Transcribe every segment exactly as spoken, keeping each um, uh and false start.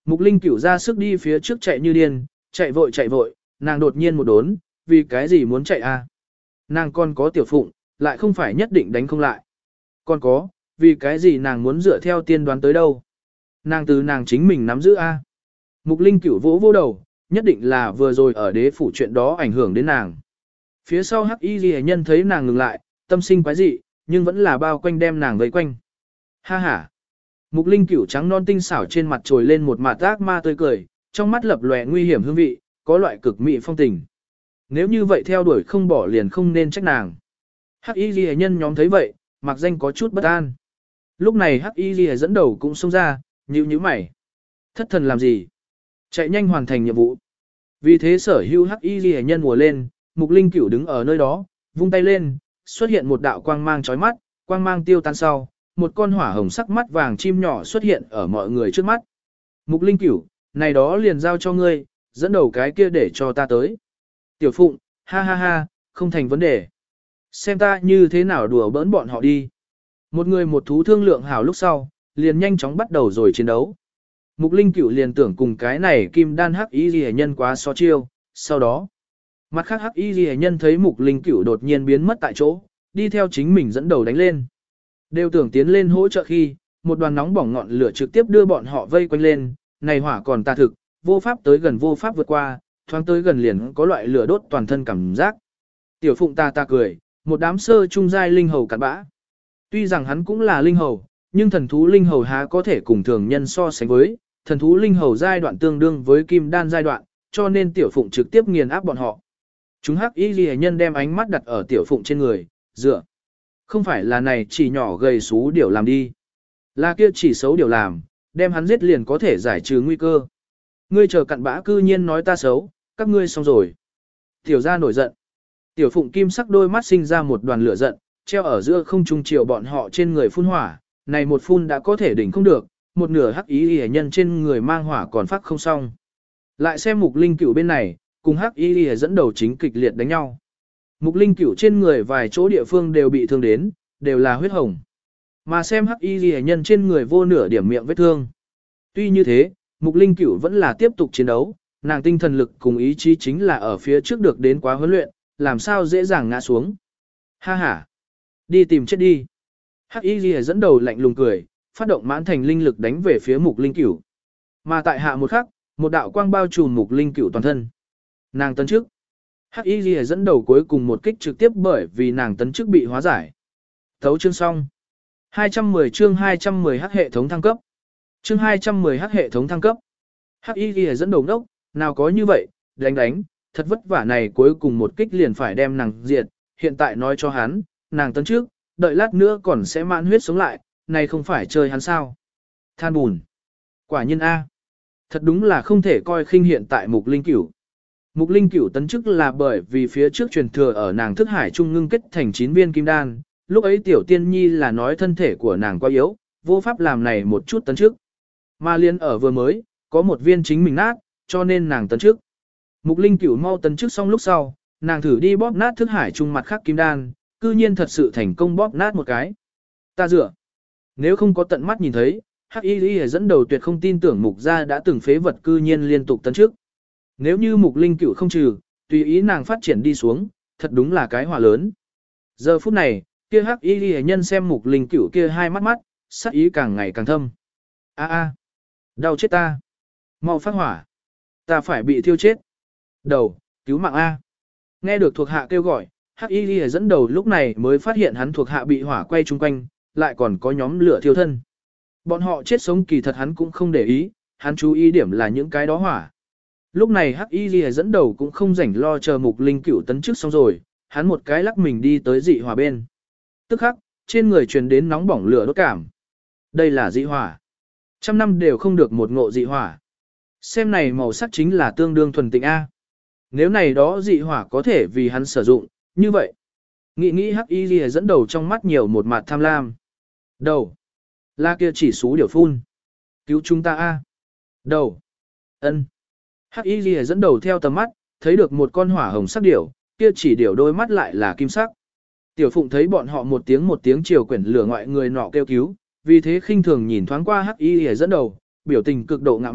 Mục Linh Cửu ra sức đi phía trước chạy như điên, chạy vội chạy vội, nàng đột nhiên một đốn, vì cái gì muốn chạy a? Nàng còn có Tiểu Phụng, lại không phải nhất định đánh không lại. Còn có, vì cái gì nàng muốn dựa theo tiên đoán tới đâu? Nàng từ nàng chính mình nắm giữ a. Mục Linh Cửu vỗ vô đầu, nhất định là vừa rồi ở đế phủ chuyện đó ảnh hưởng đến nàng. Phía sau Hắc Y Ghi Nhân thấy nàng ngừng lại, tâm sinh quái dị, nhưng vẫn là bao quanh đem nàng vây quanh. Ha ha. Mục Linh Cửu trắng non tinh xảo trên mặt trồi lên một mạt ác ma tươi cười, trong mắt lập lòe nguy hiểm hương vị, có loại cực mị phong tình. Nếu như vậy theo đuổi không bỏ liền không nên trách nàng. Hắc Y Ghi Nhân nhóm thấy vậy, mặc danh có chút bất an. Lúc này Hắc Y Ghi dẫn đầu cũng xông ra, nhíu nhíu mày. Thất thần làm gì? Chạy nhanh hoàn thành nhiệm vụ. Vì thế sở hữu Hắc Y Ghi Nhân mùa lên, Mục Linh Cửu đứng ở nơi đó, vung tay lên, xuất hiện một đạo quang mang chói mắt, quang mang tiêu tan sau, một con hỏa hồng sắc mắt vàng chim nhỏ xuất hiện ở mọi người trước mắt. Mục Linh Cửu, này đó liền giao cho ngươi, dẫn đầu cái kia để cho ta tới. Tiểu Phụng, ha ha ha, không thành vấn đề. Xem ta như thế nào đùa bỡn bọn họ đi. Một người một thú thương lượng hảo lúc sau, liền nhanh chóng bắt đầu rồi chiến đấu. Mục Linh Cửu liền tưởng cùng cái này kim đan hắc y ghi nhân quá so chiêu, sau đó. Mặt khác hắc y ghi nhân thấy Mục Linh Cửu đột nhiên biến mất tại chỗ, đi theo chính mình dẫn đầu đánh lên. Đều tưởng tiến lên hỗ trợ khi, một đoàn nóng bỏng ngọn lửa trực tiếp đưa bọn họ vây quanh lên, này hỏa còn tà thực, vô pháp tới gần vô pháp vượt qua, thoáng tới gần liền có loại lửa đốt toàn thân cảm giác. Tiểu Phụng ta ta cười, một đám sơ trung giai linh hầu cặn bã. Tuy rằng hắn cũng là linh hầu, nhưng thần thú linh hầu há có thể cùng thường nhân so sánh với, thần thú linh hầu giai đoạn tương đương với kim đan giai đoạn, cho nên Tiểu Phụng trực tiếp nghiền áp bọn họ. Chúng hắc y ghi nhân đem ánh mắt đặt ở Tiểu Phụng trên người, dựa. Không phải là này chỉ nhỏ gầy xú điều làm đi. Là kia chỉ xấu điều làm, đem hắn giết liền có thể giải trừ nguy cơ. Ngươi chờ cặn bã cư nhiên nói ta xấu, các ngươi xong rồi. Tiểu gia nổi giận. Tiểu Phụng kim sắc đôi mắt sinh ra một đoàn lửa giận, treo ở giữa không trung chiều bọn họ trên người phun hỏa. Này một phun đã có thể đỉnh không được, một nửa hắc y hề nhân trên người mang hỏa còn phát không xong. Lại xem Mục Linh Cửu bên này, cùng hắc y hề dẫn đầu chính kịch liệt đánh nhau. Mục Linh Cửu trên người vài chỗ địa phương đều bị thương đến, đều là huyết hồng. Mà xem hắc y hề nhân trên người vô nửa điểm miệng vết thương. Tuy như thế, Mục Linh Cửu vẫn là tiếp tục chiến đấu, nàng tinh thần lực cùng ý chí chính là ở phía trước được đến quá huấn luyện, làm sao dễ dàng ngã xuống. Ha ha! Đi tìm chết đi! Hắc y ghi dẫn đầu lạnh lùng cười, phát động mãn thành linh lực đánh về phía Mục Linh Cửu. Mà tại hạ một khắc, một đạo quang bao trùm Mục Linh Cửu toàn thân. Nàng tấn trước. Hắc y ghi dẫn đầu cuối cùng một kích trực tiếp bởi vì nàng tấn trước bị hóa giải. Thấu chương xong. hai trăm mười chương hai trăm mười hắc hệ thống thăng cấp. Chương hai trăm mười hắc hệ thống thăng cấp. Hắc y ghi dẫn đầu đốc, nào có như vậy, đánh đánh, thật vất vả này cuối cùng một kích liền phải đem nàng diệt, hiện tại nói cho hắn, nàng tấn trước, đợi lát nữa còn sẽ mãn huyết sống lại, này không phải chơi hắn sao. Than bùn. Quả nhiên A. Thật đúng là không thể coi khinh hiện tại Mục Linh Cửu. Mục Linh Cửu tấn chức là bởi vì phía trước truyền thừa ở nàng thức hải trung ngưng kết thành chín viên kim đan, lúc ấy tiểu tiên nhi là nói thân thể của nàng quá yếu, vô pháp làm này một chút tấn chức. Mà liên ở vừa mới, có một viên chính mình nát, cho nên nàng tấn chức. Mục Linh Cửu mau tấn chức xong lúc sau, nàng thử đi bóp nát thức hải trung mặt khác kim đan, cư nhiên thật sự thành công bóp nát một cái. Ta dựa. Nếu không có tận mắt nhìn thấy, Hắc Y Lý dẫn đầu tuyệt không tin tưởng Mục gia đã từng phế vật cư nhiên liên tục tấn chức. Nếu như Mục Linh Cửu không trừ, tùy ý nàng phát triển đi xuống, thật đúng là cái họa lớn. Giờ phút này, kia Hắc Y Lý nhân xem Mục Linh Cửu kia hai mắt mắt, sắc ý càng ngày càng thâm. A a, đau chết ta. Mau phát hỏa. Ta phải bị thiêu chết. Đầu, cứu mạng A. Nghe được thuộc hạ kêu gọi, Hắc Y Ghi dẫn đầu lúc này mới phát hiện hắn thuộc hạ bị hỏa quay chung quanh, lại còn có nhóm lửa thiêu thân. Bọn họ chết sống kỳ thật hắn cũng không để ý, hắn chú ý điểm là những cái đó hỏa. Lúc này Hắc Y Ghi dẫn đầu cũng không rảnh lo chờ Mục Linh Cửu tấn trước xong rồi, hắn một cái lắc mình đi tới dị hỏa bên. Tức khắc, trên người truyền đến nóng bỏng lửa đốt cảm. Đây là dị hỏa. Trăm năm đều không được một ngộ dị hỏa. Xem này màu sắc chính là tương đương thuần tịnh A. Nếu này đó dị hỏa có thể vì hắn sử dụng, như vậy. Nghĩ nghĩ Hắc Y Ghi dẫn đầu trong mắt nhiều một mặt tham lam. Đầu. La kia chỉ xú điều phun. Cứu chúng ta A. Đầu. Ân. Hắc Y Ghi dẫn đầu theo tầm mắt, thấy được một con hỏa hồng sắc điểu, kia chỉ điểu đôi mắt lại là kim sắc. Tiểu Phụng thấy bọn họ một tiếng một tiếng chiều quyển lửa ngoại người nọ kêu cứu, vì thế khinh thường nhìn thoáng qua Hắc Y Ghi dẫn đầu, biểu tình cực độ ngạo mạn,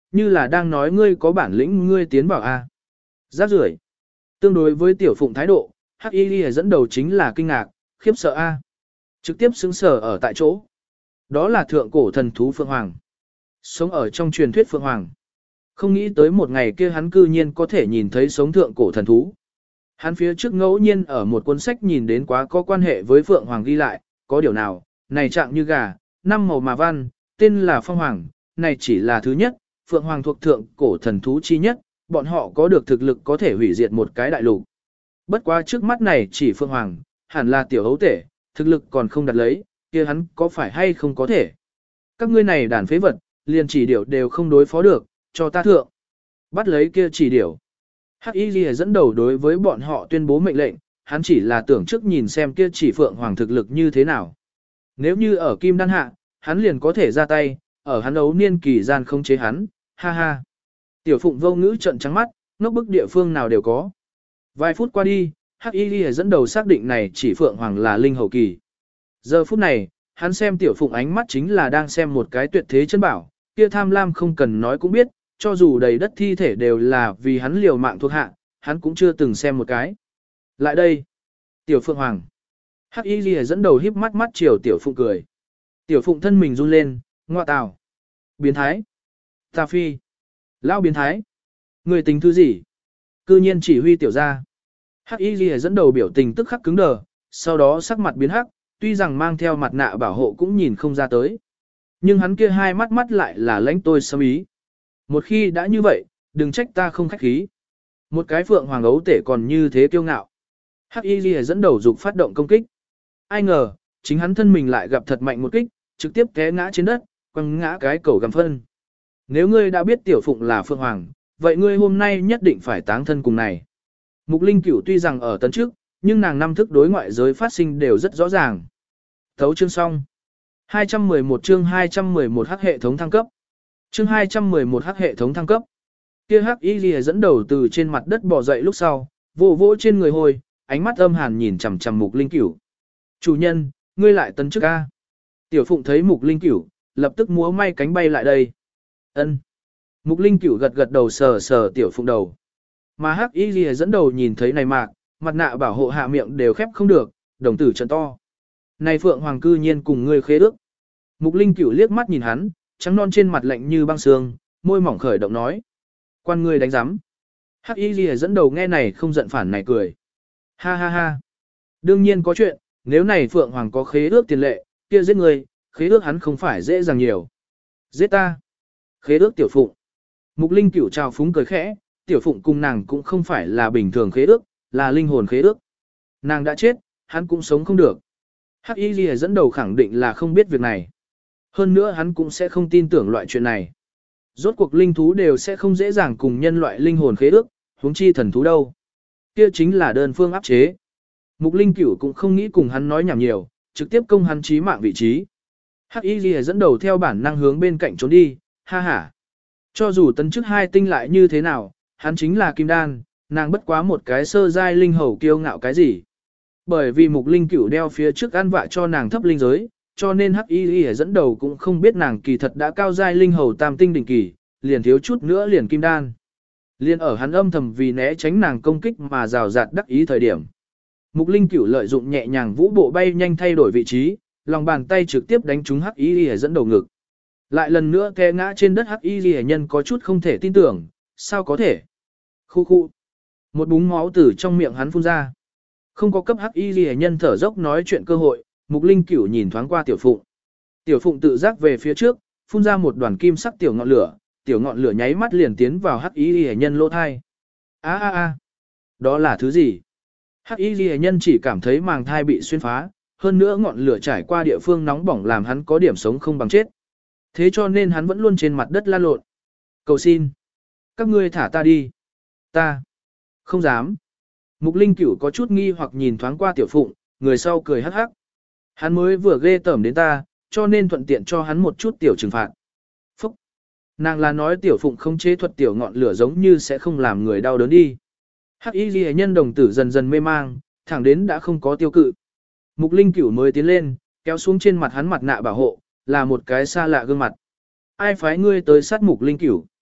như là đang nói ngươi có bản lĩnh ngươi tiến vào a. Rác rưởi. Tương đối với tiểu phụng thái độ, Hắc Y Ghi dẫn đầu chính là kinh ngạc, khiếp sợ a. Trực tiếp xứng sở ở tại chỗ. Đó là thượng cổ thần thú Phượng Hoàng. Sống ở trong truyền thuyết Phượng Hoàng. Không nghĩ tới một ngày kia hắn cư nhiên có thể nhìn thấy sống thượng cổ thần thú. Hắn phía trước ngẫu nhiên ở một cuốn sách nhìn đến quá có quan hệ với Phượng Hoàng ghi lại, có điều nào, này trạng như gà, năm màu mà văn, tên là Phong Hoàng, này chỉ là thứ nhất, Phượng Hoàng thuộc thượng cổ thần thú chi nhất, bọn họ có được thực lực có thể hủy diệt một cái đại lục. Bất quá trước mắt này chỉ Phượng Hoàng, hẳn là tiểu hấu tể, thực lực còn không đặt lấy, kia hắn có phải hay không có thể. Các ngươi này đàn phế vật, liền chỉ điểu đều không đối phó được, cho ta thượng. Bắt lấy kia chỉ điểu. Hắc Y Ghi dẫn đầu đối với bọn họ tuyên bố mệnh lệnh, hắn chỉ là tưởng trước nhìn xem kia chỉ Phượng Hoàng thực lực như thế nào. Nếu như ở Kim Đan hạ, hắn liền có thể ra tay, ở hắn ấu niên kỳ gian không chế hắn, ha ha. Tiểu Phụng vô ngữ trận trắng mắt, ngốc bức địa phương nào đều có. Vài phút qua đi, Hắc Y Ghi dẫn đầu xác định này chỉ Phượng Hoàng là linh hầu kỳ. Giờ phút này, hắn xem Tiểu Phụng ánh mắt chính là đang xem một cái tuyệt thế chân bảo, kia tham lam không cần nói cũng biết, cho dù đầy đất thi thể đều là vì hắn liều mạng thuộc hạ, hắn cũng chưa từng xem một cái. Lại đây, Tiểu Phượng Hoàng. Hắc Y Ghi dẫn đầu híp mắt mắt chiều Tiểu Phụng cười. Tiểu Phụng thân mình run lên, ngoa tào. Biến thái. Ta phi. Lão biến thái. Người tính thứ gì? Cư nhiên chỉ huy tiểu gia. Hắc Y Ghi dẫn đầu biểu tình tức khắc cứng đờ, sau đó sắc mặt biến hắc, tuy rằng mang theo mặt nạ bảo hộ cũng nhìn không ra tới. Nhưng hắn kia hai mắt mắt lại là lãnh tôi xâm ý. Một khi đã như vậy, đừng trách ta không khách khí. Một cái Phượng Hoàng ấu tể còn như thế kiêu ngạo. Hắc Y Ghi dẫn đầu dục phát động công kích. Ai ngờ, chính hắn thân mình lại gặp thật mạnh một kích, trực tiếp té ngã trên đất, quăng ngã cái cầu găm phân. Nếu ngươi đã biết Tiểu Phụng là Phượng Hoàng, vậy ngươi hôm nay nhất định phải táng thân cùng này. Mục Linh Cửu tuy rằng ở tấn trước, nhưng nàng năm thức đối ngoại giới phát sinh đều rất rõ ràng. Thấu chương xong. hai trăm mười một chương hai trăm mười một hắc hệ thống thăng cấp. Chương hai trăm mười một hắc hệ thống thăng cấp. Kia Hắc Y Lìa dẫn đầu từ trên mặt đất bò dậy lúc sau, vỗ vỗ trên người hồi, ánh mắt âm hàn nhìn chằm chằm Mục Linh Cửu. Chủ nhân, ngươi lại tấn chức a? Tiểu Phụng thấy Mục Linh Cửu, lập tức múa may cánh bay lại đây. Ân. Mục Linh Cửu gật gật đầu sờ sờ Tiểu Phụng đầu. Mà Hắc Y Lìa dẫn đầu nhìn thấy này mạc, mặt nạ bảo hộ hạ miệng đều khép không được, đồng tử trợn to. Này Phượng Hoàng cư nhiên cùng ngươi khế ước. Mục Linh Cửu liếc mắt nhìn hắn, trắng non trên mặt lạnh như băng sương, môi mỏng khởi động nói. Quan ngươi đánh giám. Hắc Y Lìa dẫn đầu nghe này không giận phản này cười. Ha ha ha. Đương nhiên có chuyện, nếu này Phượng Hoàng có khế ước tiền lệ, kia giết ngươi, khế ước hắn không phải dễ dàng nhiều. Giết ta. Khế ước Tiểu Phụng. Mục Linh Cửu trào phúng cười khẽ, Tiểu Phụng cùng nàng cũng không phải là bình thường khế ước, là linh hồn khế ước. Nàng đã chết, hắn cũng sống không được. Hắc Y Lìa dẫn đầu khẳng định là không biết việc này. Hơn nữa hắn cũng sẽ không tin tưởng loại chuyện này. Rốt cuộc linh thú đều sẽ không dễ dàng cùng nhân loại linh hồn khế ước, huống chi thần thú đâu. Kia chính là đơn phương áp chế. Mục Linh Cửu cũng không nghĩ cùng hắn nói nhảm nhiều, trực tiếp công hắn chí mạng vị trí. Hắc Y Lìa dẫn đầu theo bản năng hướng bên cạnh trốn đi, ha ha. Cho dù tấn chức hai tinh lại như thế nào, hắn chính là Kim Đan, nàng bất quá một cái sơ giai linh hầu kiêu ngạo cái gì. Bởi vì Mục Linh Cửu đeo phía trước ăn vạ cho nàng thấp linh giới, cho nên Hắc Y Lìa dẫn đầu cũng không biết nàng kỳ thật đã cao giai linh hầu tam tinh đỉnh kỳ, liền thiếu chút nữa liền Kim Đan. Liên ở hắn âm thầm vì né tránh nàng công kích mà rào rạt đắc ý thời điểm. Mục Linh Cửu lợi dụng nhẹ nhàng vũ bộ bay nhanh thay đổi vị trí, lòng bàn tay trực tiếp đánh trúng Hắc Y Lìa dẫn đầu ngực. Lại lần nữa té ngã trên đất Hắc Y Lìa nhân có chút không thể tin tưởng, sao có thể? Khu khu. Một búng máu từ trong miệng hắn phun ra. Không có cấp Hắc Y Lìa nhân thở dốc nói chuyện cơ hội, Mục Linh Cửu nhìn thoáng qua Tiểu Phụng. Tiểu Phụng tự giác về phía trước, phun ra một đoàn kim sắc tiểu ngọn lửa, tiểu ngọn lửa nháy mắt liền tiến vào Hắc Y Lìa nhân lỗ thai. A a a. Đó là thứ gì? Hắc Y Lìa nhân chỉ cảm thấy màng thai bị xuyên phá, hơn nữa ngọn lửa trải qua địa phương nóng bỏng làm hắn có điểm sống không bằng chết. Thế cho nên hắn vẫn luôn trên mặt đất lăn lộn. Cầu xin. Các ngươi thả ta đi. Ta. Không dám. Mục Linh Cửu có chút nghi hoặc nhìn thoáng qua Tiểu Phụng, người sau cười hắc hắc. Hắn mới vừa ghê tởm đến ta, cho nên thuận tiện cho hắn một chút tiểu trừng phạt. Phúc. Nàng là nói Tiểu Phụng không chế thuật tiểu ngọn lửa giống như sẽ không làm người đau đớn đi. Hắc Y Lìa nhân đồng tử dần dần mê mang, thẳng đến đã không có tiêu cự. Mục Linh Cửu mới tiến lên, kéo xuống trên mặt hắn mặt nạ bảo hộ, là một cái xa lạ gương mặt. Ai phái ngươi tới sát Mục Linh Cửu?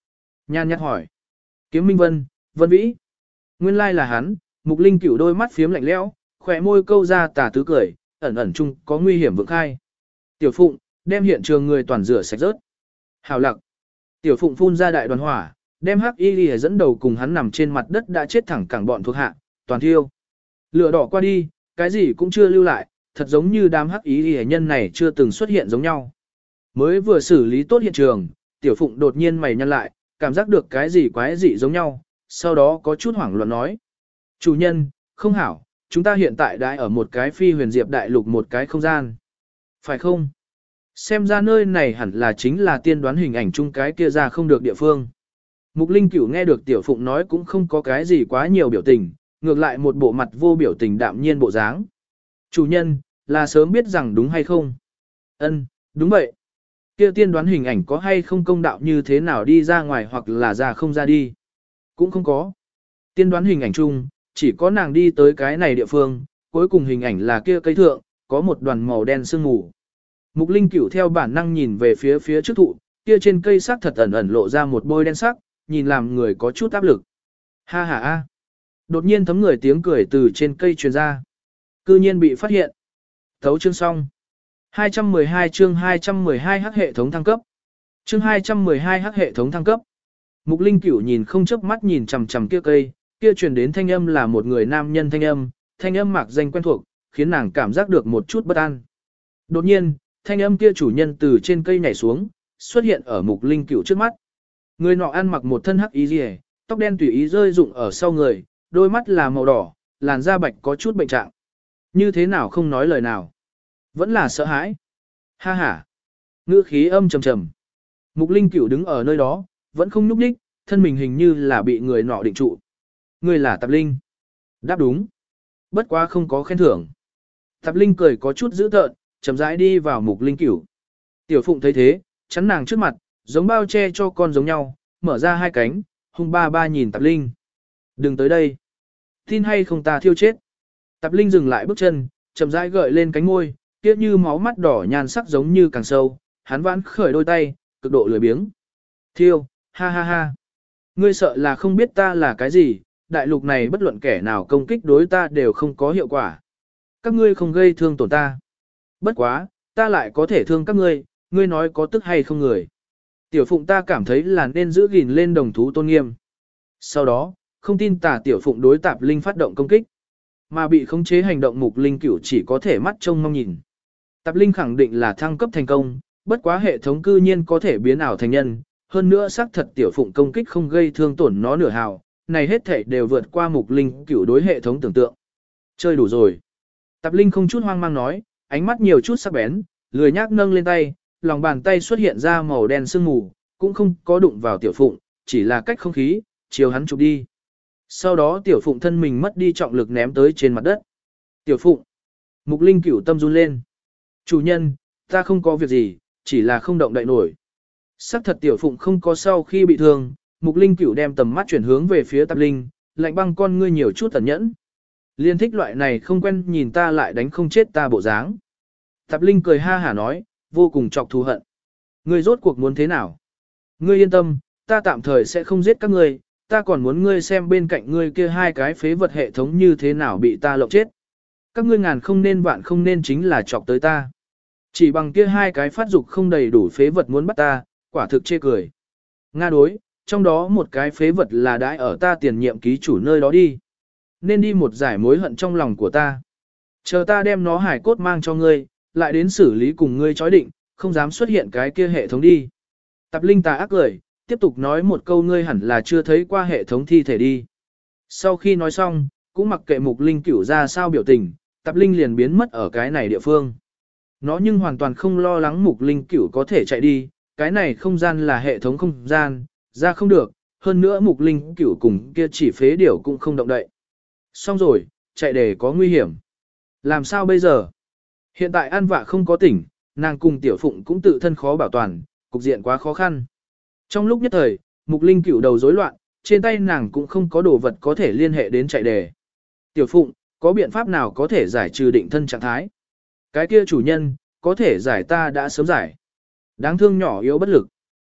Nhan nhắc hỏi. Kiếm Minh Vân, Vân Vĩ. Nguyên lai là hắn, Mục Linh Cửu đôi mắt phiếm lạnh lẽo, khỏe môi câu ra tà tứ cười, ẩn ẩn chung có nguy hiểm vượng khai. Tiểu Phụng, đem hiện trường người toàn rửa sạch rớt. Hảo lặc. Tiểu Phụng phun ra đại đoàn hỏa, đem Hắc Y Lìa dẫn đầu cùng hắn nằm trên mặt đất đã chết thẳng cẳng bọn thuộc hạ, toàn thiêu. Lửa đỏ qua đi, cái gì cũng chưa lưu lại, thật giống như đám Hắc Y Lìa nhân này chưa từng xuất hiện giống nhau. Mới vừa xử lý tốt hiện trường, Tiểu Phụng đột nhiên mày nhăn lại, cảm giác được cái gì quái dị giống nhau, sau đó có chút hoảng loạn nói. Chủ nhân, không hảo, chúng ta hiện tại đã ở một cái phi huyền diệp đại lục một cái không gian. Phải không? Xem ra nơi này hẳn là chính là tiên đoán hình ảnh chung cái kia ra không được địa phương. Mục Linh Cửu nghe được Tiểu Phụng nói cũng không có cái gì quá nhiều biểu tình, ngược lại một bộ mặt vô biểu tình đạm nhiên bộ dáng. Chủ nhân, là sớm biết rằng đúng hay không? Ân, đúng vậy. Kia tiên đoán hình ảnh có hay không công đạo như thế nào đi ra ngoài hoặc là ra không ra đi? Cũng không có. Tiên đoán hình ảnh chung, chỉ có nàng đi tới cái này địa phương, cuối cùng hình ảnh là kia cây thượng, có một đoàn màu đen sương mù. Mục Linh Cửu theo bản năng nhìn về phía phía trước thụ, kia trên cây sắc thật ẩn ẩn lộ ra một bôi đen sắc, nhìn làm người có chút áp lực. Ha ha a. Đột nhiên thấm người tiếng cười từ trên cây truyền ra. Cư nhiên bị phát hiện. Thấu chương xong. hai trăm mười hai chương hai trăm mười hai hắc hệ thống thăng cấp. Chương hai trăm mười hai hắc hệ thống thăng cấp. Mục Linh Cửu nhìn không chớp mắt nhìn chằm chằm kia cây, kia truyền đến thanh âm là một người nam nhân thanh âm, thanh âm mạc danh quen thuộc, khiến nàng cảm giác được một chút bất an. Đột nhiên, thanh âm kia chủ nhân từ trên cây nhảy xuống, xuất hiện ở Mục Linh Cửu trước mắt. Người nọ ăn mặc một thân hắc y liễu, tóc đen tùy ý rơi rụng ở sau người, đôi mắt là màu đỏ, làn da bạch có chút bệnh trạng. Như thế nào không nói lời nào? Vẫn là sợ hãi. Ha ha. Ngữ khí âm trầm trầm. Mục Linh Cửu đứng ở nơi đó, vẫn không nhúc nhích, thân mình hình như là bị người nọ định trụ. Người là Tạp Linh. Đáp đúng. Bất quá không có khen thưởng. Tạp Linh cười có chút dữ tợn, chậm rãi đi vào Mục Linh Cửu. Tiểu Phụng thấy thế, chắn nàng trước mặt, giống bao che cho con giống nhau, mở ra hai cánh, hung ba ba nhìn Tạp Linh. Đừng tới đây. Tin hay không ta thiêu chết. Tạp Linh dừng lại bước chân, chậm rãi gợi lên cánh môi, kia như máu mắt đỏ nhan sắc giống như càng sâu, hắn vãn khởi đôi tay, cực độ lười biếng. Thiêu, ha ha ha. Ngươi sợ là không biết ta là cái gì, đại lục này bất luận kẻ nào công kích đối ta đều không có hiệu quả. Các ngươi không gây thương tổn ta. Bất quá, ta lại có thể thương các ngươi, ngươi nói có tức hay không người. Tiểu Phụng ta cảm thấy là nên giữ gìn lên đồng thú tôn nghiêm. Sau đó, không tin tà Tiểu Phụng đối Tạp Linh phát động công kích. Mà bị khống chế hành động Mục Linh Cửu chỉ có thể mắt trông mong nhìn. Tạp Linh khẳng định là thăng cấp thành công, bất quá hệ thống cư nhiên có thể biến ảo thành nhân, hơn nữa xác thật Tiểu Phụng công kích không gây thương tổn nó nửa hào, này hết thảy đều vượt qua Mục Linh Cửu đối hệ thống tưởng tượng. Chơi đủ rồi. Tạp Linh không chút hoang mang nói, ánh mắt nhiều chút sắc bén, lười nhác nâng lên tay, lòng bàn tay xuất hiện ra màu đen sương mù, cũng không có đụng vào Tiểu Phụng, chỉ là cách không khí, chiều hắn chụp đi. Sau đó Tiểu Phụng thân mình mất đi trọng lực ném tới trên mặt đất. Tiểu Phụng. Mục Linh Cửu tâm run lên. Chủ nhân, ta không có việc gì, chỉ là không động đậy nổi. Sắc thật Tiểu Phụng không có sau khi bị thương, Mục Linh Cửu đem tầm mắt chuyển hướng về phía Tạp Linh, lạnh băng con ngươi nhiều chút tẩn nhẫn. Liên thích loại này không quen nhìn ta lại đánh không chết ta bộ dáng. Tạp Linh cười ha hả nói, vô cùng chọc thù hận. Ngươi rốt cuộc muốn thế nào? Ngươi yên tâm, ta tạm thời sẽ không giết các ngươi, ta còn muốn ngươi xem bên cạnh ngươi kia hai cái phế vật hệ thống như thế nào bị ta lộng chết. Các ngươi ngàn không nên vạn không nên chính là chọc tới ta. Chỉ bằng kia hai cái phát dục không đầy đủ phế vật muốn bắt ta, quả thực chê cười. Nga đối, trong đó một cái phế vật là đãi ở ta tiền nhiệm ký chủ nơi đó đi. Nên đi một giải mối hận trong lòng của ta. Chờ ta đem nó hải cốt mang cho ngươi, lại đến xử lý cùng ngươi chói định, không dám xuất hiện cái kia hệ thống đi. Tạp Linh tà ác cười, tiếp tục nói một câu ngươi hẳn là chưa thấy qua hệ thống thi thể đi. Sau khi nói xong, cũng mặc kệ Mục Linh Cửu ra sao biểu tình, Tạp Linh liền biến mất ở cái này địa phương. Nó nhưng hoàn toàn không lo lắng Mục Linh Cửu có thể chạy đi, cái này không gian là hệ thống không gian, ra không được, hơn nữa Mục Linh Cửu cùng kia chỉ phế điểu cũng không động đậy. Xong rồi, chạy để có nguy hiểm. Làm sao bây giờ? Hiện tại An Vạ không có tỉnh, nàng cùng Tiểu Phụng cũng tự thân khó bảo toàn, cục diện quá khó khăn. Trong lúc nhất thời, Mục Linh Cửu đầu rối loạn, trên tay nàng cũng không có đồ vật có thể liên hệ đến chạy đề. Tiểu Phụng, có biện pháp nào có thể giải trừ định thân trạng thái? Cái kia chủ nhân, có thể giải ta đã sớm giải. Đáng thương nhỏ yếu bất lực.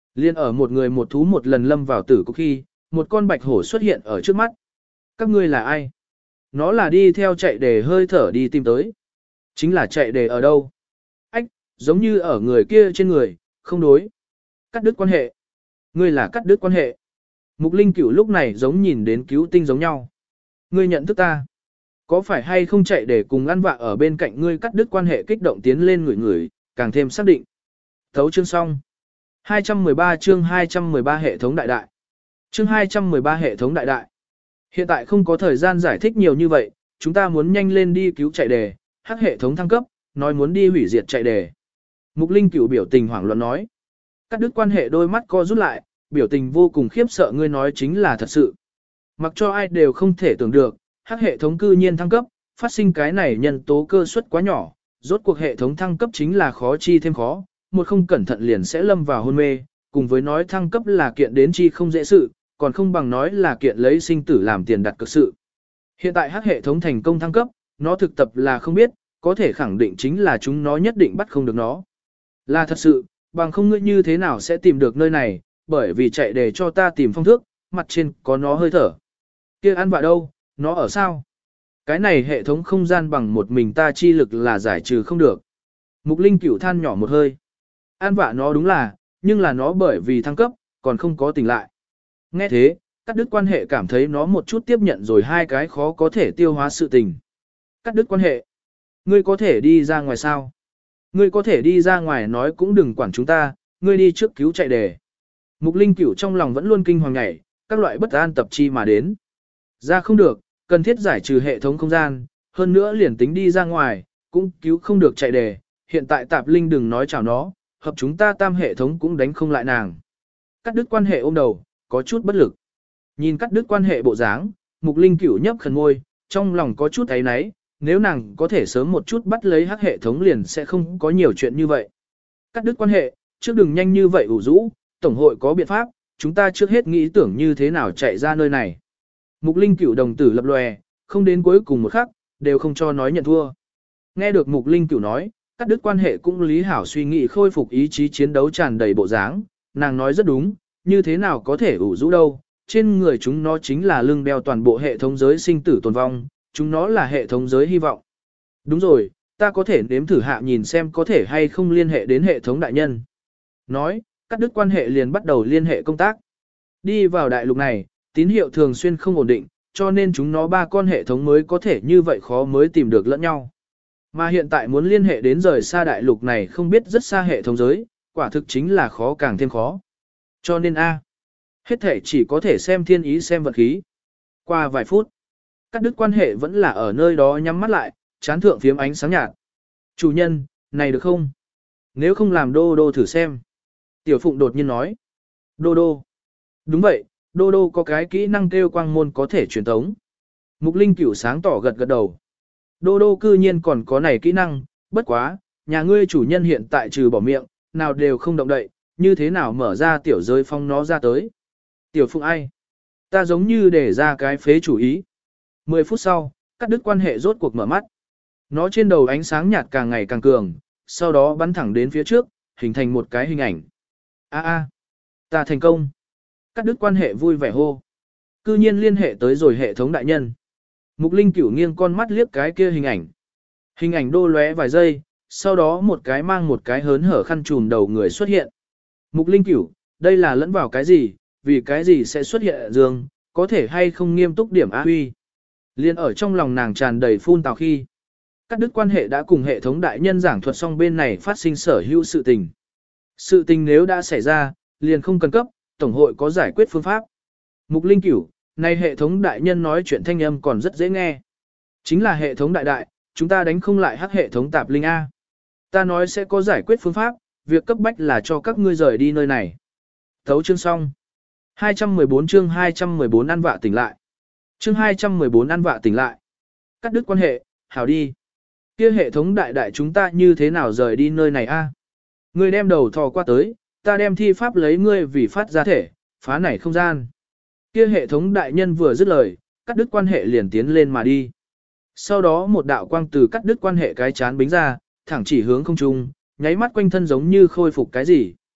Liên ở một người một thú một lần lâm vào tử cục khi, một con bạch hổ xuất hiện ở trước mắt. Các ngươi là ai? Nó là đi theo chạy để hơi thở đi tìm tới. Chính là chạy để ở đâu? Ách, giống như ở người kia trên người, không đối. Cắt đứt quan hệ. Ngươi là cắt đứt quan hệ. Mục Linh Cửu lúc này giống nhìn đến cứu tinh giống nhau. Ngươi nhận thức ta. Có phải hay không chạy để cùng ăn vạ ở bên cạnh ngươi cắt đứt quan hệ kích động tiến lên người người, càng thêm xác định. Thấu chương xong. hai trăm mười ba chương hai trăm mười ba hệ thống đại đại. Chương hai trăm mười ba hệ thống đại đại. Hiện tại không có thời gian giải thích nhiều như vậy, chúng ta muốn nhanh lên đi cứu chạy đề, hắc hệ thống thăng cấp, nói muốn đi hủy diệt chạy đề. Mục Linh Cửu biểu tình hoảng loạn nói. Cắt đứt quan hệ đôi mắt co rút lại, biểu tình vô cùng khiếp sợ ngươi nói chính là thật sự. Mặc cho ai đều không thể tưởng được, hắc hệ thống cư nhiên thăng cấp, phát sinh cái này nhân tố cơ suất quá nhỏ, rốt cuộc hệ thống thăng cấp chính là khó chi thêm khó, một không cẩn thận liền sẽ lâm vào hôn mê, cùng với nói thăng cấp là kiện đến chi không dễ sự, còn không bằng nói là kiện lấy sinh tử làm tiền đặt cược sự. Hiện tại hắc hệ thống thành công thăng cấp, nó thực tập là không biết, có thể khẳng định chính là chúng nó nhất định bắt không được nó. Là thật sự, bằng không ngươi như thế nào sẽ tìm được nơi này, bởi vì chạy để cho ta tìm phong thước, mặt trên có nó hơi thở. Kia ăn vạ đâu, nó ở sao? Cái này hệ thống không gian bằng một mình ta chi lực là giải trừ không được. Mục Linh Cửu than nhỏ một hơi. An vạ nó đúng là, nhưng là nó bởi vì thăng cấp, còn không có tỉnh lại. Nghe thế, cắt đứt quan hệ cảm thấy nó một chút tiếp nhận rồi hai cái khó có thể tiêu hóa sự tình. Cắt đứt quan hệ. Ngươi có thể đi ra ngoài sao? Ngươi có thể đi ra ngoài nói cũng đừng quản chúng ta, ngươi đi trước cứu chạy đề. Mục Linh Cửu trong lòng vẫn luôn kinh hoàng nhảy, các loại bất an tập chi mà đến. Ra không được, cần thiết giải trừ hệ thống không gian, hơn nữa liền tính đi ra ngoài, cũng cứu không được chạy đề. Hiện tại tạp linh đừng nói chào nó, hợp chúng ta tam hệ thống cũng đánh không lại nàng. Cắt đứt quan hệ ôm đầu, có chút bất lực. Nhìn cắt đứt quan hệ bộ dáng, Mục Linh Cửu nhấp khẩn môi, trong lòng có chút thấy náy, nếu nàng có thể sớm một chút bắt lấy hắc hệ thống liền sẽ không có nhiều chuyện như vậy. Cắt đứt quan hệ, trước đừng nhanh như vậy ủ rũ, tổng hội có biện pháp, chúng ta trước hết nghĩ tưởng như thế nào chạy ra nơi này. Mục Linh Cửu đồng tử lập lòe, không đến cuối cùng một khắc, đều không cho nói nhận thua. Nghe được Mục Linh Cửu nói, cắt đứt quan hệ cũng lý hảo suy nghĩ khôi phục ý chí chiến đấu tràn đầy bộ dáng, nàng nói rất đúng, như thế nào có thể ủ rũ đâu, trên người chúng nó chính là lưng đeo toàn bộ hệ thống giới sinh tử tồn vong, chúng nó là hệ thống giới hy vọng. Đúng rồi, ta có thể nếm thử hạ nhìn xem có thể hay không liên hệ đến hệ thống đại nhân. Nói, cắt đứt quan hệ liền bắt đầu liên hệ công tác. Đi vào đại lục này, tín hiệu thường xuyên không ổn định, cho nên chúng nó ba con hệ thống mới có thể như vậy khó mới tìm được lẫn nhau. Mà hiện tại muốn liên hệ đến rời xa đại lục này không biết rất xa hệ thống giới, quả thực chính là khó càng thêm khó. Cho nên A, hết thể chỉ có thể xem thiên ý xem vận khí. Qua vài phút, cắt đứt quan hệ vẫn là ở nơi đó nhắm mắt lại, chán thượng phiếm ánh sáng nhạt. Chủ nhân, này được không? Nếu không làm đô đô thử xem. Tiểu Phụng đột nhiên nói. Đô đô. Đúng vậy, đô đô có cái kỹ năng kêu quang môn có thể truyền tống. Mục Linh Cửu sáng tỏ gật gật đầu. Đô đô cư nhiên còn có này kỹ năng, bất quá, nhà ngươi chủ nhân hiện tại trừ bỏ miệng, nào đều không động đậy, như thế nào mở ra tiểu giới phong nó ra tới. Tiểu Phụng ai? Ta giống như để ra cái phế chủ ý. Mười phút sau, cắt đứt quan hệ rốt cuộc mở mắt. Nó trên đầu ánh sáng nhạt càng ngày càng cường, sau đó bắn thẳng đến phía trước, hình thành một cái hình ảnh. A a, ta thành công. Cắt đứt quan hệ vui vẻ hô. Cư nhiên liên hệ tới rồi hệ thống đại nhân. Mục Linh Cửu nghiêng con mắt liếc cái kia hình ảnh. Hình ảnh đô lóe vài giây, sau đó một cái mang một cái hớn hở khăn trùm đầu người xuất hiện. Mục Linh Cửu, đây là lẫn vào cái gì, vì cái gì sẽ xuất hiện dương, có thể hay không nghiêm túc điểm á huy. Liên ở trong lòng nàng tràn đầy phun tào khi. Cắt đứt quan hệ đã cùng hệ thống đại nhân giảng thuật xong bên này phát sinh sở hữu sự tình. Sự tình nếu đã xảy ra, liền không cần cấp, tổng hội có giải quyết phương pháp. Mục Linh Cửu, này hệ thống đại nhân nói chuyện thanh âm còn rất dễ nghe. Chính là hệ thống đại đại, chúng ta đánh không lại hắc hệ thống tạp linh A. Ta nói sẽ có giải quyết phương pháp, việc cấp bách là cho các ngươi rời đi nơi này. Thấu chương xong. hai trăm mười bốn chương hai trăm mười bốn ăn vạ tỉnh lại. Chương hai trăm mười bốn ăn vạ tỉnh lại. Cắt đứt quan hệ, hảo đi. Kia hệ thống đại đại chúng ta như thế nào rời đi nơi này a? Ngươi đem đầu thò qua tới, ta đem thi pháp lấy ngươi vì phát ra thể, phá nảy không gian. Kia hệ thống đại nhân vừa dứt lời, cắt đứt quan hệ liền tiến lên mà đi. Sau đó một đạo quang từ cắt đứt quan hệ cái chán bính ra, thẳng chỉ hướng không trung, nháy mắt quanh thân giống như khôi phục cái gì.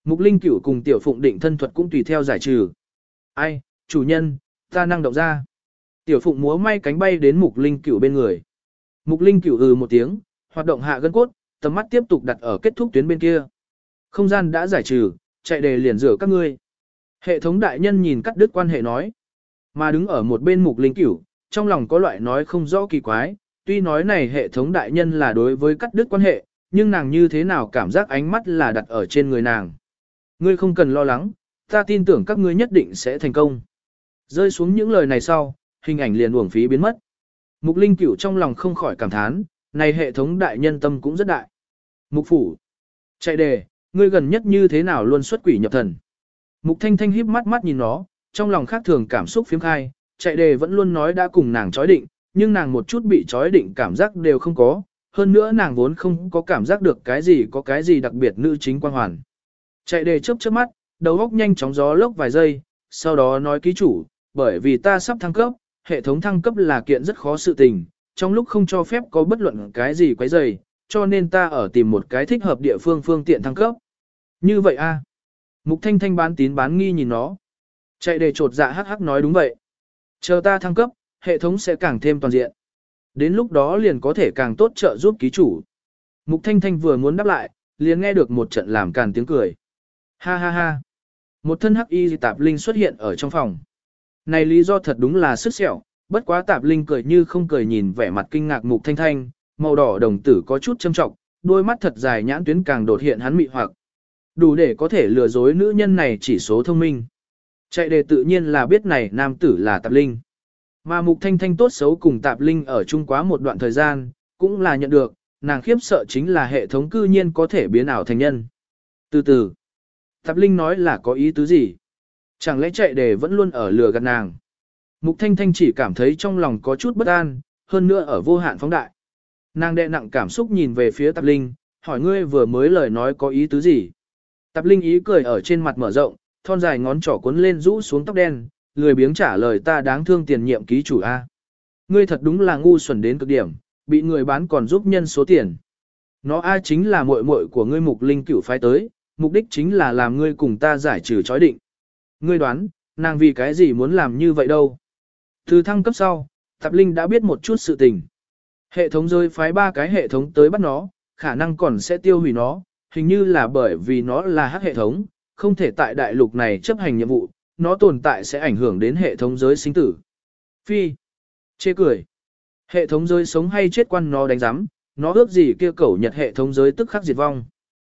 Mục Linh Cửu cùng Tiểu Phụng định thân thuật cũng tùy theo giải trừ. Ai, chủ nhân, ta năng động ra. Tiểu Phụng múa may cánh bay đến Mục Linh Cửu bên người. Mục Linh Cửu ừ một tiếng, hoạt động hạ gân cốt, tầm mắt tiếp tục đặt ở kết thúc tuyến bên kia. Không gian đã giải trừ, chạy đề liền rửa các ngươi. Hệ thống đại nhân nhìn cắt đứt quan hệ nói. Mà đứng ở một bên Mục Linh Cửu, trong lòng có loại nói không rõ kỳ quái, tuy nói này hệ thống đại nhân là đối với cắt đứt quan hệ, nhưng nàng như thế nào cảm giác ánh mắt là đặt ở trên người nàng. Ngươi không cần lo lắng, ta tin tưởng các ngươi nhất định sẽ thành công. Rơi xuống những lời này sau, hình ảnh liền uổng phí biến mất. Mục Linh Cửu trong lòng không khỏi cảm thán, này hệ thống đại nhân tâm cũng rất đại. Mục phủ. Chạy đề, ngươi gần nhất như thế nào luôn xuất quỷ nhập thần. Mục Thanh Thanh híp mắt mắt nhìn nó, trong lòng khác thường cảm xúc phiếm khai, chạy đề vẫn luôn nói đã cùng nàng chói định, nhưng nàng một chút bị chói định cảm giác đều không có, hơn nữa nàng vốn không có cảm giác được cái gì có cái gì đặc biệt nữ chính quan hoàn. Chạy đề chớp chớp mắt, đầu óc nhanh chóng gió lốc vài giây, sau đó nói ký chủ, bởi vì ta sắp thăng cấp, hệ thống thăng cấp là kiện rất khó sự tình, trong lúc không cho phép có bất luận cái gì quấy rầy, cho nên ta ở tìm một cái thích hợp địa phương phương tiện thăng cấp. Như vậy a? Mục Thanh Thanh bán tín bán nghi nhìn nó. Chạy đề trột dạ hắc hắc nói đúng vậy. Chờ ta thăng cấp, hệ thống sẽ càng thêm toàn diện. Đến lúc đó liền có thể càng tốt trợ giúp ký chủ. Mục Thanh Thanh vừa muốn đáp lại, liền nghe được một trận làm càn tiếng cười. Ha ha ha. Một thân hắc y tạp linh xuất hiện ở trong phòng. Này lý do thật đúng là sức sẹo, bất quá tạp linh cười như không cười nhìn vẻ mặt kinh ngạc Mục Thanh Thanh, màu đỏ đồng tử có chút châm trọng, đôi mắt thật dài nhãn tuyến càng đột hiện hắn mị hoặc. Đủ để có thể lừa dối nữ nhân này chỉ số thông minh. Chạy đề tự nhiên là biết này nam tử là tạp linh. Mà Mục Thanh Thanh tốt xấu cùng tạp linh ở chung quá một đoạn thời gian, cũng là nhận được, nàng khiếp sợ chính là hệ thống cư nhiên có thể biến ảo thành nhân. Từ từ, tạp linh nói là có ý tứ gì? Chẳng lẽ chạy đề vẫn luôn ở lừa gạt nàng? Mục Thanh Thanh chỉ cảm thấy trong lòng có chút bất an, hơn nữa ở vô hạn phóng đại. Nàng đè nặng cảm xúc nhìn về phía tạp linh, hỏi ngươi vừa mới lời nói có ý tứ gì? Tạp linh ý cười ở trên mặt mở rộng, thon dài ngón trỏ cuốn lên rũ xuống tóc đen, lười biếng trả lời ta đáng thương tiền nhiệm ký chủ A. Ngươi thật đúng là ngu xuẩn đến cực điểm, bị người bán còn giúp nhân số tiền. Nó A chính là muội muội của ngươi Mục Linh Cửu phái tới, mục đích chính là làm ngươi cùng ta giải trừ chói định. Ngươi đoán, nàng vì cái gì muốn làm như vậy đâu? Từ thăng cấp sau, Tạp Linh đã biết một chút sự tình. Hệ thống rơi phái ba cái hệ thống tới bắt nó, khả năng còn sẽ tiêu hủy nó, hình như là bởi vì nó là hắc hệ thống, không thể tại đại lục này chấp hành nhiệm vụ, nó tồn tại sẽ ảnh hưởng đến hệ thống giới sinh tử. Phi. Chê cười. Hệ thống giới sống hay chết quan nó đánh giám, nó ước gì kia cẩu nhật hệ thống giới tức khắc diệt vong.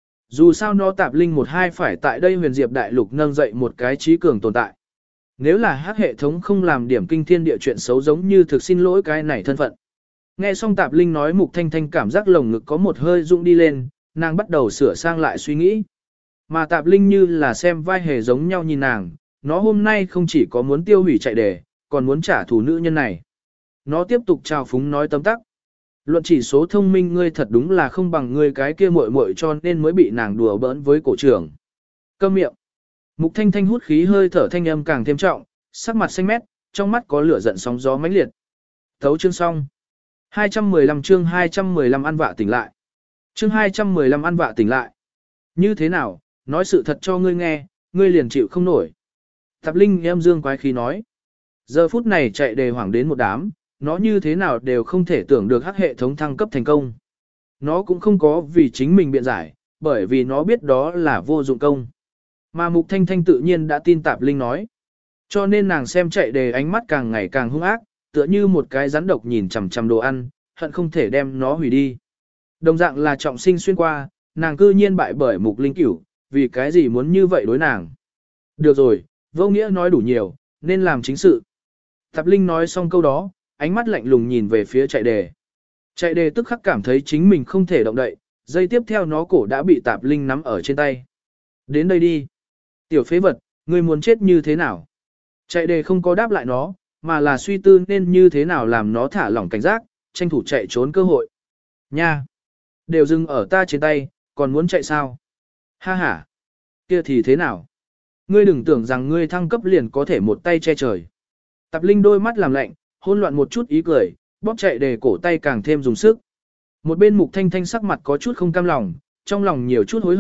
Dù sao nó tạp linh một hai phải tại đây huyền diệp đại lục nâng dậy một cái trí cường tồn tại. Nếu là hắc hệ thống không làm điểm kinh thiên địa chuyện xấu giống như thực xin lỗi cái này thân phận. Nghe xong tạp linh nói Mục Thanh Thanh cảm giác lồng ngực có một hơi rung đi lên, nàng bắt đầu sửa sang lại suy nghĩ. Mà tạp linh như là xem vai hề giống nhau nhìn nàng, nó hôm nay không chỉ có muốn tiêu hủy chạy đề, còn muốn trả thù nữ nhân này. Nó tiếp tục trào phúng nói tấm tắc. Luận chỉ số thông minh ngươi thật đúng là không bằng ngươi cái kia muội muội cho nên mới bị nàng đùa bỡn với cổ trưởng. Câm miệng. Mục Thanh Thanh hút khí hơi thở thanh âm càng thêm trọng, sắc mặt xanh mét, trong mắt có lửa giận sóng gió mãnh liệt. Thấu chương xong. hai trăm mười lăm chương hai trăm mười lăm ăn vạ tỉnh lại. Chương hai trăm mười lăm ăn vạ tỉnh lại. Như thế nào, nói sự thật cho ngươi nghe, ngươi liền chịu không nổi. Tạp Linh em dương quái khí nói. Giờ phút này chạy đề hoảng đến một đám, nó như thế nào đều không thể tưởng được hắc hệ thống thăng cấp thành công. Nó cũng không có vì chính mình biện giải, bởi vì nó biết đó là vô dụng công. Mà Mục Thanh Thanh tự nhiên đã tin Tạp Linh nói. Cho nên nàng xem chạy đề ánh mắt càng ngày càng hung ác, tựa như một cái rắn độc nhìn chằm chằm đồ ăn, hận không thể đem nó hủy đi. Đồng dạng là trọng sinh xuyên qua, nàng cư nhiên bại bởi Mục Linh Cửu, vì cái gì muốn như vậy đối nàng. Được rồi, vô nghĩa nói đủ nhiều, nên làm chính sự. Tạp Linh nói xong câu đó, ánh mắt lạnh lùng nhìn về phía chạy đề. Chạy đề tức khắc cảm thấy chính mình không thể động đậy, dây tiếp theo nó cổ đã bị Tạp Linh nắm ở trên tay. Đến đây đi. Tiểu phế vật, ngươi muốn chết như thế nào? Chạy đề không có đáp lại nó, mà là suy tư nên như thế nào làm nó thả lỏng cảnh giác, tranh thủ chạy trốn cơ hội. Nha! Đều dừng ở ta trên tay, còn muốn chạy sao? Ha ha! Kia thì thế nào? Ngươi đừng tưởng rằng ngươi thăng cấp liền có thể một tay che trời. Tạp Linh đôi mắt làm lạnh, hỗn loạn một chút ý cười, bóp chạy đề cổ tay càng thêm dùng sức. Một bên Mục Thanh Thanh sắc mặt có chút không cam lòng, trong lòng nhiều chút hối hận,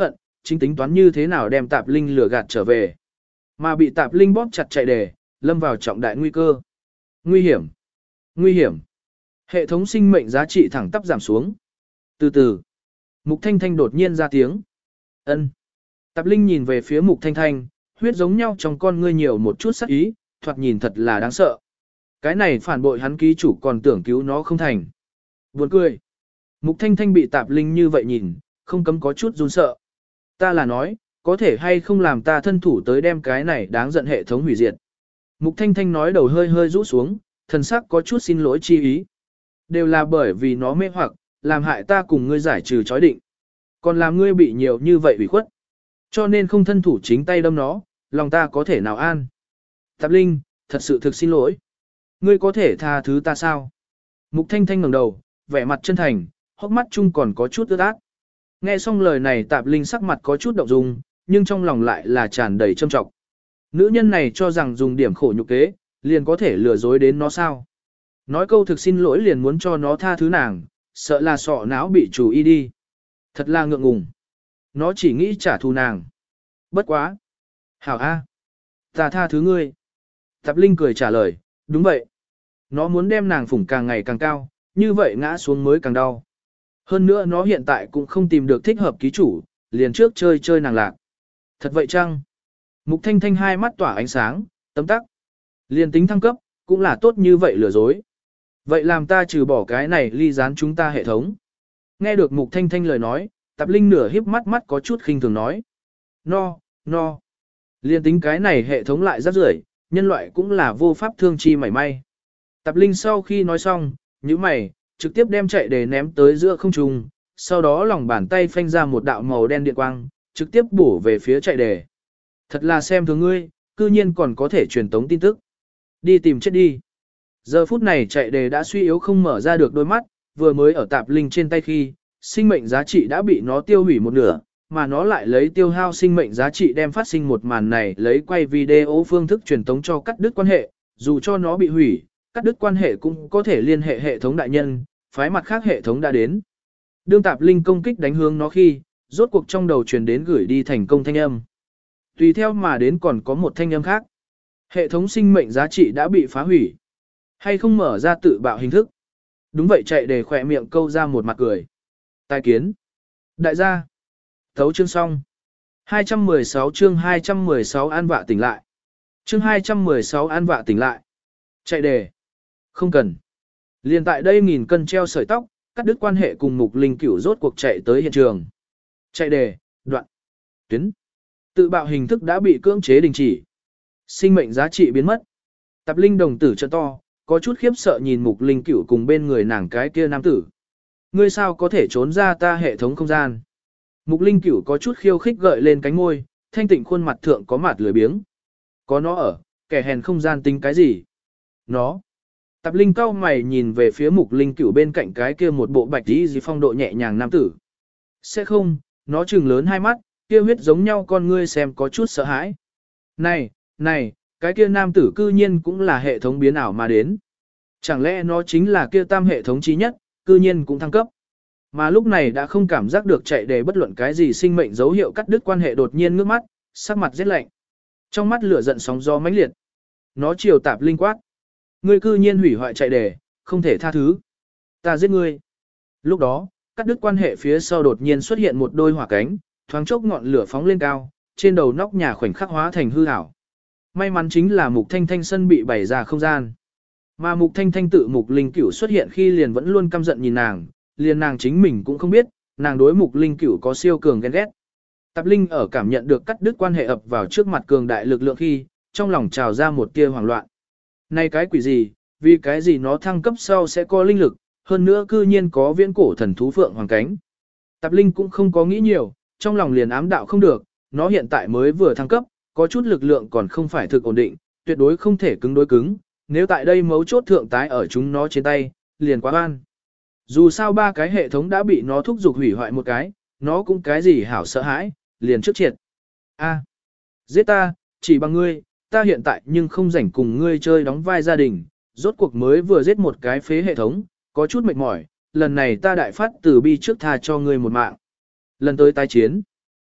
chính tính toán như thế nào đem Tạp Linh lừa gạt trở về. Mà bị Tạp Linh bóp chặt chạy đề, lâm vào trọng đại nguy cơ. Nguy hiểm! Nguy hiểm! Hệ thống sinh mệnh giá trị thẳng tắp giảm xuống. Từ từ, Mục Thanh Thanh đột nhiên ra tiếng. Ân. Tạp Linh nhìn về phía Mục Thanh Thanh, huyết giống nhau trong con ngươi nhiều một chút sắc ý, thoạt nhìn thật là đáng sợ. Cái này phản bội hắn ký chủ còn tưởng cứu nó không thành. Buồn cười. Mục Thanh Thanh bị Tạp Linh như vậy nhìn, không cấm có chút run sợ. Ta là nói, có thể hay không làm ta thân thủ tới đem cái này đáng giận hệ thống hủy diệt. Mục Thanh Thanh nói đầu hơi hơi rũ xuống, thần sắc có chút xin lỗi chi ý. Đều là bởi vì nó mê hoặc, làm hại ta cùng ngươi giải trừ chói định. Còn làm ngươi bị nhiều như vậy ủy khuất. Cho nên không thân thủ chính tay đâm nó, lòng ta có thể nào an. Tạp Linh, thật sự thực xin lỗi. Ngươi có thể tha thứ ta sao? Mục Thanh Thanh ngẩng đầu, vẻ mặt chân thành, hốc mắt chung còn có chút ướt át. Nghe xong lời này Tạp Linh sắc mặt có chút động dung, nhưng trong lòng lại là tràn đầy châm trọng. Nữ nhân này cho rằng dùng điểm khổ nhục kế, liền có thể lừa dối đến nó sao? Nói câu thực xin lỗi liền muốn cho nó tha thứ nàng, sợ là sọ não bị chủ y đi. Thật là ngượng ngùng. Nó chỉ nghĩ trả thù nàng. Bất quá. Hảo A. Ta tha thứ ngươi. Tạp Linh cười trả lời, đúng vậy. Nó muốn đem nàng phủng càng ngày càng cao, như vậy ngã xuống mới càng đau. Hơn nữa nó hiện tại cũng không tìm được thích hợp ký chủ, liền trước chơi chơi nàng lạc. Thật vậy chăng? Mục Thanh Thanh hai mắt tỏa ánh sáng, tấm tắc. Liền tính thăng cấp, cũng là tốt như vậy lừa dối. Vậy làm ta trừ bỏ cái này ly gián chúng ta hệ thống. Nghe được Mục Thanh Thanh lời nói, Tạp Linh nửa híp mắt mắt có chút khinh thường nói. No, no. Liên tính cái này hệ thống lại rắc rưởi, nhân loại cũng là vô pháp thương chi mảy may. Tạp Linh sau khi nói xong, nhíu mày, trực tiếp đem chạy để ném tới giữa không trung, sau đó lòng bàn tay phanh ra một đạo màu đen điện quang, trực tiếp bổ về phía chạy đề. Thật là xem thường ngươi, cư nhiên còn có thể truyền tống tin tức. Đi tìm chết đi. Giờ phút này chạy đề đã suy yếu không mở ra được đôi mắt, vừa mới ở Tạp Linh trên tay khi, sinh mệnh giá trị đã bị nó tiêu hủy một nửa, mà nó lại lấy tiêu hao sinh mệnh giá trị đem phát sinh một màn này lấy quay video phương thức truyền tống cho cắt đứt quan hệ, dù cho nó bị hủy, cắt đứt quan hệ cũng có thể liên hệ hệ thống đại nhân, phái mặt khác hệ thống đã đến. Đương Tạp Linh công kích đánh hướng nó khi, rốt cuộc trong đầu truyền đến gửi đi thành công thanh âm. Tùy theo mà đến còn có một thanh âm khác. Hệ thống sinh mệnh giá trị đã bị phá hủy. Hay không mở ra tự bạo hình thức. Đúng vậy chạy để khỏe miệng câu ra một mặt cười. Tài kiến. Đại gia. Thấu chương xong. hai trăm mười sáu chương hai trăm mười sáu an vạ tỉnh lại. Chương hai trăm mười sáu an vạ tỉnh lại. Chạy đề. Không cần. Liên tại đây nghìn cân treo sợi tóc, cắt đứt quan hệ cùng Mục Linh Cửu rốt cuộc chạy tới hiện trường. Chạy đề, đoạn, tuyến. Tự bạo hình thức đã bị cưỡng chế đình chỉ. Sinh mệnh giá trị biến mất. Tạp Linh đồng tử trợ to, có chút khiếp sợ nhìn Mục Linh Cửu cùng bên người nàng cái kia nam tử. Ngươi sao có thể trốn ra ta hệ thống không gian? Mục Linh Cửu có chút khiêu khích gợi lên cánh môi, thanh tịnh khuôn mặt thượng có mặt lười biếng. Có nó ở, kẻ hèn không gian tính cái gì? Nó. Tạp Linh cau mày nhìn về phía Mục Linh Cửu bên cạnh cái kia một bộ bạch tí gì phong độ nhẹ nhàng nam tử. Sẽ không, nó trừng lớn hai mắt, kia huyết giống nhau con ngươi xem có chút sợ hãi. Này, này, cái kia nam tử cư nhiên cũng là hệ thống biến ảo mà đến. Chẳng lẽ nó chính là kia tam hệ thống chí nhất, cư nhiên cũng thăng cấp. Mà lúc này đã không cảm giác được chạy đề bất luận cái gì sinh mệnh dấu hiệu cắt đứt quan hệ đột nhiên ngước mắt, sắc mặt rét lạnh. Trong mắt lửa giận sóng gió mãnh liệt. Nó chiều Tạp Linh quát. Ngươi cư nhiên hủy hoại chạy đề, không thể tha thứ. Ta giết ngươi. Lúc đó, cắt đứt quan hệ phía sau đột nhiên xuất hiện một đôi hỏa cánh, thoáng chốc ngọn lửa phóng lên cao, trên đầu nóc nhà khoảnh khắc hóa thành hư ảo. May mắn chính là Mục Thanh Thanh sân bị bày ra không gian. Mà Mục Thanh Thanh tự Mục Linh Cửu xuất hiện khi liền vẫn luôn căm giận nhìn nàng, liền nàng chính mình cũng không biết, nàng đối Mục Linh Cửu có siêu cường ghen ghét. Tạp Linh ở cảm nhận được cắt đứt quan hệ ập vào trước mặt cường đại lực lượng khi, trong lòng trào ra một tia hoảng loạn. Này cái quỷ gì, vì cái gì nó thăng cấp sau sẽ có linh lực, hơn nữa cư nhiên có viễn cổ thần thú phượng hoàng cánh. Tạp Linh cũng không có nghĩ nhiều, trong lòng liền ám đạo không được, nó hiện tại mới vừa thăng cấp, có chút lực lượng còn không phải thực ổn định, tuyệt đối không thể cứng đối cứng, nếu tại đây mấu chốt thượng tái ở chúng nó trên tay, liền quá oan. Dù sao ba cái hệ thống đã bị nó thúc giục hủy hoại một cái, nó cũng cái gì hảo sợ hãi, liền trước triệt. A, giết ta, chỉ bằng ngươi, ta hiện tại nhưng không rảnh cùng ngươi chơi đóng vai gia đình, rốt cuộc mới vừa giết một cái phế hệ thống, có chút mệt mỏi, lần này ta đại phát từ bi trước tha cho ngươi một mạng. Lần tới tái chiến,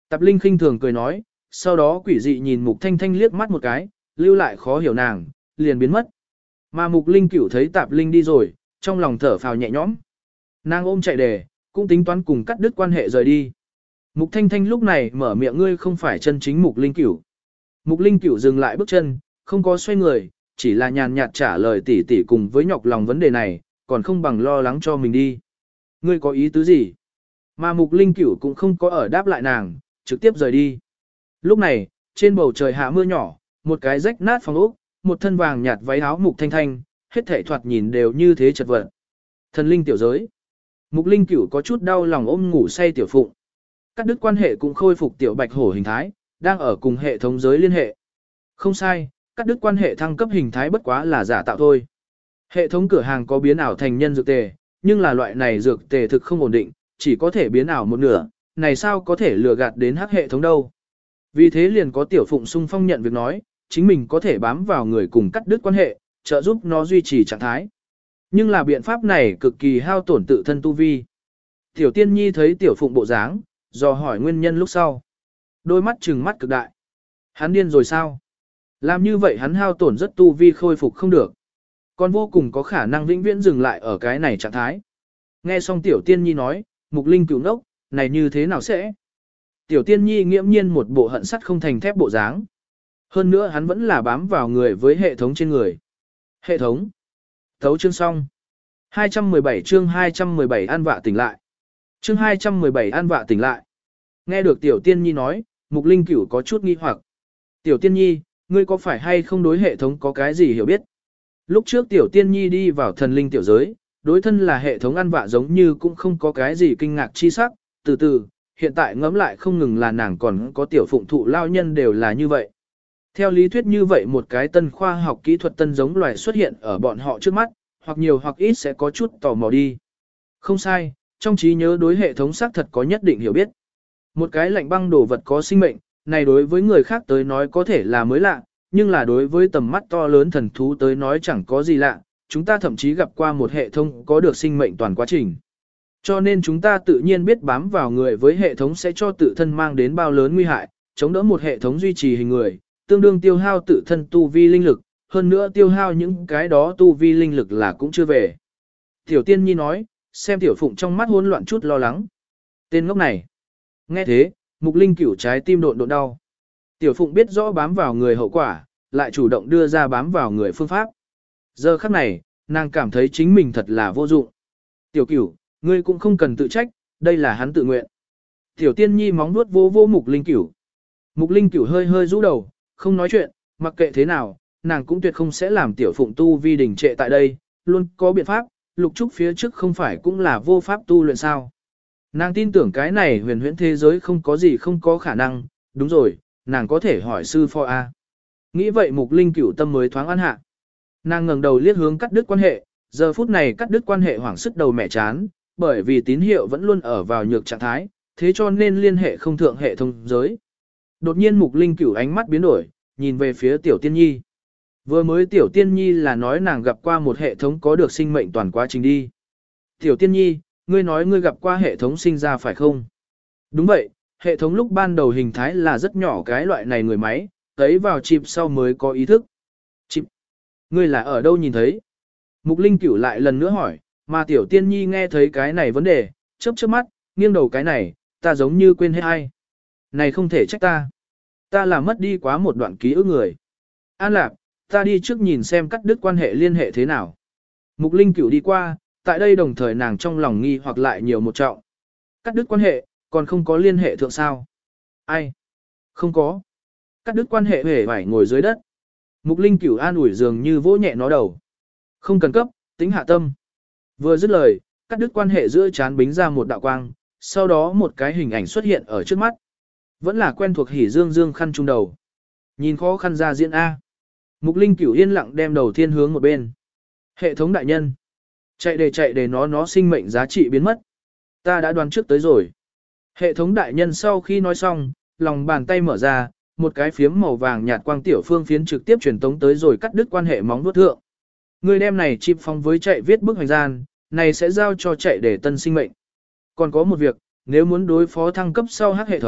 Tạp Linh khinh thường cười nói, sau đó quỷ dị nhìn Mục Thanh Thanh liếc mắt một cái, lưu lại khó hiểu nàng, liền biến mất. Mà Mục Linh Cửu thấy Tạp Linh đi rồi, trong lòng thở phào nhẹ nhõm. Nàng ôm chạy đề, cũng tính toán cùng cắt đứt quan hệ rời đi. Mục Thanh Thanh lúc này mở miệng, ngươi không phải chân chính Mục Linh Cửu. Mục Linh Cửu dừng lại bước chân, không có xoay người, chỉ là nhàn nhạt trả lời tỉ tỉ cùng với nhọc lòng vấn đề này, còn không bằng lo lắng cho mình đi. Ngươi có ý tứ gì? Mà Mục Linh Cửu cũng không có ở đáp lại nàng, trực tiếp rời đi. Lúc này, trên bầu trời hạ mưa nhỏ, một cái rách nát phòng ốc, một thân vàng nhạt váy áo Mục Thanh Thanh, hết thảy thoạt nhìn đều như thế chật vật. Thần linh tiểu giới. Mục Linh Cửu có chút đau lòng ôm ngủ say tiểu phụng. Cắt đứt quan hệ cũng khôi phục tiểu bạch hổ hình thái, đang ở cùng hệ thống giới liên hệ. Không sai, cắt đứt quan hệ thăng cấp hình thái bất quá là giả tạo thôi. Hệ thống cửa hàng có biến ảo thành nhân dược tề, nhưng là loại này dược tề thực không ổn định, chỉ có thể biến ảo một nửa, này sao có thể lừa gạt đến hắc hệ thống đâu. Vì thế liền có tiểu phụng sung phong nhận việc nói, chính mình có thể bám vào người cùng cắt đứt quan hệ, trợ giúp nó duy trì trạng thái. Nhưng là biện pháp này cực kỳ hao tổn tự thân tu vi. Tiểu tiên nhi thấy tiểu phụng bộ dáng, dò hỏi nguyên nhân lúc sau. Đôi mắt trừng mắt cực đại. Hắn điên rồi sao? Làm như vậy hắn hao tổn rất tu vi khôi phục không được. Còn vô cùng có khả năng vĩnh viễn dừng lại ở cái này trạng thái. Nghe xong tiểu tiên nhi nói, Mục Linh Cửu ngốc, này như thế nào sẽ? Tiểu tiên nhi nghiễm nhiên một bộ hận sắt không thành thép bộ dáng. Hơn nữa hắn vẫn là bám vào người với hệ thống trên người. Hệ thống. Thấu chương xong. hai trăm mười bảy chương hai trăm mười bảy an vạ tỉnh lại. Chương hai trăm mười bảy an vạ tỉnh lại. Nghe được tiểu tiên nhi nói, Mục Linh Cửu có chút nghi hoặc. Tiểu tiên nhi, ngươi có phải hay không đối hệ thống có cái gì hiểu biết? Lúc trước tiểu tiên nhi đi vào thần linh tiểu giới, đối thân là hệ thống ăn vạ giống như cũng không có cái gì kinh ngạc chi sắc, từ từ, hiện tại ngẫm lại không ngừng là nàng còn có tiểu phụng thụ lao nhân đều là như vậy. Theo lý thuyết như vậy một cái tân khoa học kỹ thuật tân giống loài xuất hiện ở bọn họ trước mắt, hoặc nhiều hoặc ít sẽ có chút tò mò đi. Không sai, trong trí nhớ đối hệ thống xác thật có nhất định hiểu biết. Một cái lạnh băng đồ vật có sinh mệnh, này đối với người khác tới nói có thể là mới lạ, nhưng là đối với tầm mắt to lớn thần thú tới nói chẳng có gì lạ, chúng ta thậm chí gặp qua một hệ thống có được sinh mệnh toàn quá trình. Cho nên chúng ta tự nhiên biết bám vào người với hệ thống sẽ cho tự thân mang đến bao lớn nguy hại, chống đỡ một hệ thống duy trì hình người, tương đương tiêu hao tự thân tu vi linh lực, hơn nữa tiêu hao những cái đó tu vi linh lực là cũng chưa về. Tiểu tiên nhi nói, xem tiểu phụng trong mắt hỗn loạn chút lo lắng. Tên ngốc này. Nghe thế, Mục Linh Cửu trái tim độn độn đau. Tiểu phụng biết rõ bám vào người hậu quả, lại chủ động đưa ra bám vào người phương pháp. Giờ khắc này, nàng cảm thấy chính mình thật là vô dụng. Tiểu Cửu, ngươi cũng không cần tự trách, đây là hắn tự nguyện. Tiểu tiên nhi móng nuốt vô vô Mục Linh Cửu. Mục Linh Cửu hơi hơi rũ đầu, không nói chuyện, mặc kệ thế nào, nàng cũng tuyệt không sẽ làm tiểu phụng tu vi đình trệ tại đây, luôn có biện pháp, Lục Trúc phía trước không phải cũng là vô pháp tu luyện sao. Nàng tin tưởng cái này huyền huyễn thế giới không có gì không có khả năng, đúng rồi, nàng có thể hỏi sư phó A. Nghĩ vậy Mục Linh Cửu tâm mới thoáng an hạ. Nàng ngẩng đầu liếc hướng cắt đứt quan hệ, giờ phút này cắt đứt quan hệ hoảng sức đầu mẹ chán, bởi vì tín hiệu vẫn luôn ở vào nhược trạng thái, thế cho nên liên hệ không thượng hệ thống giới. Đột nhiên Mục Linh Cửu ánh mắt biến đổi, nhìn về phía Tiểu Tiên Nhi. Vừa mới Tiểu Tiên Nhi là nói nàng gặp qua một hệ thống có được sinh mệnh toàn quá trình đi. Tiểu Tiên Nhi, ngươi nói ngươi gặp qua hệ thống sinh ra phải không? Đúng vậy, hệ thống lúc ban đầu hình thái là rất nhỏ cái loại này người máy, tấy vào chip sau mới có ý thức. Chip, ngươi là ở đâu nhìn thấy? Mục Linh Cửu lại lần nữa hỏi, mà Tiểu Tiên Nhi nghe thấy cái này vấn đề, chớp chớp mắt, nghiêng đầu cái này, ta giống như quên hết ai. Này không thể trách ta. Ta là mất đi quá một đoạn ký ức người. An Lạc, ta đi trước nhìn xem cắt đứt quan hệ liên hệ thế nào. Mục Linh Cửu đi qua, tại đây đồng thời nàng trong lòng nghi hoặc lại nhiều một trọng. Cắt đứt quan hệ, còn không có liên hệ thượng sao? Ai? Không có. Cắt đứt quan hệ hề phải ngồi dưới đất. Mục Linh Cửu an ủi dường như vỗ nhẹ nó đầu. Không cần cấp, tính hạ tâm. Vừa dứt lời, cắt đứt quan hệ giữa chán bính ra một đạo quang, sau đó một cái hình ảnh xuất hiện ở trước mắt. Vẫn là quen thuộc hỉ dương dương khăn trung đầu. Nhìn khó khăn ra diễn A. Mục Linh Cửu yên lặng đem đầu thiên hướng một bên. Hệ thống đại nhân. Chạy để chạy để nó nó sinh mệnh giá trị biến mất. Ta đã đoán trước tới rồi. Hệ thống đại nhân sau khi nói xong, lòng bàn tay mở ra, một cái phiếm màu vàng nhạt quang tiểu phương phiến trực tiếp truyền tống tới rồi cắt đứt quan hệ móng vuốt thượng. Người đem này chip phong với chạy viết bức hành gian, này sẽ giao cho chạy để tân sinh mệnh. Còn có một việc, nếu muốn đối phó thăng cấp sau hắc hệ thống,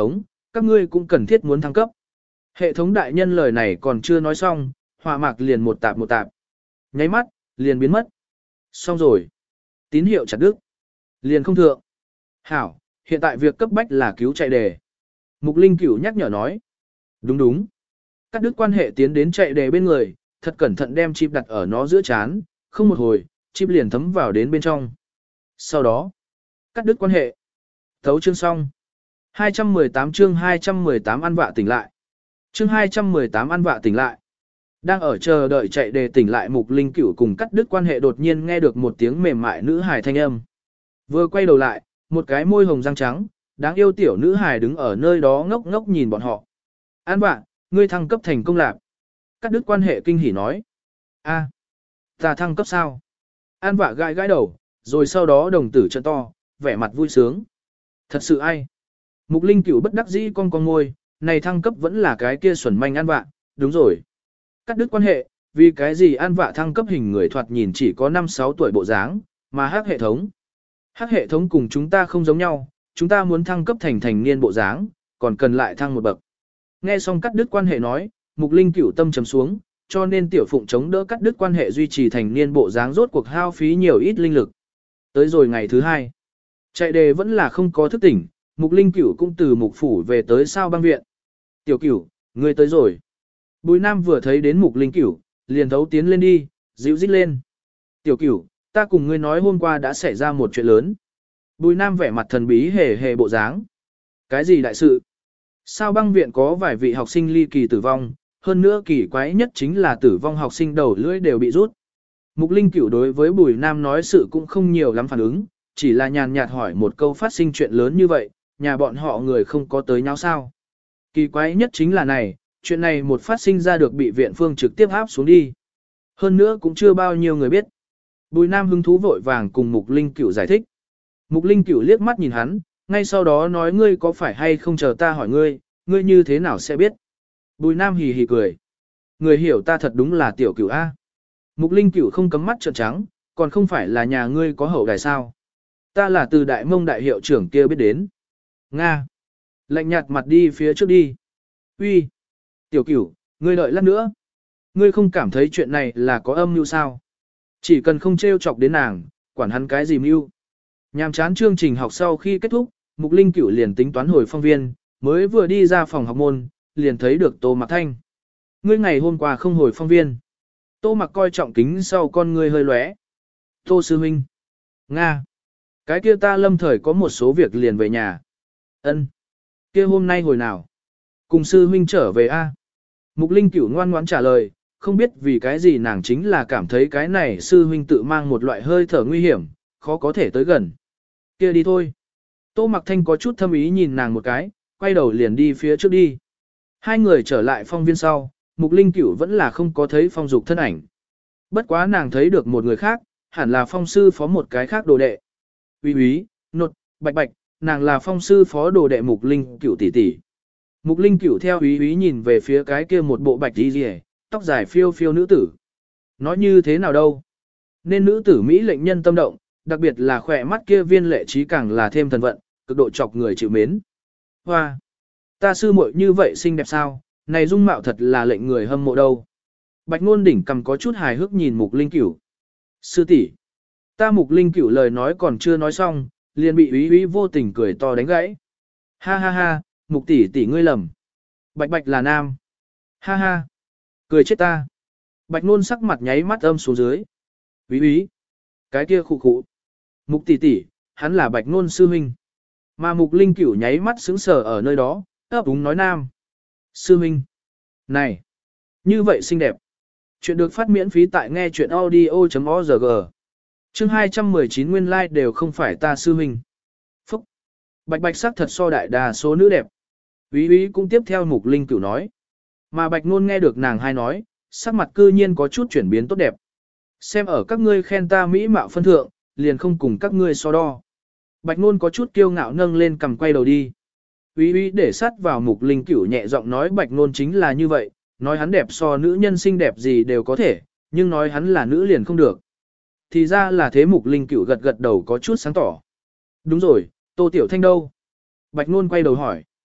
các ngươi cũng cần thiết muốn thăng cấp. Hệ thống đại nhân lời này còn chưa nói xong, hỏa mạc liền một tạp một tạp. Nháy mắt, liền biến mất. Xong rồi. Tín hiệu chặt đứt. Liền không thượng. Hảo, hiện tại việc cấp bách là cứu chạy đề. Mục Linh Cửu nhắc nhở nói. Đúng đúng. Cắt đứt quan hệ tiến đến chạy đề bên người, thật cẩn thận đem chip đặt ở nó giữa chán, không một hồi, chip liền thấm vào đến bên trong. Sau đó, cắt đứt quan hệ. Thấu chương xong. hai trăm mười tám chương hai trăm mười tám ăn vạ tỉnh lại. Chương hai trăm mười tám ăn vạ tỉnh lại. Đang ở chờ đợi chạy đề tỉnh lại Mục Linh Cửu cùng cắt đứt quan hệ đột nhiên nghe được một tiếng mềm mại nữ hài thanh âm. Vừa quay đầu lại, một cái môi hồng răng trắng, đáng yêu tiểu nữ hài đứng ở nơi đó ngốc ngốc nhìn bọn họ. An vạ, ngươi thăng cấp thành công lạc. Cắt đứt quan hệ kinh hỉ nói. A, ta thăng cấp sao? An vạ gãi gãi đầu, rồi sau đó đồng tử trợ to, vẻ mặt vui sướng. Thật sự ai? Mục Linh Cửu bất đắc dĩ con con ngôi, này thăng cấp vẫn là cái kia xuẩn manh An vạ, đúng rồi. Cắt đứt quan hệ, vì cái gì An vạ thăng cấp hình người thoạt nhìn chỉ có năm sáu tuổi bộ dáng, mà hắc hệ thống. Hắc hệ thống cùng chúng ta không giống nhau, chúng ta muốn thăng cấp thành thành niên bộ dáng, còn cần lại thăng một bậc. Nghe xong cắt đứt quan hệ nói, Mục Linh Cửu tâm trầm xuống, cho nên tiểu phụng chống đỡ cắt đứt quan hệ duy trì thành niên bộ dáng rốt cuộc hao phí nhiều ít linh lực. Tới rồi ngày thứ hai, chạy đề vẫn là không có thức tỉnh, Mục Linh Cửu cũng từ Mục phủ về tới sao băng viện. Tiểu Cửu, ngươi tới rồi. Bùi Nam vừa thấy đến Mục Linh Cửu, liền thấu tiến lên đi, dịu dít lên. Tiểu Cửu, ta cùng ngươi nói hôm qua đã xảy ra một chuyện lớn. Bùi Nam vẻ mặt thần bí hề hề bộ dáng. Cái gì đại sự? Sao băng viện có vài vị học sinh ly kỳ tử vong, hơn nữa kỳ quái nhất chính là tử vong học sinh đầu lưỡi đều bị rút. Mục Linh Cửu đối với Bùi Nam nói sự cũng không nhiều lắm phản ứng, chỉ là nhàn nhạt hỏi một câu phát sinh chuyện lớn như vậy, nhà bọn họ người không có tới nhau sao. Kỳ quái nhất chính là này, chuyện này một phát sinh ra được bị viện phương trực tiếp áp xuống đi. Hơn nữa cũng chưa bao nhiêu người biết. Bùi Nam hứng thú vội vàng cùng Mục Linh Cửu giải thích. Mục Linh Cửu liếc mắt nhìn hắn, ngay sau đó nói ngươi có phải hay không chờ ta hỏi ngươi, ngươi như thế nào sẽ biết. Bùi Nam hì hì cười. Người hiểu ta thật đúng là tiểu Cửu A. Mục Linh Cửu không cấm mắt trợn trắng, còn không phải là nhà ngươi có hậu đài sao. Ta là từ đại mông đại hiệu trưởng kia biết đến. Nga. Lạnh nhạt mặt đi phía trước đi. Uy. Tiểu Cửu, ngươi đợi lát nữa. Ngươi không cảm thấy chuyện này là có âm mưu sao? Chỉ cần không trêu chọc đến nàng, quản hắn cái gì mưu. Nhàm chán chương trình học sau khi kết thúc, Mục Linh Cửu liền tính toán hồi phong viên, mới vừa đi ra phòng học môn, liền thấy được Tô Mặc Thanh. Ngươi ngày hôm qua không hồi phong viên. Tô Mặc coi trọng kính sau con ngươi hơi lóe. Tô sư huynh. Nga. Cái kia ta lâm thời có một số việc liền về nhà. Ân. Kia hôm nay hồi nào? Cùng sư huynh trở về a. Mục Linh Cửu ngoan ngoãn trả lời, không biết vì cái gì nàng chính là cảm thấy cái này sư huynh tự mang một loại hơi thở nguy hiểm, khó có thể tới gần. Kia đi thôi. Tô Mặc Thanh có chút thâm ý nhìn nàng một cái, quay đầu liền đi phía trước đi. Hai người trở lại phong viên sau, Mục Linh Cửu vẫn là không có thấy phong dục thân ảnh. Bất quá nàng thấy được một người khác, hẳn là phong sư phó một cái khác đồ đệ. Uy úy, nột, bạch bạch, nàng là phong sư phó đồ đệ Mục Linh Cửu tỷ tỷ. Mục Linh Cửu theo úy úy nhìn về phía cái kia một bộ bạch đi rìa, tóc dài phiêu phiêu nữ tử. Nói như thế nào đâu? Nên nữ tử Mỹ lệnh nhân tâm động, đặc biệt là khỏe mắt kia viên lệ trí càng là thêm thần vận, cực độ chọc người chịu mến. Hoa! Ta sư muội như vậy xinh đẹp sao? Này dung mạo thật là lệnh người hâm mộ đâu. Bạch Ngôn Đỉnh cầm có chút hài hước nhìn Mục Linh Cửu. Sư tỷ, ta Mục Linh Cửu lời nói còn chưa nói xong, liền bị úy úy vô tình cười to đánh gãy. Ha ha ha, Mục tỷ tỷ ngươi lầm. Bạch Bạch là nam. Ha ha, cười chết ta. Bạch Ngôn sắc mặt nháy mắt âm xuống dưới. Úy úy, cái kia khụ khụ. Mục tỷ tỷ, hắn là Bạch Ngôn sư huynh. Mà Mục Linh Cửu nháy mắt sững sờ ở nơi đó, ấp úng nói nam. Sư huynh. Này, như vậy xinh đẹp. Chuyện được phát miễn phí tại nghe chuyện audio.org. Chương hai trăm mười chín nguyên lai like đều không phải ta sư huynh. Phúc. Bạch Bạch sắc thật so đại đa số nữ đẹp. Úy úy cũng tiếp theo Mục Linh Cửu nói. Mà Bạch Nôn nghe được nàng hai nói, sắc mặt cư nhiên có chút chuyển biến tốt đẹp. Xem ở các ngươi khen ta mỹ mạo phân thượng, liền không cùng các ngươi so đo. Bạch Nôn có chút kiêu ngạo nâng lên cầm quay đầu đi. Úy úy để sát vào Mục Linh Cửu nhẹ giọng nói Bạch Nôn chính là như vậy, nói hắn đẹp so nữ nhân xinh đẹp gì đều có thể, nhưng nói hắn là nữ liền không được. Thì ra là thế. Mục Linh Cửu gật gật đầu có chút sáng tỏ. Đúng rồi, Tô Tiểu Thanh đâu? Bạch Nôn quay đầu hỏi.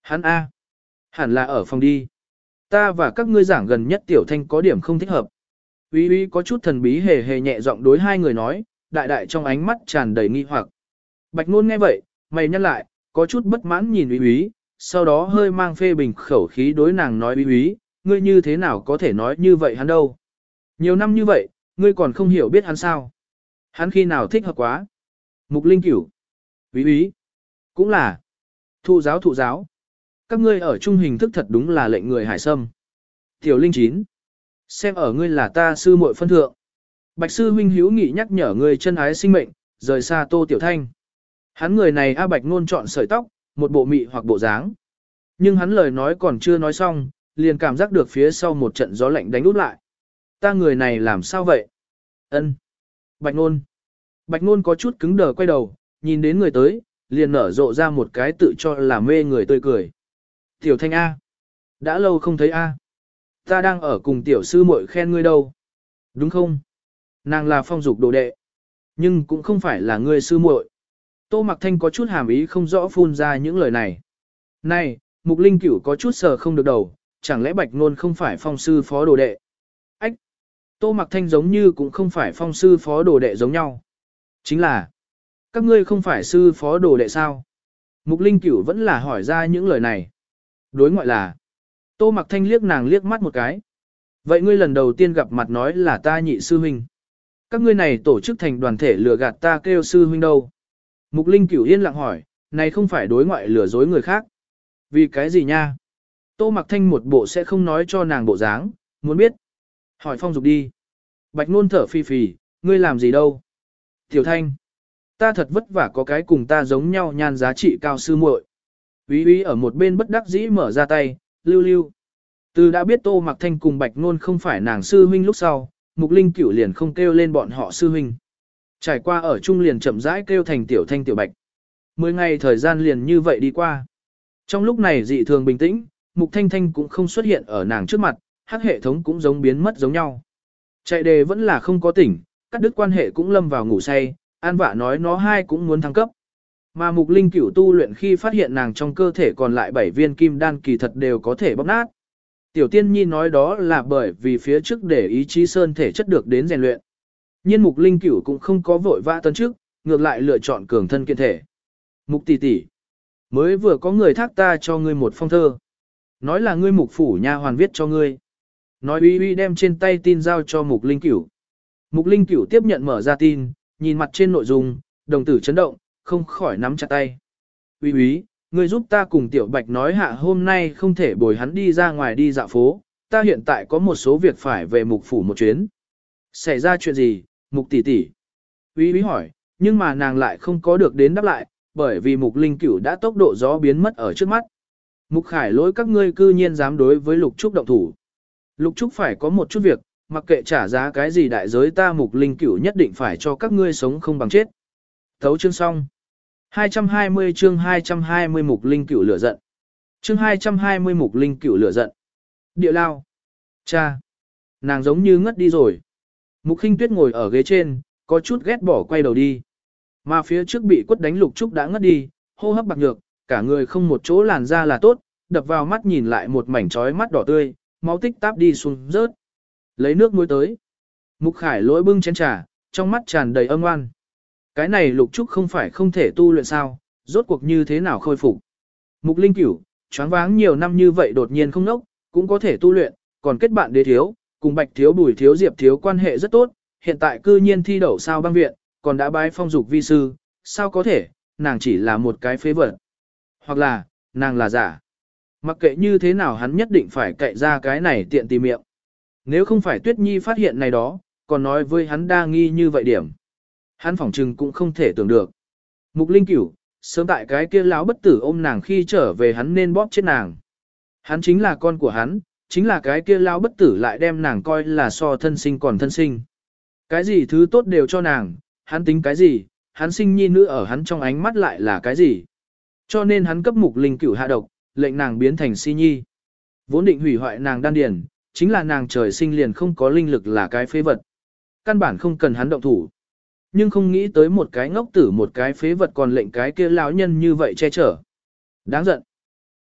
Hắn A. Hẳn là ở phòng đi. Ta và các ngươi giảng gần nhất tiểu thanh có điểm không thích hợp. Úy úy có chút thần bí hề hề nhẹ giọng đối hai người nói, đại đại trong ánh mắt tràn đầy nghi hoặc. Bạch Nôn nghe vậy, mày nhăn lại, có chút bất mãn nhìn úy úy, sau đó hơi mang phê bình khẩu khí đối nàng nói úy úy, ngươi như thế nào có thể nói như vậy hắn đâu. Nhiều năm như vậy, ngươi còn không hiểu biết hắn sao. Hắn khi nào thích hợp quá. Mục Linh Cửu. Úy úy. Cũng là. Thụ giáo thụ giáo. Các ngươi ở chung hình thức thật đúng là lệnh người hải sâm. Tiểu Linh chín. Xem ở ngươi là ta sư muội phân thượng. Bạch sư huynh hữu nghị nhắc nhở ngươi chân ái sinh mệnh, rời xa Tô Tiểu Thanh. Hắn người này A Bạch Nôn chọn sợi tóc, một bộ mị hoặc bộ dáng. Nhưng hắn lời nói còn chưa nói xong, liền cảm giác được phía sau một trận gió lạnh đánh út lại. Ta người này làm sao vậy? Ân. Bạch Nôn. Bạch Nôn có chút cứng đờ quay đầu, nhìn đến người tới, liền nở rộ ra một cái tự cho là mê người tươi cười. Tiểu Thanh A. Đã lâu không thấy A. Ta đang ở cùng tiểu sư muội khen ngươi đâu. Đúng không? Nàng là phong dục đồ đệ. Nhưng cũng không phải là ngươi sư muội. Tô Mặc Thanh có chút hàm ý không rõ phun ra những lời này. Này, Mục Linh Cửu có chút sờ không được đầu, chẳng lẽ Bạch Nôn không phải phong sư phó đồ đệ? Ách! Tô Mặc Thanh giống như cũng không phải phong sư phó đồ đệ giống nhau. Chính là, các ngươi không phải sư phó đồ đệ sao? Mục Linh Cửu vẫn là hỏi ra những lời này. Đối ngoại là, Tô Mặc Thanh liếc nàng liếc mắt một cái. Vậy ngươi lần đầu tiên gặp mặt nói là ta nhị sư huynh. Các ngươi này tổ chức thành đoàn thể lừa gạt ta kêu sư huynh đâu? Mục Linh Cửu yên lặng hỏi, này không phải đối ngoại lừa dối người khác. Vì cái gì nha? Tô Mặc Thanh một bộ sẽ không nói cho nàng bộ dáng, muốn biết. Hỏi Phong Dục đi. Bạch Nôn thở phì phì, ngươi làm gì đâu? Tiểu Thanh, ta thật vất vả có cái cùng ta giống nhau nhan giá trị cao sư muội. Úy úy ở một bên bất đắc dĩ mở ra tay, lưu lưu. Từ đã biết Tô Mặc Thanh cùng Bạch Nôn không phải nàng sư huynh lúc sau, Mục Linh Cửu liền không kêu lên bọn họ sư huynh. Trải qua ở chung liền chậm rãi kêu thành Tiểu Thanh Tiểu Bạch. Mười ngày thời gian liền như vậy đi qua. Trong lúc này dị thường bình tĩnh, Mục Thanh Thanh cũng không xuất hiện ở nàng trước mặt, hắc hệ thống cũng giống biến mất giống nhau. Chạy đề vẫn là không có tỉnh, cắt đứt quan hệ cũng lâm vào ngủ say, An Vạ nói nó hai cũng muốn thăng cấp. Mà Mục Linh Cửu tu luyện khi phát hiện nàng trong cơ thể còn lại bảy viên kim đan kỳ thật đều có thể bóp nát. Tiểu Tiên Nhi nói đó là bởi vì phía trước để ý chí sơn thể chất được đến rèn luyện. Nhưng Mục Linh Cửu cũng không có vội vã tấn trước, ngược lại lựa chọn cường thân kiện thể. Mục tỷ tỷ, mới vừa có người thác ta cho ngươi một phong thơ. Nói là ngươi Mục phủ nha hoàn viết cho ngươi. Nói uy uy đem trên tay tin giao cho Mục Linh Cửu. Mục Linh Cửu tiếp nhận mở ra tin, nhìn mặt trên nội dung, đồng tử chấn động, không khỏi nắm chặt tay. Uy uy, ngươi giúp ta cùng Tiểu Bạch nói hạ hôm nay không thể bồi hắn đi ra ngoài đi dạo phố, ta hiện tại có một số việc phải về Mục phủ một chuyến. Xảy ra chuyện gì, Mục tỷ tỷ? Uy uy hỏi, nhưng mà nàng lại không có được đến đáp lại, bởi vì Mục Linh Cửu đã tốc độ gió biến mất ở trước mắt. Mục Khải lỗi các ngươi cư nhiên dám đối với Lục Trúc động thủ. Lục Trúc phải có một chút việc, mặc kệ trả giá cái gì đại giới ta Mục Linh Cửu nhất định phải cho các ngươi sống không bằng chết. Thấu chương xong. hai trăm hai mươi chương hai trăm hai mươi Mục Linh Cửu lửa giận. Chương hai trăm hai mươi Mục Linh Cửu lửa giận. Địa lao. Cha. Nàng giống như ngất đi rồi. Mục Khinh Tuyết ngồi ở ghế trên, có chút ghét bỏ quay đầu đi. Mà phía trước bị quất đánh Lục Trúc đã ngất đi, hô hấp bạc nhược, cả người không một chỗ làn da là tốt, đập vào mắt nhìn lại một mảnh trói mắt đỏ tươi, máu tích táp đi xuống rớt. Lấy nước muối tới. Mục Khải lỗi bưng chén trà, trong mắt tràn đầy âm oan. Cái này Lục Trúc không phải không thể tu luyện sao, rốt cuộc như thế nào khôi phục. Mục Linh Cửu, choáng váng nhiều năm như vậy đột nhiên không nốc, cũng có thể tu luyện, còn kết bạn đế thiếu, cùng Bạch thiếu Bùi thiếu Diệp thiếu quan hệ rất tốt, hiện tại cư nhiên thi đậu sao băng viện, còn đã bái phong dục vi sư, sao có thể, nàng chỉ là một cái phế vật. Hoặc là, nàng là giả. Mặc kệ như thế nào hắn nhất định phải cậy ra cái này tiện tì miệng. Nếu không phải Tuyết Nhi phát hiện này đó, còn nói với hắn đa nghi như vậy điểm. Hắn phỏng trừng cũng không thể tưởng được. Mục Linh Cửu, sớm tại cái kia lão bất tử ôm nàng khi trở về hắn nên bóp chết nàng. Hắn chính là con của hắn, chính là cái kia lão bất tử lại đem nàng coi là so thân sinh còn thân sinh. Cái gì thứ tốt đều cho nàng, hắn tính cái gì, hắn sinh nhi nữ ở hắn trong ánh mắt lại là cái gì. Cho nên hắn cấp Mục Linh Cửu hạ độc, lệnh nàng biến thành si nhi. Vốn định hủy hoại nàng đan điền, chính là nàng trời sinh liền không có linh lực là cái phế vật. Căn bản không cần hắn động thủ. Nhưng không nghĩ tới một cái ngốc tử một cái phế vật còn lệnh cái kia lão nhân như vậy che chở. Đáng giận.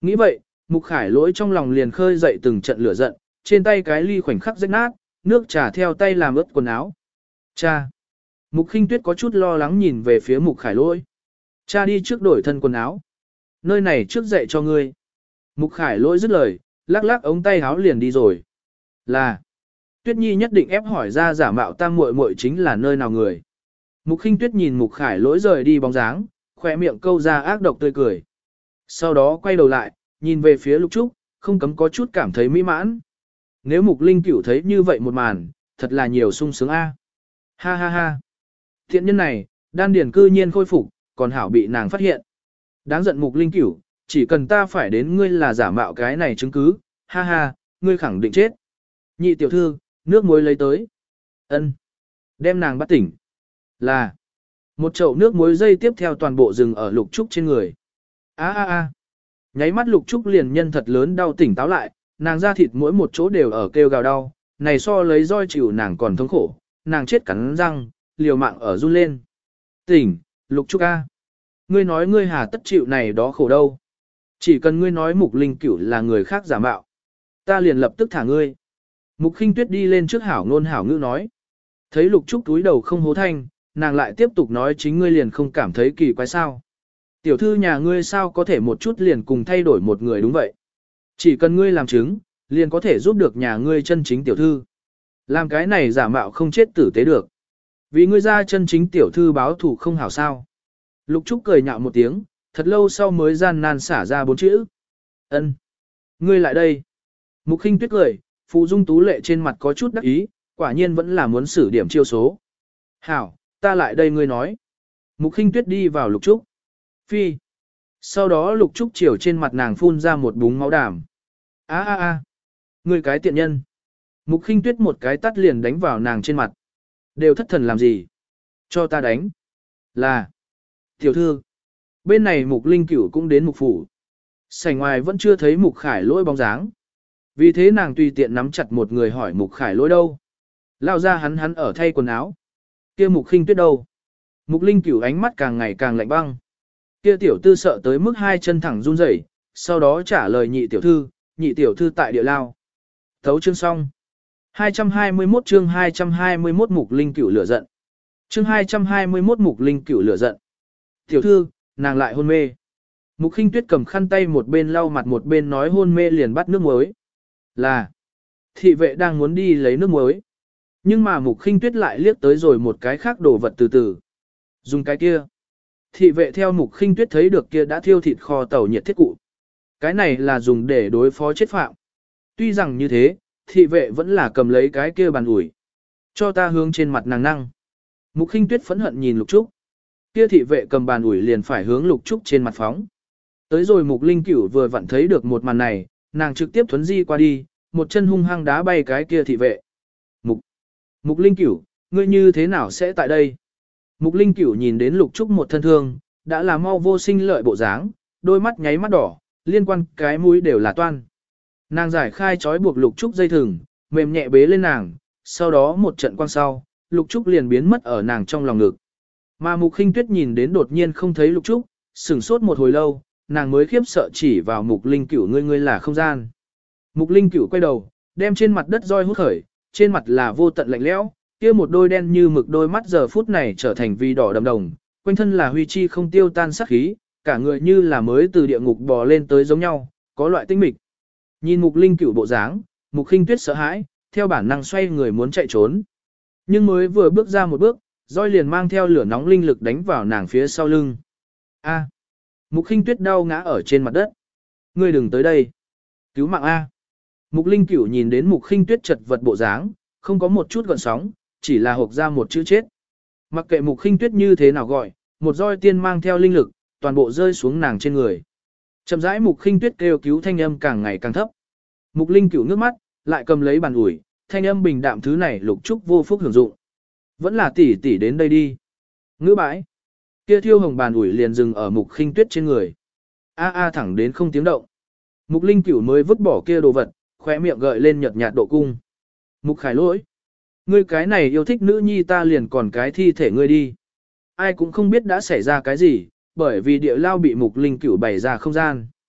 Nghĩ vậy, Mục Khải Lỗi trong lòng liền khơi dậy từng trận lửa giận, trên tay cái ly khoảnh khắc rách nát, nước trà theo tay làm ướt quần áo. Cha! Mục Khinh Tuyết có chút lo lắng nhìn về phía Mục Khải Lỗi. Cha đi trước đổi thân quần áo. Nơi này trước dạy cho ngươi. Mục Khải Lỗi dứt lời, lắc lắc ống tay áo liền đi rồi. Là. Tuyết Nhi nhất định ép hỏi ra giả mạo tam muội muội chính là nơi nào người. Mục Khinh Tuyết nhìn Mục Khải Lỗi rời đi bóng dáng, khỏe miệng câu ra ác độc tươi cười. Sau đó quay đầu lại, nhìn về phía Lục Trúc, không cấm có chút cảm thấy mỹ mãn. Nếu Mục Linh Cửu thấy như vậy một màn, thật là nhiều sung sướng a. Ha ha ha. Thiện nhân này, đan điền cư nhiên khôi phục, còn hảo bị nàng phát hiện. Đáng giận Mục Linh Cửu, chỉ cần ta phải đến ngươi là giả mạo cái này chứng cứ, ha ha, ngươi khẳng định chết. Nhị tiểu thư, nước muối lấy tới. Ân. Đem nàng bắt tỉnh. Là. Một chậu nước muối dây tiếp theo toàn bộ rừng ở Lục Trúc trên người. A a a. Nháy mắt Lục Trúc liền nhân thật lớn đau tỉnh táo lại, nàng da thịt mỗi một chỗ đều ở kêu gào đau, này so lấy roi chịu nàng còn thống khổ, nàng chết cắn răng, liều mạng ở run lên. Tỉnh, Lục Trúc a. Ngươi nói ngươi hà tất chịu này đó khổ đâu. Chỉ cần ngươi nói Mục Linh Cửu là người khác giả mạo, ta liền lập tức thả ngươi. Mục Khinh Tuyết đi lên trước hảo ngôn hảo ngữ nói. Thấy Lục Trúc túi đầu không hố thanh, nàng lại tiếp tục nói chính ngươi liền không cảm thấy kỳ quái sao. Tiểu thư nhà ngươi sao có thể một chút liền cùng thay đổi một người đúng vậy. Chỉ cần ngươi làm chứng, liền có thể giúp được nhà ngươi chân chính tiểu thư. Làm cái này giả mạo không chết tử tế được. Vì ngươi ra chân chính tiểu thư báo thủ không hảo sao. Lục Trúc cười nhạo một tiếng, thật lâu sau mới gian nan xả ra bốn chữ. Ân, ngươi lại đây. Mục Khinh Tuyết cười, Phụ Dung tú lệ trên mặt có chút đắc ý, quả nhiên vẫn là muốn xử điểm chiêu số. Hảo, ta lại đây ngươi nói. Mục Khinh Tuyết đi vào Lục Trúc. Phi. Sau đó Lục Trúc chiều trên mặt nàng phun ra một búng máu đàm. A a a. Ngươi cái tiện nhân. Mục Khinh Tuyết một cái tắt liền đánh vào nàng trên mặt. Đều thất thần làm gì? Cho ta đánh. Là. Tiểu thư. Bên này Mục Linh Cửu cũng đến Mục phủ. Sảnh ngoài vẫn chưa thấy Mục Khải Lỗi bóng dáng. Vì thế nàng tùy tiện nắm chặt một người hỏi Mục Khải Lỗi đâu. Lao ra hắn hắn ở thay quần áo. Kia Mục Khinh Tuyết đâu? Mục Linh Cửu ánh mắt càng ngày càng lạnh băng. Kia tiểu tư sợ tới mức hai chân thẳng run rẩy, sau đó trả lời nhị tiểu thư, nhị tiểu thư tại địa lao. Thấu chương xong. hai trăm hai mươi mốt chương hai trăm hai mươi mốt Mục Linh Cửu lửa giận. Chương hai trăm hai mươi mốt Mục Linh Cửu lửa giận. Tiểu thư, nàng lại hôn mê. Mục Khinh Tuyết cầm khăn tay một bên lau mặt một bên nói hôn mê liền bắt nước muối. Là. Thị vệ đang muốn đi lấy nước muối. Nhưng mà Mục Khinh Tuyết lại liếc tới rồi một cái khác đồ vật từ từ. Dùng cái kia. Thị vệ theo Mục Khinh Tuyết thấy được kia đã thiêu thịt kho tàu nhiệt thiết cụ. Cái này là dùng để đối phó chết phạm. Tuy rằng như thế, thị vệ vẫn là cầm lấy cái kia bàn ủi. Cho ta hướng trên mặt nàng năng. Mục Khinh Tuyết phẫn hận nhìn Lục Trúc. Kia thị vệ cầm bàn ủi liền phải hướng Lục Trúc trên mặt phóng. Tới rồi Mục Linh Cửu vừa vặn thấy được một màn này, nàng trực tiếp thuấn di qua đi, một chân hung hăng đá bay cái kia thị vệ. Mục, Mục Linh Cửu, ngươi như thế nào sẽ tại đây? Mục Linh Cửu nhìn đến Lục Trúc một thân thương, đã là mau vô sinh lợi bộ dáng, đôi mắt nháy mắt đỏ, liên quan cái mũi đều là toan. Nàng giải khai trói buộc Lục Trúc dây thừng, mềm nhẹ bế lên nàng, sau đó một trận quang sau, Lục Trúc liền biến mất ở nàng trong lòng ngực. Mà Mục Khinh Tuyết nhìn đến đột nhiên không thấy Lục Trúc, sửng sốt một hồi lâu, nàng mới khiếp sợ chỉ vào Mục Linh Cửu ngươi ngươi là không gian. Mục Linh Cửu quay đầu, đem trên mặt đất roi hút khởi, trên mặt là vô tận lạnh lẽo, kia một đôi đen như mực đôi mắt giờ phút này trở thành vi đỏ đầm đồng, quanh thân là huy chi không tiêu tan sát khí, cả người như là mới từ địa ngục bò lên tới giống nhau, có loại tinh mịch. Nhìn Mục Linh Cửu bộ dáng, Mục Khinh Tuyết sợ hãi, theo bản năng xoay người muốn chạy trốn. Nhưng mới vừa bước ra một bước, roi liền mang theo lửa nóng linh lực đánh vào nàng phía sau lưng. A. Mục Khinh Tuyết đau ngã ở trên mặt đất. Ngươi đừng tới đây. Cứu mạng A. Mục Linh Cửu nhìn đến Mục Khinh Tuyết chật vật bộ dáng, không có một chút gợn sóng, chỉ là hộc ra một chữ chết. Mặc kệ Mục Khinh Tuyết như thế nào gọi, một roi tiên mang theo linh lực, toàn bộ rơi xuống nàng trên người. Chậm rãi Mục Khinh Tuyết kêu cứu thanh âm càng ngày càng thấp. Mục Linh Cửu nước mắt, lại cầm lấy bàn ủi, thanh âm bình đạm thứ này Lục Trúc vô phúc hưởng dụng. Vẫn là tỷ tỷ đến đây đi. Ngữ bãi. Kia thiêu hồng bàn ủi liền dừng ở Mục Khinh Tuyết trên người. A a thẳng đến không tiếng động. Mục Linh Cửu mới vứt bỏ kia đồ vật, khóe miệng gợi lên nhợt nhạt độ cung. Mục Khải Lỗi. Ngươi cái này yêu thích nữ nhi ta liền còn cái thi thể ngươi đi. Ai cũng không biết đã xảy ra cái gì, bởi vì địa lao bị Mục Linh Cửu bày ra không gian.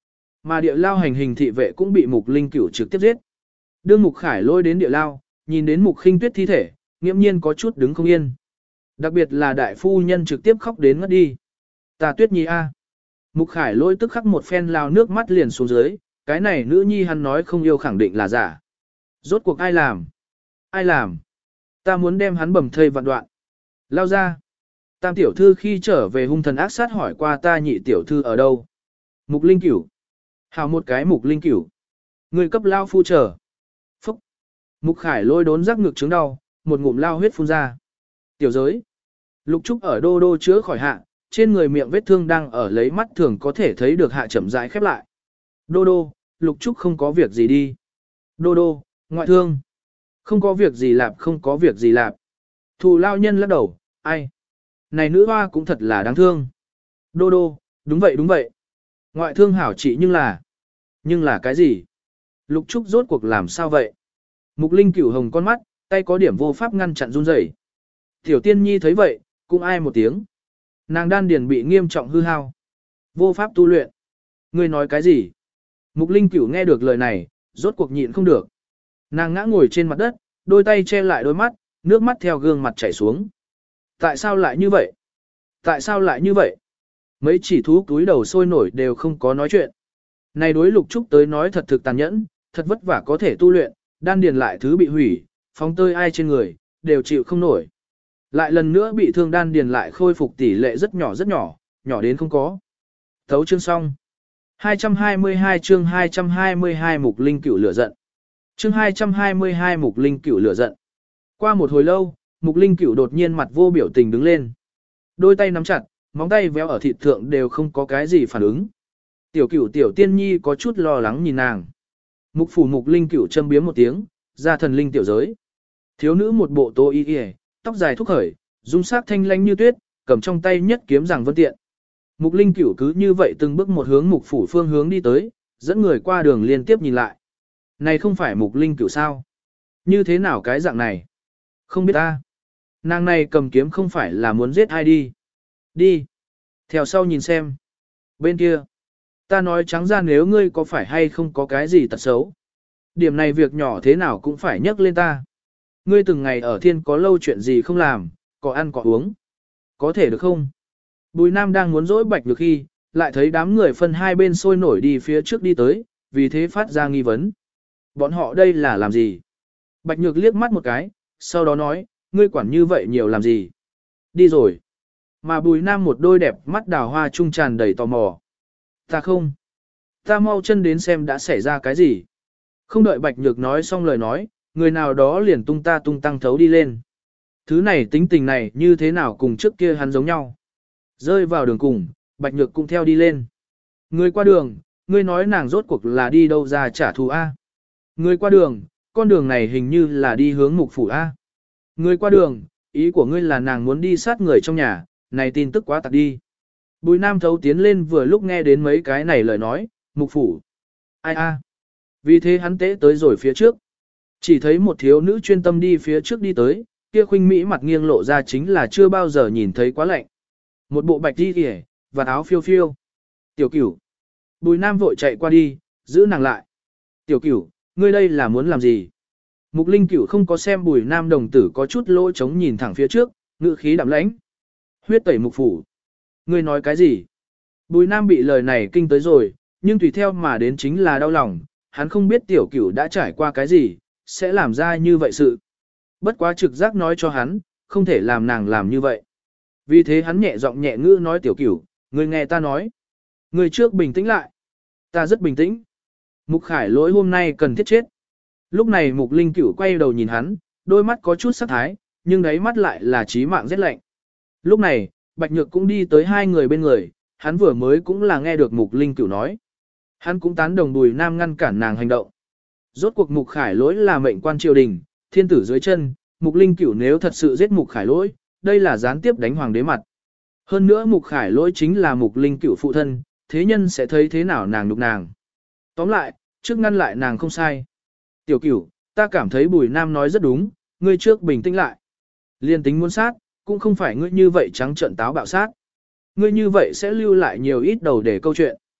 Mà địa lao hành hình thị vệ cũng bị Mục Linh Cửu trực tiếp giết. Đương Mục Khải lôi đến địa lao, nhìn đến Mục Khinh Tuyết thi thể, nghiễm nhiên có chút đứng không yên. Đặc biệt là đại phu nhân trực tiếp khóc đến ngất đi. Ta Tuyết Nhi a. Mục Khải lôi tức khắc một phen lao nước mắt liền xuống dưới, cái này nữ nhi hắn nói không yêu khẳng định là giả. Rốt cuộc ai làm? Ai làm? Ta muốn đem hắn bầm thây vạn đoạn. Lao ra. Tam tiểu thư khi trở về hung thần ác sát hỏi qua ta nhị tiểu thư ở đâu. Mục Linh Cửu. Hào một cái Mục Linh Cửu. Người cấp lao phu chờ. Phúc. Mục Khải lôi đốn rắc ngực chứng đau, một ngụm lao huyết phun ra. Tiểu giới. Lục Trúc ở đô đô chữa khỏi hạ, trên người miệng vết thương đang ở lấy mắt thường có thể thấy được hạ chậm rãi khép lại. Đô đô, Lục Trúc không có việc gì đi. Đô đô, ngoại thương. Không có việc gì lạp, không có việc gì lạp. Thù lao nhân lắc đầu, ai? Này nữ hoa cũng thật là đáng thương. Đô đô, đúng vậy đúng vậy. Ngoại thương hảo trị nhưng là... Nhưng là cái gì? Lục Trúc rốt cuộc làm sao vậy? Mục Linh Cửu hồng con mắt, tay có điểm vô pháp ngăn chặn run rẩy. Tiểu Tiên Nhi thấy vậy, cũng ai một tiếng. Nàng đan điền bị nghiêm trọng hư hao. Vô pháp tu luyện. Ngươi nói cái gì? Mục Linh Cửu nghe được lời này, rốt cuộc nhịn không được. Nàng ngã ngồi trên mặt đất, đôi tay che lại đôi mắt, nước mắt theo gương mặt chảy xuống. Tại sao lại như vậy? Tại sao lại như vậy? Mấy chỉ thú túi đầu sôi nổi đều không có nói chuyện. Này đối Lục Trúc tới nói thật thực tàn nhẫn, thật vất vả có thể tu luyện, đan điền lại thứ bị hủy, phóng tơi ai trên người, đều chịu không nổi. Lại lần nữa bị thương đan điền lại khôi phục tỷ lệ rất nhỏ rất nhỏ, nhỏ đến không có. Thấu chương xong. hai trăm hai mươi hai chương hai trăm hai mươi hai Mục Linh Cửu lửa giận. Chương hai trăm hai mươi hai Mục Linh Cửu lửa giận. Qua một hồi lâu, Mục Linh Cửu đột nhiên mặt vô biểu tình đứng lên. Đôi tay nắm chặt, móng tay véo ở thịt thượng đều không có cái gì phản ứng. Tiểu Cửu Tiểu Tiên Nhi có chút lo lắng nhìn nàng. Mục phủ Mục Linh Cửu châm biếm một tiếng, ra thần linh tiểu giới. Thiếu nữ một bộ tô y y, tóc dài thúc khởi, dung sắc thanh lãnh như tuyết, cầm trong tay nhất kiếm rằng vân tiện. Mục Linh Cửu cứ như vậy từng bước một hướng Mục phủ phương hướng đi tới, dẫn người qua đường liên tiếp nhìn lại. Này không phải Mục Linh Cửu sao? Như thế nào cái dạng này? Không biết ta. Nàng này cầm kiếm không phải là muốn giết ai đi. Đi. Theo sau nhìn xem. Bên kia. Ta nói trắng ra nếu ngươi có phải hay không có cái gì tật xấu. Điểm này việc nhỏ thế nào cũng phải nhắc lên ta. Ngươi từng ngày ở thiên có lâu chuyện gì không làm, có ăn có uống. Có thể được không? Bùi Nam đang muốn dỗi Bạch Nhược khi, lại thấy đám người phân hai bên sôi nổi đi phía trước đi tới, vì thế phát ra nghi vấn. Bọn họ đây là làm gì? Bạch Nhược liếc mắt một cái, sau đó nói, ngươi quản như vậy nhiều làm gì? Đi rồi. Mà Bùi Nam một đôi đẹp mắt đào hoa trung tràn đầy tò mò. Ta không. Ta mau chân đến xem đã xảy ra cái gì. Không đợi Bạch Nhược nói xong lời nói, người nào đó liền tung ta tung tăng thấu đi lên. Thứ này tính tình này như thế nào cùng trước kia hắn giống nhau. Rơi vào đường cùng, Bạch Nhược cũng theo đi lên. Người qua đường, ngươi nói nàng rốt cuộc là đi đâu ra trả thù A. Người qua đường, con đường này hình như là đi hướng Mục phủ A. Người qua đường, ý của ngươi là nàng muốn đi sát người trong nhà, này tin tức quá tặc đi. Bùi Nam thấu tiến lên vừa lúc nghe đến mấy cái này lời nói, Mục phủ. Ai A. Vì thế hắn tế tới rồi phía trước. Chỉ thấy một thiếu nữ chuyên tâm đi phía trước đi tới, kia khuynh mỹ mặt nghiêng lộ ra chính là chưa bao giờ nhìn thấy quá lạnh. Một bộ bạch đi kìa, và áo phiêu phiêu. Tiểu Cửu. Bùi Nam vội chạy qua đi, giữ nàng lại. Tiểu Cửu, ngươi đây là muốn làm gì? Mục Linh Cửu không có xem Bùi Nam đồng tử có chút lỗ trống nhìn thẳng phía trước, ngữ khí đạm lãnh. Huyết tẩy Mục phủ. Ngươi nói cái gì? Bùi Nam bị lời này kinh tới rồi, nhưng tùy theo mà đến chính là đau lòng, hắn không biết Tiểu Cửu đã trải qua cái gì, sẽ làm ra như vậy sự. Bất quá trực giác nói cho hắn, không thể làm nàng làm như vậy. Vì thế hắn nhẹ giọng nhẹ ngữ nói Tiểu Cửu, ngươi nghe ta nói. Ngươi trước bình tĩnh lại. Ta rất bình tĩnh. Mục Khải lỗi hôm nay cần thiết chết. Lúc này Mục Linh Cửu quay đầu nhìn hắn, đôi mắt có chút sắc thái, nhưng đáy mắt lại là chí mạng rét lạnh. Lúc này, Bạch Nhược cũng đi tới hai người bên người, hắn vừa mới cũng là nghe được Mục Linh Cửu nói. Hắn cũng tán đồng Bùi Nam ngăn cản nàng hành động. Rốt cuộc Mục Khải lỗi là mệnh quan triều đình, thiên tử dưới chân, Mục Linh Cửu nếu thật sự giết Mục Khải lỗi, đây là gián tiếp đánh hoàng đế mặt. Hơn nữa Mục Khải lỗi chính là Mục Linh Cửu phụ thân, thế nhân sẽ thấy thế nào nàng nhục nàng. Tóm lại, trước ngăn lại nàng không sai. Tiểu Cửu, ta cảm thấy Bùi Nam nói rất đúng, ngươi trước bình tĩnh lại. Liên tính muốn sát, cũng không phải ngươi như vậy trắng trợn táo bạo sát. Ngươi như vậy sẽ lưu lại nhiều ít đầu để câu chuyện.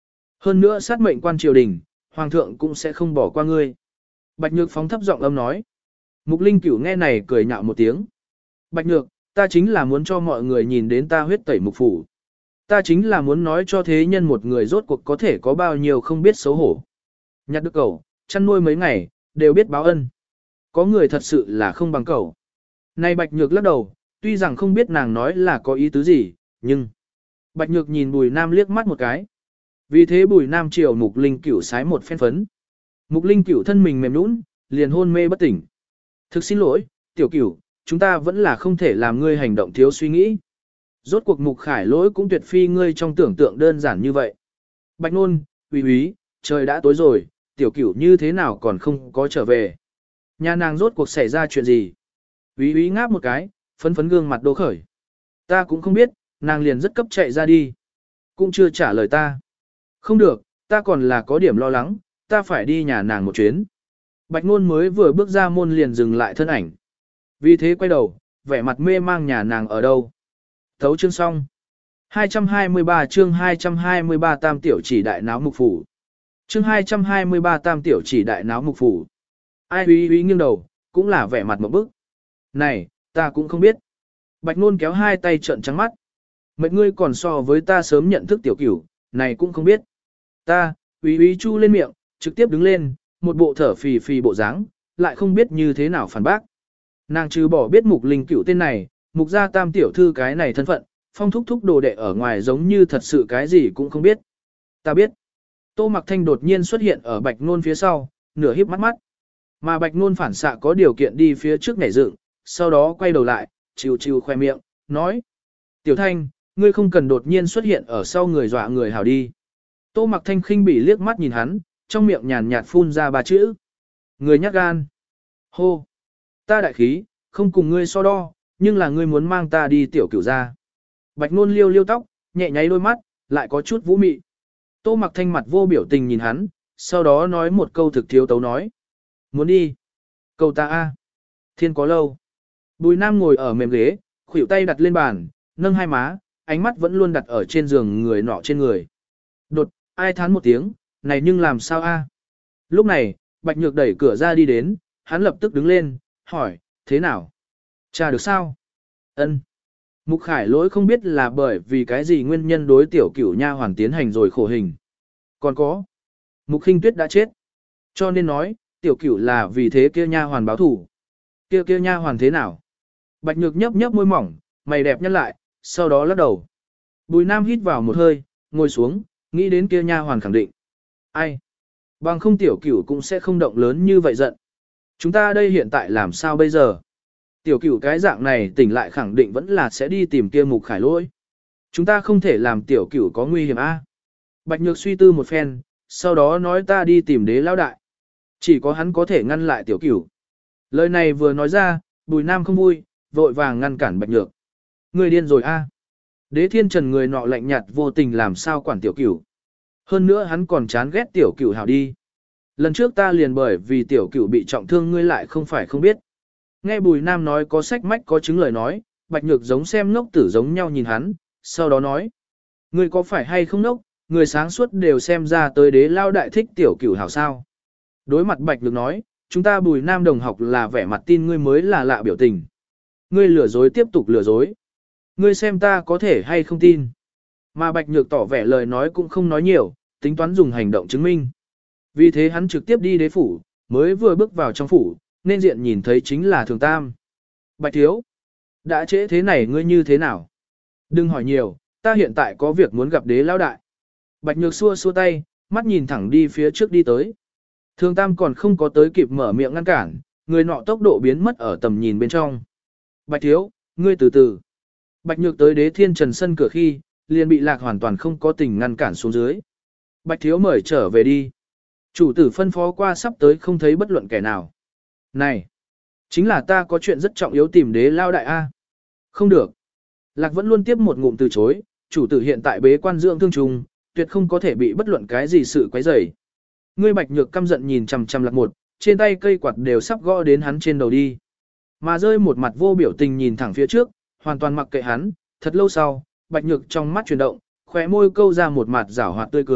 Hơn nữa sát mệnh quan triều đình, hoàng thượng cũng sẽ không bỏ qua ngươi. Bạch Nhược phóng thấp giọng âm nói. Mục Linh Cửu nghe này cười nhạo một tiếng. Bạch Nhược, ta chính là muốn cho mọi người nhìn đến ta huyết tẩy mục phủ. Ta chính là muốn nói cho thế nhân một người rốt cuộc có thể có bao nhiêu không biết xấu hổ. Nhặt được cẩu, chăn nuôi mấy ngày, đều biết báo ân. Có người thật sự là không bằng cẩu. Này Bạch Nhược lắc đầu, tuy rằng không biết nàng nói là có ý tứ gì, nhưng... Bạch Nhược nhìn Bùi Nam liếc mắt một cái. Vì thế Bùi Nam chiều Mục Linh Cửu sái một phen phấn. Mục Linh Cửu thân mình mềm nhũn, liền hôn mê bất tỉnh. Thực xin lỗi, Tiểu Cửu, chúng ta vẫn là không thể làm ngươi hành động thiếu suy nghĩ. Rốt cuộc Mục Khải lỗi cũng tuyệt phi ngươi trong tưởng tượng đơn giản như vậy. Bạch Nôn, Uy Uy, trời đã tối rồi, Tiểu Cửu như thế nào còn không có trở về. Nhà nàng rốt cuộc xảy ra chuyện gì? Uy Uy ngáp một cái, phấn phấn gương mặt đô khởi. Ta cũng không biết, nàng liền rất cấp chạy ra đi. Cũng chưa trả lời ta. Không được, ta còn là có điểm lo lắng, ta phải đi nhà nàng một chuyến. Bạch Nôn mới vừa bước ra môn liền dừng lại thân ảnh. Vì thế quay đầu, vẻ mặt mê mang nhà nàng ở đâu. Thấu chương xong. hai trăm hai mươi ba chương hai trăm hai mươi ba tam tiểu chỉ đại náo mục phủ. Chương hai trăm hai mươi ba tam tiểu chỉ đại náo mục phủ. Ai Uy Uy nghiêng đầu, cũng là vẻ mặt một bức. Này, ta cũng không biết. Bạch Nôn kéo hai tay trợn trắng mắt. Mệnh ngươi còn so với ta sớm nhận thức Tiểu Cửu, này cũng không biết. Ta, Uy Uy chu lên miệng, trực tiếp đứng lên, một bộ thở phì phì bộ dáng, lại không biết như thế nào phản bác. Nàng trừ bỏ biết Mục Linh Cửu tên này, Mục gia tam tiểu thư cái này thân phận, phong thúc thúc đồ đệ ở ngoài giống như thật sự cái gì cũng không biết. Ta biết. Tô Mặc Thanh đột nhiên xuất hiện ở Bạch Nôn phía sau, nửa híp mắt mắt. Mà Bạch Nôn phản xạ có điều kiện đi phía trước nhảy dựng, sau đó quay đầu lại, chiều chiều khoe miệng, nói. Tiểu Thanh, ngươi không cần đột nhiên xuất hiện ở sau người dọa người hảo đi. Tô Mặc Thanh khinh bỉ liếc mắt nhìn hắn, trong miệng nhàn nhạt phun ra ba chữ. Người nhát gan. Hô. Ta đại khí, không cùng ngươi so đo, nhưng là ngươi muốn mang ta đi Tiểu Cửu ra. Bạch Nôn liêu liêu tóc, nhẹ nháy đôi mắt, lại có chút vũ mị. Tô Mặc Thanh mặt vô biểu tình nhìn hắn, sau đó nói một câu thực thiếu tấu nói. Muốn đi. Cầu ta a. Thiên có lâu. Bùi Nam ngồi ở mềm ghế, khuỷu tay đặt lên bàn, nâng hai má, ánh mắt vẫn luôn đặt ở trên giường người nọ trên người. Đột, ai thán một tiếng, này nhưng làm sao a? Lúc này, Bạch Nhược đẩy cửa ra đi đến, hắn lập tức đứng lên, hỏi, thế nào? Cha được sao? Ân. Mục Khải lỗi không biết là bởi vì cái gì nguyên nhân đối Tiểu Cửu nha hoàn tiến hành rồi khổ hình. Còn có, Mục Khinh Tuyết đã chết. Cho nên nói, Tiểu Cửu là vì thế kia nha hoàn báo thủ. Kia kia nha hoàn thế nào? Bạch Nhược nhấp nhấp môi mỏng, mày đẹp nhăn lại, sau đó lắc đầu. Bùi Nam hít vào một hơi, ngồi xuống, nghĩ đến kia nha hoàn khẳng định. Ai? Bằng không Tiểu Cửu cũng sẽ không động lớn như vậy giận. Chúng ta đây hiện tại làm sao bây giờ? Tiểu Cửu cái dạng này tỉnh lại khẳng định vẫn là sẽ đi tìm kia Mục Khải lỗi. Chúng ta không thể làm Tiểu Cửu có nguy hiểm a. Bạch Nhược suy tư một phen, sau đó nói ta đi tìm đế lão đại. Chỉ có hắn có thể ngăn lại Tiểu Cửu. Lời này vừa nói ra, Bùi Nam không vui, vội vàng ngăn cản Bạch Nhược. Người điên rồi a. Đế Thiên Trần người nọ lạnh nhạt vô tình làm sao quản Tiểu Cửu. Hơn nữa hắn còn chán ghét Tiểu Cửu hảo đi. Lần trước ta liền bởi vì Tiểu Cửu bị trọng thương ngươi lại không phải không biết. Nghe Bùi Nam nói có sách mách có chứng lời nói, Bạch Nhược giống xem ngốc tử giống nhau nhìn hắn, sau đó nói. Ngươi có phải hay không ngốc, người sáng suốt đều xem ra tới đế lao đại thích Tiểu Cửu hảo sao. Đối mặt Bạch Nhược nói, chúng ta Bùi Nam đồng học là vẻ mặt tin ngươi mới là lạ biểu tình. Ngươi lừa dối tiếp tục lừa dối. Ngươi xem ta có thể hay không tin. Mà Bạch Nhược tỏ vẻ lời nói cũng không nói nhiều, tính toán dùng hành động chứng minh. Vì thế hắn trực tiếp đi đế phủ, mới vừa bước vào trong phủ, nên diện nhìn thấy chính là Thường Tam. Bạch thiếu, đã trễ thế này ngươi như thế nào? Đừng hỏi nhiều, ta hiện tại có việc muốn gặp đế lão đại. Bạch Nhược xua xua tay, mắt nhìn thẳng đi phía trước đi tới. Thường Tam còn không có tới kịp mở miệng ngăn cản, người nọ tốc độ biến mất ở tầm nhìn bên trong. Bạch thiếu, ngươi từ từ. Bạch Nhược tới đế thiên trần sân cửa khi, liền bị lạc hoàn toàn không có tình ngăn cản xuống dưới. Bạch thiếu mời trở về đi. Chủ tử phân phó qua sắp tới không thấy bất luận kẻ nào. Này, chính là ta có chuyện rất trọng yếu tìm đế lao đại A. Không được. Lạc vẫn luôn tiếp một ngụm từ chối, chủ tử hiện tại bế quan dưỡng thương trùng, tuyệt không có thể bị bất luận cái gì sự quấy rầy. Ngươi Bạch Nhược căm giận nhìn chằm chằm Lạc một, trên tay cây quạt đều sắp gõ đến hắn trên đầu đi. Mà rơi một mặt vô biểu tình nhìn thẳng phía trước, hoàn toàn mặc kệ hắn, thật lâu sau, Bạch Nhược trong mắt chuyển động, khóe môi câu ra một mặt giảo hoạt tươi cười,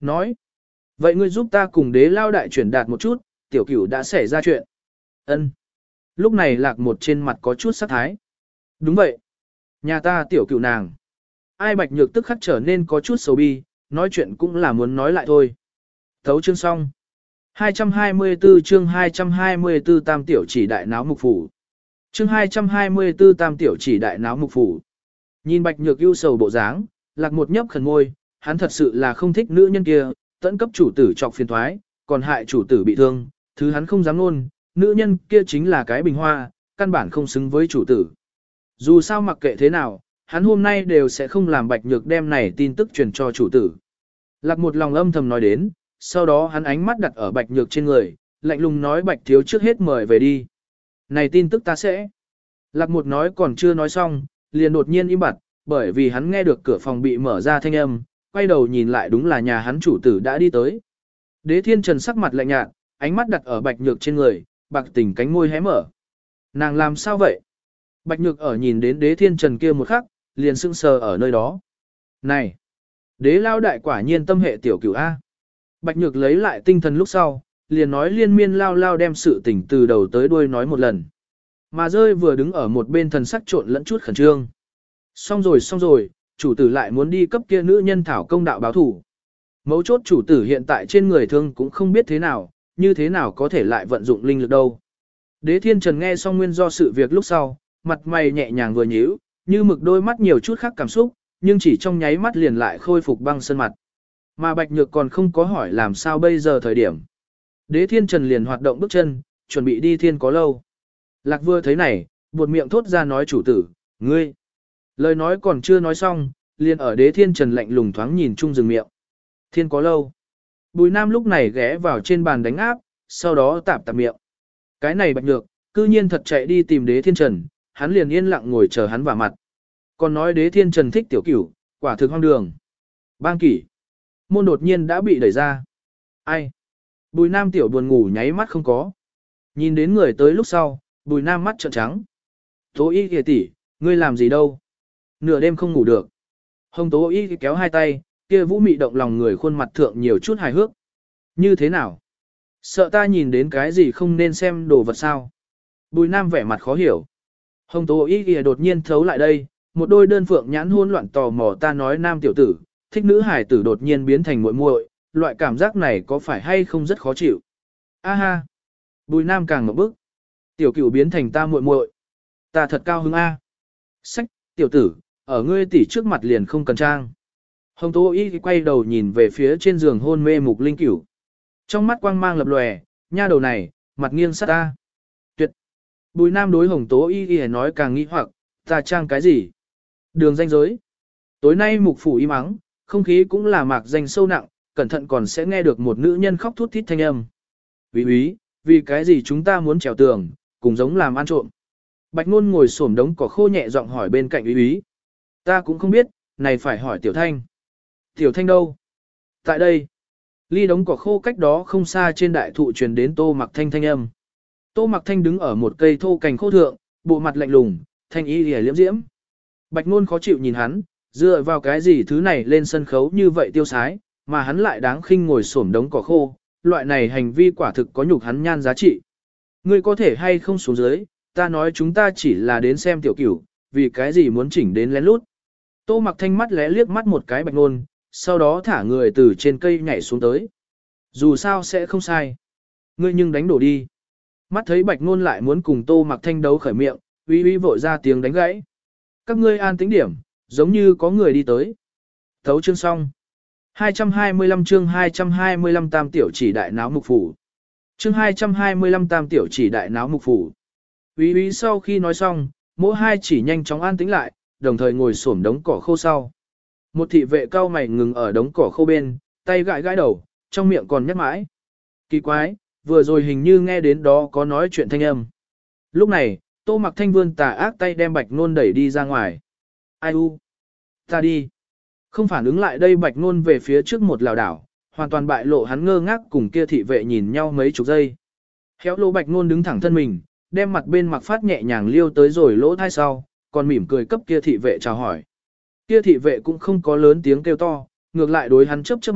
nói. Vậy ngươi giúp ta cùng đế lao đại chuyển đạt một chút, tiểu cửu đã xảy ra chuyện. Ân. Lúc này lạc một trên mặt có chút sắc thái. Đúng vậy. Nhà ta tiểu cửu nàng. Ai bạch nhược tức khắc trở nên có chút xấu bi, nói chuyện cũng là muốn nói lại thôi. Thấu chương xong. hai trăm hai mươi tư chương hai trăm hai mươi tư tam tiểu chỉ đại náo mục phủ. Chương hai trăm hai mươi tư tam tiểu chỉ đại náo mục phủ. Nhìn bạch nhược ưu sầu bộ dáng, lạc một nhấp khẩn môi, hắn thật sự là không thích nữ nhân kia, tận cấp chủ tử trọc phiền thoái, còn hại chủ tử bị thương, thứ hắn không dám luôn, nữ nhân kia chính là cái bình hoa, căn bản không xứng với chủ tử. Dù sao mặc kệ thế nào, hắn hôm nay đều sẽ không làm bạch nhược đem này tin tức truyền cho chủ tử. Lạc một lòng âm thầm nói đến, sau đó hắn ánh mắt đặt ở bạch nhược trên người, lạnh lùng nói bạch thiếu trước hết mời về đi. Này tin tức ta sẽ. Lạc một nói còn chưa nói xong, liền đột nhiên im bặt, bởi vì hắn nghe được cửa phòng bị mở ra thanh âm, quay đầu nhìn lại đúng là nhà hắn chủ tử đã đi tới. Đế Thiên Trần sắc mặt lạnh nhạt, ánh mắt đặt ở bạch nhược trên người, bạc tình cánh môi hé mở. Nàng làm sao vậy? Bạch nhược ở nhìn đến đế Thiên Trần kia một khắc, liền sững sờ ở nơi đó. Này! Đế lao đại quả nhiên tâm hệ tiểu cửu A. Bạch nhược lấy lại tinh thần lúc sau, liền nói liên miên lao lao đem sự tình từ đầu tới đuôi nói một lần. Mà rơi vừa đứng ở một bên thần sắc trộn lẫn chút khẩn trương. Xong rồi xong rồi, chủ tử lại muốn đi cấp kia nữ nhân thảo công đạo báo thủ. Mấu chốt chủ tử hiện tại trên người thương cũng không biết thế nào, như thế nào có thể lại vận dụng linh lực đâu. Đế Thiên Trần nghe xong nguyên do sự việc lúc sau, mặt mày nhẹ nhàng vừa nhíu, như mực đôi mắt nhiều chút khác cảm xúc, nhưng chỉ trong nháy mắt liền lại khôi phục băng sơn mặt. Mà Bạch Nhược còn không có hỏi làm sao bây giờ thời điểm. Đế Thiên Trần liền hoạt động bước chân, chuẩn bị đi thiên có lâu. Lạc vừa thấy này, buột miệng thốt ra nói chủ tử, ngươi. Lời nói còn chưa nói xong, liền ở Đế Thiên Trần lạnh lùng thoáng nhìn chung dừng miệng. Thiên có lâu. Bùi Nam lúc này ghé vào trên bàn đánh áp, sau đó tạp tạp miệng. Cái này Bạch Nhược, cư nhiên thật chạy đi tìm Đế Thiên Trần, hắn liền yên lặng ngồi chờ hắn vào mặt. Còn nói Đế Thiên Trần thích tiểu cửu, quả thực hoang đường. Bang kỷ. Môn đột nhiên đã bị đẩy ra. Ai? Bùi Nam tiểu buồn ngủ nháy mắt không có. Nhìn đến người tới lúc sau, Bùi Nam mắt trợn trắng. Tố y kìa tỷ, ngươi làm gì đâu? Nửa đêm không ngủ được. Hồng Tố y kéo hai tay, kia vũ mị động lòng người khuôn mặt thượng nhiều chút hài hước. Như thế nào? Sợ ta nhìn đến cái gì không nên xem đồ vật sao? Bùi Nam vẻ mặt khó hiểu. Hồng Tố y kìa đột nhiên thấu lại đây, một đôi đơn phượng nhãn hôn loạn tò mò ta nói nam tiểu tử, thích nữ hải tử đột nhiên biến thành muội muội, loại cảm giác này có phải hay không rất khó chịu? A ha! Bùi Nam càng ngậm bức. Tiểu cửu biến thành ta muội muội, ta thật cao hứng a. Sách, tiểu tử, ở ngươi tỷ trước mặt liền không cần trang. Hồng Tố y quay đầu nhìn về phía trên giường hôn mê Mục Linh Cửu. Trong mắt quang mang lập lòe, nha đầu này, mặt nghiêng sát ta. Tuyệt! Bùi Nam đối Hồng Tố y y nói càng nghĩ hoặc, ta trang cái gì? Đường danh giới. Tối nay Mục phủ im ắng, không khí cũng là mạc danh sâu nặng, cẩn thận còn sẽ nghe được một nữ nhân khóc thút thít thanh âm. Úy úy, vì cái gì chúng ta muốn trèo tường, cùng giống làm ăn trộm. Bạch Nôn ngồi xổm đống cỏ khô nhẹ giọng hỏi bên cạnh úy úy. Ta cũng không biết, này phải hỏi Tiểu Thanh. Tiểu Thanh đâu? Tại đây. Ly đống cỏ khô cách đó không xa trên đại thụ truyền đến Tô Mặc Thanh thanh âm. Tô Mặc Thanh đứng ở một cây thô cành khô thượng, bộ mặt lạnh lùng, thanh y liễu liễm diễm. Bạch Nôn khó chịu nhìn hắn, dựa vào cái gì thứ này lên sân khấu như vậy tiêu sái, mà hắn lại đáng khinh ngồi xổm đống cỏ khô, loại này hành vi quả thực có nhục hắn nhan giá trị. Ngươi có thể hay không xuống dưới, ta nói chúng ta chỉ là đến xem tiểu cửu, vì cái gì muốn chỉnh đến lén lút. Tô Mặc Thanh mắt lẽ liếc mắt một cái Bạch Nôn, sau đó thả người từ trên cây nhảy xuống tới. Dù sao sẽ không sai. Ngươi nhưng đánh đổ đi. Mắt thấy Bạch Nôn lại muốn cùng Tô Mặc Thanh đấu khởi miệng, uy uy vội ra tiếng đánh gãy. Các ngươi an tĩnh điểm, giống như có người đi tới. Thấu chương xong. hai trăm hai mươi lăm chương hai trăm hai mươi lăm tam tiểu chỉ đại náo mục phủ. Chương hai trăm hai mươi lăm tam tiểu chỉ đại náo mục phủ. Úy úy sau khi nói xong, mỗi hai chỉ nhanh chóng an tĩnh lại, đồng thời ngồi xổm đống cỏ khô sau. Một thị vệ cao mày ngừng ở đống cỏ khô bên, tay gãi gãi đầu, trong miệng còn nhắc mãi. Kỳ quái, vừa rồi hình như nghe đến đó có nói chuyện thanh âm. Lúc này, Tô Mặc Thanh vươn tà ác tay đem Bạch Nôn đẩy đi ra ngoài. Ai u? Ta đi. Không phản ứng lại đây Bạch Nôn về phía trước một lảo đảo, hoàn toàn bại lộ hắn ngơ ngác cùng kia thị vệ nhìn nhau mấy chục giây. Khéo lỗ Bạch Nôn đứng thẳng thân mình, đem mặt bên mặc phát nhẹ nhàng liêu tới rồi lỗ thai sau, còn mỉm cười cấp kia thị vệ chào hỏi. Kia thị vệ cũng không có lớn tiếng kêu to, ngược lại đối hắn chớp chớp mắt,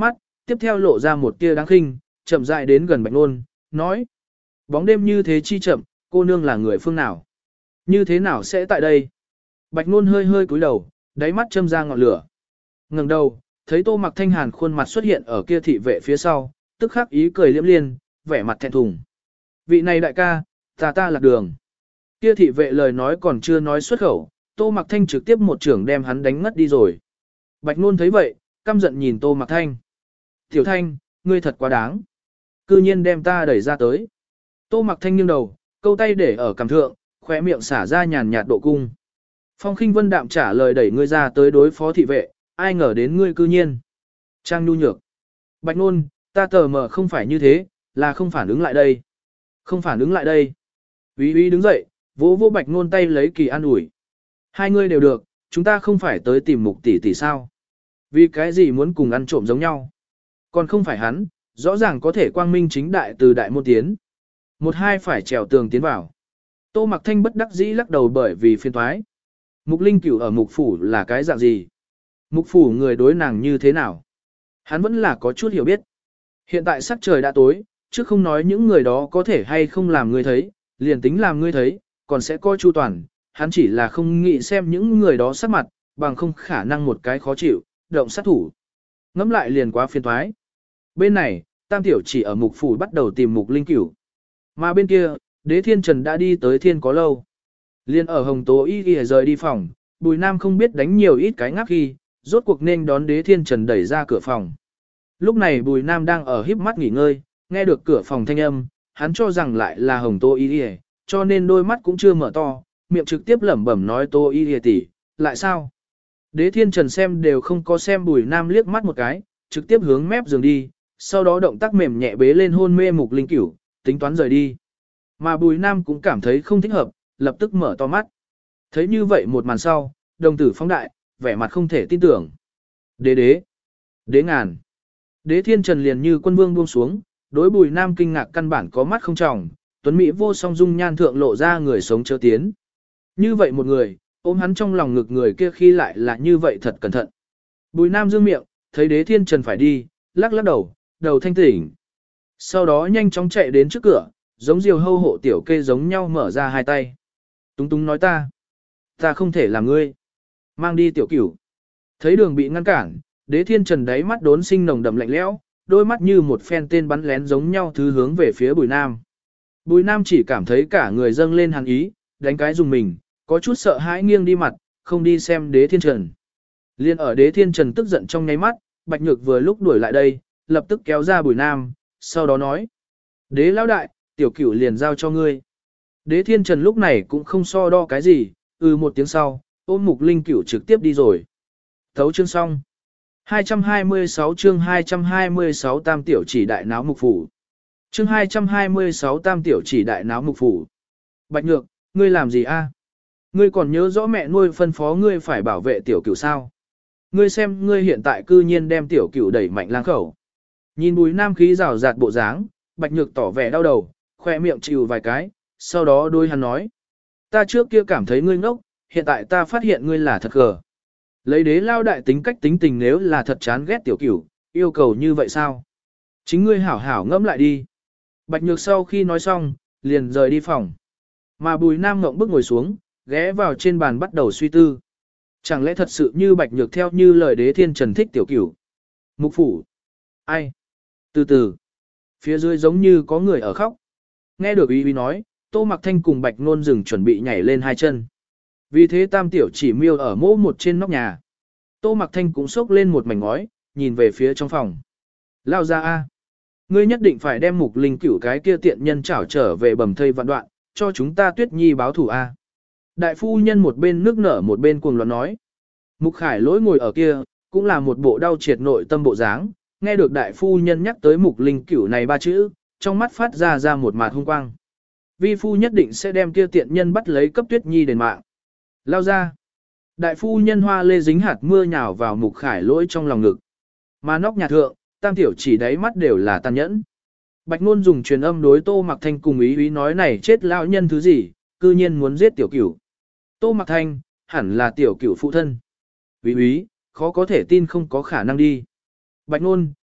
tiếp theo lộ ra một tia đáng khinh, chậm rãi đến gần Bạch Nôn, nói. Bóng đêm như thế chi chậm, cô nương là người phương nào? Như thế nào sẽ tại đây? Bạch Nôn hơi hơi cúi đầu, đáy mắt châm ra ngọn lửa. Ngẩng đầu, thấy Tô Mặc Thanh Hàn khuôn mặt xuất hiện ở kia thị vệ phía sau, tức khắc ý cười liễm liên, vẻ mặt thẹn thùng. Vị này đại ca, ta ta lạc đường. Kia thị vệ lời nói còn chưa nói xuất khẩu, Tô Mặc Thanh trực tiếp một trưởng đem hắn đánh ngất đi rồi. Bạch Nôn thấy vậy, căm giận nhìn Tô Mặc Thanh. Tiểu Thanh, ngươi thật quá đáng. Cư nhiên đem ta đẩy ra tới. Tô Mặc Thanh nghiêng đầu, câu tay để ở cằm thượng, khóe miệng xả ra nhàn nhạt độ cung. Phong Khinh Vân đạm trả lời đẩy ngươi ra tới đối phó thị vệ, ai ngờ đến ngươi cư nhiên. Trang nhu nhược. Bạch Nôn, ta tờ mờ không phải như thế, là không phản ứng lại đây. Không phản ứng lại đây. Úy úy đứng dậy, vỗ vỗ Bạch Nôn tay lấy kỳ an ủi. Hai ngươi đều được, chúng ta không phải tới tìm mục tỷ tỷ sao. Vì cái gì muốn cùng ăn trộm giống nhau. Còn không phải hắn, rõ ràng có thể quang minh chính đại từ đại môn tiến. Một hai phải trèo tường tiến vào. Tô Mặc Thanh bất đắc dĩ lắc đầu bởi vì phiền toái. Mục Linh Cửu ở mục phủ là cái dạng gì? Mục phủ người đối nàng như thế nào? Hắn vẫn là có chút hiểu biết. Hiện tại sắc trời đã tối, chứ không nói những người đó có thể hay không làm ngươi thấy, liền tính làm ngươi thấy, còn sẽ coi chu toàn. Hắn chỉ là không nghĩ xem những người đó sắc mặt, bằng không khả năng một cái khó chịu, động sát thủ. Ngắm lại liền quá phiền toái. Bên này, Tam Tiểu chỉ ở mục phủ bắt đầu tìm mục Linh Cửu. Mà bên kia, Đế Thiên Trần đã đi tới thiên có lâu. Liên ở Hồng Tố Y Y rời đi phòng, Bùi Nam không biết đánh nhiều ít cái ngáp khi, rốt cuộc nên đón Đế Thiên Trần đẩy ra cửa phòng. Lúc này Bùi Nam đang ở híp mắt nghỉ ngơi, nghe được cửa phòng thanh âm, hắn cho rằng lại là Hồng Tố Y Y, cho nên đôi mắt cũng chưa mở to, miệng trực tiếp lẩm bẩm nói Tố Y Y tỷ, lại sao? Đế Thiên Trần xem đều không có xem Bùi Nam liếc mắt một cái, trực tiếp hướng mép giường đi, sau đó động tác mềm nhẹ bế lên hôn mê mục Linh Cửu, tính toán rời đi. Mà Bùi Nam cũng cảm thấy không thích hợp, lập tức mở to mắt. Thấy như vậy một màn sau, đồng tử phóng đại, vẻ mặt không thể tin tưởng. Đế đế, đế ngàn. Đế Thiên Trần liền như quân vương buông xuống, đối Bùi Nam kinh ngạc căn bản có mắt không tròng, tuấn mỹ vô song dung nhan thượng lộ ra người sống chớ tiến. Như vậy một người, ôm hắn trong lòng ngực người kia khi lại là như vậy thật cẩn thận. Bùi Nam dương miệng, thấy Đế Thiên Trần phải đi, lắc lắc đầu, đầu thanh tỉnh. Sau đó nhanh chóng chạy đến trước cửa, giống diều hâu hộ tiểu kê giống nhau mở ra hai tay. Túng túng nói ta, ta không thể làm ngươi. Mang đi tiểu cửu. Thấy đường bị ngăn cản, Đế Thiên Trần đáy mắt đốn sinh nồng đậm lạnh lẽo, đôi mắt như một phen tên bắn lén giống nhau thứ hướng về phía Bùi Nam. Bùi Nam chỉ cảm thấy cả người dâng lên hàn ý, đánh cái dùng mình, có chút sợ hãi nghiêng đi mặt, không đi xem Đế Thiên Trần. Liên ở Đế Thiên Trần tức giận trong nháy mắt, Bạch Nhược vừa lúc đuổi lại đây, lập tức kéo ra Bùi Nam, sau đó nói. Đế lão đại, tiểu cửu liền giao cho ngươi. Đế Thiên Trần lúc này cũng không so đo cái gì, ừ một tiếng sau, ôm mục Linh Cửu trực tiếp đi rồi. Thấu chương xong. hai trăm hai mươi sáu chương hai trăm hai mươi sáu Tam Tiểu chỉ đại náo mục phủ. Chương hai trăm hai mươi sáu Tam Tiểu chỉ đại náo mục phủ. Bạch Nhược, ngươi làm gì a? Ngươi còn nhớ rõ mẹ nuôi phân phó ngươi phải bảo vệ tiểu cửu sao? Ngươi xem ngươi hiện tại cư nhiên đem tiểu cửu đẩy mạnh lang khẩu. Nhìn Bùi Nam khí rào rạt bộ dáng, Bạch Nhược tỏ vẻ đau đầu, khoe miệng chịu vài cái, sau đó đôi hắn nói. Ta trước kia cảm thấy ngươi ngốc, hiện tại ta phát hiện ngươi là thật gờ. Lấy Đế lao đại tính cách tính tình nếu là thật chán ghét tiểu cửu, yêu cầu như vậy sao? Chính ngươi hảo hảo ngẫm lại đi. Bạch Nhược sau khi nói xong, liền rời đi phòng. Mà Bùi Nam ngậm bức ngồi xuống, ghé vào trên bàn bắt đầu suy tư. Chẳng lẽ thật sự như Bạch Nhược theo như lời Đế Thiên Trần thích tiểu cửu? Mục phủ. Ai? Từ từ. Phía dưới giống như có người ở khóc. Nghe được Uy Uy nói, Tô Mặc Thanh cùng Bạch Nôn dừng chuẩn bị nhảy lên hai chân. Vì thế Tam Tiểu chỉ miêu ở mỗ một trên nóc nhà. Tô Mặc Thanh cũng xốc lên một mảnh ngói, nhìn về phía trong phòng. Lao ra a, ngươi nhất định phải đem Mục Linh Cửu cái kia tiện nhân chảo trở về bầm thây vạn đoạn, cho chúng ta Tuyết Nhi báo thủ a. Đại phu nhân một bên nước nở một bên cuồng loạn nói. Mục Khải Lỗi ngồi ở kia, cũng là một bộ đau triệt nội tâm bộ dáng, nghe được đại phu nhân nhắc tới Mục Linh Cửu này ba chữ, trong mắt phát ra ra một mạt hung quang. Vi phu nhất định sẽ đem kia tiện nhân bắt lấy cấp Tuyết Nhi đền mạng. Lao ra. Đại phu nhân hoa lê dính hạt mưa nhào vào Mục Khải Lỗi trong lòng ngực. Mà nóc nhà thượng, Tam Tiểu chỉ đáy mắt đều là tàn nhẫn. Bạch Nôn dùng truyền âm đối Tô Mặc Thanh cùng ý ý nói này chết lão nhân thứ gì, cư nhiên muốn giết tiểu cửu. Tô Mặc Thanh, hẳn là tiểu cửu phụ thân. Ý ý, khó có thể tin không có khả năng đi. Bạch Nôn,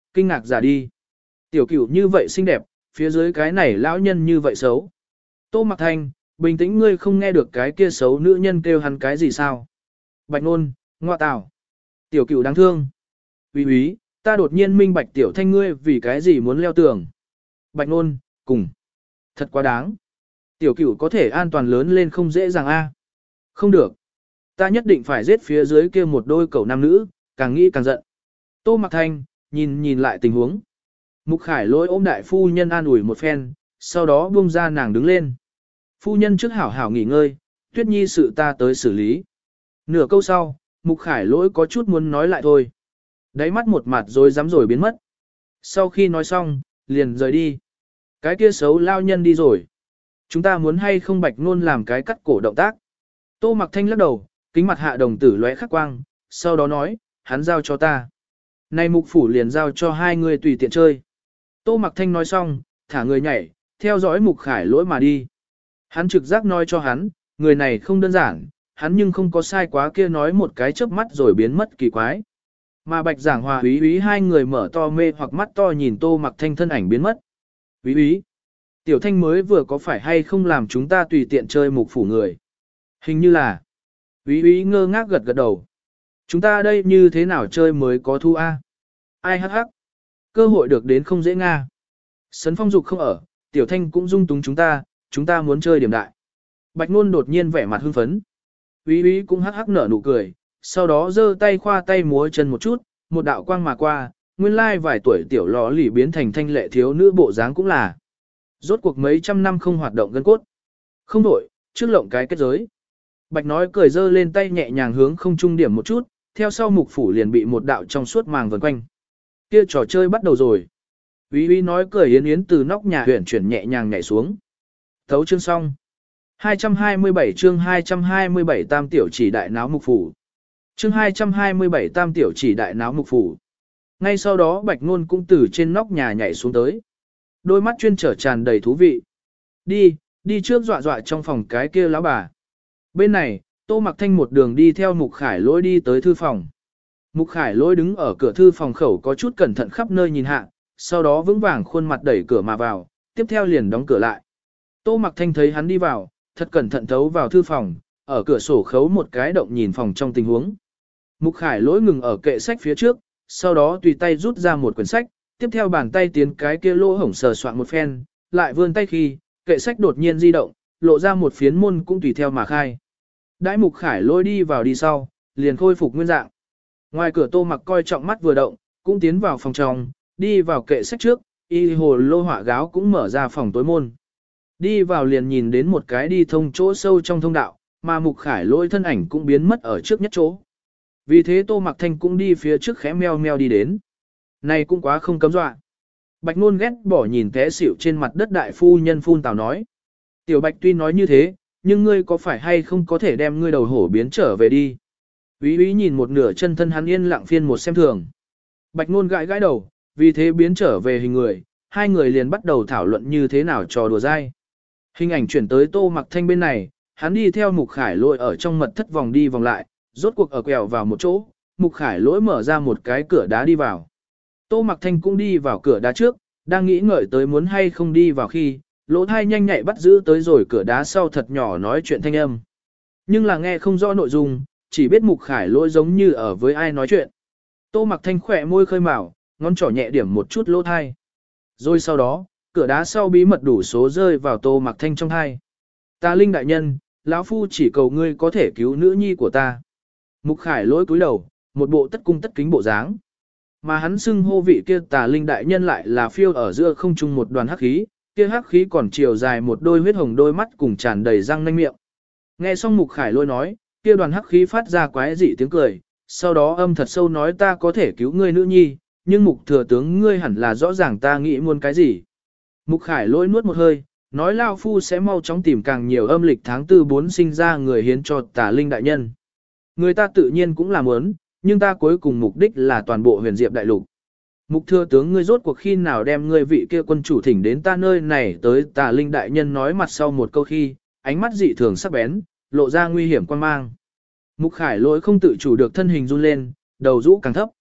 Kinh ngạc giả đi. Tiểu cửu như vậy xinh đẹp, phía dưới cái này lão nhân như vậy xấu. Tô Mặc Thanh, bình tĩnh, ngươi không nghe được cái kia xấu nữ nhân kêu hắn cái gì sao? Bạch Nôn, ngoa tào. Tiểu cửu đáng thương. Úy úy, ta đột nhiên minh bạch tiểu thanh ngươi vì cái gì muốn leo tường. Bạch Nôn, cùng. Thật quá đáng. Tiểu cửu có thể an toàn lớn lên không dễ dàng a. Không được. Ta nhất định phải giết phía dưới kia một đôi cẩu nam nữ, càng nghĩ càng giận. Tô Mặc Thanh, nhìn nhìn lại tình huống. Mục Khải Lỗi ôm đại phu nhân an ủi một phen, sau đó buông ra nàng đứng lên. Phu nhân trước hảo hảo nghỉ ngơi, Tuyết Nhi sự ta tới xử lý. Nửa câu sau, Mục Khải Lỗi có chút muốn nói lại thôi. Đáy mắt một mặt rồi dám rồi biến mất. Sau khi nói xong, liền rời đi. Cái kia xấu lao nhân đi rồi. Chúng ta muốn hay không Bạch Nôn làm cái cắt cổ động tác. Tô Mặc Thanh lắc đầu, kính mặt hạ đồng tử lóe khắc quang, sau đó nói, hắn giao cho ta. Này Mục Phủ liền giao cho hai người tùy tiện chơi. Tô Mặc Thanh nói xong, thả người nhảy, theo dõi Mục Khải Lỗi mà đi. Hắn trực giác nói cho hắn, người này không đơn giản, hắn nhưng không có sai quá kia nói một cái chớp mắt rồi biến mất kỳ quái. Mà Bạch Giảng Hòa úy úy hai người mở to mê hoặc mắt to nhìn Tô Mặc Thanh thân ảnh biến mất. Úy úy, Tiểu Thanh mới vừa có phải hay không làm chúng ta tùy tiện chơi Mục Phủ người? Hình như là. Úy úy ngơ ngác gật gật đầu. Chúng ta đây như thế nào chơi mới có thu a? Ai hắc hắc? Cơ hội được đến không dễ nga. Sấn Phong Dục không ở, Tiểu Thanh cũng dung túng chúng ta, chúng ta muốn chơi điểm đại. Bạch Nôn đột nhiên vẻ mặt hưng phấn. Úy úy cũng hắc hắc nở nụ cười, sau đó giơ tay khoa tay múa chân một chút, một đạo quang mà qua, nguyên lai vài tuổi tiểu lọ lì biến thành thanh lệ thiếu nữ bộ dáng cũng là. Rốt cuộc mấy trăm năm không hoạt động gân cốt. Không đổi, trước lộng cái kết giới. Bạch nói cười giơ lên tay nhẹ nhàng hướng không trung điểm một chút, theo sau Mục Phủ liền bị một đạo trong suốt màng vần quanh. Kia trò chơi bắt đầu rồi. Úy úy nói cười yến yến từ nóc nhà huyển chuyển nhẹ nhàng nhảy xuống. Thấu chương xong. hai trăm hai mươi bảy chương hai trăm hai mươi bảy tam tiểu chỉ đại náo Mục Phủ. Chương hai trăm hai mươi bảy tam tiểu chỉ đại náo Mục Phủ. Ngay sau đó Bạch Nôn cũng từ trên nóc nhà nhảy xuống tới. Đôi mắt chuyên trở tràn đầy thú vị. Đi, đi trước dọa dọa trong phòng cái kia lão bà. Bên này, Tô Mặc Thanh một đường đi theo Mục Khải Lỗi đi tới thư phòng. Mục Khải Lỗi đứng ở cửa thư phòng khẩu có chút cẩn thận khắp nơi nhìn hạ, sau đó vững vàng khuôn mặt đẩy cửa mà vào, tiếp theo liền đóng cửa lại. Tô Mặc Thanh thấy hắn đi vào, thật cẩn thận thấu vào thư phòng, ở cửa sổ khấu một cái động nhìn phòng trong tình huống. Mục Khải Lỗi ngừng ở kệ sách phía trước, sau đó tùy tay rút ra một quyển sách, tiếp theo bàn tay tiến cái kia lỗ hổng sờ soạn một phen, lại vươn tay khi, kệ sách đột nhiên di động, lộ ra một phiến môn cũng tùy theo mà khai. Đãi Mục Khải Lỗi đi vào đi sau, liền khôi phục nguyên dạng. Ngoài cửa Tô Mặc coi trọng mắt vừa động, cũng tiến vào phòng trong, đi vào kệ sách trước, y hồ lô họa gáo cũng mở ra phòng tối môn. Đi vào liền nhìn đến một cái đi thông chỗ sâu trong thông đạo, mà Mục Khải Lỗi thân ảnh cũng biến mất ở trước nhất chỗ. Vì thế Tô Mặc Thanh cũng đi phía trước khẽ meo meo đi đến. Này cũng quá không cấm dọa. Bạch Nôn ghét bỏ nhìn té xỉu trên mặt đất đại phu nhân phun tào nói. Tiểu Bạch tuy nói như thế, nhưng ngươi có phải hay không có thể đem ngươi đầu hổ biến trở về đi. Úy úy nhìn một nửa chân thân hắn yên lặng phiên một xem thường. Bạch Nôn gãi gãi đầu, vì thế biến trở về hình người, hai người liền bắt đầu thảo luận như thế nào trò đùa dai. Hình ảnh chuyển tới Tô Mặc Thanh bên này, hắn đi theo Mục Khải Lỗi ở trong mật thất vòng đi vòng lại, rốt cuộc ở quẹo vào một chỗ, Mục Khải Lỗi mở ra một cái cửa đá đi vào. Tô Mặc Thanh cũng đi vào cửa đá trước, đang nghĩ ngợi tới muốn hay không đi vào khi, lỗ thai nhanh nhạy bắt giữ tới rồi cửa đá sau thật nhỏ nói chuyện thanh âm. Nhưng là nghe không rõ nội dung, chỉ biết Mục Khải Lỗi giống như ở với ai nói chuyện. Tô Mặc Thanh khỏe môi khơi mào, ngón trỏ nhẹ điểm một chút lỗ thai. Rồi sau đó, cửa đá sau bí mật đủ số rơi vào Tô Mặc Thanh trong thai. Ta Linh đại nhân, lão phu chỉ cầu ngươi có thể cứu nữ nhi của ta. Mục Khải Lỗi cúi đầu, một bộ tất cung tất kính bộ dáng. Mà hắn xưng hô vị kia Tà Linh đại nhân lại là phiêu ở giữa không trung một đoàn hắc khí, kia hắc khí còn chiều dài một đôi huyết hồng đôi mắt cùng tràn đầy răng nanh miệng. Nghe xong Mục Khải Lỗi nói, kia đoàn hắc khí phát ra quái dị tiếng cười, sau đó âm thật sâu nói ta có thể cứu ngươi nữ nhi, nhưng Mục thừa tướng ngươi hẳn là rõ ràng ta nghĩ muốn cái gì. Mục Khải Lỗi nuốt một hơi, nói lao phu sẽ mau chóng tìm càng nhiều âm lịch tháng tư bốn sinh ra người hiến cho Tà Linh đại nhân. Người ta tự nhiên cũng làm muốn, nhưng ta cuối cùng mục đích là toàn bộ huyền diệp đại lục. Mục thừa tướng ngươi rốt cuộc khi nào đem ngươi vị kia quân chủ thỉnh đến ta nơi này tới. Tà Linh đại nhân nói mặt sau một câu khi, ánh mắt dị thường sắc bén, lộ ra nguy hiểm quan mang. Mục Khải Lỗi không tự chủ được thân hình run lên, đầu rũ càng thấp.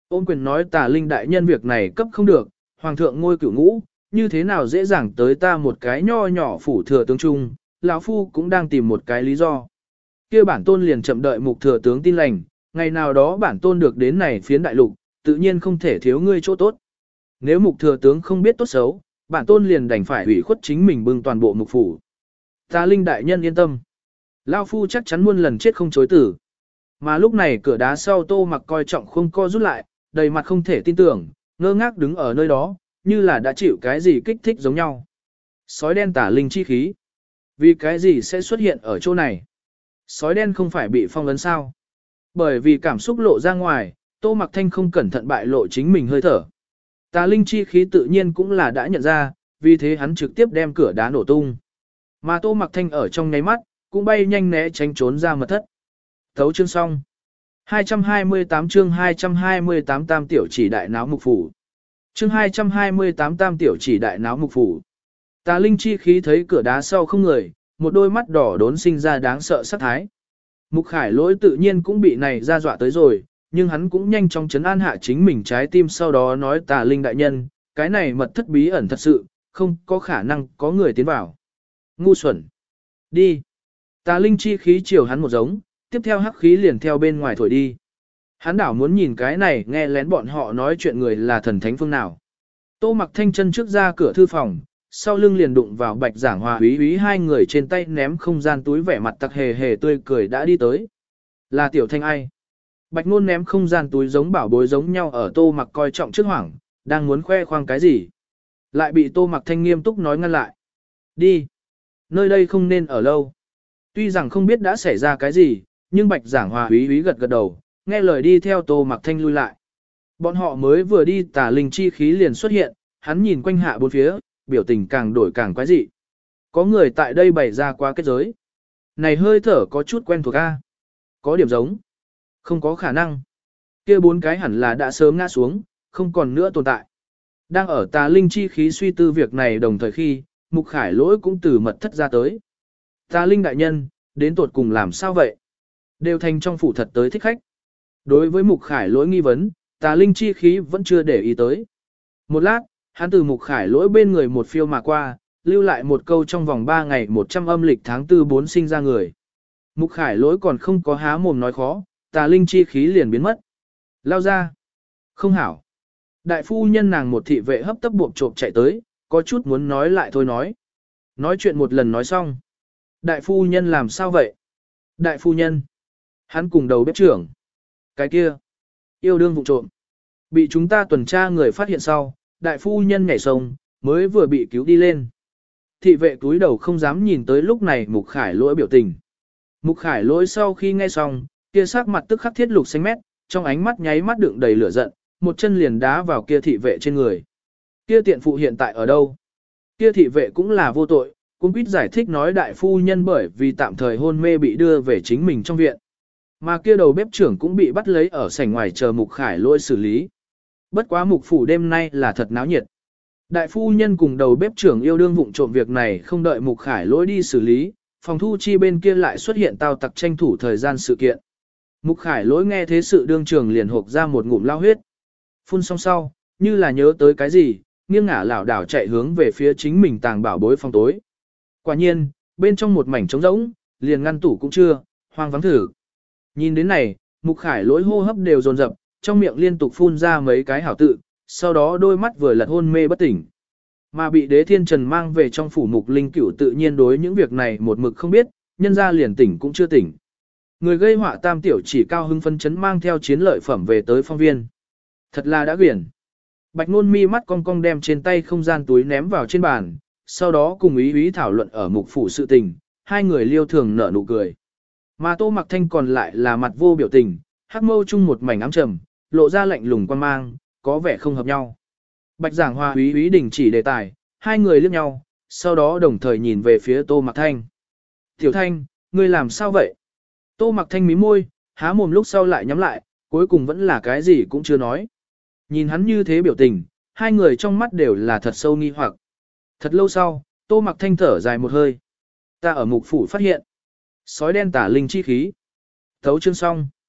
Ôn quyền nói tà linh đại nhân việc này cấp không được, hoàng thượng ngôi cửu ngũ, như thế nào dễ dàng tới ta một cái nho nhỏ phủ thừa tướng trung, lão phu cũng đang tìm một cái lý do. Kia bản tôn liền chậm đợi mục thừa tướng tin lành, ngày nào đó bản tôn được đến này phiến đại lục, tự nhiên không thể thiếu ngươi chỗ tốt. Nếu mục thừa tướng không biết tốt xấu, bản tôn liền đành phải hủy khuất chính mình bưng toàn bộ mục phủ. Tà linh đại nhân yên tâm. Lão phu chắc chắn muôn lần chết không chối tử. Mà lúc này cửa đá sau Tô Mặc coi trọng không co rút lại, đầy mặt không thể tin tưởng, ngơ ngác đứng ở nơi đó, như là đã chịu cái gì kích thích giống nhau. Sói đen tả linh chi khí. Vì cái gì sẽ xuất hiện ở chỗ này? Sói đen không phải bị phong ấn sao? Bởi vì cảm xúc lộ ra ngoài, Tô Mặc Thanh không cẩn thận bại lộ chính mình hơi thở. Tà linh chi khí tự nhiên cũng là đã nhận ra, vì thế hắn trực tiếp đem cửa đá nổ tung. Mà Tô Mặc Thanh ở trong nháy mắt, cũng bay nhanh né tránh trốn ra mật thất. Thấu chương xong. hai trăm hai mươi tám chương hai trăm hai mươi tám tam tiểu chỉ đại náo mục phủ. Chương hai trăm hai mươi tám tam tiểu chỉ đại náo mục phủ. Tà linh chi khí thấy cửa đá sau không người, một đôi mắt đỏ đốn sinh ra đáng sợ sát thái. Mục Khải Lỗi tự nhiên cũng bị này ra dọa tới rồi, nhưng hắn cũng nhanh chóng chấn an hạ chính mình trái tim, sau đó nói tà linh đại nhân, cái này mật thất bí ẩn thật sự, không có khả năng có người tiến vào. Ngu xuẩn. Đi. Tà linh chi khí chiều hắn một giống, tiếp theo hắc khí liền theo bên ngoài thổi đi. Hắn đảo muốn nhìn cái này nghe lén bọn họ nói chuyện người là thần thánh phương nào. Tô Mặc Thanh chân trước ra cửa thư phòng, sau lưng liền đụng vào Bạch Giảng Hòa úy úy hai người trên tay ném không gian túi, vẻ mặt tặc hề hề tươi cười đã đi tới. Là Tiểu Thanh ai? Bạch Nôn ném không gian túi giống bảo bối giống nhau ở Tô Mặc coi trọng trước hoảng, đang muốn khoe khoang cái gì. Lại bị Tô Mặc Thanh nghiêm túc nói ngăn lại. Đi. Nơi đây không nên ở lâu. Tuy rằng không biết đã xảy ra cái gì, nhưng Bạch Giảng Hòa úy úy gật gật đầu, nghe lời đi theo Tô Mặc Thanh lui lại. Bọn họ mới vừa đi tà linh chi khí liền xuất hiện, hắn nhìn quanh hạ bốn phía, biểu tình càng đổi càng quái dị. Có người tại đây bày ra qua kết giới. Này hơi thở có chút quen thuộc a. Có điểm giống. Không có khả năng. Kia bốn cái hẳn là đã sớm ngã xuống, không còn nữa tồn tại. Đang ở tà linh chi khí suy tư việc này đồng thời khi, Mục Khải Lỗi cũng từ mật thất ra tới. Tà linh đại nhân, đến tột cùng làm sao vậy? Đều thành trong phủ thật tới thích khách. Đối với Mục Khải Lỗi nghi vấn, tà linh chi khí vẫn chưa để ý tới. Một lát, hắn từ Mục Khải Lỗi bên người một phiêu mà qua, lưu lại một câu trong vòng ba ngày một trăm âm lịch tháng tư bốn sinh ra người. Mục Khải Lỗi còn không có há mồm nói khó, tà linh chi khí liền biến mất. Lao ra. Không hảo. Đại phu nhân nàng một thị vệ hấp tấp buộc trộm chạy tới, có chút muốn nói lại thôi nói. Nói chuyện một lần nói xong. Đại phu nhân làm sao vậy? Đại phu nhân. Hắn cùng đầu bếp trưởng. Cái kia. Yêu đương vụ trộm. Bị chúng ta tuần tra người phát hiện sau, đại phu nhân nhảy sông, mới vừa bị cứu đi lên. Thị vệ túi đầu không dám nhìn tới lúc này Mục Khải Lỗi biểu tình. Mục Khải Lỗi sau khi nghe xong, kia sắc mặt tức khắc thiết lục xanh mét, trong ánh mắt nháy mắt đựng đầy lửa giận, một chân liền đá vào kia thị vệ trên người. Kia tiện phụ hiện tại ở đâu? Kia thị vệ cũng là vô tội, cũng biết giải thích nói đại phu nhân bởi vì tạm thời hôn mê bị đưa về chính mình trong viện. Mà kia đầu bếp trưởng cũng bị bắt lấy ở sảnh ngoài chờ Mục Khải Lỗi xử lý. Bất quá Mục phủ đêm nay là thật náo nhiệt. Đại phu nhân cùng đầu bếp trưởng yêu đương vụng trộm việc này không đợi Mục Khải Lỗi đi xử lý, phòng thu chi bên kia lại xuất hiện tao tặc tranh thủ thời gian sự kiện. Mục Khải Lỗi nghe thế sự đương trường liền hộc ra một ngụm lao huyết. Phun xong sau, như là nhớ tới cái gì, nghiêng ngả lảo đảo chạy hướng về phía chính mình tàng bảo bối phòng tối. Quả nhiên, bên trong một mảnh trống rỗng, liền ngăn tủ cũng chưa, hoang vắng thử. Nhìn đến này, Mục Khải Lỗi hô hấp đều dồn dập, trong miệng liên tục phun ra mấy cái hảo tự, sau đó đôi mắt vừa lật hôn mê bất tỉnh. Mà bị Đế Thiên Trần mang về trong phủ Mục Linh Cửu tự nhiên đối những việc này một mực không biết, nhân ra liền tỉnh cũng chưa tỉnh. Người gây họa tam tiểu chỉ cao hưng phân chấn mang theo chiến lợi phẩm về tới phong viên. Thật là đã quyển. Bạch Nôn mi mắt cong cong đem trên tay không gian túi ném vào trên bàn, sau đó cùng ý ý thảo luận ở Mục phủ sự tình, hai người liêu thường nở nụ cười. Mà Tô Mặc Thanh còn lại là mặt vô biểu tình, hắc mâu chung một mảnh ám trầm, lộ ra lạnh lùng quan mang, có vẻ không hợp nhau. Bạch Giảng Hòa úy úy đình chỉ đề tài, hai người liếc nhau, sau đó đồng thời nhìn về phía Tô Mặc Thanh. Tiểu Thanh, ngươi làm sao vậy? Tô Mặc Thanh mím môi, há mồm lúc sau lại nhắm lại, cuối cùng vẫn là cái gì cũng chưa nói. Nhìn hắn như thế biểu tình, hai người trong mắt đều là thật sâu nghi hoặc. Thật lâu sau, Tô Mặc Thanh thở dài một hơi. Ta ở Mục phủ phát hiện sói đen tả linh chi khí. Thấu chương xong.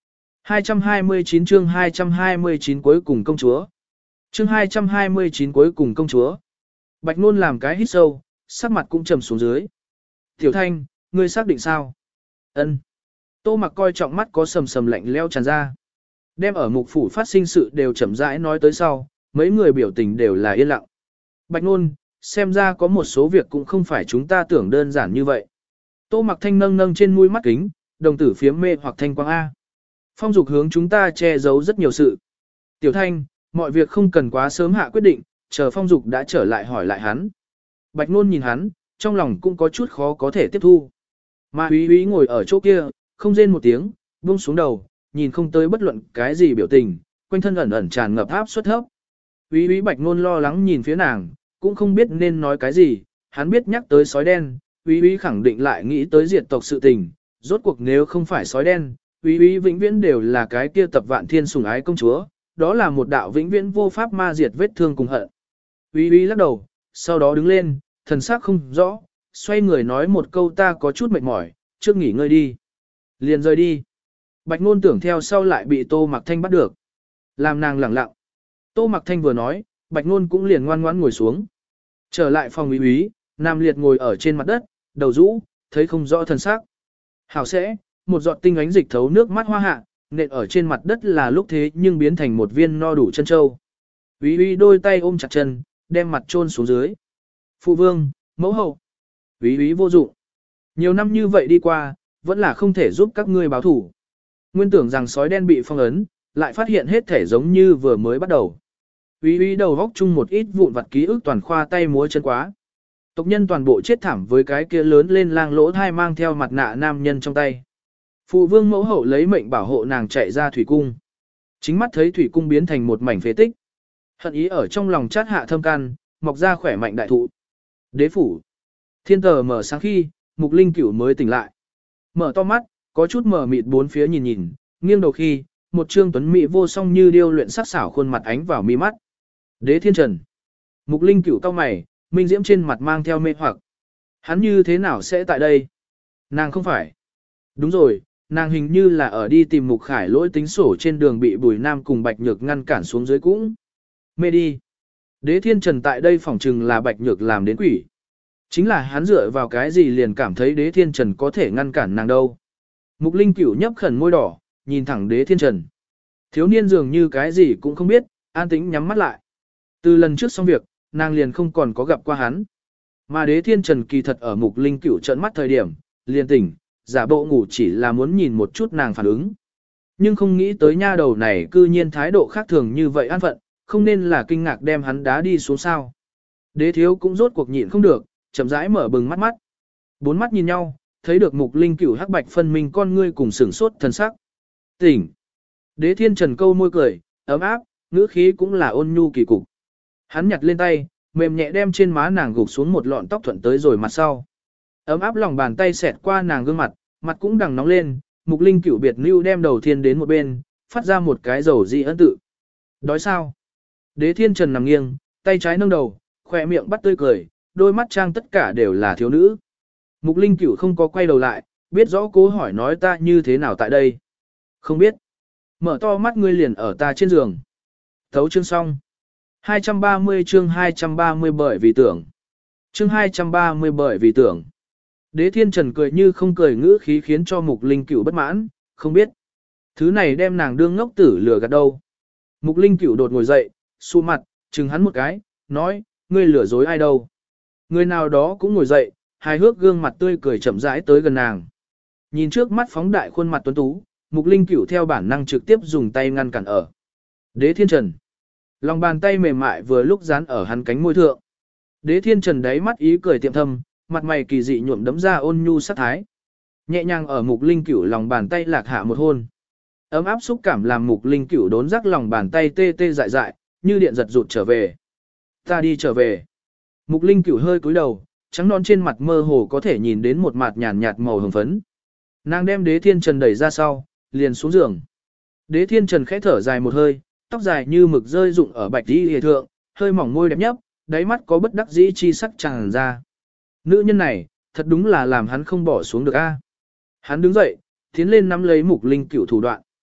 hai trăm hai mươi chín chương hai trăm hai mươi chín cuối cùng công chúa. Chương hai trăm hai mươi chín cuối cùng công chúa. Bạch Nôn làm cái hít sâu, sắc mặt cũng trầm xuống dưới. Tiểu Thanh, ngươi xác định sao? Ân. Tô Mặc coi trọng mắt có sầm sầm lạnh leo tràn ra. Đem ở mục phủ phát sinh sự đều chậm rãi nói tới sau, mấy người biểu tình đều là yên lặng. Bạch Nôn, xem ra có một số việc cũng không phải chúng ta tưởng đơn giản như vậy. Tô Mặc Thanh nâng nâng trên mũi mắt kính, đồng tử phiếm mê hoặc thanh quang A. Phong Dục hướng chúng ta che giấu rất nhiều sự. Tiểu Thanh, mọi việc không cần quá sớm hạ quyết định, chờ Phong Dục đã trở lại hỏi lại hắn. Bạch Nôn nhìn hắn, trong lòng cũng có chút khó có thể tiếp thu. Mà Úy Úy ngồi ở chỗ kia, không rên một tiếng, buông xuống đầu, nhìn không tới bất luận cái gì biểu tình, quanh thân ẩn ẩn tràn ngập áp suất thấp. Úy Úy Bạch Nôn lo lắng nhìn phía nàng, cũng không biết nên nói cái gì, hắn biết nhắc tới sói đen, Úy Úy khẳng định lại nghĩ tới diệt tộc sự tình, rốt cuộc nếu không phải sói đen, Úy Úy vĩnh viễn đều là cái kia tập vạn thiên sủng ái công chúa, đó là một đạo vĩnh viễn vô pháp ma diệt vết thương cùng hận. Úy Úy lắc đầu, sau đó đứng lên, thần sắc không rõ, xoay người nói một câu ta có chút mệt mỏi, trước nghỉ ngơi đi. Liền rời đi. Bạch Nôn tưởng theo sau lại bị Tô Mặc Thanh bắt được. Làm nàng lẳng lặng. Tô Mặc Thanh vừa nói, Bạch Nôn cũng liền ngoan ngoãn ngồi xuống. Trở lại phòng Úy Úy, Nam Liệt ngồi ở trên mặt đất, đầu rũ, thấy không rõ thần sắc. Hảo sẽ, một giọt tinh ánh dịch thấu nước mắt hoa hạ, nện ở trên mặt đất là lúc thế nhưng biến thành một viên no đủ chân châu. Úy Úy đôi tay ôm chặt chân, đem mặt chôn xuống dưới. Phụ vương, mẫu hậu. Úy Úy vô dụng. Nhiều năm như vậy đi qua, vẫn là không thể giúp các ngươi báo thủ. Nguyên tưởng rằng sói đen bị phong ấn, lại phát hiện hết thể giống như vừa mới bắt đầu. Úy Úy đầu góc chung một ít vụn vặt ký ức toàn khoa tay múa chân quá. Tộc nhân toàn bộ chết thảm với cái kia lớn lên lang lỗ thai mang theo mặt nạ nam nhân trong tay. Phụ vương mẫu hậu lấy mệnh bảo hộ nàng chạy ra thủy cung. Chính mắt thấy thủy cung biến thành một mảnh phế tích. Hận ý ở trong lòng chát hạ thâm can, mọc ra khỏe mạnh đại thụ. Đế phủ. Thiên tờ mở sáng khi, Mục Linh Cửu mới tỉnh lại. Mở to mắt, có chút mở mịt bốn phía nhìn nhìn, nghiêng đầu khi, một trương tuấn mỹ vô song như điêu luyện sắc xảo khuôn mặt ánh vào mi mắt. Đế Thiên Trần. Mục Linh Cửu cau mày, minh diễm trên mặt mang theo mê hoặc. Hắn như thế nào sẽ tại đây? Nàng không phải. Đúng rồi, nàng hình như là ở đi tìm Mục Khải lỗi tính sổ trên đường bị Bùi Nam cùng Bạch Nhược ngăn cản xuống dưới cũng. Mê đi. Đế Thiên Trần tại đây phỏng chừng là Bạch Nhược làm đến quỷ. Chính là hắn dựa vào cái gì liền cảm thấy Đế Thiên Trần có thể ngăn cản nàng đâu. Mục Linh Cửu nhấp khẩn môi đỏ, nhìn thẳng Đế Thiên Trần. Thiếu niên dường như cái gì cũng không biết, an tĩnh nhắm mắt lại. Từ lần trước xong việc, nàng liền không còn có gặp qua hắn. Mà Đế Thiên Trần kỳ thật ở Mục Linh Cửu trợn mắt thời điểm, liền tỉnh, giả bộ ngủ chỉ là muốn nhìn một chút nàng phản ứng. Nhưng không nghĩ tới nha đầu này cư nhiên thái độ khác thường như vậy an phận, không nên là kinh ngạc đem hắn đá đi xuống sao. Đế thiếu cũng rốt cuộc nhịn không được, chậm rãi mở bừng mắt mắt. Bốn mắt nhìn nhau, thấy được Mục Linh Cửu hắc bạch phân minh con ngươi cùng sửng sốt thần sắc. Tỉnh. Đế Thiên Trần câu môi cười, ấm áp, ngữ khí cũng là ôn nhu kỳ cục. Hắn nhặt lên tay, mềm nhẹ đem trên má nàng gục xuống một lọn tóc thuận tới rồi mặt sau. Ấm áp lòng bàn tay xẹt qua nàng gương mặt, mặt cũng đằng nóng lên, Mục Linh Cửu biệt lưu đem đầu thiên đến một bên, phát ra một cái dầu dị ân tự. Đói sao? Đế Thiên Trần nằm nghiêng, tay trái nâng đầu, khỏe miệng bắt tươi cười, đôi mắt trang tất cả đều là thiếu nữ. Mục Linh Cửu không có quay đầu lại, biết rõ cố hỏi nói ta như thế nào tại đây. Không biết. Mở to mắt ngươi liền ở ta trên giường. Thấu chương xong. hai trăm ba mươi chương hai trăm ba mươi bởi vì tưởng. Chương hai trăm ba mươi bởi vì tưởng. Đế Thiên Trần cười như không cười ngữ khí khiến cho Mục Linh Cửu bất mãn, không biết. Thứ này đem nàng đương ngốc tử lừa gạt đâu. Mục Linh Cửu đột ngồi dậy, xu mặt, chừng hắn một cái, nói, ngươi lừa dối ai đâu. Người nào đó cũng ngồi dậy, hài hước gương mặt tươi cười chậm rãi tới gần nàng. Nhìn trước mắt phóng đại khuôn mặt tuấn tú, Mục Linh Cửu theo bản năng trực tiếp dùng tay ngăn cản ở. Đế Thiên Trần. Lòng bàn tay mềm mại vừa lúc dán ở hắn cánh môi thượng. Đế Thiên Trần đáy mắt ý cười tiệm thâm, mặt mày kỳ dị nhuộm đấm ra ôn nhu sắc thái. Nhẹ nhàng ở Mục Linh Cửu lòng bàn tay lạc hạ một hôn. Ấm áp xúc cảm làm Mục Linh Cửu đốn rắc lòng bàn tay tê tê dại dại, như điện giật rụt trở về. Ta đi trở về. Mục Linh Cửu hơi cúi đầu, trắng non trên mặt mơ hồ có thể nhìn đến một mặt nhàn nhạt màu hồng phấn. Nàng đem Đế Thiên Trần đẩy ra sau, liền xuống giường. Đế Thiên Trần khẽ thở dài một hơi, tóc dài như mực rơi rụng ở bạch y hề thượng, hơi mỏng môi đẹp nhấp, đáy mắt có bất đắc dĩ chi sắc tràn ra. Nữ nhân này, thật đúng là làm hắn không bỏ xuống được a. Hắn đứng dậy, tiến lên nắm lấy Mục Linh Cửu thủ đoạn.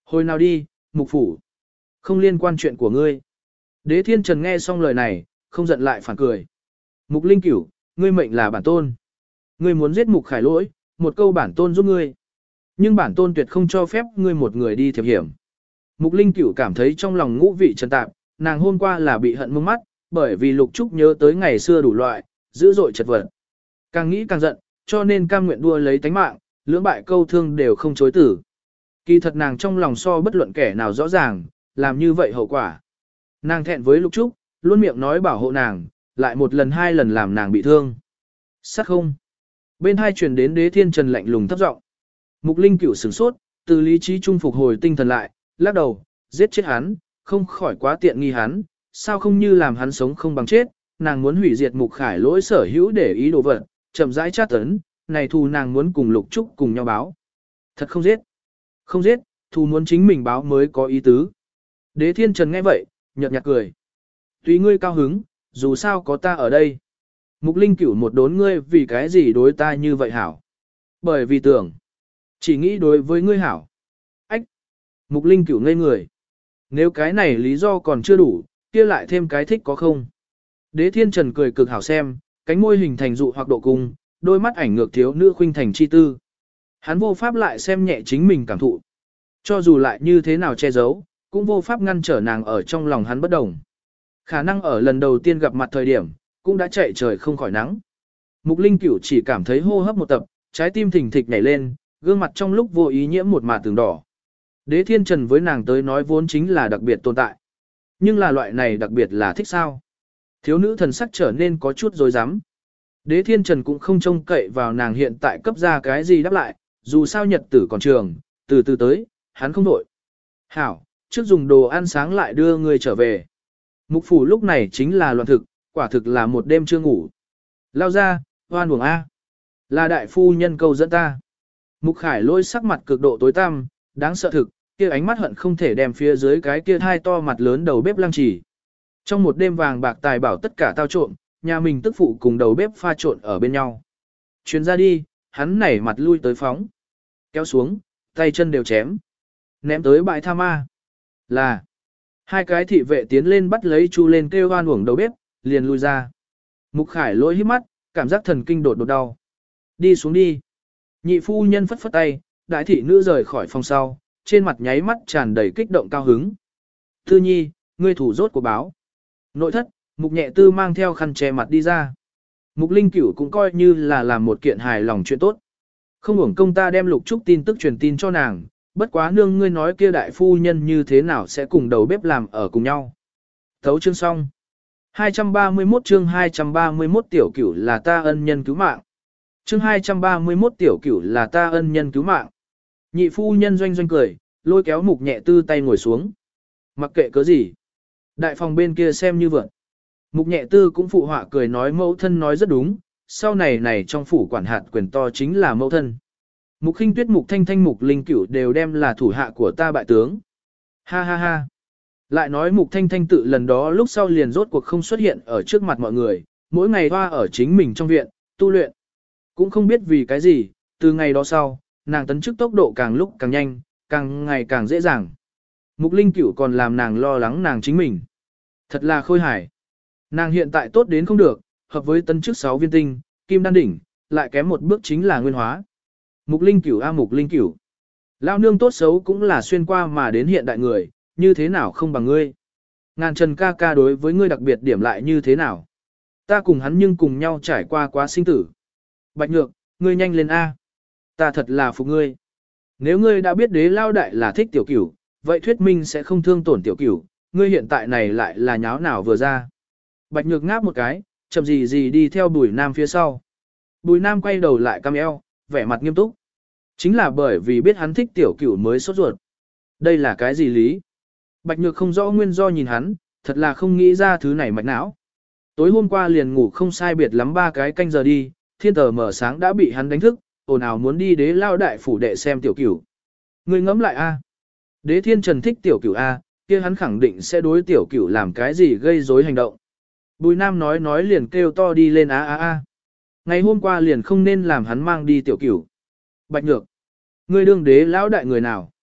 Hồi nào đi, mục phủ. Không liên quan chuyện của ngươi. Đế Thiên Trần nghe xong lời này, không giận lại phản cười. Mục Linh Cửu, ngươi mệnh là bản tôn. Ngươi muốn giết Mục Khải Lỗi, một câu bản tôn giúp ngươi. Nhưng bản tôn tuyệt không cho phép ngươi một người đi thiệp hiểm. Mục Linh Cửu cảm thấy trong lòng ngũ vị trần tạp, nàng hôm qua là bị hận mông mắt, bởi vì Lục Trúc nhớ tới ngày xưa đủ loại, dữ dội chật vật. Càng nghĩ càng giận, cho nên cam nguyện đua lấy tánh mạng, lưỡng bại câu thương đều không chối tử. Kỳ thật nàng trong lòng so bất luận kẻ nào rõ ràng, làm như vậy hậu quả. Nàng thẹn với Lục Trúc, luôn miệng nói bảo hộ nàng, lại một lần hai lần làm nàng bị thương. Sát không. Bên hai truyền đến Đế Thiên Trần lạnh lùng thấp giọng. Mục Linh Cửu sửng sốt, từ lý trí trung phục hồi tinh thần lại, lắc đầu, giết chết hắn, không khỏi quá tiện nghi hắn, sao không như làm hắn sống không bằng chết, nàng muốn hủy diệt Mục Khải Lỗi sở hữu để ý đồ vật, chậm rãi tra tấn, này thù nàng muốn cùng Lục Trúc cùng nhau báo. Thật không giết. Không giết, thù muốn chính mình báo mới có ý tứ. Đế Thiên Trần nghe vậy, nhợt nhạt cười. Tùy ngươi cao hứng, dù sao có ta ở đây. Mục Linh Cửu một đốn ngươi vì cái gì đối ta như vậy hảo. Bởi vì tưởng, chỉ nghĩ đối với ngươi hảo. Ách! Mục Linh Cửu ngây người. Nếu cái này lý do còn chưa đủ, kia lại thêm cái thích có không. Đế Thiên Trần cười cực hảo xem, cánh môi hình thành dụ hoặc độ cung, đôi mắt ảnh ngược thiếu nữ khuynh thành chi tư. Hắn vô pháp lại xem nhẹ chính mình cảm thụ. Cho dù lại như thế nào che giấu, cũng vô pháp ngăn trở nàng ở trong lòng hắn bất đồng. Khả năng ở lần đầu tiên gặp mặt thời điểm, cũng đã chạy trời không khỏi nắng. Mục Linh Cửu chỉ cảm thấy hô hấp một tập, trái tim thình thịch nhảy lên, gương mặt trong lúc vô ý nhiễm một mạt tường đỏ. Đế Thiên Trần với nàng tới nói vốn chính là đặc biệt tồn tại. Nhưng là loại này đặc biệt là thích sao? Thiếu nữ thần sắc trở nên có chút rối rắm. Đế Thiên Trần cũng không trông cậy vào nàng hiện tại cấp ra cái gì đáp lại, dù sao nhật tử còn trường, từ từ tới, hắn không đổi. Hảo, trước dùng đồ ăn sáng lại đưa người trở về. Mục phủ lúc này chính là loạn thực, quả thực là một đêm chưa ngủ. Lao ra, hoan buồng A. Là đại phu nhân cầu dẫn ta. Mục Khải Lỗi sắc mặt cực độ tối tăm, đáng sợ thực, kia ánh mắt hận không thể đem phía dưới cái kia hai to mặt lớn đầu bếp lăng trì. Trong một đêm vàng bạc tài bảo tất cả tao trộm, nhà mình tức phụ cùng đầu bếp pha trộn ở bên nhau. Chuyến ra đi, hắn nảy mặt lui tới phóng. Kéo xuống, tay chân đều chém. Ném tới bãi tha ma. Là. Hai cái thị vệ tiến lên bắt lấy Chu lên kêu oan uổng đầu bếp, liền lui ra. Mục Khải Lỗi hít mắt, cảm giác thần kinh đột đột đau. Đi xuống đi. Nhị phu nhân phất phất tay, đại thị nữ rời khỏi phòng sau, trên mặt nháy mắt tràn đầy kích động cao hứng. Tư nhi, ngươi thủ rốt của báo. Nội thất, Mục Nhẹ Tư mang theo khăn che mặt đi ra. Mục Linh Cửu cũng coi như là làm một kiện hài lòng chuyện tốt. Không uổng công ta đem Lục Trúc tin tức truyền tin cho nàng, bất quá nương ngươi nói kia đại phu nhân như thế nào sẽ cùng đầu bếp làm ở cùng nhau. Thấu chương xong. hai trăm ba mươi mốt chương hai trăm ba mươi mốt tiểu cửu là ta ân nhân cứu mạng. Chương hai trăm ba mươi mốt tiểu cửu là ta ân nhân cứu mạng. Nhị phu nhân doanh doanh cười, lôi kéo Mục Nhẹ Tư tay ngồi xuống. Mặc kệ cớ gì. Đại phòng bên kia xem như vượn. Mục Nhẹ Tư cũng phụ họa cười nói mẫu thân nói rất đúng, sau này này trong phủ quản hạt quyền to chính là mẫu thân. Mục Khinh Tuyết, Mục Thanh Thanh, Mục Linh Cửu đều đem là thủ hạ của ta bại tướng. Ha ha ha. Lại nói Mục Thanh Thanh tự lần đó lúc sau liền rốt cuộc không xuất hiện ở trước mặt mọi người, mỗi ngày hoa ở chính mình trong viện, tu luyện. Cũng không biết vì cái gì, từ ngày đó sau, nàng tấn chức tốc độ càng lúc càng nhanh, càng ngày càng dễ dàng. Mục Linh Cửu còn làm nàng lo lắng nàng chính mình. Thật là khôi hài. Nàng hiện tại tốt đến không được, hợp với tấn chức sáu viên tinh, kim đan đỉnh, lại kém một bước chính là nguyên hóa. Mục Linh Cửu a Mục Linh Cửu. Lao nương tốt xấu cũng là xuyên qua mà đến hiện đại người, như thế nào không bằng ngươi. Ngàn Trần ca ca đối với ngươi đặc biệt điểm lại như thế nào. Ta cùng hắn nhưng cùng nhau trải qua quá sinh tử. Bạch Nhược, ngươi nhanh lên A. Ta thật là phục ngươi. Nếu ngươi đã biết đế lao đại là thích tiểu cửu, vậy thuyết minh sẽ không thương tổn tiểu cửu, ngươi hiện tại này lại là nháo nào vừa ra. Bạch Nhược ngáp một cái, chậm gì gì đi theo Bùi Nam phía sau. Bùi Nam quay đầu lại cam eo, vẻ mặt nghiêm túc. Chính là bởi vì biết hắn thích tiểu cửu mới sốt ruột. Đây là cái gì lý? Bạch Nhược không rõ nguyên do nhìn hắn, thật là không nghĩ ra thứ này mạch não. Tối hôm qua liền ngủ không sai biệt lắm ba cái canh giờ đi, thiên tờ mở sáng đã bị hắn đánh thức, ồn ào muốn đi đế lao đại phủ đệ xem tiểu cửu. Người ngẫm lại a, đế thiên trần thích tiểu cửu a, kia hắn khẳng định sẽ đối tiểu cửu làm cái gì gây rối hành động. Bùi Nam nói nói liền kêu to đi lên a a a. Ngày hôm qua liền không nên làm hắn mang đi tiểu cửu. Bạch Nhược, ngươi đương đế lão đại người nào?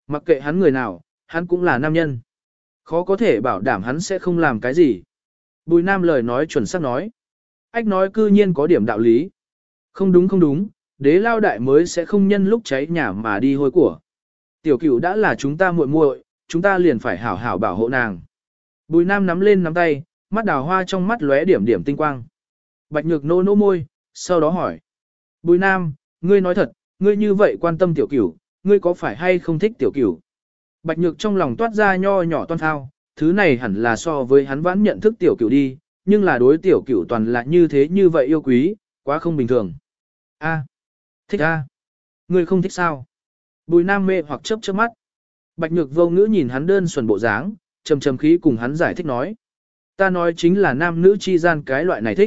Mặc kệ hắn người nào, hắn cũng là nam nhân. Khó có thể bảo đảm hắn sẽ không làm cái gì. Bùi Nam lời nói chuẩn xác nói. Ách nói cư nhiên có điểm đạo lý. Không đúng không đúng, đế lao đại mới sẽ không nhân lúc cháy nhà mà đi hôi của. Tiểu cửu đã là chúng ta muội muội, chúng ta liền phải hảo hảo bảo hộ nàng. Bùi Nam nắm lên nắm tay, mắt đào hoa trong mắt lóe điểm điểm tinh quang. Bạch Nhược nô nô môi, sau đó hỏi. Bùi Nam, ngươi nói thật, ngươi như vậy quan tâm tiểu cửu, ngươi có phải hay không thích tiểu cửu? Bạch Nhược trong lòng toát ra nho nhỏ toan thao, thứ này hẳn là so với hắn vãn nhận thức tiểu cửu đi, nhưng là đối tiểu cửu toàn là như thế như vậy yêu quý, quá không bình thường. A, thích a, ngươi không thích sao? Bùi Nam mê hoặc chớp chớp mắt. Bạch Nhược vô ngữ nhìn hắn đơn thuần bộ dáng, trầm trầm khí cùng hắn giải thích nói. Ta nói chính là nam nữ chi gian cái loại này thích.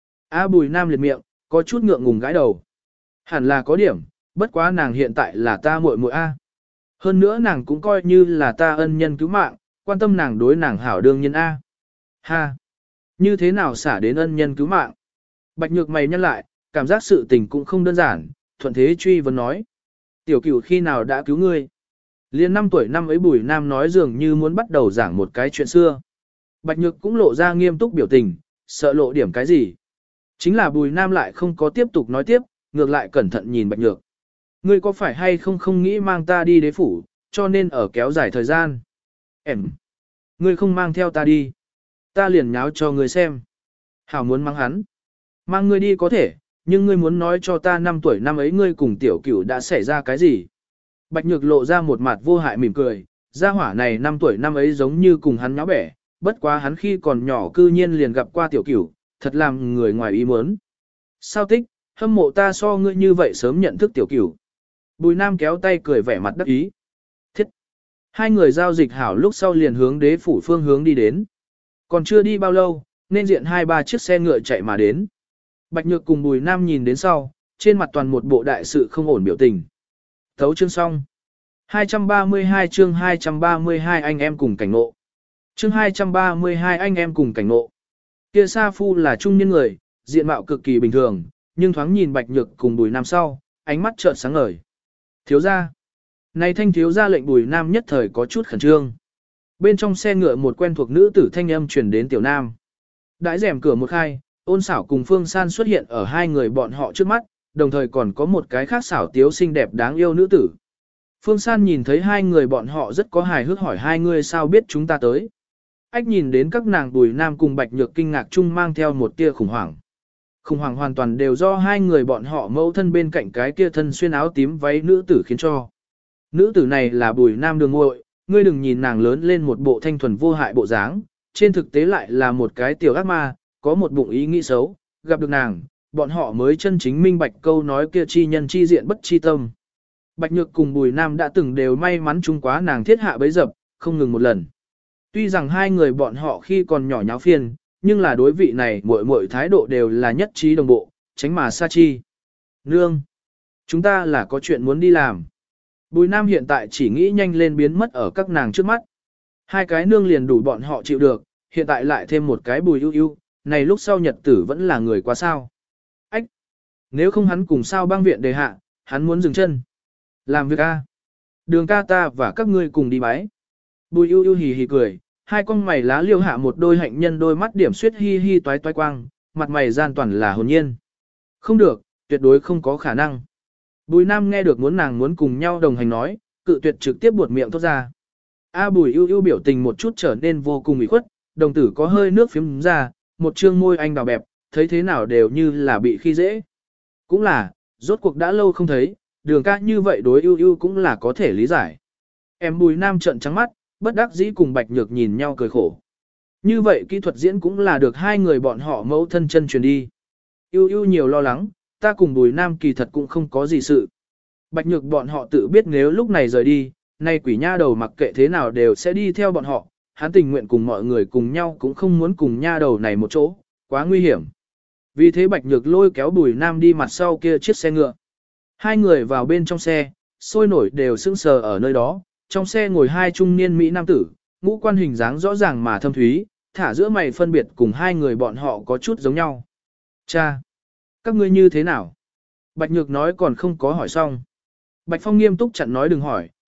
A Bùi Nam liệt miệng, có chút ngượng ngùng gãi đầu. Hẳn là có điểm, bất quá nàng hiện tại là ta muội muội a. Hơn nữa nàng cũng coi như là ta ân nhân cứu mạng, quan tâm nàng đối nàng hảo đương nhân a. Ha! Như thế nào xả đến ân nhân cứu mạng? Bạch Nhược mày nhăn lại, cảm giác sự tình cũng không đơn giản, thuận thế truy vấn nói. Tiểu cửu khi nào đã cứu ngươi? Liên năm tuổi năm ấy Bùi Nam nói dường như muốn bắt đầu giảng một cái chuyện xưa. Bạch Nhược cũng lộ ra nghiêm túc biểu tình, sợ lộ điểm cái gì. Chính là Bùi Nam lại không có tiếp tục nói tiếp, ngược lại cẩn thận nhìn Bạch Nhược. Ngươi có phải hay không không nghĩ mang ta đi đế phủ, cho nên ở kéo dài thời gian. Em, ngươi không mang theo ta đi. Ta liền nháo cho ngươi xem. Hảo muốn mang hắn. Mang ngươi đi có thể, nhưng ngươi muốn nói cho ta năm tuổi năm ấy ngươi cùng tiểu cửu đã xảy ra cái gì. Bạch Nhược lộ ra một mặt vô hại mỉm cười, gia hỏa này năm tuổi năm ấy giống như cùng hắn nháo bẻ, bất quá hắn khi còn nhỏ cư nhiên liền gặp qua tiểu cửu, thật làm người ngoài ý muốn. Sao tích, hâm mộ ta so ngươi như vậy sớm nhận thức tiểu cửu. Bùi Nam kéo tay cười vẻ mặt đắc ý. Thiết! Hai người giao dịch hảo lúc sau liền hướng đế phủ phương hướng đi đến. Còn chưa đi bao lâu, nên diện hai ba chiếc xe ngựa chạy mà đến. Bạch Nhược cùng Bùi Nam nhìn đến sau, trên mặt toàn một bộ đại sự không ổn biểu tình. Thấu chương xong. hai trăm ba mươi hai chương hai trăm ba mươi hai anh em cùng cảnh ngộ. Chương hai trăm ba mươi hai anh em cùng cảnh ngộ. Kia Sa Phu là trung niên người, diện mạo cực kỳ bình thường, nhưng thoáng nhìn Bạch Nhược cùng Bùi Nam sau, ánh mắt chợt sáng ngời. Thiếu gia. Này thanh thiếu gia lệnh Bùi Nam nhất thời có chút khẩn trương. Bên trong xe ngựa một quen thuộc nữ tử thanh âm truyền đến tiểu nam. Đãi rèm cửa một khai, Ôn Xảo cùng Phương San xuất hiện ở hai người bọn họ trước mắt, đồng thời còn có một cái khác xảo tiếu xinh đẹp đáng yêu nữ tử. Phương San nhìn thấy hai người bọn họ rất có hài hước hỏi hai người sao biết chúng ta tới. Ách nhìn đến các nàng Bùi Nam cùng Bạch Nhược kinh ngạc chung mang theo một tia khủng hoảng. Khủng hoảng hoàn toàn đều do hai người bọn họ mẫu thân bên cạnh cái kia thân xuyên áo tím váy nữ tử khiến cho. Nữ tử này là Bùi Nam đường muội, ngươi đừng nhìn nàng lớn lên một bộ thanh thuần vô hại bộ dáng, trên thực tế lại là một cái tiểu ác ma, có một bụng ý nghĩ xấu, gặp được nàng, bọn họ mới chân chính minh bạch câu nói kia chi nhân chi diện bất chi tâm. Bạch Nhược cùng Bùi Nam đã từng đều may mắn chung quá nàng thiết hạ bấy dập, không ngừng một lần. Tuy rằng hai người bọn họ khi còn nhỏ nháo phiền, nhưng là đối vị này mỗi mỗi thái độ đều là nhất trí đồng bộ, tránh mà xa chi. Nương! Chúng ta là có chuyện muốn đi làm. Bùi Nam hiện tại chỉ nghĩ nhanh lên biến mất ở các nàng trước mắt. Hai cái nương liền đủ bọn họ chịu được, hiện tại lại thêm một cái Bùi ưu ưu, này lúc sau nhật tử vẫn là người quá sao. Ách! Nếu không hắn cùng sao băng viện đề hạ, hắn muốn dừng chân. Làm việc a. Đường ca ta và các ngươi cùng đi bái. Bùi ưu ưu hì hì cười, hai con mày lá liêu hạ một đôi hạnh nhân đôi mắt điểm suyết hi hi toái toái quang, mặt mày gian toàn là hồn nhiên. Không được, tuyệt đối không có khả năng. Bùi Nam nghe được muốn nàng muốn cùng nhau đồng hành nói, cự tuyệt trực tiếp buột miệng thốt ra. A Bùi ưu ưu biểu tình một chút trở nên vô cùng ủy khuất, đồng tử có hơi nước phiếm ra, một trương môi anh đào bẹp, thấy thế nào đều như là bị khi dễ. Cũng là, rốt cuộc đã lâu không thấy, đường ca như vậy đối ưu ưu cũng là có thể lý giải. Em Bùi Nam trợn trắng mắt, bất đắc dĩ cùng Bạch Nhược nhìn nhau cười khổ. Như vậy kỹ thuật diễn cũng là được hai người bọn họ mẫu thân chân truyền đi. Ưu ưu nhiều lo lắng, ta cùng Bùi Nam kỳ thật cũng không có gì sự. Bạch Nhược bọn họ tự biết nếu lúc này rời đi, nay quỷ nha đầu mặc kệ thế nào đều sẽ đi theo bọn họ, hắn tình nguyện cùng mọi người cùng nhau cũng không muốn cùng nha đầu này một chỗ, quá nguy hiểm. Vì thế Bạch Nhược lôi kéo Bùi Nam đi mặt sau kia chiếc xe ngựa. Hai người vào bên trong xe, sôi nổi đều sững sờ ở nơi đó, trong xe ngồi hai trung niên Mỹ nam tử, ngũ quan hình dáng rõ ràng mà thâm thúy, thả giữa mày phân biệt cùng hai người bọn họ có chút giống nhau. Cha! Các ngươi như thế nào? Bạch Nhược nói còn không có hỏi xong. Bạch Phong nghiêm túc chặn nói đừng hỏi,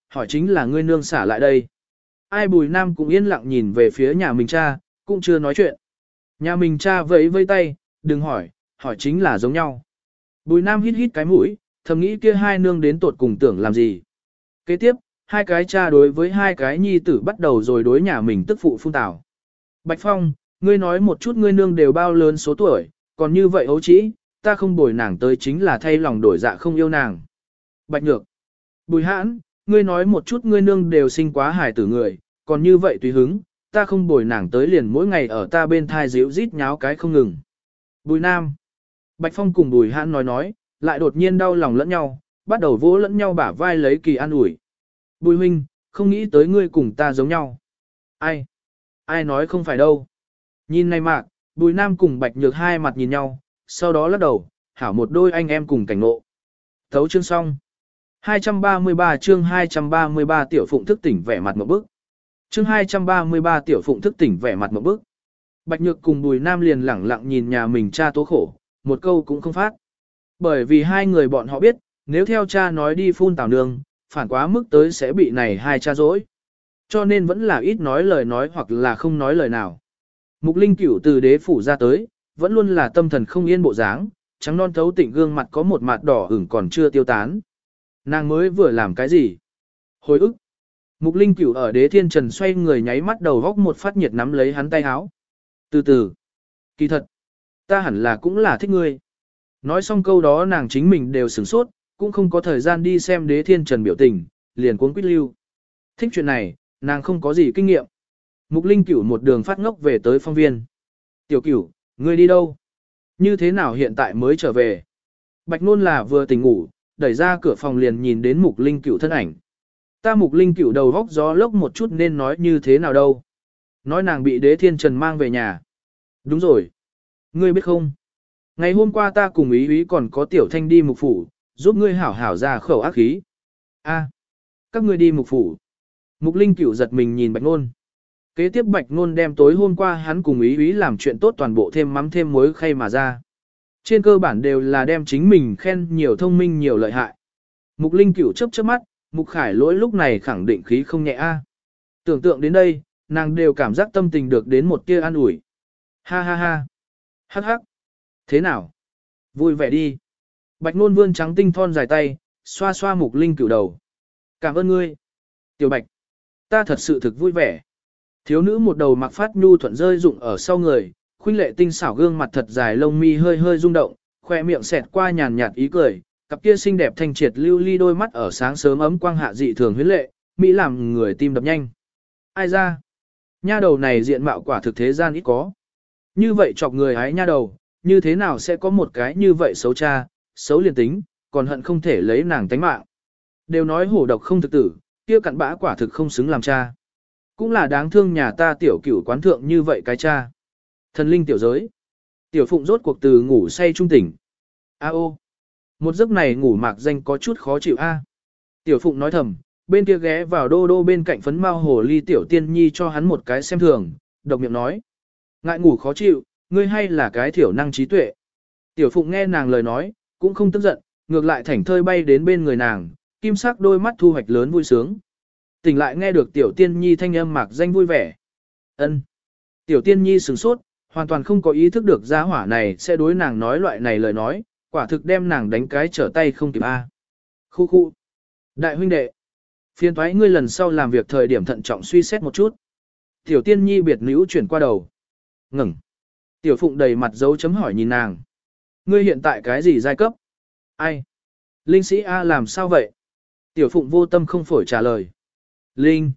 hỏi chính là ngươi nương xả lại đây. Ai Bùi Nam cũng yên lặng nhìn về phía nhà mình cha, cũng chưa nói chuyện. Nhà mình cha vẫy vây tay, đừng hỏi, hỏi chính là giống nhau. Bùi Nam hít hít cái mũi, thầm nghĩ kia hai nương đến tột cùng tưởng làm gì. Kế tiếp, hai cái cha đối với hai cái nhi tử bắt đầu rồi đối nhà mình tức phụ phun tảo. Bạch Phong, ngươi nói một chút ngươi nương đều bao lớn số tuổi, còn như vậy ấu trĩ, ta không bồi nàng tới chính là thay lòng đổi dạ không yêu nàng. Bạch Nhược, Bùi Hãn, ngươi nói một chút ngươi nương đều sinh quá hài tử người, còn như vậy tùy hứng, ta không bồi nàng tới liền mỗi ngày ở ta bên thai díu rít nháo cái không ngừng. Bùi Nam, Bạch Phong cùng Bùi Hãn nói nói, lại đột nhiên đau lòng lẫn nhau, bắt đầu vỗ lẫn nhau bả vai lấy kỳ an ủi. Bùi huynh, không nghĩ tới ngươi cùng ta giống nhau. Ai? Ai nói không phải đâu. Nhìn này mạc, Bùi Nam cùng Bạch Nhược hai mặt nhìn nhau, sau đó lắc đầu, hảo một đôi anh em cùng cảnh ngộ. Thấu chương xong. hai trăm ba mươi ba chương hai trăm ba mươi ba tiểu phụng thức tỉnh vẻ mặt một bức. Chương hai trăm ba mươi ba tiểu phụng thức tỉnh vẻ mặt một bức. Bạch Nhược cùng Bùi Nam liền lẳng lặng nhìn nhà mình cha tố khổ, một câu cũng không phát. Bởi vì hai người bọn họ biết, nếu theo cha nói đi phun tảo nương, phản quá mức tới sẽ bị này hai cha dỗi. Cho nên vẫn là ít nói lời nói hoặc là không nói lời nào. Mục Linh Cửu từ đế phủ ra tới, vẫn luôn là tâm thần không yên bộ dáng, trắng non thấu tịnh gương mặt có một mặt đỏ ửng còn chưa tiêu tán. Nàng mới vừa làm cái gì? Hồi ức. Mục Linh Cửu ở đế thiên trần xoay người nháy mắt đầu góc một phát nhiệt nắm lấy hắn tay háo. Từ từ. Kỳ thật. Ta hẳn là cũng là thích ngươi. Nói xong câu đó nàng chính mình đều sửng sốt, cũng không có thời gian đi xem đế thiên trần biểu tình, liền cuốn quýt lưu. Thích chuyện này, nàng không có gì kinh nghiệm. Mục Linh Cửu một đường phát ngốc về tới phong viên. Tiểu Cửu, ngươi đi đâu? Như thế nào hiện tại mới trở về? Bạch Nôn là vừa tỉnh ngủ, đẩy ra cửa phòng liền nhìn đến Mục Linh Cửu thân ảnh. Ta Mục Linh Cửu đầu góc gió lốc một chút nên nói như thế nào đâu? Nói nàng bị đế thiên trần mang về nhà. Đúng rồi. Ngươi biết không? Ngày hôm qua ta cùng ý ý còn có tiểu thanh đi mục phủ, giúp ngươi hảo hảo ra khẩu ác khí. A, các ngươi đi mục phủ. Mục Linh Cửu giật mình nhìn Bạch Nôn. Kế tiếp Bạch Nôn đem tối hôm qua hắn cùng ý ý làm chuyện tốt toàn bộ thêm mắm thêm muối khay mà ra. Trên cơ bản đều là đem chính mình khen nhiều thông minh nhiều lợi hại. Mục Linh Cửu chớp chớp mắt, Mục Khải Lỗi lúc này khẳng định khí không nhẹ a. Tưởng tượng đến đây, nàng đều cảm giác tâm tình được đến một tia an ủi. Ha ha ha. Hắc hắc. Thế nào? Vui vẻ đi. Bạch Nôn vươn trắng tinh thon dài tay, xoa xoa Mục Linh Cửu đầu. Cảm ơn ngươi. Tiểu Bạch. Ta thật sự thực vui vẻ. Thiếu nữ một đầu mặc phát nhu thuận rơi rụng ở sau người, khuynh lệ tinh xảo gương mặt thật dài lông mi hơi hơi rung động, khoe miệng xẹt qua nhàn nhạt ý cười, cặp kia xinh đẹp thanh triệt lưu ly đôi mắt ở sáng sớm ấm quang hạ dị thường huyến lệ, mỹ làm người tim đập nhanh. Ai ra? Nha đầu này diện mạo quả thực thế gian ít có. Như vậy chọc người hái nha đầu, như thế nào sẽ có một cái như vậy xấu cha, xấu liền tính, còn hận không thể lấy nàng tánh mạng. Đều nói hổ độc không thực tử, kia cặn bã quả thực không xứng làm cha. Cũng là đáng thương nhà ta tiểu cửu quán thượng như vậy cái cha. Thần linh tiểu giới. Tiểu phụng rốt cuộc từ ngủ say trung tỉnh. A ô. Một giấc này ngủ mạc danh có chút khó chịu a. Tiểu phụng nói thầm, bên kia ghé vào đô đô bên cạnh phấn mao hồ ly tiểu tiên nhi cho hắn một cái xem thường, độc miệng nói. Ngại ngủ khó chịu, ngươi hay là cái thiểu năng trí tuệ. Tiểu phụng nghe nàng lời nói, cũng không tức giận, ngược lại thảnh thơi bay đến bên người nàng, kim sắc đôi mắt thu hoạch lớn vui sướng. Tỉnh lại nghe được tiểu tiên nhi thanh âm mạc danh vui vẻ. Ân. Tiểu tiên nhi sửng sốt, hoàn toàn không có ý thức được gia hỏa này sẽ đối nàng nói loại này lời nói, quả thực đem nàng đánh cái trở tay không kịp a. Khu khu. Đại huynh đệ. Phiền thoái ngươi lần sau làm việc thời điểm thận trọng suy xét một chút. Tiểu tiên nhi biệt nữ chuyển qua đầu. Ngừng. Tiểu phụng đầy mặt dấu chấm hỏi nhìn nàng. Ngươi hiện tại cái gì giai cấp? Ai? Linh sĩ A làm sao vậy? Tiểu phụng vô tâm không phổi trả lời. Linh.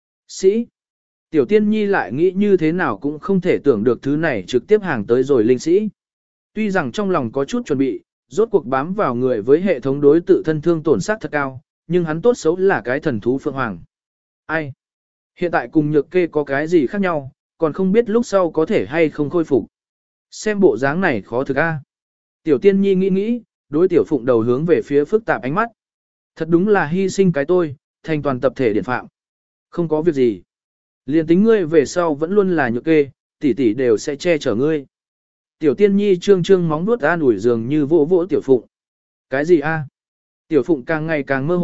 Sĩ. Tiểu tiên nhi lại nghĩ như thế nào cũng không thể tưởng được thứ này trực tiếp hàng tới rồi linh sĩ. Tuy rằng trong lòng có chút chuẩn bị, rốt cuộc bám vào người với hệ thống đối tự thân thương tổn sát thật cao, nhưng hắn tốt xấu là cái thần thú phượng hoàng. Ai? Hiện tại cùng nhược kê có cái gì khác nhau, còn không biết lúc sau có thể hay không khôi phục. Xem bộ dáng này khó thực a. Tiểu tiên nhi nghĩ nghĩ, đối tiểu phụng đầu hướng về phía phức tạp ánh mắt. Thật đúng là hy sinh cái tôi, thành toàn tập thể điện phạm. Không có việc gì. Liên tính ngươi về sau vẫn luôn là nhược kê, tỷ tỷ đều sẽ che chở ngươi. Tiểu tiên nhi trương trương móng vuốt an ủi dường như vỗ vỗ tiểu phụng. Cái gì a? Tiểu phụng càng ngày càng mơ hồ,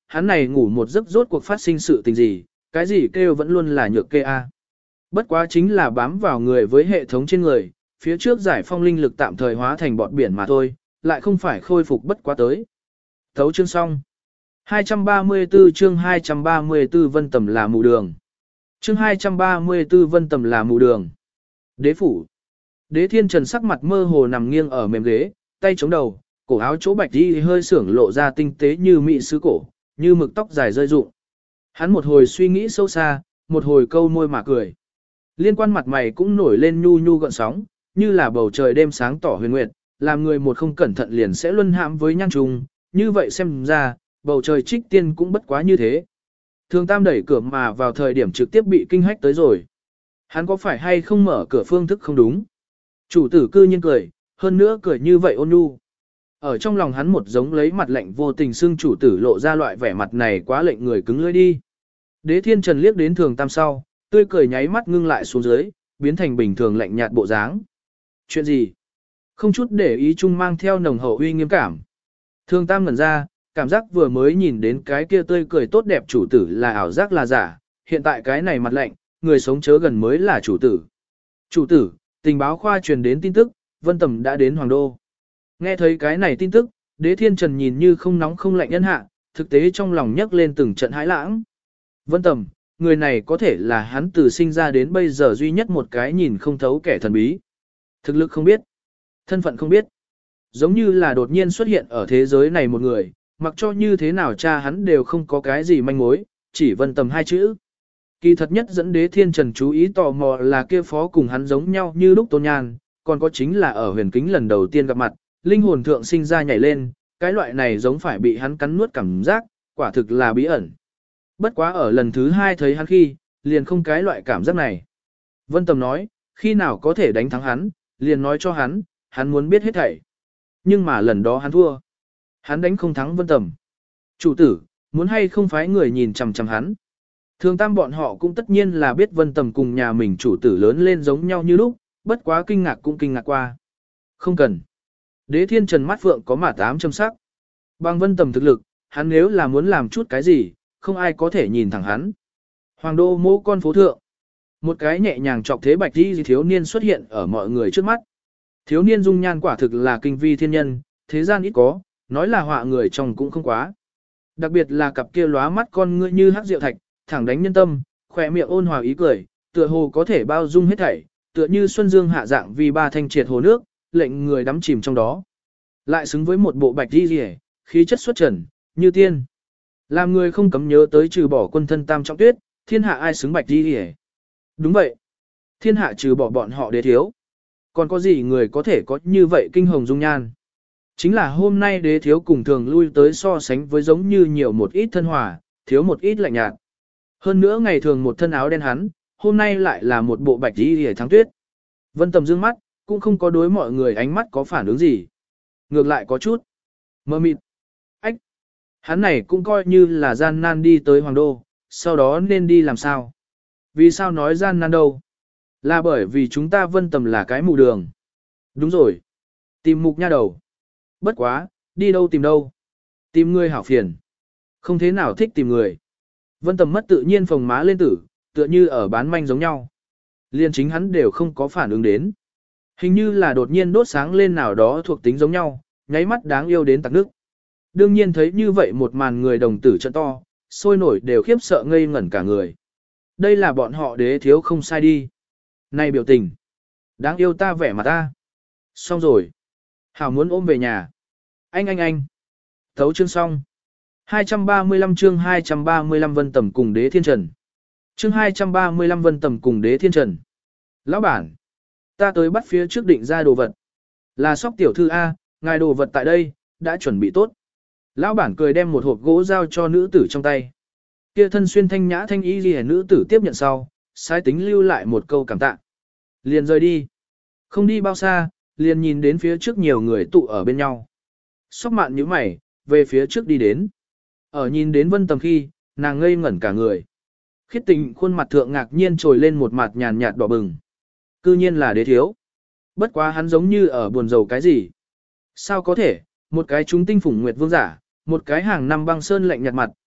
hắn này ngủ một giấc rốt cuộc phát sinh sự tình gì, cái gì kêu vẫn luôn là nhược kê a. Bất quá chính là bám vào người với hệ thống trên người, phía trước giải phong linh lực tạm thời hóa thành bọt biển mà thôi, lại không phải khôi phục bất quá tới. Thấu chương xong. hai trăm ba mươi tư chương hai trăm ba mươi tư Vân Tầm là mù đường. Chương hai trăm ba mươi tư Vân Tầm là mù đường. Đế phủ. Đế Thiên Trần sắc mặt mơ hồ nằm nghiêng ở mềm ghế, tay chống đầu, cổ áo chỗ bạch đi hơi sưởng lộ ra tinh tế như mị sứ cổ, như mực tóc dài rơi rụng. Hắn một hồi suy nghĩ sâu xa, một hồi câu môi mà cười. Liên quan mặt mày cũng nổi lên nhu nhu gợn sóng, như là bầu trời đêm sáng tỏ huyền nguyệt, làm người một không cẩn thận liền sẽ luân hãm với nhan trùng, như vậy xem ra, bầu trời trích tiên cũng bất quá như thế. Thường Tam đẩy cửa mà vào thời điểm trực tiếp bị kinh hách tới rồi. Hắn có phải hay không mở cửa phương thức không đúng? Chủ tử cư nhiên cười, hơn nữa cười như vậy ôn nhu. Ở trong lòng hắn một giống lấy mặt lạnh vô tình xưng chủ tử lộ ra loại vẻ mặt này quá lệnh người cứng lưỡi đi. Đế Thiên Trần liếc đến Thường Tam sau, tươi cười nháy mắt ngưng lại xuống dưới, biến thành bình thường lạnh nhạt bộ dáng. Chuyện gì? Không chút để ý chung mang theo nồng hậu uy nghiêm cảm. Thường Tam ngẩn ra, cảm giác vừa mới nhìn đến cái kia tươi cười tốt đẹp chủ tử là ảo giác là giả, hiện tại cái này mặt lạnh, người sống chớ gần mới là chủ tử. Chủ tử, tình báo khoa truyền đến tin tức, Vân Tầm đã đến Hoàng Đô. Nghe thấy cái này tin tức, Đế Thiên Trần nhìn như không nóng không lạnh nhân hạ, thực tế trong lòng nhấc lên từng trận hãi lãng. Vân Tầm, người này có thể là hắn từ sinh ra đến bây giờ duy nhất một cái nhìn không thấu kẻ thần bí. Thực lực không biết, thân phận không biết. Giống như là đột nhiên xuất hiện ở thế giới này một người, mặc cho như thế nào cha hắn đều không có cái gì manh mối, chỉ Vân Tầm hai chữ. Kỳ thật nhất dẫn Đế Thiên Trần chú ý tò mò là kia phó cùng hắn giống nhau như lúc Tôn Nhan, còn có chính là ở huyền kính lần đầu tiên gặp mặt, linh hồn thượng sinh ra nhảy lên, cái loại này giống phải bị hắn cắn nuốt cảm giác, quả thực là bí ẩn. Bất quá ở lần thứ hai thấy hắn khi, liền không cái loại cảm giác này. Vân Tầm nói, khi nào có thể đánh thắng hắn, liền nói cho hắn, hắn muốn biết hết thảy. Nhưng mà lần đó hắn thua. Hắn đánh không thắng Vân Tầm. Chủ tử, muốn hay không phái người nhìn chằm chằm hắn. Thường Tam bọn họ cũng tất nhiên là biết Vân Tầm cùng nhà mình chủ tử lớn lên giống nhau như lúc, bất quá kinh ngạc cũng kinh ngạc qua. Không cần. Đế Thiên Trần mắt phượng có mả tám châm sắc. Bằng Vân Tầm thực lực, hắn nếu là muốn làm chút cái gì, không ai có thể nhìn thẳng hắn. Hoàng đô mô con phố thượng. Một cái nhẹ nhàng chọc thế bạch đi thiếu niên xuất hiện ở mọi người trước mắt. Thiếu niên dung nhan quả thực là kinh vi thiên nhân, thế gian ít có, nói là họa người trong cũng không quá. Đặc biệt là cặp kia lóa mắt con ngươi như hắc diệu thạch, thẳng đánh nhân tâm, khỏe miệng ôn hòa ý cười, tựa hồ có thể bao dung hết thảy, tựa như xuân dương hạ dạng vì ba thanh triệt hồ nước, lệnh người đắm chìm trong đó. Lại xứng với một bộ bạch đi rìa, khí chất xuất trần, như tiên. Làm người không cấm nhớ tới trừ bỏ quân thân Tam Trọng Tuyết, thiên hạ ai xứng bạch đi rìa. Đúng vậy. Thiên hạ trừ bỏ bọn họ đế thiếu. Còn có gì người có thể có như vậy kinh hồng dung nhan. Chính là hôm nay đế thiếu cùng thường lui tới so sánh với giống như nhiều một ít thân hòa, thiếu một ít lạnh nhạt. Hơn nữa ngày thường một thân áo đen hắn, hôm nay lại là một bộ bạch đi rìa thắng tuyết. Vân Tầm dương mắt, cũng không có đối mọi người ánh mắt có phản ứng gì. Ngược lại có chút mơ mịt. Ách! Hắn này cũng coi như là gian nan đi tới Hoàng Đô, sau đó nên đi làm sao? Vì sao nói gian nan đâu? Là bởi vì chúng ta Vân Tầm là cái mù đường. Đúng rồi. Tìm mục nha đầu. Bất quá, đi đâu tìm đâu? Tìm người hảo phiền. Không thế nào thích tìm người. Vân Tầm mất tự nhiên phồng má lên tử, tựa như ở bán manh giống nhau. Liên chính hắn đều không có phản ứng đến. Hình như là đột nhiên đốt sáng lên nào đó thuộc tính giống nhau, nháy mắt đáng yêu đến tạc nước. Đương nhiên thấy như vậy một màn người đồng tử trận to, sôi nổi đều khiếp sợ ngây ngẩn cả người. Đây là bọn họ đế thiếu không sai đi. Này biểu tình. Đáng yêu ta vẻ mặt ta. Xong rồi. Hảo muốn ôm về nhà. Anh anh anh. Thấu chương xong. hai trăm ba mươi lăm chương hai trăm ba mươi lăm Vân Tầm cùng Đế Thiên Trần. Chương hai trăm ba mươi lăm Vân Tầm cùng Đế Thiên Trần. Lão bản. Ta tới bắt phía trước định ra đồ vật. Là Sóc tiểu thư A, ngài đồ vật tại đây, đã chuẩn bị tốt. Lão bản cười đem một hộp gỗ giao cho nữ tử trong tay. Kia thân xuyên thanh nhã thanh y liễu nữ tử tiếp nhận sau, sai tính lưu lại một câu cảm tạ. Liền rời đi. Không đi bao xa, liền nhìn đến phía trước nhiều người tụ ở bên nhau. Sóc mạn nhíu mày, về phía trước đi đến. Ở nhìn đến Vân Tầm khi, nàng ngây ngẩn cả người. Khiết Tình khuôn mặt thượng ngạc nhiên trồi lên một mặt nhàn nhạt đỏ bừng. Cư nhiên là đế thiếu. Bất quá hắn giống như ở buồn rầu cái gì. Sao có thể, một cái chúng tinh phủng nguyệt vương giả, một cái hàng năm băng sơn lạnh nhạt mặt,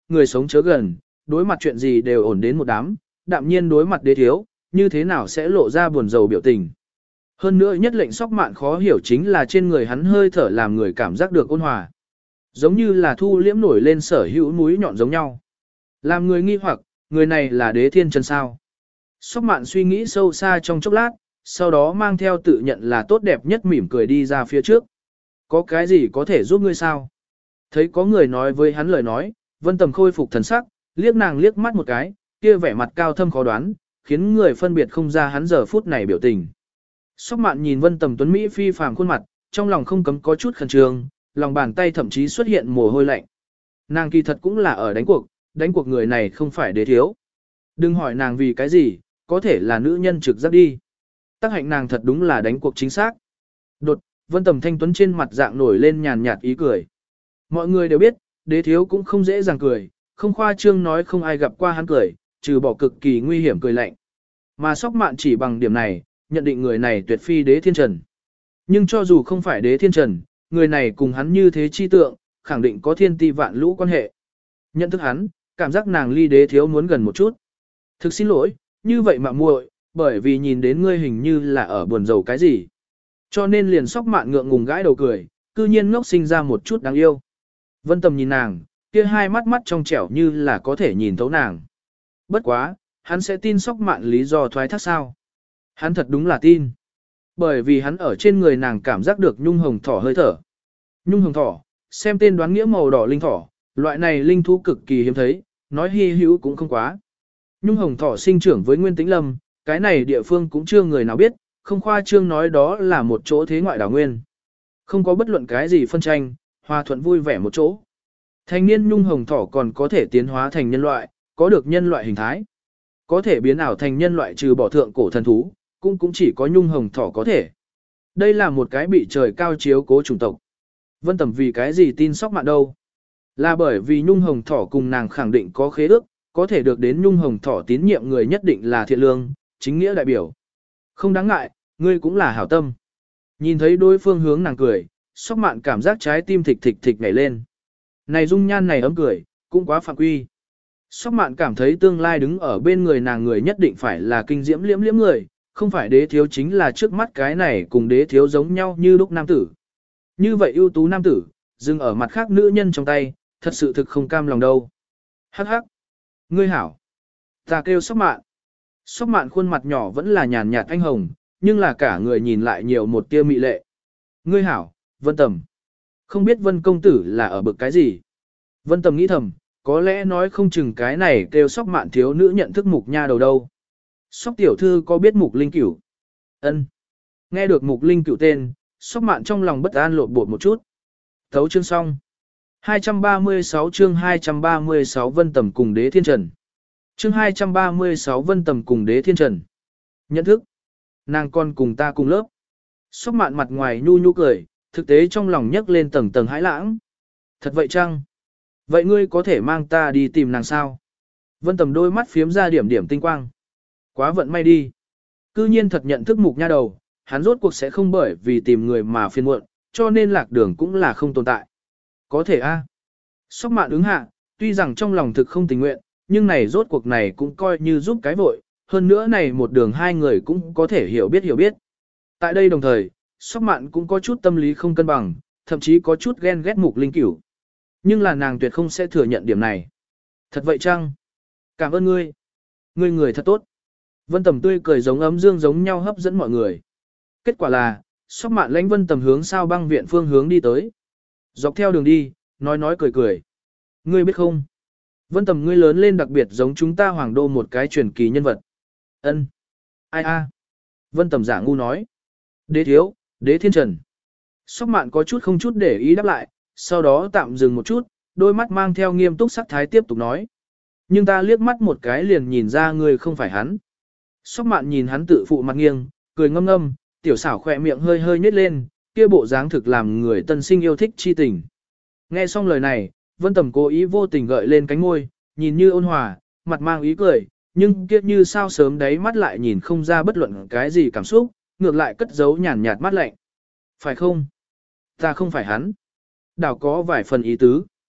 người sống chớ gần, đối mặt chuyện gì đều ổn đến một đám, đạm nhiên đối mặt đế thiếu, như thế nào sẽ lộ ra buồn rầu biểu tình. Hơn nữa nhất lệnh Sóc Mạn khó hiểu chính là trên người hắn hơi thở làm người cảm giác được ôn hòa. Giống như là thu liễm nổi lên sở hữu núi nhọn giống nhau. Làm người nghi hoặc, người này là đế thiên trần sao. Sóc Mạn suy nghĩ sâu xa trong chốc lát, sau đó mang theo tự nhận là tốt đẹp nhất mỉm cười đi ra phía trước. Có cái gì có thể giúp ngươi sao? Thấy có người nói với hắn lời nói, Vân Tầm khôi phục thần sắc, liếc nàng liếc mắt một cái, kia vẻ mặt cao thâm khó đoán, khiến người phân biệt không ra hắn giờ phút này biểu tình. Sóc Mạn nhìn Vân Tầm tuấn Mỹ phi phàm khuôn mặt, trong lòng không cấm có chút khẩn trương, lòng bàn tay thậm chí xuất hiện mồ hôi lạnh. Nàng kỳ thật cũng là ở đánh cuộc, đánh cuộc người này không phải đế thiếu. Đừng hỏi nàng vì cái gì, có thể là nữ nhân trực giác đi. Tác hạnh nàng thật đúng là đánh cuộc chính xác. Đột, Vân Tầm thanh tuấn trên mặt dạng nổi lên nhàn nhạt ý cười. Mọi người đều biết, đế thiếu cũng không dễ dàng cười, không khoa trương nói không ai gặp qua hắn cười, trừ bỏ cực kỳ nguy hiểm cười lạnh. Mà Sóc Mạn chỉ bằng điểm này, nhận định người này tuyệt phi đế thiên trần. Nhưng cho dù không phải đế thiên trần, người này cùng hắn như thế chi tượng, khẳng định có thiên ti vạn lũ quan hệ. Nhận thức hắn, cảm giác nàng ly đế thiếu muốn gần một chút. Thực xin lỗi, như vậy mà muội, bởi vì nhìn đến ngươi hình như là ở buồn rầu cái gì. Cho nên liền Sóc Mạn ngượng ngùng gãi đầu cười, cư nhiên ngốc sinh ra một chút đáng yêu. Vân Tầm nhìn nàng, kia hai mắt mắt trong trẻo như là có thể nhìn thấu nàng. Bất quá, hắn sẽ tin Sóc Mạn lý do thoái thác sao? Hắn thật đúng là tin. Bởi vì hắn ở trên người nàng cảm giác được nhung hồng thỏ hơi thở. Nhung hồng thỏ, xem tên đoán nghĩa màu đỏ linh thỏ, loại này linh thú cực kỳ hiếm thấy, nói hy hữu cũng không quá. Nhung hồng thỏ sinh trưởng với Nguyên Tĩnh Lâm, cái này địa phương cũng chưa người nào biết, không khoa trương nói đó là một chỗ thế ngoại đảo nguyên. Không có bất luận cái gì phân tranh, hòa thuận vui vẻ một chỗ. Thành niên nhung hồng thỏ còn có thể tiến hóa thành nhân loại, có được nhân loại hình thái. Có thể biến ảo thành nhân loại trừ bỏ thượng cổ thần thú, cũng cũng chỉ có nhung hồng thỏ có thể. Đây là một cái bị trời cao chiếu cố chủng tộc. Vân Tầm vì cái gì tin Sóc Mạn đâu? Là bởi vì nhung hồng thỏ cùng nàng khẳng định có khế ước, có thể được đến nhung hồng thỏ tín nhiệm người nhất định là thiện lương, chính nghĩa đại biểu. Không đáng ngại, ngươi cũng là hảo tâm. Nhìn thấy đối phương hướng nàng cười, Sóc Mạn cảm giác trái tim thịch thịch thịch nhảy lên. Này dung nhan này ấm cười, cũng quá phạm quy. Sóc Mạn cảm thấy tương lai đứng ở bên người nàng người nhất định phải là kinh diễm liễm liễm người, không phải đế thiếu chính là trước mắt cái này cùng đế thiếu giống nhau như lúc nam tử. Như vậy ưu tú nam tử, dừng ở mặt khác nữ nhân trong tay, thật sự thực không cam lòng đâu. Hắc hắc. Ngươi hảo. Ta kêu Sóc Mạn. Sóc Mạn khuôn mặt nhỏ vẫn là nhàn nhạt anh hồng, nhưng là cả người nhìn lại nhiều một tia mị lệ. Ngươi hảo, Vân Tầm. Không biết Vân công tử là ở bực cái gì. Vân Tầm nghĩ thầm, có lẽ nói không chừng cái này kêu Sóc Mạn thiếu nữ nhận thức Mục Nha đầu đâu. Sóc tiểu thư có biết Mục Linh Cửu? Ân. Nghe được Mục Linh Cửu tên, Sóc Mạn trong lòng bất an lộn bột một chút. Thấu chương xong. hai trăm ba mươi sáu chương hai trăm ba mươi sáu Vân Tầm cùng Đế Thiên Trần. Chương hai trăm ba mươi sáu Vân Tầm cùng Đế Thiên Trần. Nhận thức. Nàng con cùng ta cùng lớp. Sóc Mạn mặt ngoài nhu nhu cười, thực tế trong lòng nhấc lên tầng tầng hãi lãng. Thật vậy chăng? Vậy ngươi có thể mang ta đi tìm nàng sao? Vân Tầm đôi mắt phiếm ra điểm điểm tinh quang. Quá vận may đi. Cư nhiên thật nhận thức Mục Nha đầu, hắn rốt cuộc sẽ không bởi vì tìm người mà phiền muộn, cho nên lạc đường cũng là không tồn tại. Có thể a. Sóc Mạn ứng hạ, tuy rằng trong lòng thực không tình nguyện, nhưng này rốt cuộc này cũng coi như giúp cái vội, hơn nữa này một đường hai người cũng có thể hiểu biết hiểu biết. Tại đây đồng thời, Sóc Mạn cũng có chút tâm lý không cân bằng, thậm chí có chút ghen ghét Mục Linh Cửu. Nhưng là nàng tuyệt không sẽ thừa nhận điểm này. Thật vậy chăng? Cảm ơn ngươi. Ngươi người thật tốt. Vân Tầm tươi cười giống ấm dương giống nhau hấp dẫn mọi người. Kết quả là, Sóc Mạn lãnh Vân Tầm hướng Sao Băng viện phương hướng đi tới. Dọc theo đường đi, nói nói cười cười. Ngươi biết không? Vân Tầm ngươi lớn lên đặc biệt giống chúng ta hoàng đô một cái truyền kỳ nhân vật. Ân. Ai a? Vân Tầm giả ngu nói. Đế thiếu, Đế Thiên Trần. Sóc Mạn có chút không chút để ý đáp lại, sau đó tạm dừng một chút, đôi mắt mang theo nghiêm túc sắc thái tiếp tục nói. Nhưng ta liếc mắt một cái liền nhìn ra ngươi không phải hắn. Sóc Mạn nhìn hắn tự phụ mặt nghiêng, cười ngâm ngâm, tiểu xảo khỏe miệng hơi hơi nhếch lên, kia bộ dáng thực làm người tân sinh yêu thích chi tình. Nghe xong lời này, Vân Tầm cố ý vô tình gợi lên cánh môi, nhìn như ôn hòa, mặt mang ý cười, nhưng kia như sao sớm đáy mắt lại nhìn không ra bất luận cái gì cảm xúc, ngược lại cất giấu nhàn nhạt mắt lạnh. Phải không? Ta không phải hắn. Đảo có vài phần ý tứ.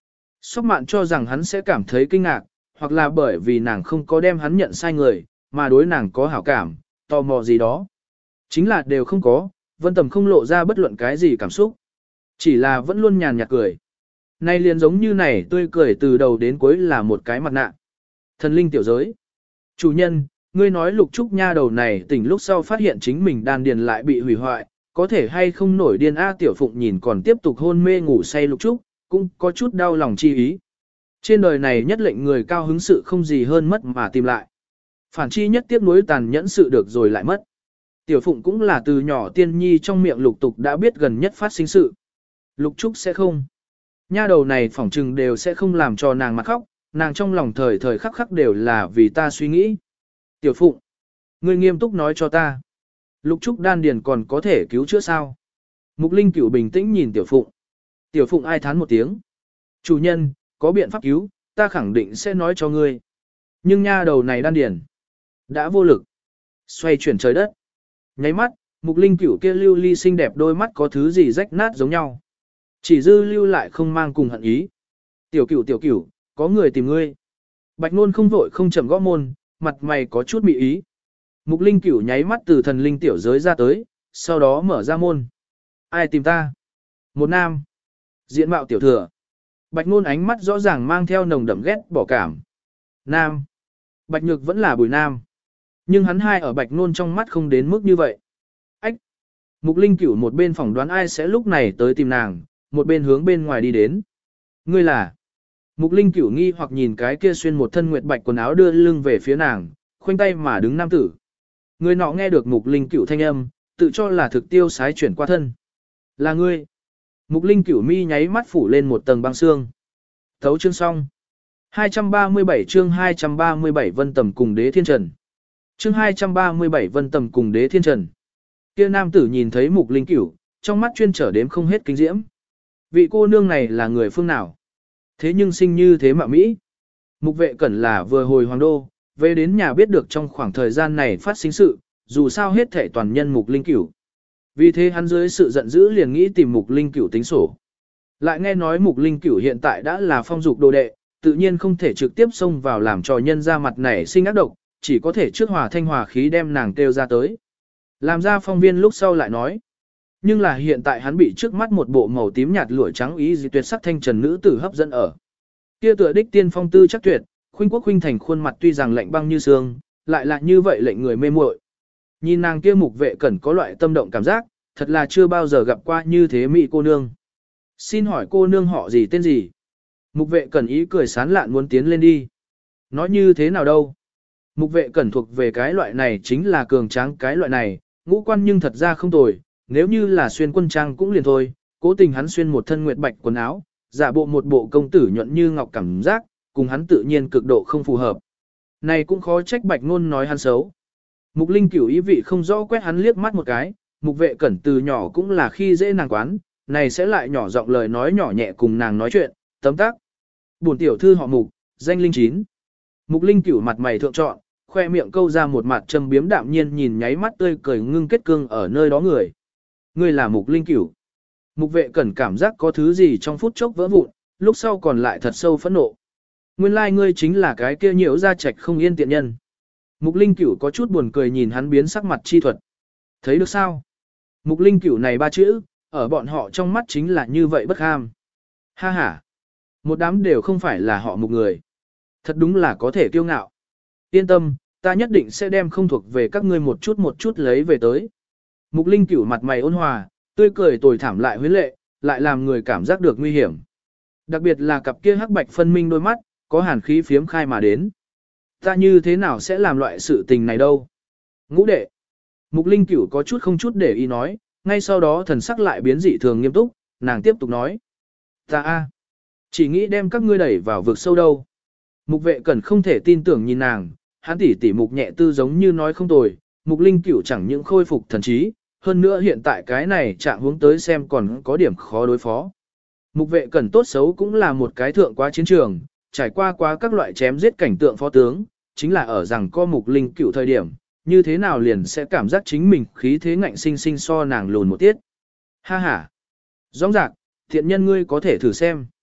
Sóc mạn cho rằng hắn sẽ cảm thấy kinh ngạc, hoặc là bởi vì nàng không có đem hắn nhận sai người, mà đối nàng có hảo cảm, tò mò gì đó. Chính là đều không có, Vân Tầm không lộ ra bất luận cái gì cảm xúc. Chỉ là vẫn luôn nhàn nhạt cười. Nay liền giống như này tươi cười từ đầu đến cuối là một cái mặt nạ. Thần linh tiểu giới. Chủ nhân, ngươi nói lục trúc nha đầu này tỉnh lúc sau phát hiện chính mình đan điền lại bị hủy hoại, có thể hay không nổi điên A Tiểu Phụng nhìn còn tiếp tục hôn mê ngủ say lục trúc, cũng có chút đau lòng chi ý. Trên đời này nhất lệnh người cao hứng sự không gì hơn mất mà tìm lại. Phản chi nhất tiếc nuối tàn nhẫn sự được rồi lại mất. Tiểu Phụng cũng là từ nhỏ tiên nhi trong miệng lục tục đã biết gần nhất phát sinh sự. Lục trúc sẽ không. Nha đầu này phỏng trừng đều sẽ không làm cho nàng mặt khóc, nàng trong lòng thời thời khắc khắc đều là vì ta suy nghĩ. Tiểu Phụng, ngươi nghiêm túc nói cho ta. Lục trúc đan điền còn có thể cứu chữa sao? Mục Linh Cửu bình tĩnh nhìn Tiểu Phụng. Tiểu Phụng ai thán một tiếng. Chủ nhân, có biện pháp cứu, ta khẳng định sẽ nói cho ngươi. Nhưng nha đầu này đan điền đã vô lực. Xoay chuyển trời đất. Nháy mắt, Mục Linh Cửu kia lưu ly xinh đẹp đôi mắt có thứ gì rách nát giống nhau. Chỉ dư lưu lại không mang cùng hận ý. Tiểu Cửu tiểu Cửu, có người tìm ngươi. Bạch Nôn không vội không chậm gõ môn, mặt mày có chút mị ý. Mục Linh Cửu nháy mắt từ thần linh tiểu giới ra tới, sau đó mở ra môn. Ai tìm ta? Một nam. Diện mạo tiểu thừa. Bạch Nôn ánh mắt rõ ràng mang theo nồng đậm ghét bỏ cảm. Nam. Bạch Nhược vẫn là Bùi Nam. Nhưng hắn hai ở Bạch Nôn trong mắt không đến mức như vậy. Ách. Mục Linh Cửu một bên phỏng đoán ai sẽ lúc này tới tìm nàng, một bên hướng bên ngoài đi đến. Ngươi là? Mục Linh Cửu nghi hoặc nhìn cái kia xuyên một thân nguyệt bạch quần áo đưa lưng về phía nàng, khoanh tay mà đứng nam tử. Người nọ nghe được Mục Linh Cửu thanh âm, tự cho là thực tiêu sái chuyển qua thân. Là ngươi. Mục Linh Cửu mi nháy mắt phủ lên một tầng băng xương. Thấu chương xong. hai trăm ba mươi bảy chương hai trăm ba mươi bảy Vân Tầm cùng Đế Thiên Trần. Chương hai trăm ba mươi bảy Vân Tầm cùng Đế Thiên Trần. Kia nam tử nhìn thấy Mục Linh Cửu, trong mắt chuyên trở đếm không hết kinh diễm. Vị cô nương này là người phương nào? Thế nhưng sinh như thế mà Mỹ. Mục Vệ Cẩn là vừa hồi hoàng đô, về đến nhà biết được trong khoảng thời gian này phát sinh sự, dù sao hết thể toàn nhân Mục Linh Cửu. Vì thế hắn dưới sự giận dữ liền nghĩ tìm Mục Linh Cửu tính sổ. Lại nghe nói Mục Linh Cửu hiện tại đã là phong dục đồ đệ, tự nhiên không thể trực tiếp xông vào làm trò nhân ra mặt này sinh ác độc, chỉ có thể trước hòa thanh hòa khí đem nàng kêu ra tới. Làm ra phong viên lúc sau lại nói. Nhưng là hiện tại hắn bị trước mắt một bộ màu tím nhạt lụa trắng ý dị tuyệt sắc thanh trần nữ tử hấp dẫn ở. Kia tựa đích tiên phong tư chắc tuyệt, khuynh quốc khuynh thành khuôn mặt tuy rằng lạnh băng như xương, lại là như vậy lệnh người mê muội. Nhìn nàng kia Mục Vệ Cẩn có loại tâm động cảm giác, thật là chưa bao giờ gặp qua như thế mỹ cô nương. Xin hỏi cô nương họ gì tên gì? Mục Vệ Cẩn ý cười sán lạn muốn tiến lên đi. Nói như thế nào đâu? Mục Vệ Cẩn thuộc về cái loại này chính là cường tráng cái loại này, ngũ quan nhưng thật ra không tồi, nếu như là xuyên quân trang cũng liền thôi, cố tình hắn xuyên một thân nguyệt bạch quần áo, giả bộ một bộ công tử nhuận như ngọc cảm giác, cùng hắn tự nhiên cực độ không phù hợp. Này cũng khó trách Bạch Ngôn nói hắn xấu. Mục Linh Cửu ý vị không rõ quét hắn liếc mắt một cái, Mục Vệ Cẩn từ nhỏ cũng là khi dễ nàng quán, này sẽ lại nhỏ giọng lời nói nhỏ nhẹ cùng nàng nói chuyện, tấm tắc. Bổn tiểu thư họ Mục, danh Linh Chín. Mục Linh Cửu mặt mày thượng trọn, khoe miệng câu ra một mặt châm biếm đạm nhiên nhìn nháy mắt tươi cười ngưng kết cương ở nơi đó người. Ngươi là Mục Linh Cửu. Mục Vệ Cẩn cảm giác có thứ gì trong phút chốc vỡ vụn, lúc sau còn lại thật sâu phẫn nộ. Nguyên lai like ngươi chính là cái kia nhiễu ra trạch không yên tiện nhân. Mục Linh Cửu có chút buồn cười nhìn hắn biến sắc mặt chi thuật. Thấy được sao? Mục Linh Cửu này ba chữ, ở bọn họ trong mắt chính là như vậy bất ham. Ha ha. Một đám đều không phải là họ Mục người. Thật đúng là có thể kiêu ngạo. Yên tâm, ta nhất định sẽ đem không thuộc về các ngươi một chút một chút lấy về tới. Mục Linh Cửu mặt mày ôn hòa, tươi cười tồi thảm lại huyến lệ, lại làm người cảm giác được nguy hiểm. Đặc biệt là cặp kia hắc bạch phân minh đôi mắt, có hàn khí phiếm khai mà đến. Ta như thế nào sẽ làm loại sự tình này đâu? Ngũ đệ. Mục Linh Cửu có chút không chút để ý nói, ngay sau đó thần sắc lại biến dị thường nghiêm túc, nàng tiếp tục nói. Ta a, chỉ nghĩ đem các ngươi đẩy vào vực sâu đâu. Mục Vệ Cẩn không thể tin tưởng nhìn nàng, hắn tỉ tỉ mục nhẹ tư giống như nói không tồi, Mục Linh Cửu chẳng những khôi phục thần trí, hơn nữa hiện tại cái này trạng hướng tới xem còn có điểm khó đối phó. Mục Vệ Cẩn tốt xấu cũng là một cái thượng quá chiến trường, trải qua quá các loại chém giết cảnh tượng phó tướng, chính là ở rằng co Mục Linh Cửu thời điểm, như thế nào liền sẽ cảm giác chính mình khí thế ngạnh sinh sinh so nàng lùn một tiết. Ha ha! Rõ ràng, thiện nhân ngươi có thể thử xem.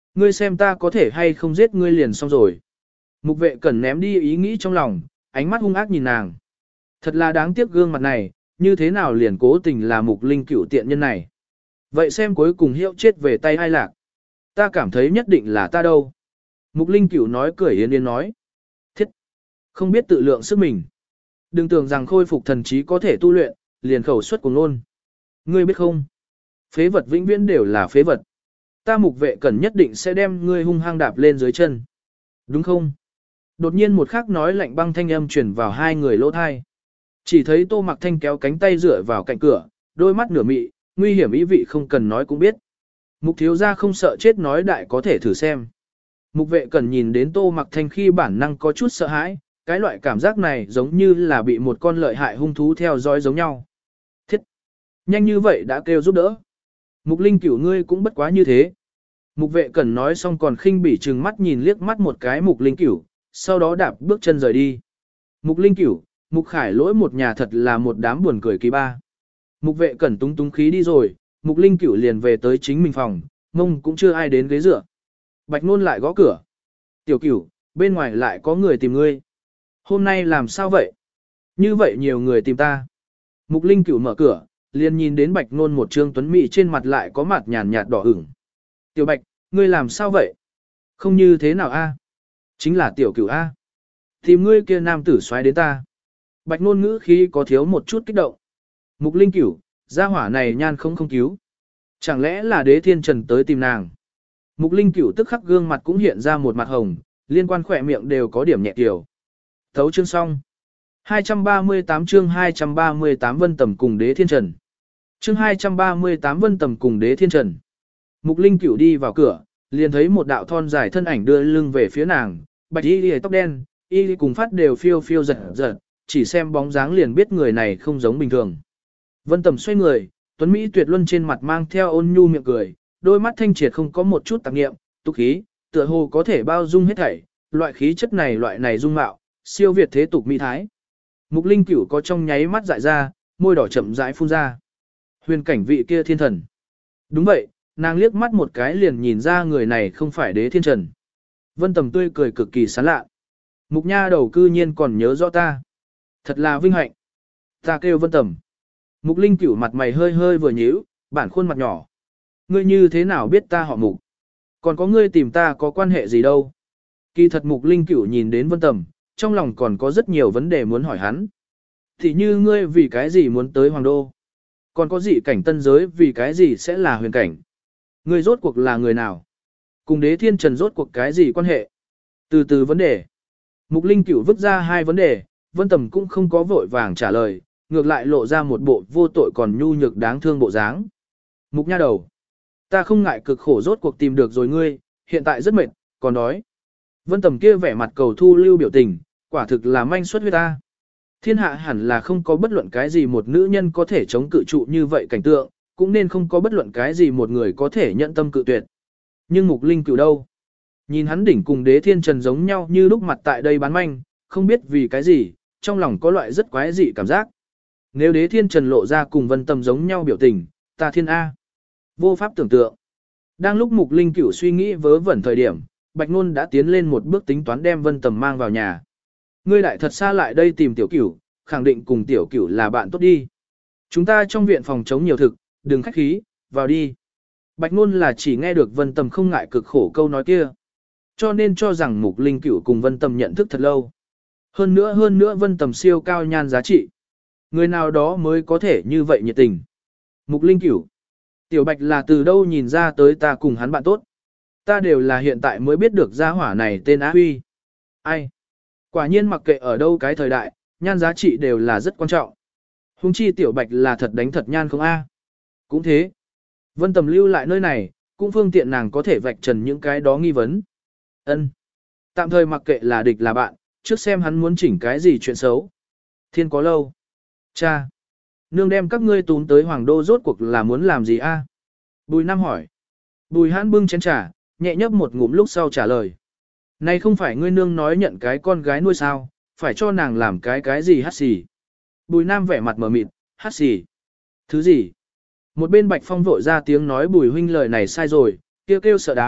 Ngươi xem ta có thể hay không giết ngươi liền xong rồi. Mục vệ cẩn ném đi ý nghĩ trong lòng, ánh mắt hung ác nhìn nàng. Thật là đáng tiếc gương mặt này, như thế nào liền cố tình là mục linh cửu tiện nhân này. Vậy xem cuối cùng hiệu chết về tay ai lạc. Ta cảm thấy nhất định là ta đâu. Mục linh cửu nói cười yên yên nói. Thiết! Không biết tự lượng sức mình. Đừng tưởng rằng khôi phục thần trí có thể tu luyện, liền khẩu suất của ngôn. Ngươi biết không? Phế vật vĩnh viễn đều là phế vật. Ta mục vệ cẩn nhất định sẽ đem ngươi hung hăng đạp lên dưới chân. Đúng không? Đột nhiên một khắc nói lạnh băng thanh âm truyền vào hai người lỗ thai. Chỉ thấy Tô Mặc Thanh kéo cánh tay dựa vào cạnh cửa, đôi mắt nửa mị, nguy hiểm ý vị không cần nói cũng biết. Mục thiếu gia không sợ chết nói đại có thể thử xem. Mục vệ cẩn nhìn đến Tô Mặc Thanh khi bản năng có chút sợ hãi, cái loại cảm giác này giống như là bị một con lợi hại hung thú theo dõi giống nhau. Thiết! Nhanh như vậy đã kêu giúp đỡ. Mục linh cửu ngươi cũng bất quá như thế. Mục vệ cẩn nói xong còn khinh bỉ trừng mắt nhìn liếc mắt một cái mục linh cửu, sau đó đạp bước chân rời đi. Mục linh cửu, mục khải lỗi một nhà thật là một đám buồn cười kỳ ba. Mục vệ cẩn tung tung khí đi rồi, mục linh cửu liền về tới chính mình phòng, mông cũng chưa ai đến ghế dựa. Bạch Nôn lại gõ cửa. Tiểu cửu, bên ngoài lại có người tìm ngươi. Hôm nay làm sao vậy? Như vậy nhiều người tìm ta. Mục linh cửu mở cửa, liền nhìn đến Bạch Nôn một trương tuấn mỹ trên mặt lại có mặt nhàn nhạt đỏ ửng. Tiểu Bạch, ngươi làm sao vậy? Không như thế nào a? Chính là tiểu cửu a. Tìm ngươi kia nam tử xoáy đến ta. Bạch Nôn ngữ khí có thiếu một chút kích động. Mục linh cửu, gia hỏa này nhan không không cứu. Chẳng lẽ là đế thiên trần tới tìm nàng? Mục linh cửu tức khắc gương mặt cũng hiện ra một mặt hồng, liên quan khỏe miệng đều có điểm nhẹ tiểu. Thấu chương xong. hai trăm ba mươi tám chương hai trăm ba mươi tám Vân Tầm cùng đế thiên trần. Chương hai trăm ba mươi tám Vân Tầm cùng đế thiên trần. Mục linh cửu đi vào cửa, liền thấy một đạo thon dài thân ảnh đưa lưng về phía nàng, bạch y lìa tóc đen, y cùng phát đều phiêu phiêu giật giật, chỉ xem bóng dáng liền biết người này không giống bình thường. Vân Tầm xoay người, tuấn Mỹ tuyệt luân trên mặt mang theo ôn nhu miệng cười, đôi mắt thanh triệt không có một chút tạp nghiệm, tục khí, tựa hồ có thể bao dung hết thảy, loại khí chất này loại này dung mạo, siêu việt thế tục mỹ thái. Mục linh cửu có trong nháy mắt dại ra, môi đỏ chậm rãi phun ra. Huyền cảnh vị kia thiên thần. Đúng vậy, nàng liếc mắt một cái liền nhìn ra người này không phải đế thiên trần. Vân Tầm tươi cười cực kỳ sán lạ. Mục nha đầu cư nhiên còn nhớ rõ ta. Thật là vinh hạnh. Ta kêu Vân Tầm. Mục linh cửu mặt mày hơi hơi vừa nhíu, bản khuôn mặt nhỏ. Ngươi như thế nào biết ta họ Mục? Còn có ngươi tìm ta có quan hệ gì đâu? Kỳ thật Mục linh cửu nhìn đến Vân Tầm, trong lòng còn có rất nhiều vấn đề muốn hỏi hắn. Thì như ngươi vì cái gì muốn tới Hoàng Đô? Còn có gì cảnh tân giới vì cái gì sẽ là huyền cảnh? Ngươi rốt cuộc là người nào? Cùng đế thiên trần rốt cuộc cái gì quan hệ? Từ từ vấn đề. Mục linh cửu vứt ra hai vấn đề, Vân Tầm cũng không có vội vàng trả lời, ngược lại lộ ra một bộ vô tội còn nhu nhược đáng thương bộ dáng. Mục nha đầu. Ta không ngại cực khổ rốt cuộc tìm được rồi ngươi, hiện tại rất mệt, còn đói. Vân Tầm kia vẻ mặt cầu thu lưu biểu tình, quả thực là manh xuất huyết ta. Thiên hạ hẳn là không có bất luận cái gì một nữ nhân có thể chống cự trụ như vậy cảnh tượng, cũng nên không có bất luận cái gì một người có thể nhận tâm cự tuyệt. Nhưng Mục linh cửu đâu? Nhìn hắn đỉnh cùng đế thiên trần giống nhau như lúc mặt tại đây bán manh, không biết vì cái gì, trong lòng có loại rất quái dị cảm giác. Nếu đế thiên trần lộ ra cùng Vân Tầm giống nhau biểu tình, ta thiên A. Vô pháp tưởng tượng. Đang lúc Mục linh cửu suy nghĩ vớ vẩn thời điểm, Bạch Nôn đã tiến lên một bước tính toán đem Vân Tầm mang vào nhà. Ngươi đại thật xa lại đây tìm tiểu cửu, khẳng định cùng tiểu cửu là bạn tốt đi. Chúng ta trong viện phòng chống nhiều thực, đừng khách khí, vào đi. Bạch Nôn là chỉ nghe được Vân Tầm không ngại cực khổ câu nói kia. Cho nên cho rằng Mục linh cửu cùng Vân Tầm nhận thức thật lâu. Hơn nữa hơn nữa Vân Tầm siêu cao nhan giá trị. Người nào đó mới có thể như vậy nhiệt tình. Mục linh cửu. Tiểu Bạch là từ đâu nhìn ra tới ta cùng hắn bạn tốt. Ta đều là hiện tại mới biết được gia hỏa này tên Á Huy. Ai? Quả nhiên mặc kệ ở đâu cái thời đại, nhan giá trị đều là rất quan trọng. Hùng chi Tiểu Bạch là thật đánh thật nhan không a? Cũng thế. Vân Tầm lưu lại nơi này, cũng phương tiện nàng có thể vạch trần những cái đó nghi vấn. Ân. Tạm thời mặc kệ là địch là bạn, trước xem hắn muốn chỉnh cái gì chuyện xấu. Thiên có lâu. Cha. Nương đem các ngươi tún tới Hoàng Đô rốt cuộc là muốn làm gì a? Bùi Nam hỏi. Bùi Hãn bưng chén trà, nhẹ nhấp một ngụm lúc sau trả lời. Này không phải ngươi nương nói nhận cái con gái nuôi sao, phải cho nàng làm cái cái gì hát xì. Bùi Nam vẻ mặt mờ mịt, hát xì. Thứ gì? Một bên Bạch Phong vội ra tiếng nói Bùi huynh lời này sai rồi, kêu kêu sợ đá,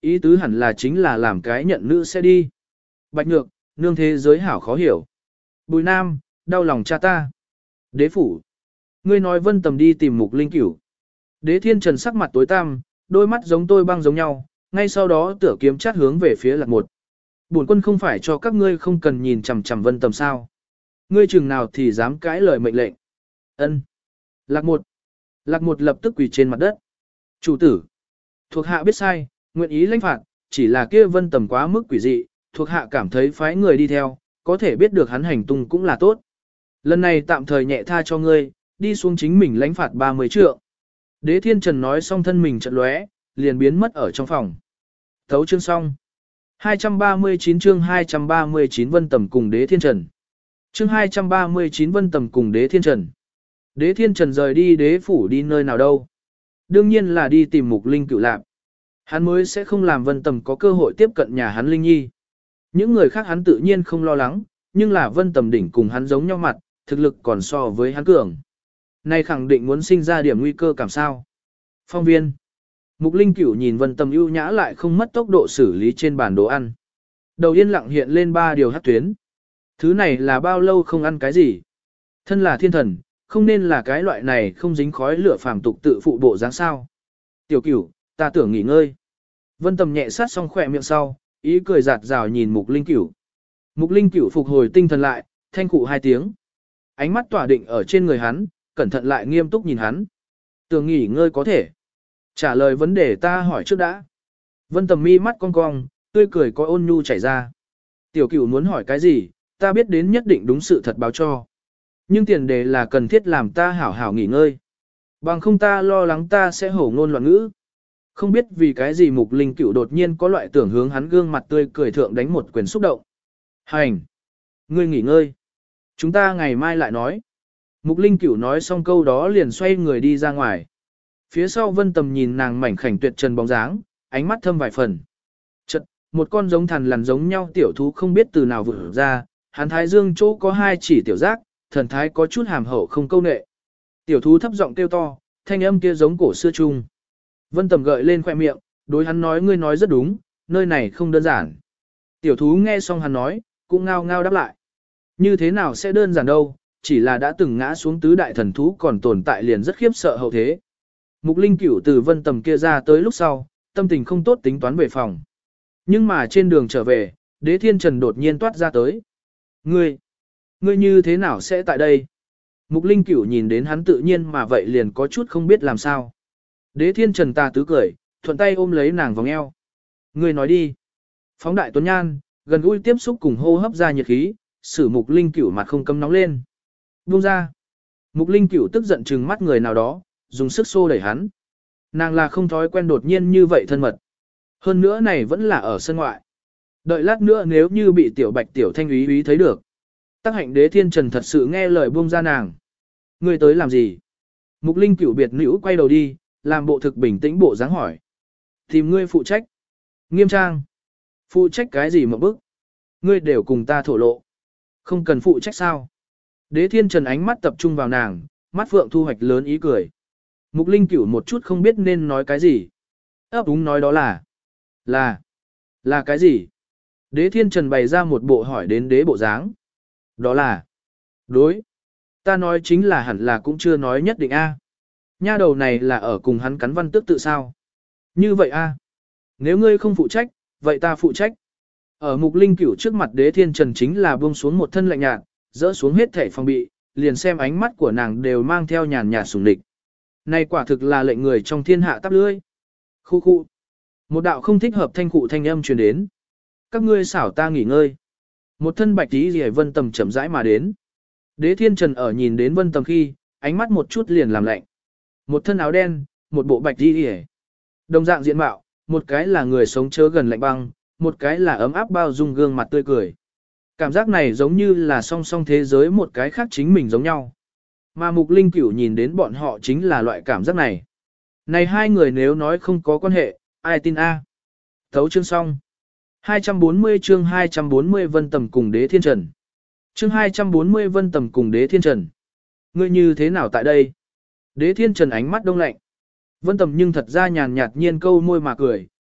ý tứ hẳn là chính là làm cái nhận nữ sẽ đi. Bạch Nhược, nương thế giới hảo khó hiểu. Bùi Nam, đau lòng cha ta. Đế phủ. Ngươi nói Vân Tầm đi tìm Mục Linh Cửu. Đế Thiên Trần sắc mặt tối tăm, đôi mắt giống tôi băng giống nhau, ngay sau đó tửa kiếm chát hướng về phía Lạc Một. Bổn quân không phải cho các ngươi không cần nhìn chằm chằm Vân Tầm sao? Ngươi chừng nào thì dám cãi lời mệnh lệnh? Ân. Lạc Một. Lạc Một lập tức quỳ trên mặt đất. Chủ tử. Thuộc hạ biết sai, nguyện ý lãnh phạt, chỉ là kia Vân Tầm quá mức quỷ dị, thuộc hạ cảm thấy phái người đi theo, có thể biết được hắn hành tung cũng là tốt. Lần này tạm thời nhẹ tha cho ngươi, đi xuống chính mình lãnh phạt ba mươi trượng. Đế Thiên Trần nói xong thân mình chợt lóe, liền biến mất ở trong phòng. Thấu chương xong. hai trăm ba mươi chín chương hai trăm ba mươi chín Vân Tầm cùng Đế Thiên Trần. Chương hai trăm ba mươi chín Vân Tầm cùng Đế Thiên Trần. Đế Thiên Trần rời đi đế phủ đi nơi nào đâu? Đương nhiên là đi tìm Mục Linh Cửu Lạp. Hắn mới sẽ không làm Vân Tầm có cơ hội tiếp cận nhà hắn Linh Nhi. Những người khác hắn tự nhiên không lo lắng, nhưng là Vân Tầm đỉnh cùng hắn giống nhau mặt, thực lực còn so với hắn cường. Này khẳng định muốn sinh ra điểm nguy cơ cảm sao. Phong viên. Mục Linh Cửu nhìn Vân Tầm ưu nhã lại không mất tốc độ xử lý trên bàn đồ ăn. Đầu yên lặng hiện lên ba điều hắc tuyến. Thứ này là bao lâu không ăn cái gì? Thân là thiên thần, không nên là cái loại này không dính khói lửa phàm tục tự phụ bộ dáng sao. Tiểu Cửu, ta tưởng nghỉ ngơi. Vân Tầm nhẹ sát xong khỏe miệng sau, ý cười giạt rào nhìn Mục Linh Cửu. Mục Linh Cửu phục hồi tinh thần lại, thanh cụ hai tiếng. Ánh mắt tỏa định ở trên người hắn, cẩn thận lại nghiêm túc nhìn hắn. Tưởng nghỉ ngơi có thể. Trả lời vấn đề ta hỏi trước đã. Vân Tầm mi mắt cong cong, tươi cười có ôn nhu chảy ra. Tiểu Cửu muốn hỏi cái gì, ta biết đến nhất định đúng sự thật báo cho. Nhưng tiền đề là cần thiết làm ta hảo hảo nghỉ ngơi. Bằng không ta lo lắng ta sẽ hổ ngôn loạn ngữ. Không biết vì cái gì Mục Linh Cửu đột nhiên có loại tưởng hướng hắn gương mặt tươi cười thượng đánh một quyền xúc động. Hành! Ngươi nghỉ ngơi. Chúng ta ngày mai lại nói. Mục Linh Cửu nói xong câu đó liền xoay người đi ra ngoài. Phía sau Vân Tầm nhìn nàng mảnh khảnh tuyệt trần bóng dáng, ánh mắt thâm vài phần. Chật, một con giống thằn lằn giống nhau tiểu thú không biết từ nào vụt ra, hắn thái dương chỗ có hai chỉ tiểu giác, thần thái có chút hàm hậu không câu nệ. Tiểu thú thấp giọng kêu to, thanh âm kia giống cổ xưa chung. Vân Tầm gợi lên khoe miệng, đối hắn nói ngươi nói rất đúng, nơi này không đơn giản. Tiểu thú nghe xong hắn nói, cũng ngao ngao đáp lại. Như thế nào sẽ đơn giản đâu, chỉ là đã từng ngã xuống tứ đại thần thú còn tồn tại liền rất khiếp sợ hậu thế. Mục Linh Cửu từ Vân Tầm kia ra tới lúc sau, tâm tình không tốt tính toán về phòng. Nhưng mà trên đường trở về, Đế Thiên Trần đột nhiên toát ra tới. Ngươi, ngươi như thế nào sẽ tại đây? Mục Linh Cửu nhìn đến hắn tự nhiên mà vậy liền có chút không biết làm sao. Đế Thiên Trần ta tứ cười, thuận tay ôm lấy nàng vòng eo. Ngươi nói đi. Phóng đại tuấn nhan, gần gũi tiếp xúc cùng hô hấp ra nhiệt khí,使Mục Linh Cửu mặt không cấm nóng lên. Buông ra. Mục Linh Cửu tức giận trừng mắt người nào đó, dùng sức xô đẩy hắn. Nàng là không thói quen đột nhiên như vậy thân mật. Hơn nữa này vẫn là ở sân ngoại. Đợi lát nữa nếu như bị tiểu bạch tiểu thanh úy úy thấy được. Tác hạnh Đế Thiên Trần thật sự nghe lời buông ra nàng. Ngươi tới làm gì? Mục Linh Cửu biệt nữ quay đầu đi, làm bộ thực bình tĩnh bộ dáng hỏi. Tìm ngươi phụ trách. Nghiêm trang. Phụ trách cái gì mà bức? Ngươi đều cùng ta thổ lộ. Không cần phụ trách sao? Đế Thiên Trần ánh mắt tập trung vào nàng, mắt phượng thu hoạch lớn ý cười. Mục Linh Cửu một chút không biết nên nói cái gì. Ấp úng nói đó là. Là. Là cái gì? Đế Thiên Trần bày ra một bộ hỏi đến đế bộ dáng. Đó là. Đối. Ta nói chính là hẳn là cũng chưa nói nhất định a. Nha đầu này là ở cùng hắn cắn văn tước tự sao? Như vậy a. Nếu ngươi không phụ trách, vậy ta phụ trách. Ở Mục Linh Cửu trước mặt Đế Thiên Trần chính là buông xuống một thân lạnh nhạt, dỡ xuống hết thể phòng bị, liền xem ánh mắt của nàng đều mang theo nhàn nhạt sủng địch. Này quả thực là lệnh người trong thiên hạ tắp lưỡi. Khu khu. Một đạo không thích hợp thanh cụ thanh âm truyền đến. Các ngươi xảo ta nghỉ ngơi. Một thân bạch tí rìa Vân Tầm chậm rãi mà đến. Đế Thiên Trần ở nhìn đến Vân Tầm khi, ánh mắt một chút liền làm lạnh. Một thân áo đen, một bộ bạch tí rìa. Đồng dạng diện mạo, một cái là người sống chớ gần lạnh băng, một cái là ấm áp bao dung gương mặt tươi cười. Cảm giác này giống như là song song thế giới một cái khác chính mình giống nhau. Mà Mục Linh Cửu nhìn đến bọn họ chính là loại cảm giác này. Này hai người nếu nói không có quan hệ, ai tin a? Thấu chương xong. hai trăm bốn mươi chương hai trăm bốn mươi Vân Tầm cùng Đế Thiên Trần. Chương hai trăm bốn mươi Vân Tầm cùng Đế Thiên Trần. Ngươi như thế nào tại đây? Đế Thiên Trần ánh mắt đông lạnh. Vân Tầm nhưng thật ra nhàn nhạt nhiên câu môi mà cười,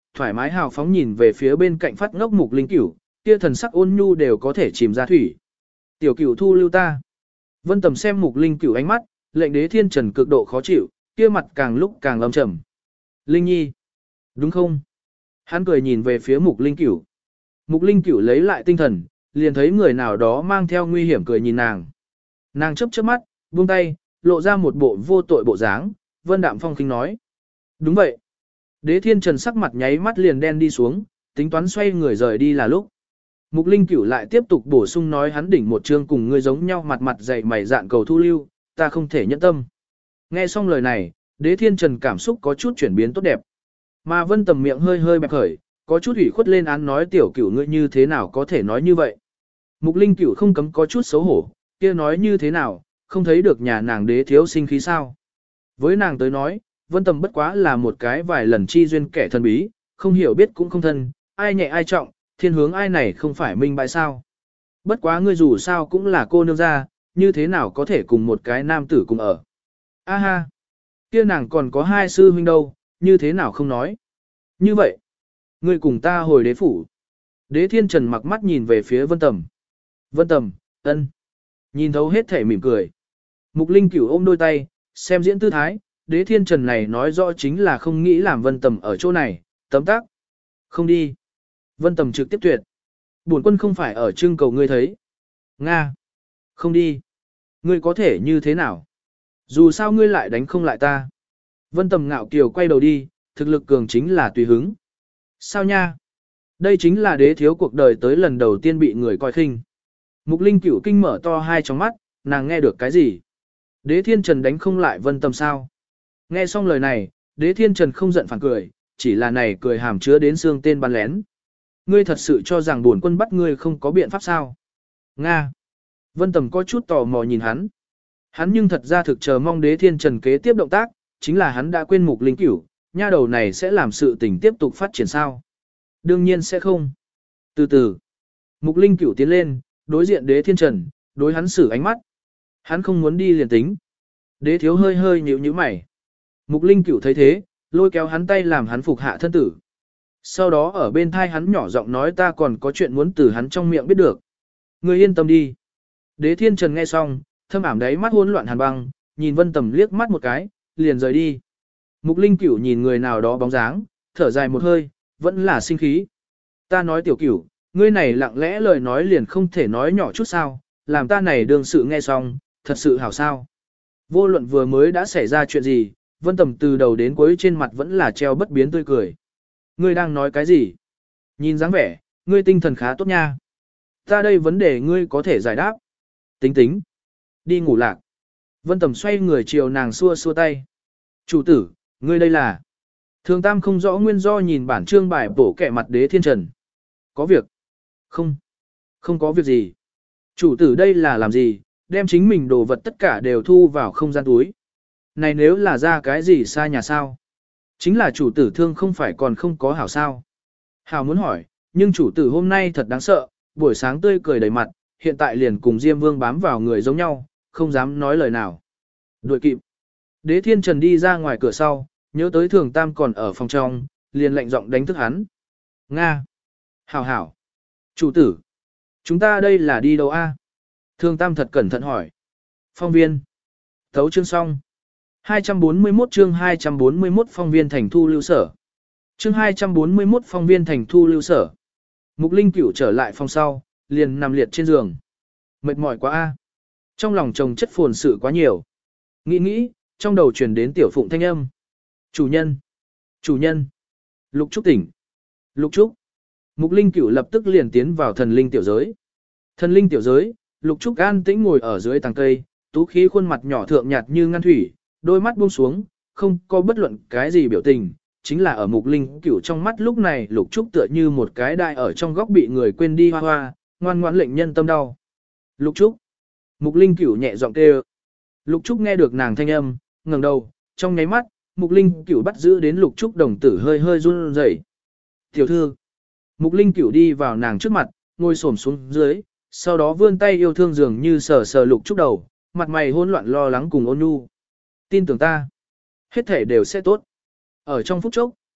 thoải mái hào phóng nhìn về phía bên cạnh phát ngốc Mục Linh Cửu, kia thần sắc ôn nhu đều có thể chìm ra thủy. Tiểu Cửu thu lưu ta. Vân Tầm xem Mục Linh Cửu ánh mắt, lệnh Đế Thiên Trần cực độ khó chịu, kia mặt càng lúc càng âm trầm. Linh Nhi, đúng không? Hắn cười nhìn về phía Mục Linh Cửu. Mục Linh Cửu lấy lại tinh thần, liền thấy người nào đó mang theo nguy hiểm cười nhìn nàng. Nàng chớp chớp mắt, buông tay, lộ ra một bộ vô tội bộ dáng, Vân Đạm Phong khinh nói. Đúng vậy. Đế Thiên Trần sắc mặt nháy mắt liền đen đi xuống, tính toán xoay người rời đi là lúc. Mục Linh Cửu lại tiếp tục bổ sung nói hắn đỉnh một chương cùng ngươi giống nhau mặt mặt dày mày dạn cầu thu lưu, ta không thể nhẫn tâm. Nghe xong lời này, Đế Thiên Trần cảm xúc có chút chuyển biến tốt đẹp. Mà Vân Tầm miệng hơi hơi bẹp khởi, có chút ủy khuất lên án nói Tiểu Cửu ngươi như thế nào có thể nói như vậy. Mục Linh Cửu không cấm có chút xấu hổ, kia nói như thế nào, không thấy được nhà nàng đế thiếu sinh khí sao. Với nàng tới nói, Vân Tầm bất quá là một cái vài lần chi duyên kẻ thần bí, không hiểu biết cũng không thân, ai nhẹ ai trọng, thiên hướng ai này không phải minh bại sao. Bất quá ngươi dù sao cũng là cô nương gia, như thế nào có thể cùng một cái nam tử cùng ở. A ha, kia nàng còn có hai sư huynh đâu, như thế nào không nói. Như vậy, ngươi cùng ta hồi đế phủ. Đế Thiên Trần mặc mắt nhìn về phía Vân Tầm. Vân Tầm, ân. Nhìn thấu hết thể mỉm cười. Mục Linh Cửu ôm đôi tay, xem diễn tư thái, Đế Thiên Trần này nói rõ chính là không nghĩ làm Vân Tầm ở chỗ này, tấm tắc. Không đi. Vân Tầm trực tiếp tuyệt. Bổn quân không phải ở trưng cầu ngươi thấy. Nga. Không đi. Ngươi có thể như thế nào? Dù sao ngươi lại đánh không lại ta. Vân Tầm ngạo kiều quay đầu đi, thực lực cường chính là tùy hứng. Sao nha? Đây chính là đế thiếu cuộc đời tới lần đầu tiên bị người coi khinh. Mục Linh Cửu kinh mở to hai tròng mắt, nàng nghe được cái gì? Đế Thiên Trần đánh không lại Vân Tầm sao? Nghe xong lời này, Đế Thiên Trần không giận phản cười, chỉ là này cười hàm chứa đến xương tên bắn lén. Ngươi thật sự cho rằng bổn quân bắt ngươi không có biện pháp sao? Nga. Vân Tầm có chút tò mò nhìn hắn. Hắn nhưng thật ra thực chờ mong Đế Thiên Trần kế tiếp động tác, chính là hắn đã quên Mục Linh Cửu, nha đầu này sẽ làm sự tình tiếp tục phát triển sao? Đương nhiên sẽ không. Từ từ, Mục Linh Cửu tiến lên, đối diện Đế Thiên Trần, đối hắn xử ánh mắt. Hắn không muốn đi liền tính. Đế thiếu hơi hơi nhíu nhíu mày. Mục Linh Cửu thấy thế, lôi kéo hắn tay làm hắn phục hạ thân tử. Sau đó ở bên thai hắn nhỏ giọng nói ta còn có chuyện muốn từ hắn trong miệng biết được. Ngươi yên tâm đi. Đế Thiên Trần nghe xong, thâm ảm đáy mắt hỗn loạn hàn băng, nhìn Vân Tầm liếc mắt một cái, liền rời đi. Mục Linh Cửu nhìn người nào đó bóng dáng, thở dài một hơi, vẫn là sinh khí. Ta nói Tiểu Cửu, ngươi này lặng lẽ lời nói liền không thể nói nhỏ chút sao, làm ta này đương sự nghe xong, thật sự hảo sao. Vô luận vừa mới đã xảy ra chuyện gì, Vân Tầm từ đầu đến cuối trên mặt vẫn là treo bất biến tươi cười. Ngươi đang nói cái gì? Nhìn dáng vẻ, ngươi tinh thần khá tốt nha. Ta đây vấn đề ngươi có thể giải đáp. Tính tính. Đi ngủ lạc. Vân Tầm xoay người chiều nàng xua xua tay. Chủ tử, ngươi đây là... Thường Tam không rõ nguyên do nhìn bản chương bài bổ kẻ mặt Đế Thiên Trần. Có việc? Không. Không có việc gì. Chủ tử đây là làm gì, đem chính mình đồ vật tất cả đều thu vào không gian túi. Này nếu là ra cái gì xa nhà sao? Chính là chủ tử thương không phải còn không có hảo sao. Hảo muốn hỏi, nhưng chủ tử hôm nay thật đáng sợ, buổi sáng tươi cười đầy mặt, hiện tại liền cùng Diêm Vương bám vào người giống nhau, không dám nói lời nào. Đuổi kịp. Đế Thiên Trần đi ra ngoài cửa sau, nhớ tới Thường Tam còn ở phòng trong, liền lạnh giọng đánh thức hắn. Nga. Hảo hảo. Chủ tử. Chúng ta đây là đi đâu a? Thường Tam thật cẩn thận hỏi. Phong viên. Thấu chương xong. hai trăm bốn mươi mốt chương hai trăm bốn mươi mốt phong viên thành thu lưu sở. Chương hai trăm bốn mươi mốt phong viên thành thu lưu sở. Mục Linh Cửu trở lại phòng sau, liền nằm liệt trên giường. Mệt mỏi quá a. Trong lòng chồng chất phồn sự quá nhiều. Nghĩ nghĩ, trong đầu truyền đến Tiểu Phụng thanh âm. Chủ nhân. Chủ nhân. Lục Trúc tỉnh. Lục Trúc. Mục Linh Cửu lập tức liền tiến vào thần linh tiểu giới. Thần linh tiểu giới, Lục Trúc an tĩnh ngồi ở dưới tàng cây, tú khí khuôn mặt nhỏ thượng nhạt như ngăn thủy, đôi mắt buông xuống, không có bất luận cái gì biểu tình, chính là ở Mục Linh Cửu trong mắt lúc này Lục Trúc tựa như một cái đại ở trong góc bị người quên đi hoa hoa, ngoan ngoãn lệnh nhân tâm đau. Lục Trúc. Mục Linh Cửu nhẹ giọng kêu. Lục Trúc nghe được nàng thanh âm, ngẩng đầu, trong nháy mắt, Mục Linh Cửu bắt giữ đến Lục Trúc đồng tử hơi hơi run rẩy. "Tiểu thư." Mục Linh Cửu đi vào nàng trước mặt, ngồi xổm xuống dưới, sau đó vươn tay yêu thương dường như sờ sờ Lục Trúc đầu, mặt mày hỗn loạn lo lắng cùng ôn nhu. "Tin tưởng ta, hết thể đều sẽ tốt." Ở trong phút chốc,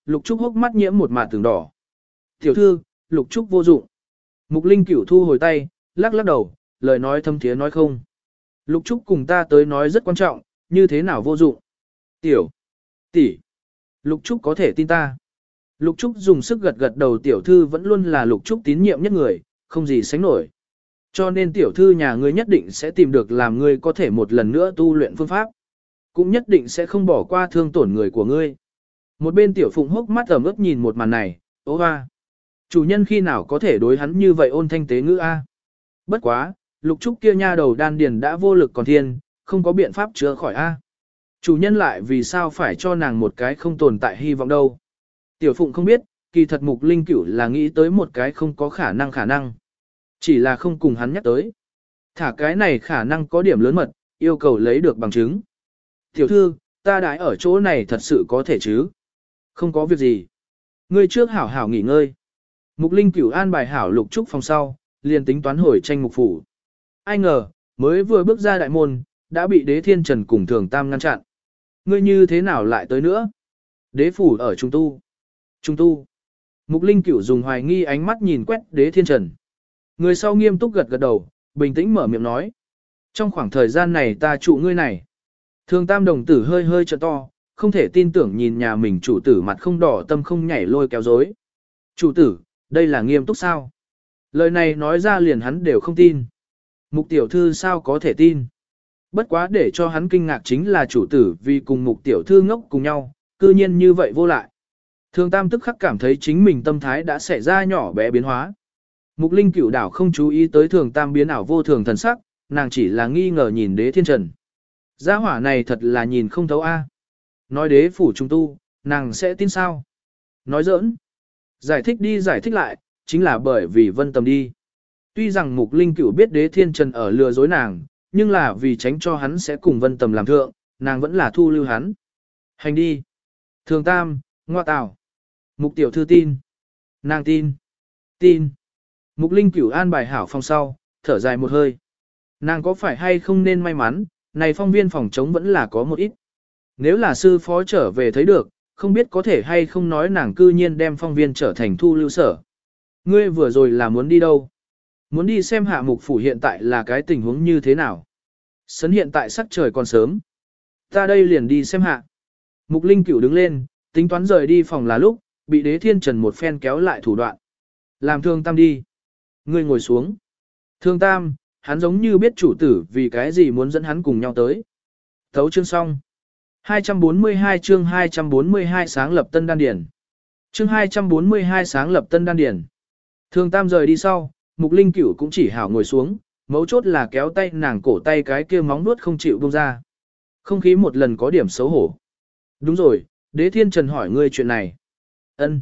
Lục Trúc hốc mắt nhiễm một mạt tường đỏ. Tiểu thư, Lục Trúc vô dụng. Mục Linh Cửu thu hồi tay, lắc lắc đầu, lời nói thâm thiế nói không. Lục Trúc cùng ta tới nói rất quan trọng, như thế nào vô dụng. Tiểu, tỷ, Lục Trúc có thể tin ta. Lục Trúc dùng sức gật gật đầu, tiểu thư vẫn luôn là Lục Trúc tín nhiệm nhất người, không gì sánh nổi. Cho nên tiểu thư nhà ngươi nhất định sẽ tìm được làm ngươi có thể một lần nữa tu luyện phương pháp. Cũng nhất định sẽ không bỏ qua thương tổn người của ngươi. Một bên tiểu phụng hốc mắt ẩm ướt nhìn một màn này, ố hoa. Chủ nhân khi nào có thể đối hắn như vậy ôn thanh tế ngữ a? Bất quá, Lục Trúc kia nha đầu đan điền đã vô lực còn thiên, không có biện pháp chữa khỏi a. Chủ nhân lại vì sao phải cho nàng một cái không tồn tại hy vọng đâu. Tiểu Phụng không biết, kỳ thật Mục Linh Cửu là nghĩ tới một cái không có khả năng khả năng. Chỉ là không cùng hắn nhắc tới. Thả cái này khả năng có điểm lớn mật, yêu cầu lấy được bằng chứng. Tiểu thư, ta đãi ở chỗ này thật sự có thể chứ? Không có việc gì. Ngươi trước hảo hảo nghỉ ngơi. Mục Linh Cửu an bài hảo Lục Trúc phòng sau, liền tính toán hồi tranh mục phủ. Ai ngờ, mới vừa bước ra đại môn, đã bị Đế Thiên Trần cùng Thường Tam ngăn chặn. Ngươi như thế nào lại tới nữa? Đế phủ ở Trung Tu. Trung Tu. Mục Linh Cửu dùng hoài nghi ánh mắt nhìn quét Đế Thiên Trần. Người sau nghiêm túc gật gật đầu, bình tĩnh mở miệng nói. Trong khoảng thời gian này ta trụ ngươi này. Thường Tam đồng tử hơi hơi trợ to, không thể tin tưởng nhìn nhà mình chủ tử mặt không đỏ tâm không nhảy lôi kéo dối. Chủ tử, đây là nghiêm túc sao? Lời này nói ra liền hắn đều không tin. Mục tiểu thư sao có thể tin? Bất quá để cho hắn kinh ngạc chính là chủ tử vì cùng mục tiểu thư ngốc cùng nhau, cư nhiên như vậy vô lại. Thường Tam tức khắc cảm thấy chính mình tâm thái đã xảy ra nhỏ bé biến hóa. Mục Linh Cửu đảo không chú ý tới Thường Tam biến ảo vô thường thần sắc, nàng chỉ là nghi ngờ nhìn Đế Thiên Trần. Gia hỏa này thật là nhìn không thấu a. Nói đế phủ trung tu, nàng sẽ tin sao? Nói giỡn. Giải thích đi giải thích lại, chính là bởi vì Vân Tầm đi. Tuy rằng Mục Linh Cửu biết Đế Thiên Trần ở lừa dối nàng, nhưng là vì tránh cho hắn sẽ cùng Vân Tầm làm thượng, nàng vẫn là thu lưu hắn. Hành đi. Thường Tam, ngoa tào. Mục tiểu thư tin. Nàng tin. Tin. Mục Linh Cửu an bài hảo phòng sau, thở dài một hơi. Nàng có phải hay không nên may mắn, này phong viên phòng trống vẫn là có một ít. Nếu là sư phó trở về thấy được, không biết có thể hay không nói nàng cư nhiên đem phong viên trở thành thu lưu sở. Ngươi vừa rồi là muốn đi đâu? Muốn đi xem hạ mục phủ hiện tại là cái tình huống như thế nào? Sấn hiện tại sắc trời còn sớm. Ta đây liền đi xem hạ. Mục Linh Cửu đứng lên, tính toán rời đi phòng là lúc, bị Đế Thiên Trần một phen kéo lại thủ đoạn. Làm Thương Tam đi. Ngươi ngồi xuống. Thương Tam, hắn giống như biết chủ tử vì cái gì muốn dẫn hắn cùng nhau tới. Thấu chương xong. hai trăm bốn mươi hai chương hai trăm bốn mươi hai sáng lập tân đan điển. Chương hai trăm bốn mươi hai sáng lập tân đan điển. Thường Tam rời đi sau, Mục Linh Cửu cũng chỉ hảo ngồi xuống, mấu chốt là kéo tay nàng cổ tay cái kia móng nuốt không chịu buông ra. Không khí một lần có điểm xấu hổ. Đúng rồi, Đế Thiên Trần hỏi ngươi chuyện này. Ân.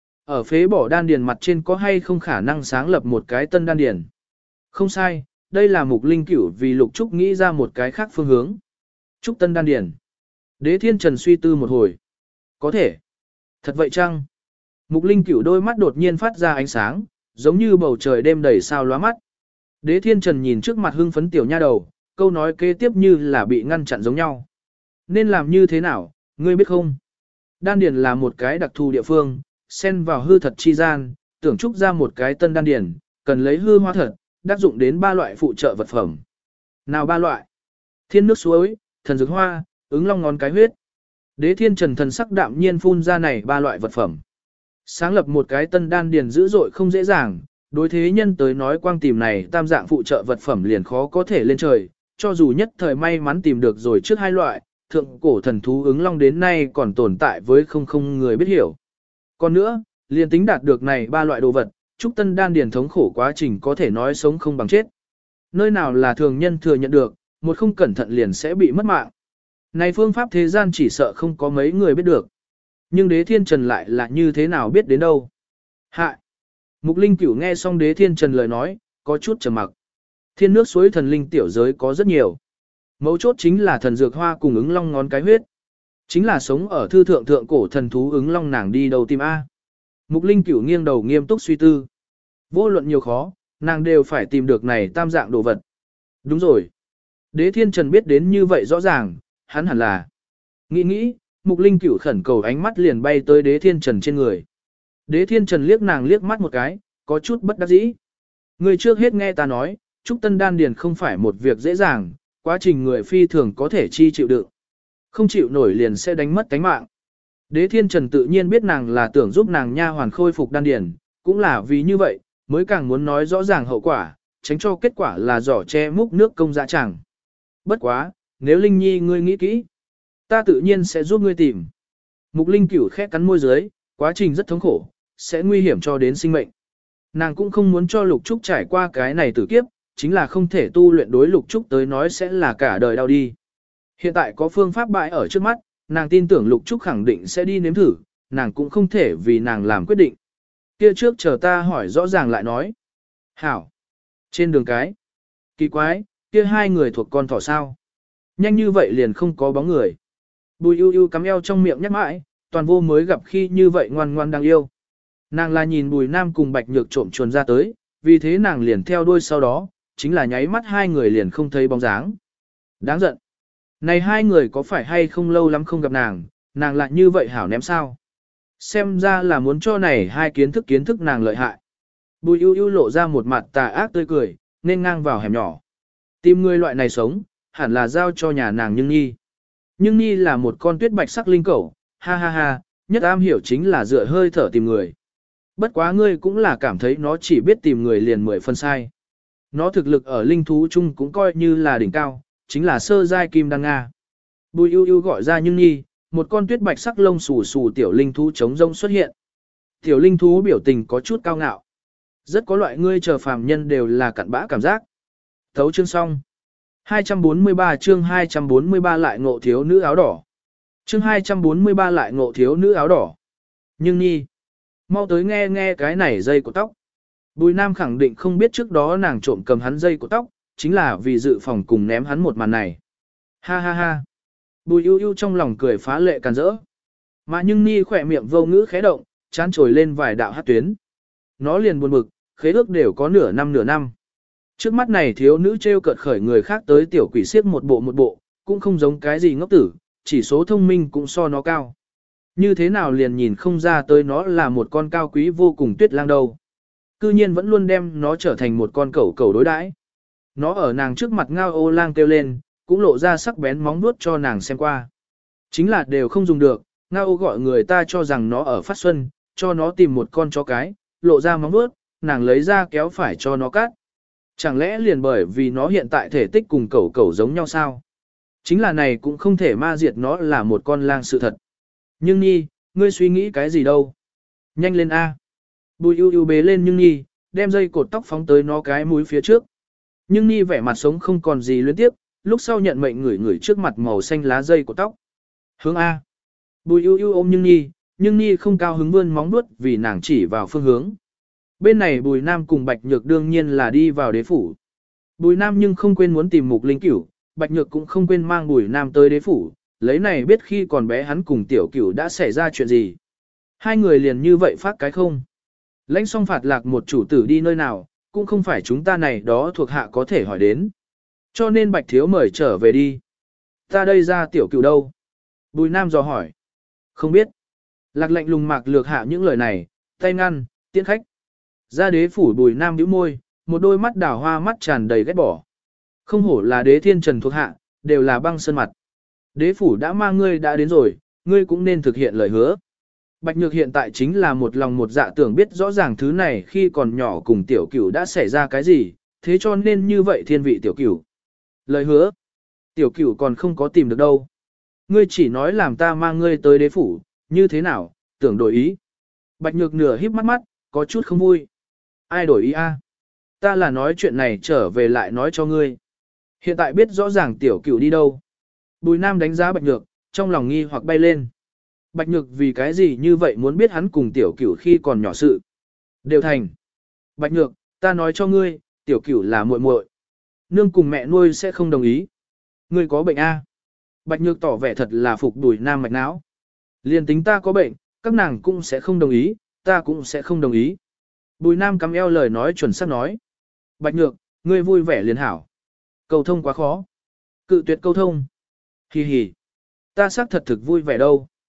Ở phế bỏ đan điền mặt trên có hay không khả năng sáng lập một cái tân đan điền? Không sai, đây là Mục Linh Cửu vì Lục Trúc nghĩ ra một cái khác phương hướng. Trúc tân đan điền. Đế Thiên Trần suy tư một hồi. Có thể. Thật vậy chăng? Mục Linh Cửu đôi mắt đột nhiên phát ra ánh sáng, giống như bầu trời đêm đầy sao lóa mắt. Đế Thiên Trần nhìn trước mặt hưng phấn tiểu nha đầu, câu nói kế tiếp như là bị ngăn chặn giống nhau. Nên làm như thế nào, ngươi biết không? Đan điền là một cái đặc thù địa phương, xen vào hư thật chi gian, tưởng trúc ra một cái tân đan điền, cần lấy hư hoa thật, đắc dụng đến ba loại phụ trợ vật phẩm. Nào ba loại? Thiên nước suối, thần dược hoa, ứng long ngón cái huyết. Đế Thiên Trần thần sắc đạm nhiên phun ra này ba loại vật phẩm. Sáng lập một cái tân đan điền dữ dội không dễ dàng, đối thế nhân tới nói quang tìm này tam dạng phụ trợ vật phẩm liền khó có thể lên trời, cho dù nhất thời may mắn tìm được rồi trước hai loại, thượng cổ thần thú ứng long đến nay còn tồn tại với không không người biết hiểu. Còn nữa, liền tính đạt được này ba loại đồ vật, trúc tân đan điền thống khổ quá trình có thể nói sống không bằng chết. Nơi nào là thường nhân thừa nhận được, một không cẩn thận liền sẽ bị mất mạng. Này phương pháp thế gian chỉ sợ không có mấy người biết được. Nhưng Đế Thiên Trần lại là như thế nào biết đến đâu. Hạ! Mục Linh Cửu nghe xong Đế Thiên Trần lời nói, có chút trầm mặc. Thiên nước suối thần linh tiểu giới có rất nhiều. Mấu chốt chính là thần dược hoa cùng ứng long ngón cái huyết. Chính là sống ở thư thượng thượng cổ thần thú ứng long nàng đi đầu tìm A. Mục Linh Cửu nghiêng đầu nghiêm túc suy tư. Vô luận nhiều khó, nàng đều phải tìm được này tam dạng đồ vật. Đúng rồi. Đế Thiên Trần biết đến như vậy rõ ràng, hắn hẳn là. Nghĩ nghĩ, Mục Linh Cửu khẩn cầu ánh mắt liền bay tới Đế Thiên Trần trên người. Đế Thiên Trần liếc nàng liếc mắt một cái, có chút bất đắc dĩ. Người trước hết nghe ta nói, trúc tân đan điền không phải một việc dễ dàng, quá trình người phi thường có thể chi chịu đựng. Không chịu nổi liền sẽ đánh mất tánh mạng. Đế Thiên Trần tự nhiên biết nàng là tưởng giúp nàng nha hoàn khôi phục đan điền, cũng là vì như vậy, mới càng muốn nói rõ ràng hậu quả, tránh cho kết quả là giỏ che múc nước công dạ chẳng. Bất quá, nếu Linh Nhi ngươi nghĩ kỹ, ta tự nhiên sẽ giúp ngươi tìm. Mục Linh Cửu khẽ cắn môi dưới, quá trình rất thống khổ, sẽ nguy hiểm cho đến sinh mệnh. Nàng cũng không muốn cho Lục Trúc trải qua cái này tử kiếp, chính là không thể tu luyện đối Lục Trúc tới nói sẽ là cả đời đau đi. Hiện tại có phương pháp bại ở trước mắt, nàng tin tưởng Lục Trúc khẳng định sẽ đi nếm thử, nàng cũng không thể vì nàng làm quyết định. Kia trước chờ ta hỏi rõ ràng lại nói. Hảo. Trên đường cái. Kỳ quái, kia hai người thuộc con thỏ sao. Nhanh như vậy liền không có bóng người. Bùi ưu ưu cắm eo trong miệng nhắc mãi, toàn vô mới gặp khi như vậy ngoan ngoan đang yêu. Nàng là nhìn Bùi Nam cùng Bạch Nhược trộm chuồn ra tới, vì thế nàng liền theo đuôi sau đó, chính là nháy mắt hai người liền không thấy bóng dáng. Đáng giận. Này hai người có phải hay không lâu lắm không gặp nàng, nàng lại như vậy hảo ném sao? Xem ra là muốn cho này hai kiến thức kiến thức nàng lợi hại. Bùi ưu ưu lộ ra một mặt tà ác tươi cười, nên ngang vào hẻm nhỏ. Tìm người loại này sống, hẳn là giao cho nhà nàng Nhưng Nhi. Nhưng Nhi là một con tuyết bạch sắc linh cẩu, ha ha ha, nhất am hiểu chính là dựa hơi thở tìm người. Bất quá ngươi cũng là cảm thấy nó chỉ biết tìm người liền mười phân sai. Nó thực lực ở linh thú chung cũng coi như là đỉnh cao, chính là sơ giai kim đăng Nga. Bùi ưu ưu gọi ra Nhưng Nhi, một con tuyết bạch sắc lông xù xù tiểu linh thú trống rông xuất hiện. Tiểu linh thú biểu tình có chút cao ngạo. Rất có loại ngươi chờ phàm nhân đều là cặn bã cảm giác. Thấu chương xong. hai trăm bốn mươi ba chương hai trăm bốn mươi ba lại ngộ thiếu nữ áo đỏ. Chương hai trăm bốn mươi ba lại ngộ thiếu nữ áo đỏ. Nhưng Nhi, mau tới nghe nghe cái này dây của tóc. Bùi Nam khẳng định không biết trước đó nàng trộm cầm hắn dây của tóc, chính là vì dự phòng cùng ném hắn một màn này. Ha ha ha. Bùi ưu ưu trong lòng cười phá lệ càn rỡ. Mà Nhưng Nhi khỏe miệng vô ngữ khẽ động, chán trồi lên vài đạo hát tuyến. Nó liền buồn bực, khế ước đều có nửa năm nửa năm. Trước mắt này thiếu nữ trêu cợt khởi người khác tới tiểu quỷ siếc một bộ một bộ, cũng không giống cái gì ngốc tử, chỉ số thông minh cũng so nó cao. Như thế nào liền nhìn không ra tới nó là một con cao quý vô cùng tuyết lang đâu. Cư nhiên vẫn luôn đem nó trở thành một con cẩu cẩu đối đãi. Nó ở nàng trước mặt ngao ô lang kêu lên, cũng lộ ra sắc bén móng vuốt cho nàng xem qua. Chính là đều không dùng được, ngao ô gọi người ta cho rằng nó ở phát xuân, cho nó tìm một con chó cái, lộ ra móng vuốt, nàng lấy ra kéo phải cho nó cắt. Chẳng lẽ liền bởi vì nó hiện tại thể tích cùng cẩu cẩu giống nhau sao? Chính là này cũng không thể ma diệt nó là một con lang sự thật. Nhưng Nhi, ngươi suy nghĩ cái gì đâu? Nhanh lên A. Bùi ưu ưu bế lên Nhưng Nhi, đem dây cột tóc phóng tới nó cái mũi phía trước. Nhưng Nhi vẻ mặt sống không còn gì luyến tiếp, lúc sau nhận mệnh ngửi ngửi trước mặt màu xanh lá dây cột tóc. Hướng A. Bùi ưu ưu ôm Nhưng Nhi, Nhưng Nhi không cao hứng vươn móng vuốt vì nàng chỉ vào phương hướng. Bên này Bùi Nam cùng Bạch Nhược đương nhiên là đi vào đế phủ. Bùi Nam nhưng không quên muốn tìm Mục Linh Cửu, Bạch Nhược cũng không quên mang Bùi Nam tới đế phủ, lấy này biết khi còn bé hắn cùng Tiểu Cửu đã xảy ra chuyện gì. Hai người liền như vậy phát cái không. Lãnh song phạt lạc một chủ tử đi nơi nào, cũng không phải chúng ta này đó thuộc hạ có thể hỏi đến. Cho nên Bạch Thiếu mời trở về đi. Ta đây ra Tiểu Cửu đâu? Bùi Nam dò hỏi. Không biết. Lạc lệnh lùng mạc lược hạ những lời này, tay ngăn, tiễn khách. Ra đế phủ Bùi Nam bĩu môi, một đôi mắt đào hoa mắt tràn đầy ghét bỏ. Không hổ là đế thiên trần thuộc hạ, đều là băng sơn mặt. Đế phủ đã mang ngươi đã đến rồi, ngươi cũng nên thực hiện lời hứa. Bạch Nhược hiện tại chính là một lòng một dạ tưởng biết rõ ràng thứ này khi còn nhỏ cùng Tiểu Cửu đã xảy ra cái gì, thế cho nên như vậy thiên vị Tiểu Cửu. Lời hứa, Tiểu Cửu còn không có tìm được đâu. Ngươi chỉ nói làm ta mang ngươi tới đế phủ, như thế nào, tưởng đổi ý. Bạch Nhược nửa híp mắt mắt, có chút không vui. Ai đổi ý a? Ta là nói chuyện này trở về lại nói cho ngươi. Hiện tại biết rõ ràng Tiểu Cửu đi đâu. Bùi Nam đánh giá Bạch Nhược, trong lòng nghi hoặc bay lên. Bạch Nhược vì cái gì như vậy muốn biết hắn cùng Tiểu Cửu khi còn nhỏ sự. Đều thành. Bạch Nhược, ta nói cho ngươi, Tiểu Cửu là muội muội. Nương cùng mẹ nuôi sẽ không đồng ý. Ngươi có bệnh a? Bạch Nhược tỏ vẻ thật là phục Bùi Nam mạch não. Liên tính ta có bệnh, các nàng cũng sẽ không đồng ý, ta cũng sẽ không đồng ý. Bùi Nam cắm eo lời nói chuẩn xác nói. Bạch Nhược, ngươi vui vẻ liền hảo. Cầu thông quá khó. Cự tuyệt câu thông. Hì hì. Ta xác thật thực vui vẻ đâu.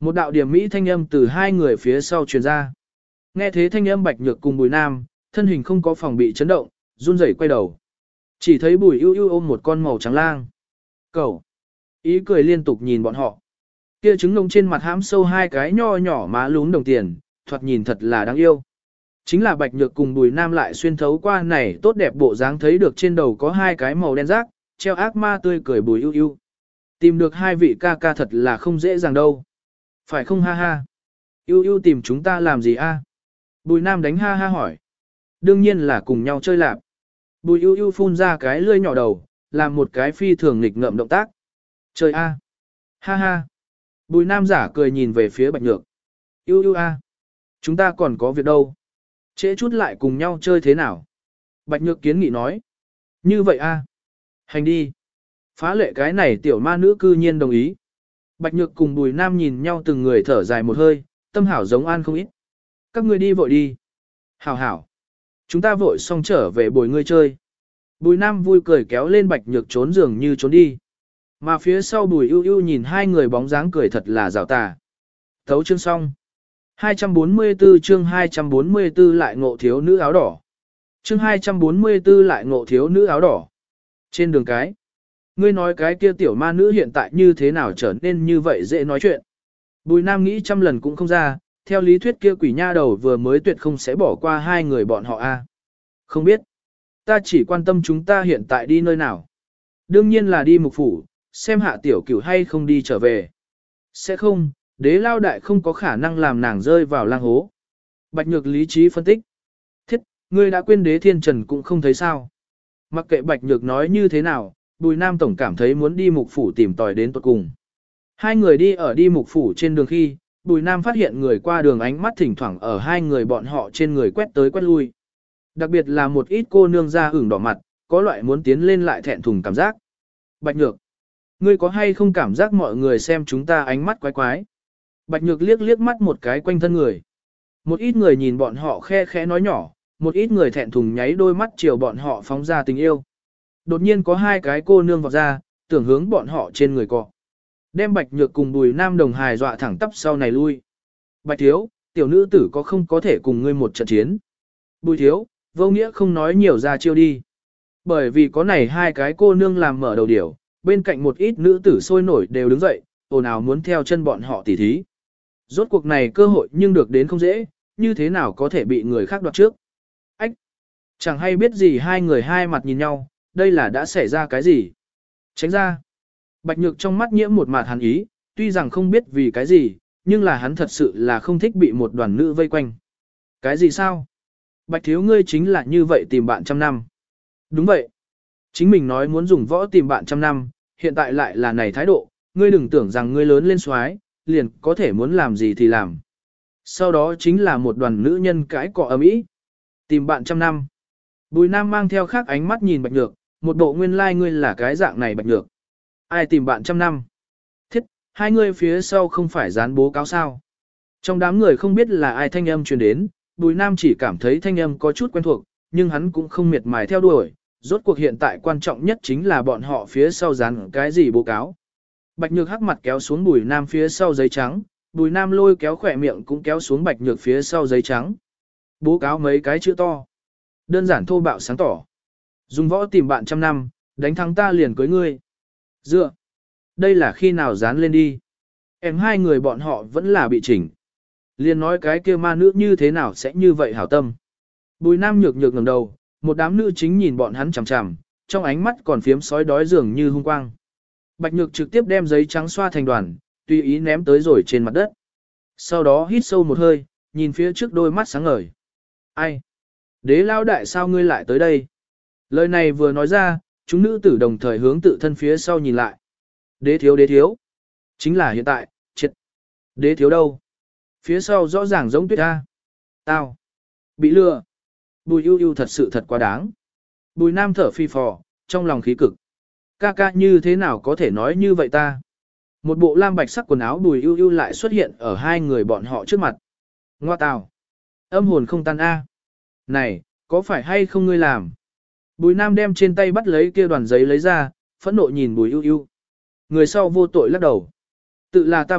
Một đạo điểm mỹ thanh âm từ hai người phía sau truyền ra. Nghe thế thanh âm Bạch Nhược cùng Bùi Nam, thân hình không có phòng bị chấn động, run rẩy quay đầu. Chỉ thấy Bùi Ưu Ưu ôm một con màu trắng lang. Cẩu. Ý cười liên tục nhìn bọn họ. Kia trứng ngông trên mặt hãm sâu hai cái nho nhỏ má lún đồng tiền, thoạt nhìn thật là đáng yêu. Chính là Bạch Nhược cùng Bùi Nam lại xuyên thấu qua này tốt đẹp bộ dáng thấy được trên đầu có hai cái màu đen rác, treo ác ma tươi cười Bùi Ưu Ưu. Tìm được hai vị ca ca thật là không dễ dàng đâu. Phải không ha ha? Ưu Ưu tìm chúng ta làm gì a? Bùi Nam đánh ha ha hỏi. Đương nhiên là cùng nhau chơi lạp. Bùi Ưu Ưu phun ra cái lưỡi nhỏ đầu, làm một cái phi thường nghịch ngợm động tác. Chơi a. Ha ha. Bùi Nam giả cười nhìn về phía Bạch Nhược. Ưu Ưu a. Chúng ta còn có việc đâu. Trễ chút lại cùng nhau chơi thế nào? Bạch Nhược kiến nghị nói. Như vậy a. Hành đi. Phá lệ cái này tiểu ma nữ cư nhiên đồng ý. Bạch Nhược cùng Bùi Nam nhìn nhau từng người thở dài một hơi, tâm hảo giống an không ít. Các ngươi đi vội đi. Hảo hảo. Chúng ta vội xong trở về bồi ngươi chơi. Bùi Nam vui cười kéo lên Bạch Nhược trốn giường như trốn đi. Mà phía sau Bùi Ưu Ưu nhìn hai người bóng dáng cười thật là rào tà. Thấu chương xong. hai trăm bốn mươi tư chương hai trăm bốn mươi tư lại ngộ thiếu nữ áo đỏ. Chương hai trăm bốn mươi tư lại ngộ thiếu nữ áo đỏ. Trên đường cái. Ngươi nói cái kia tiểu ma nữ hiện tại như thế nào trở nên như vậy dễ nói chuyện. Bùi Nam nghĩ trăm lần cũng không ra, theo lý thuyết kia quỷ nha đầu vừa mới tuyệt không sẽ bỏ qua hai người bọn họ a. Không biết. Ta chỉ quan tâm chúng ta hiện tại đi nơi nào. Đương nhiên là đi mục phủ, xem hạ tiểu cửu hay không đi trở về. Sẽ không, đế lao đại không có khả năng làm nàng rơi vào lang hố. Bạch Nhược lý trí phân tích. Thiết, ngươi đã quên đế thiên trần cũng không thấy sao. Mặc kệ Bạch Nhược nói như thế nào, Bùi Nam tổng cảm thấy muốn đi mục phủ tìm tòi đến tuột cùng. Hai người đi ở đi mục phủ trên đường khi, Bùi Nam phát hiện người qua đường ánh mắt thỉnh thoảng ở hai người bọn họ trên người quét tới quét lui. Đặc biệt là một ít cô nương da ửng đỏ mặt, có loại muốn tiến lên lại thẹn thùng cảm giác. Bạch Nhược, ngươi có hay không cảm giác mọi người xem chúng ta ánh mắt quái quái? Bạch Nhược liếc liếc mắt một cái quanh thân người. Một ít người nhìn bọn họ khe khẽ nói nhỏ, một ít người thẹn thùng nháy đôi mắt chiều bọn họ phóng ra tình yêu. Đột nhiên có hai cái cô nương vọt ra, tưởng hướng bọn họ trên người cọ. Đem Bạch Nhược cùng Bùi Nam đồng hài dọa thẳng tắp sau này lui. Bạch thiếu, tiểu nữ tử có không có thể cùng ngươi một trận chiến. Bùi thiếu, vô nghĩa không nói nhiều ra chiêu đi. Bởi vì có này hai cái cô nương làm mở đầu điểu, bên cạnh một ít nữ tử sôi nổi đều đứng dậy, ồn ào muốn theo chân bọn họ tỉ thí. Rốt cuộc này cơ hội nhưng được đến không dễ, như thế nào có thể bị người khác đoạt trước. Ách! Chẳng hay biết gì hai người hai mặt nhìn nhau, đây là đã xảy ra cái gì. Tránh ra! Bạch Nhược trong mắt nhiễm một mạt hàn ý, tuy rằng không biết vì cái gì, nhưng là hắn thật sự là không thích bị một đoàn nữ vây quanh. Cái gì sao? Bạch thiếu ngươi chính là như vậy tìm bạn trăm năm. Đúng vậy. Chính mình nói muốn dùng võ tìm bạn trăm năm, hiện tại lại là này thái độ, ngươi đừng tưởng rằng ngươi lớn lên xoái, liền có thể muốn làm gì thì làm. Sau đó chính là một đoàn nữ nhân cãi cọ ầm ĩ. Tìm bạn trăm năm. Bùi Nam mang theo khác ánh mắt nhìn Bạch Nhược, một bộ nguyên lai like ngươi là cái dạng này Bạch Nhược. Ai tìm bạn trăm năm? Thiết, hai người phía sau không phải dán bố cáo sao? Trong đám người không biết là ai thanh âm truyền đến, Bùi Nam chỉ cảm thấy thanh âm có chút quen thuộc, nhưng hắn cũng không miệt mài theo đuổi. Rốt cuộc hiện tại quan trọng nhất chính là bọn họ phía sau dán cái gì bố cáo. Bạch Nhược hắc mặt kéo xuống Bùi Nam phía sau giấy trắng, Bùi Nam lôi kéo khỏe miệng cũng kéo xuống Bạch Nhược phía sau giấy trắng. Bố cáo mấy cái chữ to. Đơn giản thô bạo sáng tỏ. Dùng võ tìm bạn trăm năm, đánh thắng ta liền cưới ngươi. Dựa. Đây là khi nào dán lên đi. Em hai người bọn họ vẫn là bị chỉnh. Liền nói cái kia ma nữ như thế nào sẽ như vậy hảo tâm. Bùi Nam nhược nhược ngẩng đầu, một đám nữ chính nhìn bọn hắn chằm chằm, trong ánh mắt còn phiếm sói đói dường như hung quang. Bạch Nhược trực tiếp đem giấy trắng xoa thành đoàn, tùy ý ném tới rồi trên mặt đất. Sau đó hít sâu một hơi, nhìn phía trước đôi mắt sáng ngời. Ai? Đế lao đại sao ngươi lại tới đây? Lời này vừa nói ra, chúng nữ tử đồng thời hướng tự thân phía sau nhìn lại. Đế thiếu đế thiếu. Chính là hiện tại, triệt. Đế thiếu đâu? Phía sau rõ ràng giống tuyết ta. Tao. Bị lừa. Bùi ưu ưu thật sự thật quá đáng. Bùi Nam thở phi phò, trong lòng khí cực. Ca ca như thế nào có thể nói như vậy ta? Một bộ lam bạch sắc quần áo Bùi ưu ưu lại xuất hiện ở hai người bọn họ trước mặt. Ngoa tào. Âm hồn không tan a. Này, có phải hay không ngươi làm? Bùi Nam đem trên tay bắt lấy kia đoàn giấy lấy ra, phẫn nộ nhìn Bùi ưu ưu. Người sau vô tội lắc đầu. Tự là ta viết,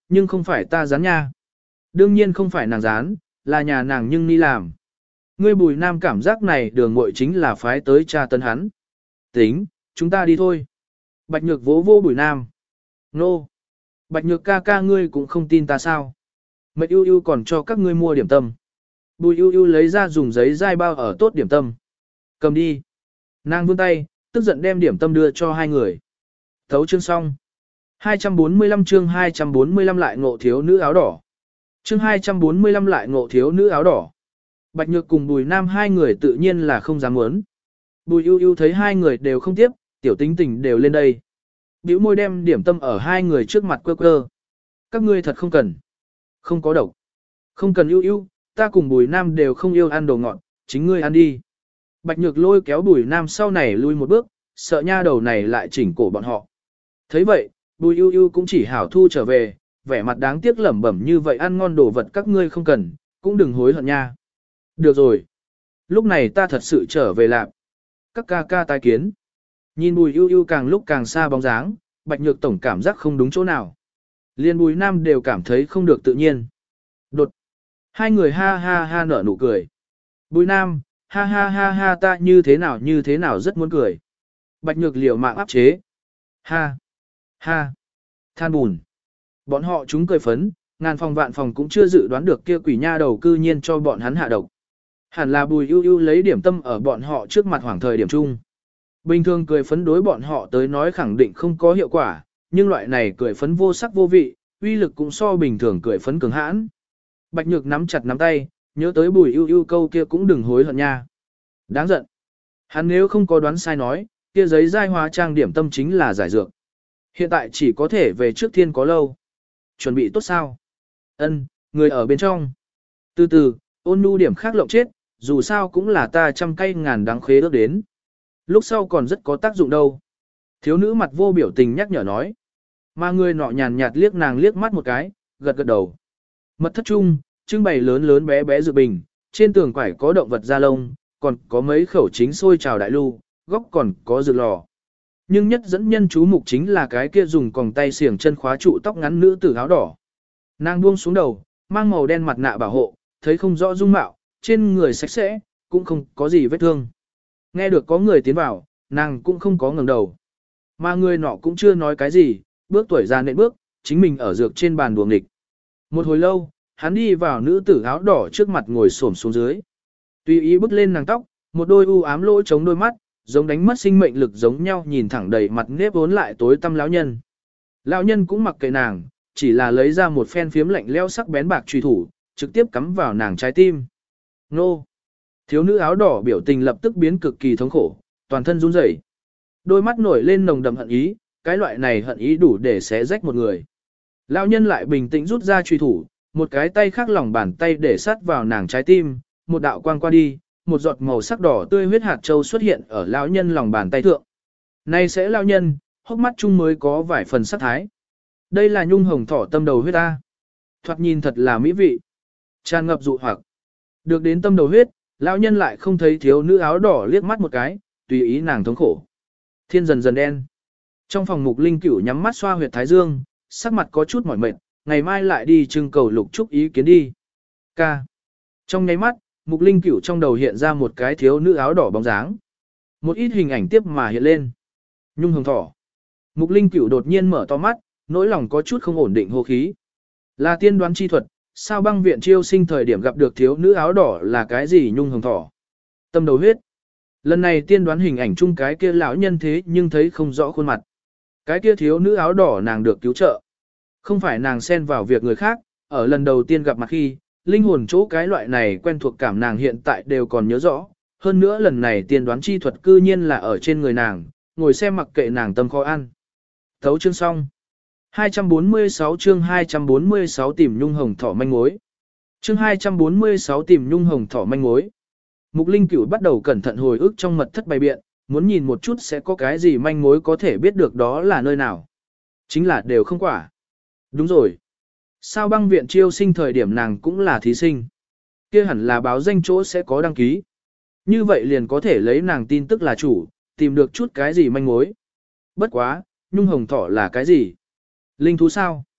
nhưng không phải ta dán nha. Đương nhiên không phải nàng dán, là nhà nàng nhưng ni làm. Ngươi Bùi Nam cảm giác này đường muội chính là phái tới cha tấn hắn. Tính, chúng ta đi thôi. Bạch Nhược vỗ vô Bùi Nam. Nô. Bạch Nhược ca ca ngươi cũng không tin ta sao. Mệt yêu yêu còn cho các ngươi mua điểm tâm. Bùi yêu yêu lấy ra dùng giấy dai bao ở tốt điểm tâm. Cầm đi. Nàng vươn tay, tức giận đem điểm tâm đưa cho hai người. Thấu chương xong. hai trăm bốn mươi lăm chương hai trăm bốn mươi lăm lại ngộ thiếu nữ áo đỏ. Chương hai trăm bốn mươi lăm lại ngộ thiếu nữ áo đỏ. Bạch Nhược cùng Bùi Nam hai người tự nhiên là không dám muốn. Bùi yêu yêu thấy hai người đều không tiếp, tiểu tính tình đều lên đây. Bĩu môi đem điểm tâm ở hai người trước mặt quơ quơ. Các ngươi thật không cần. Không có độc. Không cần yêu yêu, ta cùng Bùi Nam đều không yêu ăn đồ ngọt, chính ngươi ăn đi. Bạch Nhược lôi kéo Bùi Nam sau này lui một bước, sợ nha đầu này lại chỉnh cổ bọn họ. Thấy vậy, Bùi yêu yêu cũng chỉ hảo thu trở về, vẻ mặt đáng tiếc lẩm bẩm như vậy ăn ngon đồ vật các ngươi không cần, cũng đừng hối hận nha. Được rồi. Lúc này ta thật sự trở về lạc. Các ca ca tái kiến. Nhìn Bùi yêu yêu càng lúc càng xa bóng dáng, Bạch Nhược tổng cảm giác không đúng chỗ nào. Liên Bùi Nam đều cảm thấy không được tự nhiên. Đột. Hai người ha ha ha nở nụ cười. Bùi Nam, ha ha ha ha ta như thế nào như thế nào rất muốn cười. Bạch Nhược liều mạng áp chế. Ha. Ha. Than bùn. Bọn họ chúng cười phấn, ngàn phòng vạn phòng cũng chưa dự đoán được kia quỷ nha đầu cư nhiên cho bọn hắn hạ độc. Hẳn là Bùi ưu ưu lấy điểm tâm ở bọn họ trước mặt hoảng thời điểm chung. Bình thường cười phấn đối bọn họ tới nói khẳng định không có hiệu quả, nhưng loại này cười phấn vô sắc vô vị, uy lực cũng so bình thường cười phấn cường hãn. Bạch Nhược nắm chặt nắm tay, nhớ tới Bùi ưu ưu câu kia cũng đừng hối hận nha. Đáng giận. Hắn nếu không có đoán sai nói, kia giấy giai hóa trang điểm tâm chính là giải dược. Hiện tại chỉ có thể về trước thiên có lâu. Chuẩn bị tốt sao? Ân, người ở bên trong. Từ từ, ôn nhu điểm khác lộng chết, dù sao cũng là ta trăm cây ngàn đắng khế ước đến. Lúc sau còn rất có tác dụng đâu. Thiếu nữ mặt vô biểu tình nhắc nhở nói. Mà người nọ nhàn nhạt liếc nàng liếc mắt một cái, gật gật đầu. Mật thất trung, trưng bày lớn lớn bé bé dược bình, trên tường quải có động vật da lông, còn có mấy khẩu chính sôi trào đại lưu, góc còn có dược lò. Nhưng nhất dẫn nhân chú mục chính là cái kia dùng còng tay xiềng chân khóa trụ tóc ngắn nữ tử áo đỏ. Nàng buông xuống đầu, mang màu đen mặt nạ bảo hộ, thấy không rõ dung mạo, trên người sạch sẽ, cũng không có gì vết thương. Nghe được có người tiến vào, nàng cũng không có ngẩng đầu. Mà người nọ cũng chưa nói cái gì, bước tuổi già nện bước, chính mình ở dược trên bàn đùa nghịch. Một hồi lâu, hắn đi vào nữ tử áo đỏ trước mặt ngồi xổm xuống dưới. Tùy ý bước lên nàng tóc, một đôi u ám lỗ chống đôi mắt, giống đánh mất sinh mệnh lực giống nhau nhìn thẳng đầy mặt nếp vốn lại tối tăm lão nhân. Lão nhân cũng mặc kệ nàng, chỉ là lấy ra một phen phiếm lạnh leo sắc bén bạc truy thủ, trực tiếp cắm vào nàng trái tim. Nô! Thiếu nữ áo đỏ biểu tình lập tức biến cực kỳ thống khổ, toàn thân run rẩy. Đôi mắt nổi lên nồng đậm hận ý, cái loại này hận ý đủ để xé rách một người. Lão nhân lại bình tĩnh rút ra truy thủ, một cái tay khác lòng bàn tay để sát vào nàng trái tim, một đạo quang qua đi, một giọt màu sắc đỏ tươi huyết hạt châu xuất hiện ở lão nhân lòng bàn tay thượng. Này sẽ lão nhân, hốc mắt chung mới có vài phần sắc thái. Đây là nhung hồng thỏ tâm đầu huyết ta. Thoạt nhìn thật là mỹ vị. Tràn ngập dụ hoặc. Được đến tâm đầu huyết, lão nhân lại không thấy thiếu nữ áo đỏ liếc mắt một cái, tùy ý nàng thống khổ. Thiên dần dần đen. Trong phòng Mục Linh Cửu nhắm mắt xoa huyệt thái dương, sắc mặt có chút mỏi mệt, ngày mai lại đi trưng cầu Lục Trúc ý kiến đi. Ca. Trong nháy mắt, Mục Linh Cửu trong đầu hiện ra một cái thiếu nữ áo đỏ bóng dáng. Một ít hình ảnh tiếp mà hiện lên. Nhung hồng thỏ. Mục Linh Cửu đột nhiên mở to mắt, nỗi lòng có chút không ổn định hô khí. Là tiên đoán chi thuật, sao băng viện chiêu sinh thời điểm gặp được thiếu nữ áo đỏ là cái gì nhung hồng thỏ. Tâm đầu huyết. Lần này tiên đoán hình ảnh chung cái kia lão nhân thế nhưng thấy không rõ khuôn mặt. Cái kia thiếu nữ áo đỏ nàng được cứu trợ. Không phải nàng xen vào việc người khác, ở lần đầu tiên gặp mặt khi, linh hồn chỗ cái loại này quen thuộc cảm nàng hiện tại đều còn nhớ rõ. Hơn nữa lần này tiên đoán chi thuật cư nhiên là ở trên người nàng, ngồi xem mặc kệ nàng tâm khó ăn. Thấu chương xong. hai trăm bốn mươi sáu chương hai trăm bốn mươi sáu tìm nhung hồng thỏ manh mối. Chương hai trăm bốn mươi sáu tìm nhung hồng thỏ manh mối. Mục Linh Cửu bắt đầu cẩn thận hồi ức trong mật thất bày biện, muốn nhìn một chút sẽ có cái gì manh mối có thể biết được đó là nơi nào. Chính là đều không quả. Đúng rồi. Sao băng viện chiêu sinh thời điểm nàng cũng là thí sinh. Kia hẳn là báo danh chỗ sẽ có đăng ký. Như vậy liền có thể lấy nàng tin tức là chủ, tìm được chút cái gì manh mối. Bất quá, nhung hồng thỏ là cái gì? Linh thú sao?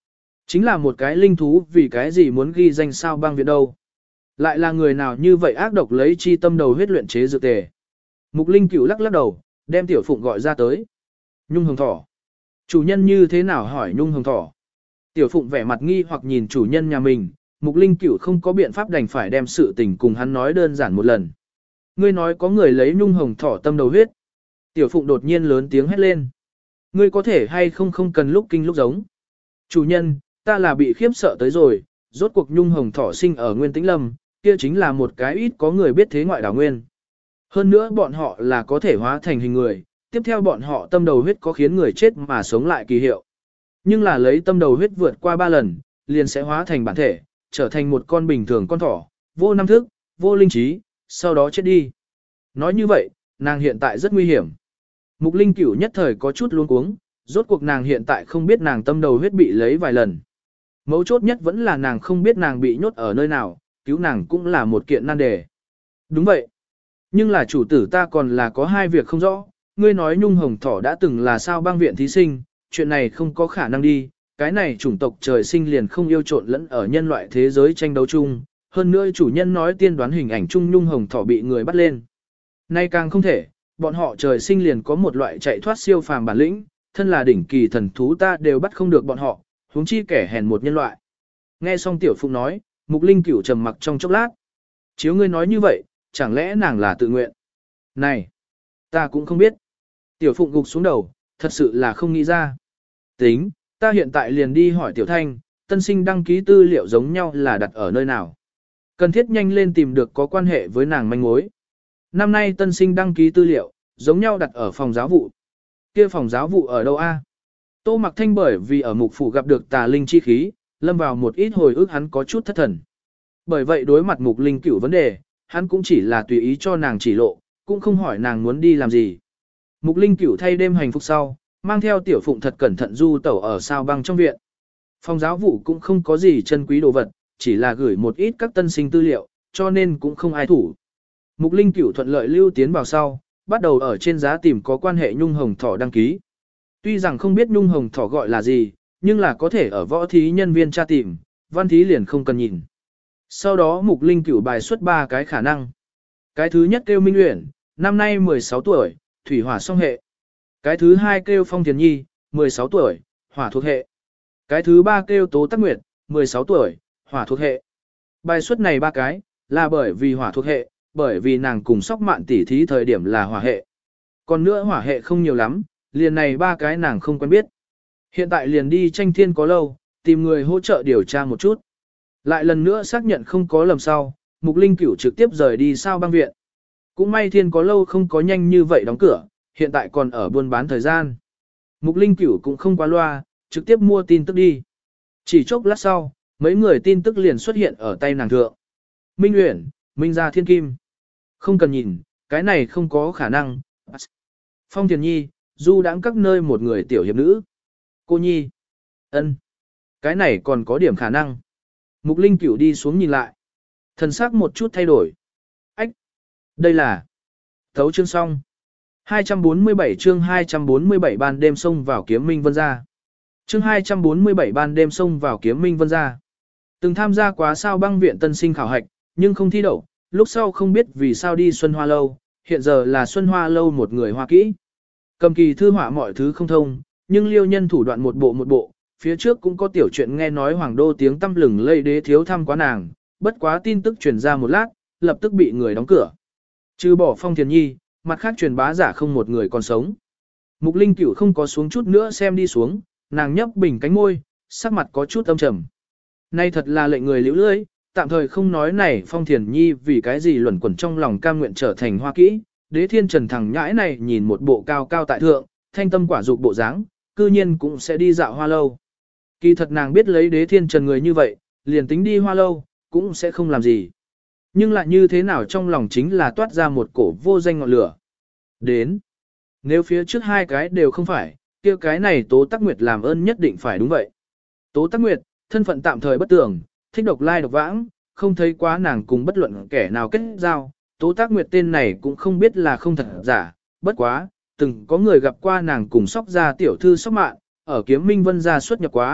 Chính là một cái linh thú vì cái gì muốn ghi danh sao băng viện đâu. Lại là người nào như vậy ác độc lấy chi tâm đầu huyết luyện chế dược tề. Mục Linh Cửu lắc lắc đầu, đem Tiểu Phụng gọi ra tới. Nhung Hồng Thỏ. Chủ nhân như thế nào hỏi Nhung Hồng Thỏ? Tiểu Phụng vẻ mặt nghi hoặc nhìn chủ nhân nhà mình, Mục Linh Cửu không có biện pháp đành phải đem sự tình cùng hắn nói đơn giản một lần. Ngươi nói có người lấy Nhung Hồng Thỏ tâm đầu huyết. Tiểu Phụng đột nhiên lớn tiếng hét lên. Ngươi có thể hay không không cần lúc kinh lúc giống. Chủ nhân, ta là bị khiếp sợ tới rồi, rốt cuộc Nhung Hồng Thỏ sinh ở Nguyên Tĩnh Lâm, kia chính là một cái ít có người biết thế ngoại đảo nguyên. Hơn nữa bọn họ là có thể hóa thành hình người, tiếp theo bọn họ tâm đầu huyết có khiến người chết mà sống lại kỳ hiệu. Nhưng là lấy tâm đầu huyết vượt qua ba lần, liền sẽ hóa thành bản thể, trở thành một con bình thường con thỏ, vô năm thức, vô linh trí, sau đó chết đi. Nói như vậy, nàng hiện tại rất nguy hiểm. Mục Linh Cửu nhất thời có chút luống cuống, rốt cuộc nàng hiện tại không biết nàng tâm đầu huyết bị lấy vài lần. Mấu chốt nhất vẫn là nàng không biết nàng bị nhốt ở nơi nào, cứu nàng cũng là một kiện nan đề. Đúng vậy. Nhưng là chủ tử ta còn là có hai việc không rõ, ngươi nói Nhung Hồng Thỏ đã từng là sao băng viện thí sinh, chuyện này không có khả năng đi, cái này chủng tộc trời sinh liền không yêu trộn lẫn ở nhân loại thế giới tranh đấu chung, hơn nữa chủ nhân nói tiên đoán hình ảnh chung Nhung Hồng Thỏ bị người bắt lên. Nay càng không thể, bọn họ trời sinh liền có một loại chạy thoát siêu phàm bản lĩnh, thân là đỉnh kỳ thần thú ta đều bắt không được bọn họ, huống chi kẻ hèn một nhân loại. Nghe xong Tiểu Phụng nói, Mục Linh Cửu trầm mặc trong chốc lát. Chiếu ngươi nói như vậy, chẳng lẽ nàng là tự nguyện? Này, ta cũng không biết. Tiểu Phụng gục xuống đầu, thật sự là không nghĩ ra. Tính, ta hiện tại liền đi hỏi Tiểu Thanh, tân sinh đăng ký tư liệu giống nhau là đặt ở nơi nào. Cần thiết nhanh lên tìm được có quan hệ với nàng manh mối. Năm nay tân sinh đăng ký tư liệu, giống nhau đặt ở phòng giáo vụ. Kia phòng giáo vụ ở đâu a? Tô Mặc Thanh bởi vì ở mục phủ gặp được tà linh chi khí, lâm vào một ít hồi ức hắn có chút thất thần. Bởi vậy đối mặt Mục Linh Cửu vấn đề, hắn cũng chỉ là tùy ý cho nàng chỉ lộ, cũng không hỏi nàng muốn đi làm gì. Mục Linh Cửu thay đêm hành phục sau, mang theo Tiểu Phụng thật cẩn thận du tẩu ở sao băng trong viện. Phòng giáo vụ cũng không có gì chân quý đồ vật, chỉ là gửi một ít các tân sinh tư liệu, cho nên cũng không ai thủ. Mục Linh Cửu thuận lợi lưu tiến vào sau, bắt đầu ở trên giá tìm có quan hệ Nhung Hồng Thỏ đăng ký. Tuy rằng không biết Nhung Hồng Thỏ gọi là gì, nhưng là có thể ở võ thí nhân viên tra tìm, văn thí liền không cần nhìn. Sau đó Mục Linh Cửu bài xuất ba cái khả năng. Cái thứ nhất kêu Minh Uyển, năm nay mười sáu tuổi, thủy hỏa song hệ. Cái thứ hai kêu Phong Thiền Nhi, mười sáu tuổi, hỏa thuộc hệ. Cái thứ ba kêu Tố Tắc Nguyệt, mười sáu tuổi, hỏa thuộc hệ. Bài xuất này ba cái, là bởi vì hỏa thuộc hệ, bởi vì nàng cùng Sóc Mạn tỉ thí thời điểm là hỏa hệ. Còn nữa hỏa hệ không nhiều lắm, liền này ba cái nàng không quen biết. Hiện tại liền đi tranh thiên có lâu, tìm người hỗ trợ điều tra một chút. Lại lần nữa xác nhận không có lầm sau, Mục Linh Cửu trực tiếp rời đi sao băng viện. Cũng may thiên có lâu không có nhanh như vậy đóng cửa, hiện tại còn ở buôn bán thời gian. Mục Linh Cửu cũng không quá loa, trực tiếp mua tin tức đi. Chỉ chốc lát sau, mấy người tin tức liền xuất hiện ở tay nàng thượng. Minh Uyển, Minh Gia Thiên Kim. Không cần nhìn, cái này không có khả năng. Phong Thiền Nhi, du đãng các nơi một người tiểu hiệp nữ. Cô Nhi. Ân, cái này còn có điểm khả năng. Mục Linh Cửu đi xuống nhìn lại. Thần sắc một chút thay đổi. Ách. Đây là. Thấu chương xong. hai trăm bốn mươi bảy chương hai trăm bốn mươi bảy ban đêm xông vào kiếm Minh Vân gia. Chương hai trăm bốn mươi bảy ban đêm xông vào kiếm Minh Vân gia. Từng tham gia quá sao băng viện tân sinh khảo hạch, nhưng không thi đậu, lúc sau không biết vì sao đi Xuân Hoa Lâu, hiện giờ là Xuân Hoa Lâu một người hoa kỹ. Cầm kỳ thư họa mọi thứ không thông, nhưng liêu nhân thủ đoạn một bộ một bộ, phía trước cũng có tiểu chuyện nghe nói hoàng đô tiếng tăm lừng lây đế thiếu thăm quá nàng, bất quá tin tức truyền ra một lát, lập tức bị người đóng cửa. Trừ bỏ Phong Thiền Nhi, mặt khác truyền bá giả không một người còn sống. Mục Linh Cửu không có xuống chút nữa xem đi xuống, nàng nhấp bình cánh môi, sắc mặt có chút âm trầm. Nay thật là lệnh người liễu lưỡi, tạm thời không nói này Phong Thiền Nhi vì cái gì luẩn quẩn trong lòng cam nguyện trở thành hoa kỹ, đế thiên trần thằng nhãi này nhìn một bộ cao cao tại thượng, thanh tâm quả dục bộ dáng, cư nhiên cũng sẽ đi dạo hoa lâu. Kỳ thật nàng biết lấy đế thiên trần người như vậy, liền tính đi hoa lâu, cũng sẽ không làm gì. Nhưng lại như thế nào trong lòng chính là toát ra một cổ vô danh ngọn lửa. Đến. Nếu phía trước hai cái đều không phải, kia cái này Tố Tắc Nguyệt làm ơn nhất định phải đúng vậy. Tố Tắc Nguyệt, thân phận tạm thời bất tường, thích độc lai độc vãng, không thấy quá nàng cùng bất luận kẻ nào kết giao. Tố Tắc Nguyệt tên này cũng không biết là không thật giả, bất quá, từng có người gặp qua nàng cùng Sóc gia tiểu thư Sóc Mạn, ở Kiếm Minh Vân gia xuất nhập quá,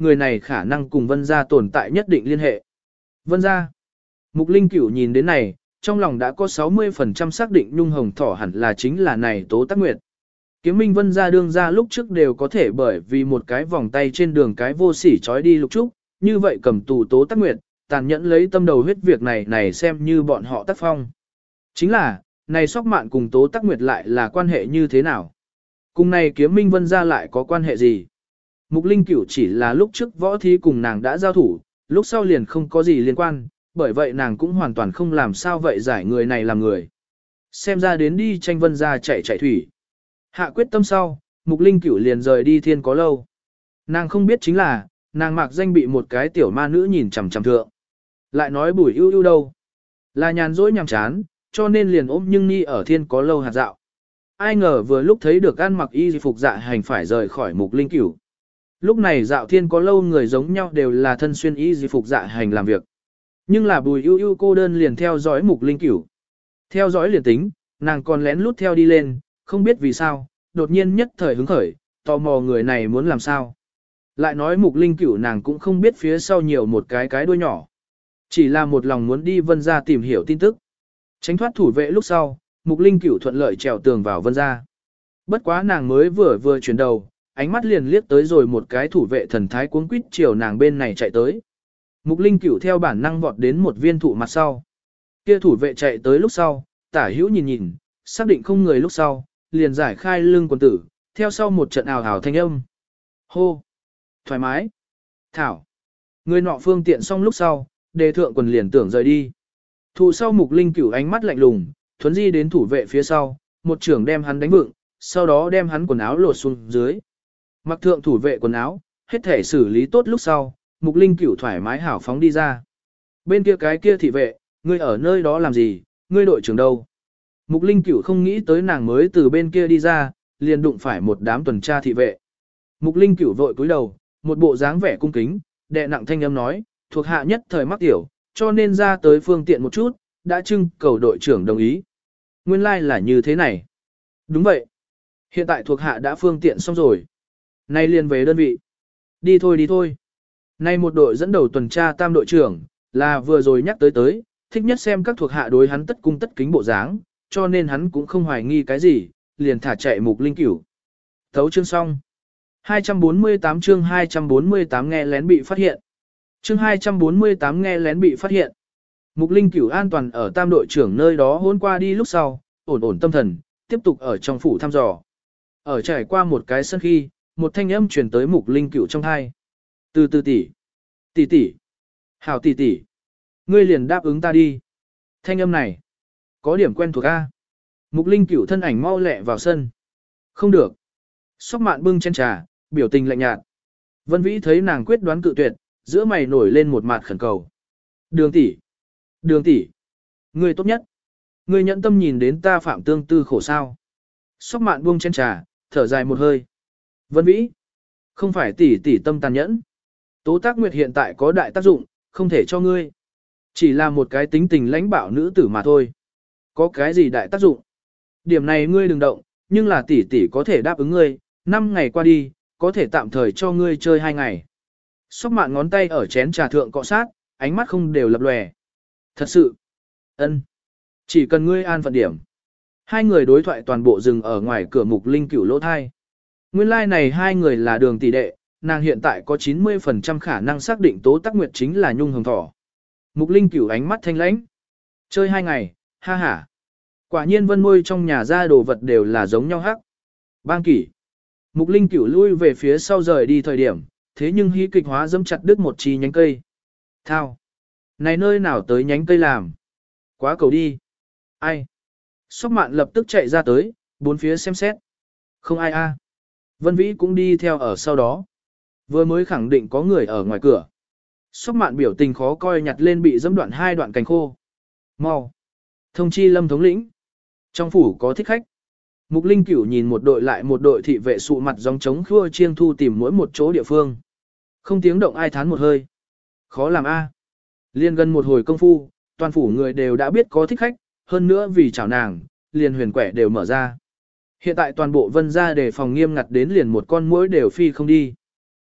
người này khả năng cùng Vân gia tồn tại nhất định liên hệ. Vân gia. Mục Linh Cửu nhìn đến này, trong lòng đã có sáu mươi phần trăm xác định Nhung Hồng Thỏ hẳn là chính là này Tố Tắc Nguyệt. Kiếm Minh Vân gia đương gia lúc trước đều có thể bởi vì một cái vòng tay trên đường cái vô sỉ trói đi Lục Trúc, như vậy cầm tù Tố Tắc Nguyệt, tàn nhẫn lấy tâm đầu huyết việc này này xem như bọn họ tác phong. Chính là, này Sóc Mạn cùng Tố Tắc Nguyệt lại là quan hệ như thế nào? Cùng này Kiếm Minh Vân gia lại có quan hệ gì? Mục Linh Cửu chỉ là lúc trước võ thí cùng nàng đã giao thủ, lúc sau liền không có gì liên quan, bởi vậy nàng cũng hoàn toàn không làm sao vậy giải người này làm người. Xem ra đến đi tranh Vân gia chạy chạy thủy. Hạ quyết tâm sau, Mục Linh Cửu liền rời đi Thiên Có Lâu. Nàng không biết chính là, nàng mặc danh bị một cái tiểu ma nữ nhìn chằm chằm thượng. Lại nói Bùi ưu ưu đâu? Là nhàn rỗi nhàm chán, cho nên liền ôm Nhưng Nhi ở Thiên Có Lâu hạt dạo. Ai ngờ vừa lúc thấy được ăn mặc y phục dạ hành phải rời khỏi Mục Linh Cửu. Lúc này dạo Thiên Có Lâu người giống nhau đều là thân xuyên y phục dạ hành làm việc. Nhưng là Bùi ưu ưu cô đơn liền theo dõi Mục Linh Cửu. Theo dõi liền tính, nàng còn lén lút theo đi lên, không biết vì sao, đột nhiên nhất thời hứng khởi, tò mò người này muốn làm sao. Lại nói Mục Linh Cửu nàng cũng không biết phía sau nhiều một cái cái đuôi nhỏ. Chỉ là một lòng muốn đi Vân gia tìm hiểu tin tức. Tránh thoát thủ vệ lúc sau, Mục Linh Cửu thuận lợi trèo tường vào Vân gia. Bất quá nàng mới vừa vừa chuyển đầu, ánh mắt liền liếc tới rồi một cái thủ vệ thần thái cuống quýt chiều nàng bên này chạy tới. Mục Linh Cửu theo bản năng vọt đến một viên thụ mặt sau. Kia thủ vệ chạy tới lúc sau, tả hữu nhìn nhìn, xác định không người lúc sau, liền giải khai lưng quần tử, theo sau một trận ào ào thanh âm. Hô! Thoải mái! Thảo! Người nọ phương tiện xong lúc sau, đề thượng quần liền tưởng rời đi. Thụ sau Mục Linh Cửu ánh mắt lạnh lùng, thuấn di đến thủ vệ phía sau, một trưởng đem hắn đánh vựng, sau đó đem hắn quần áo lột xuống dưới. Mặc thượng thủ vệ quần áo, hết thể xử lý tốt lúc sau, Mục Linh Cửu thoải mái hảo phóng đi ra. Bên kia cái kia thị vệ, ngươi ở nơi đó làm gì, ngươi đội trưởng đâu? Mục Linh Cửu không nghĩ tới nàng mới từ bên kia đi ra, liền đụng phải một đám tuần tra thị vệ. Mục Linh Cửu vội cúi đầu, một bộ dáng vẻ cung kính, đệ nặng thanh âm nói, thuộc hạ nhất thời mắc tiểu, cho nên ra tới phương tiện một chút, đã trưng cầu đội trưởng đồng ý. Nguyên lai like là như thế này. Đúng vậy. Hiện tại thuộc hạ đã phương tiện xong rồi. Nay liền về đơn vị. Đi thôi đi thôi. Nay một đội dẫn đầu tuần tra tam đội trưởng, là vừa rồi nhắc tới tới, thích nhất xem các thuộc hạ đối hắn tất cung tất kính bộ dáng, cho nên hắn cũng không hoài nghi cái gì, liền thả chạy Mục Linh Cửu. Thấu chương xong. hai trăm bốn mươi tám chương hai trăm bốn mươi tám nghe lén bị phát hiện. Chương hai trăm bốn mươi tám nghe lén bị phát hiện. Mục Linh Cửu an toàn ở tam đội trưởng nơi đó hôn qua đi lúc sau, ổn ổn tâm thần, tiếp tục ở trong phủ thăm dò. Ở trải qua một cái sân khi, một thanh âm truyền tới Mục Linh Cửu trong tai. Từ từ tỷ, tỷ tỷ, hảo tỷ tỷ, ngươi liền đáp ứng ta đi. Thanh âm này, có điểm quen thuộc a. Mục Linh Cửu thân ảnh mau lẹ vào sân. Không được. Sóc Mạn bưng chén trà, biểu tình lạnh nhạt. Vân Vĩ thấy nàng quyết đoán cự tuyệt, giữa mày nổi lên một mặt khẩn cầu. Đường tỷ, Đường tỷ, ngươi tốt nhất. Ngươi nhẫn tâm nhìn đến ta phạm tương tư khổ sao. Sóc Mạn buông chén trà, thở dài một hơi. Vân Vĩ, không phải tỷ tỷ tâm tàn nhẫn. Tố Tác Nguyệt hiện tại có đại tác dụng, không thể cho ngươi. Chỉ là một cái tính tình lãnh bạo nữ tử mà thôi. Có cái gì đại tác dụng? Điểm này ngươi đừng động, nhưng là tỷ tỷ có thể đáp ứng ngươi, năm ngày qua đi, có thể tạm thời cho ngươi chơi hai ngày. Sóc Mạn ngón tay ở chén trà thượng cọ sát, ánh mắt không đều lập lòe. Thật sự, ân, chỉ cần ngươi an phận điểm. Hai người đối thoại toàn bộ dừng ở ngoài cửa Mục Linh Cửu lỗ thai. Nguyên lai like này hai người là Đường tỷ đệ, nàng hiện tại có chín mươi phần trăm khả năng xác định Tố Tác Nguyệt chính là Nhung Hồng Thỏ. Mục Linh Cửu ánh mắt thanh lãnh. Chơi hai ngày, ha ha. Quả nhiên Vân Môi trong nhà ra đồ vật đều là giống nhau hắc. Bang kỷ. Mục Linh Cửu lui về phía sau rời đi thời điểm, thế nhưng hí kịch hóa dẫm chặt đứt một chi nhánh cây. Thao. Này nơi nào tới nhánh cây làm? Quá cầu đi. Ai? Sóc Mạn lập tức chạy ra tới, bốn phía xem xét. Không ai a. Vân Vĩ cũng đi theo ở sau đó. Vừa mới khẳng định có người ở ngoài cửa. Sóc Mạn biểu tình khó coi nhặt lên bị dẫm đoạn hai đoạn cành khô. Mau. Thông chi Lâm thống lĩnh. Trong phủ có thích khách. Mục Linh Cửu nhìn một đội lại một đội thị vệ sụ mặt giống trống khua chiêng thu tìm mỗi một chỗ địa phương. Không tiếng động ai thán một hơi. Khó làm a. Liên gần một hồi công phu, toàn phủ người đều đã biết có thích khách, hơn nữa vì chảo nàng, liền huyền quẻ đều mở ra. Hiện tại toàn bộ Vân gia đề phòng nghiêm ngặt đến liền một con muỗi đều phi không đi.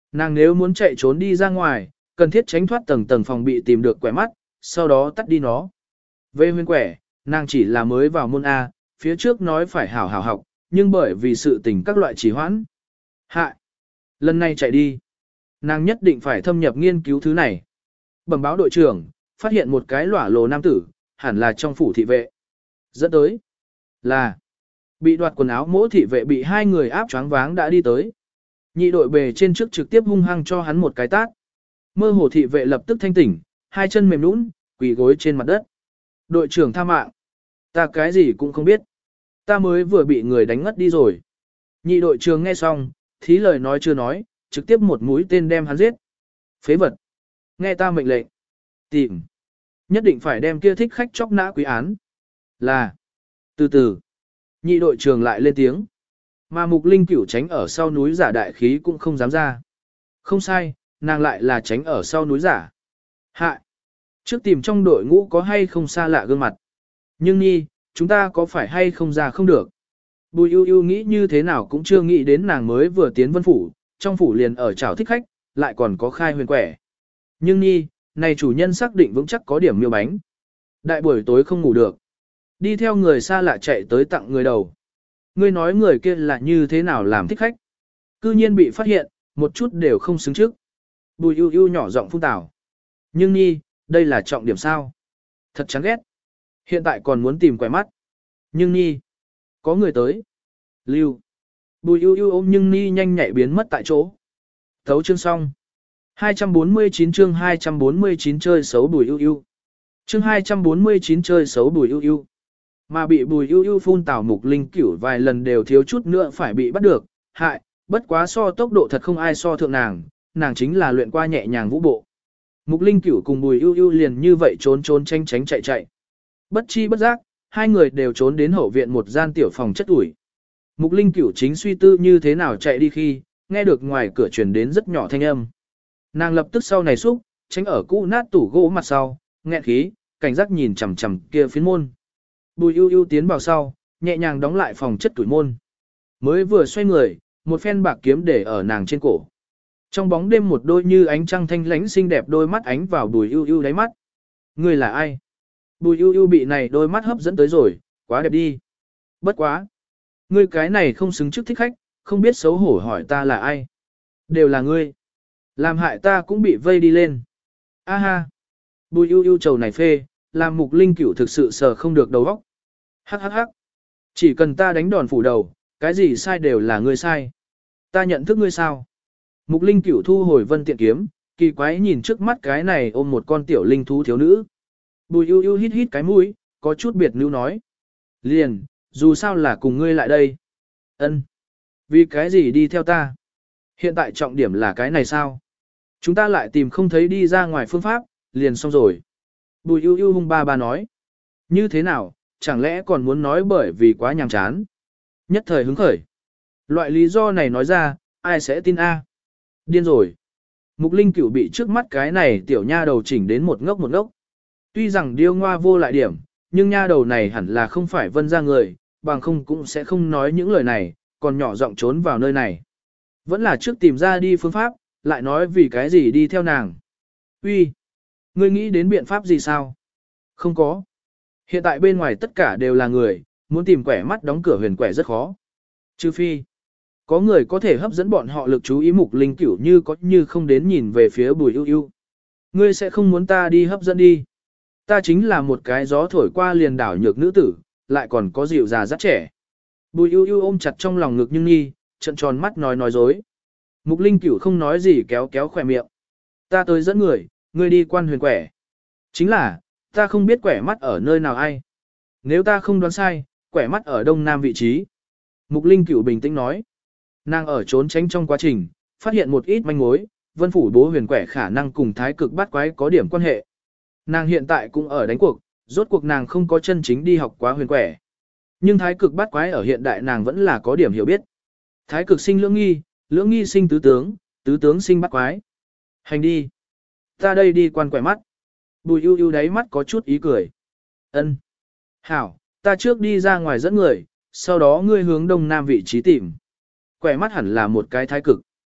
Nàng nếu muốn chạy trốn đi ra ngoài, cần thiết tránh thoát tầng tầng phòng bị tìm được quẻ mắt, sau đó tắt đi nó. Về huyền quẻ, nàng chỉ là mới vào môn A, phía trước nói phải hảo hảo học, nhưng bởi vì sự tình các loại trì hoãn. Hại! Lần này chạy đi. Nàng nhất định phải thâm nhập nghiên cứu thứ này. Bẩm báo đội trưởng, phát hiện một cái lỏa lồ nam tử, hẳn là trong phủ thị vệ. Dẫn tới là bị đoạt quần áo mỗ thị vệ bị hai người áp choáng váng đã đi tới. Nhị đội bề trên trước trực tiếp hung hăng cho hắn một cái tát. Mơ hồ thị vệ lập tức thanh tỉnh, hai chân mềm nhũn, quỳ gối trên mặt đất. Đội trưởng tha mạng. Ta cái gì cũng không biết. Ta mới vừa bị người đánh ngất đi rồi. Nhị đội trưởng nghe xong, thí lời nói chưa nói, trực tiếp một mũi tên đem hắn giết. Phế vật. Nghe ta mệnh lệnh. Tìm. Nhất định phải đem kia thích khách chóc nã quý án. Là. Từ từ. Nhị đội trưởng lại lên tiếng. Mà Mục Linh Cửu tránh ở sau núi giả đại khí cũng không dám ra. Không sai, nàng lại là tránh ở sau núi giả. Hạ. Trước tìm trong đội ngũ có hay không xa lạ gương mặt. Nhưng nhi, chúng ta có phải hay không ra không được. Bùi ưu ưu nghĩ như thế nào cũng chưa nghĩ đến nàng mới vừa tiến vân phủ, trong phủ liền ở chảo thích khách, lại còn có khai huyền quẻ. Nhưng nhi, này chủ nhân xác định vững chắc có điểm miêu bánh. Đại buổi tối không ngủ được. Đi theo người xa lạ chạy tới tặng người đầu. Ngươi nói người kia là như thế nào làm thích khách. Cư nhiên bị phát hiện, một chút đều không xứng trước. Bùi ưu ưu nhỏ giọng phun tảo. Nhưng nhi, đây là trọng điểm sao? Thật chán ghét. Hiện tại còn muốn tìm quẻ mắt. Nhưng nhi, có người tới. Lưu. Bùi ưu ưu ôm nhưng ni nhanh nhạy biến mất tại chỗ. Thấu chương xong. hai trăm bốn mươi chín chương hai trăm bốn mươi chín chơi xấu bùi ưu ưu. Chương hai trăm bốn mươi chín chơi xấu bùi ưu ưu. Mà bị bùi ưu ưu phun tảo Mục Linh Cửu vài lần đều thiếu chút nữa phải bị bắt được. Hại, bất quá so tốc độ thật không ai so thượng nàng, nàng chính là luyện qua nhẹ nhàng vũ bộ. Mục Linh Cửu cùng bùi ưu ưu liền như vậy trốn trốn tranh tránh chạy chạy. Bất chi bất giác, hai người đều trốn đến hậu viện một gian tiểu phòng chất ủi. Mục Linh Cửu chính suy tư như thế nào chạy đi khi, nghe được ngoài cửa truyền đến rất nhỏ thanh âm. Nàng lập tức sau này xúc, tránh ở cũ nát tủ gỗ mặt sau, nghẹn khí, cảnh giác nhìn chằm chằm kia phiến môn. Bùi ưu ưu tiến vào sau, nhẹ nhàng đóng lại phòng chất tuổi môn. Mới vừa xoay người, một phen bạc kiếm để ở nàng trên cổ. Trong bóng đêm một đôi như ánh trăng thanh lánh xinh đẹp đôi mắt ánh vào bùi ưu ưu đáy mắt. Người là ai? Bùi ưu ưu bị này đôi mắt hấp dẫn tới rồi, quá đẹp đi. Bất quá. Ngươi cái này không xứng trước thích khách, không biết xấu hổ hỏi ta là ai. Đều là ngươi. Làm hại ta cũng bị vây đi lên. A ha. Bùi ưu ưu trầu này phê, làm Mục Linh Cửu thực sự sờ không được đầu óc. Hắc hắc hắc. Chỉ cần ta đánh đòn phủ đầu, cái gì sai đều là ngươi sai. Ta nhận thức ngươi sao? Mục Linh Cửu thu hồi vân tiện kiếm, kỳ quái nhìn trước mắt cái này ôm một con tiểu linh thú thiếu nữ. Bùi ưu ưu hít hít cái mũi, có chút biệt nữ nói. Liền, dù sao là cùng ngươi lại đây. Ân, vì cái gì đi theo ta? Hiện tại trọng điểm là cái này sao? Chúng ta lại tìm không thấy đi ra ngoài phương pháp, liền xong rồi. Bùi ưu ưu hung ba ba nói. Như thế nào, chẳng lẽ còn muốn nói bởi vì quá nhàm chán? Nhất thời hứng khởi. Loại lý do này nói ra, ai sẽ tin a? Điên rồi. Mục Linh Cửu bị trước mắt cái này tiểu nha đầu chỉnh đến một ngốc một ngốc. Tuy rằng điêu ngoa vô lại điểm, nhưng nha đầu này hẳn là không phải vân ra người, bằng không cũng sẽ không nói những lời này, còn nhỏ giọng trốn vào nơi này. Vẫn là trước tìm ra đi phương pháp, lại nói vì cái gì đi theo nàng. Uy, ngươi nghĩ đến biện pháp gì sao? Không có. Hiện tại bên ngoài tất cả đều là người, muốn tìm quẻ mắt đóng cửa huyền quẻ rất khó. Trừ phi, có người có thể hấp dẫn bọn họ lực chú ý. Mục Linh Cửu như có như không đến nhìn về phía Bùi ưu ưu. Ngươi sẽ không muốn ta đi hấp dẫn đi. Ta chính là một cái gió thổi qua liền đảo nhược nữ tử, lại còn có dịu già rất trẻ. Bùi ưu ưu ôm chặt trong lòng ngực nhưng nhi, trận tròn mắt nói nói dối. Mục Linh Cửu không nói gì kéo kéo khỏe miệng. Ta tới dẫn người, ngươi đi quan huyền quẻ. Chính là, ta không biết quẻ mắt ở nơi nào ai. Nếu ta không đoán sai, quẻ mắt ở đông nam vị trí. Mục Linh Cửu bình tĩnh nói. Nàng ở trốn tránh trong quá trình, phát hiện một ít manh mối, vân phủ bố huyền quẻ khả năng cùng thái cực bát quái có điểm quan hệ. Nàng hiện tại cũng ở đánh cuộc, rốt cuộc nàng không có chân chính đi học quá huyền quẻ. Nhưng thái cực bát quái ở hiện đại nàng vẫn là có điểm hiểu biết. Thái cực sinh lưỡng nghi, lưỡng nghi sinh tứ tướng, tứ tướng sinh bát quái. Hành đi. Ta đây đi quan quẻ mắt. Bùi ưu ưu đáy mắt có chút ý cười. Ân. Hảo, ta trước đi ra ngoài dẫn người, sau đó ngươi hướng đông nam vị trí tìm. Quẻ mắt hẳn là một cái thái cực.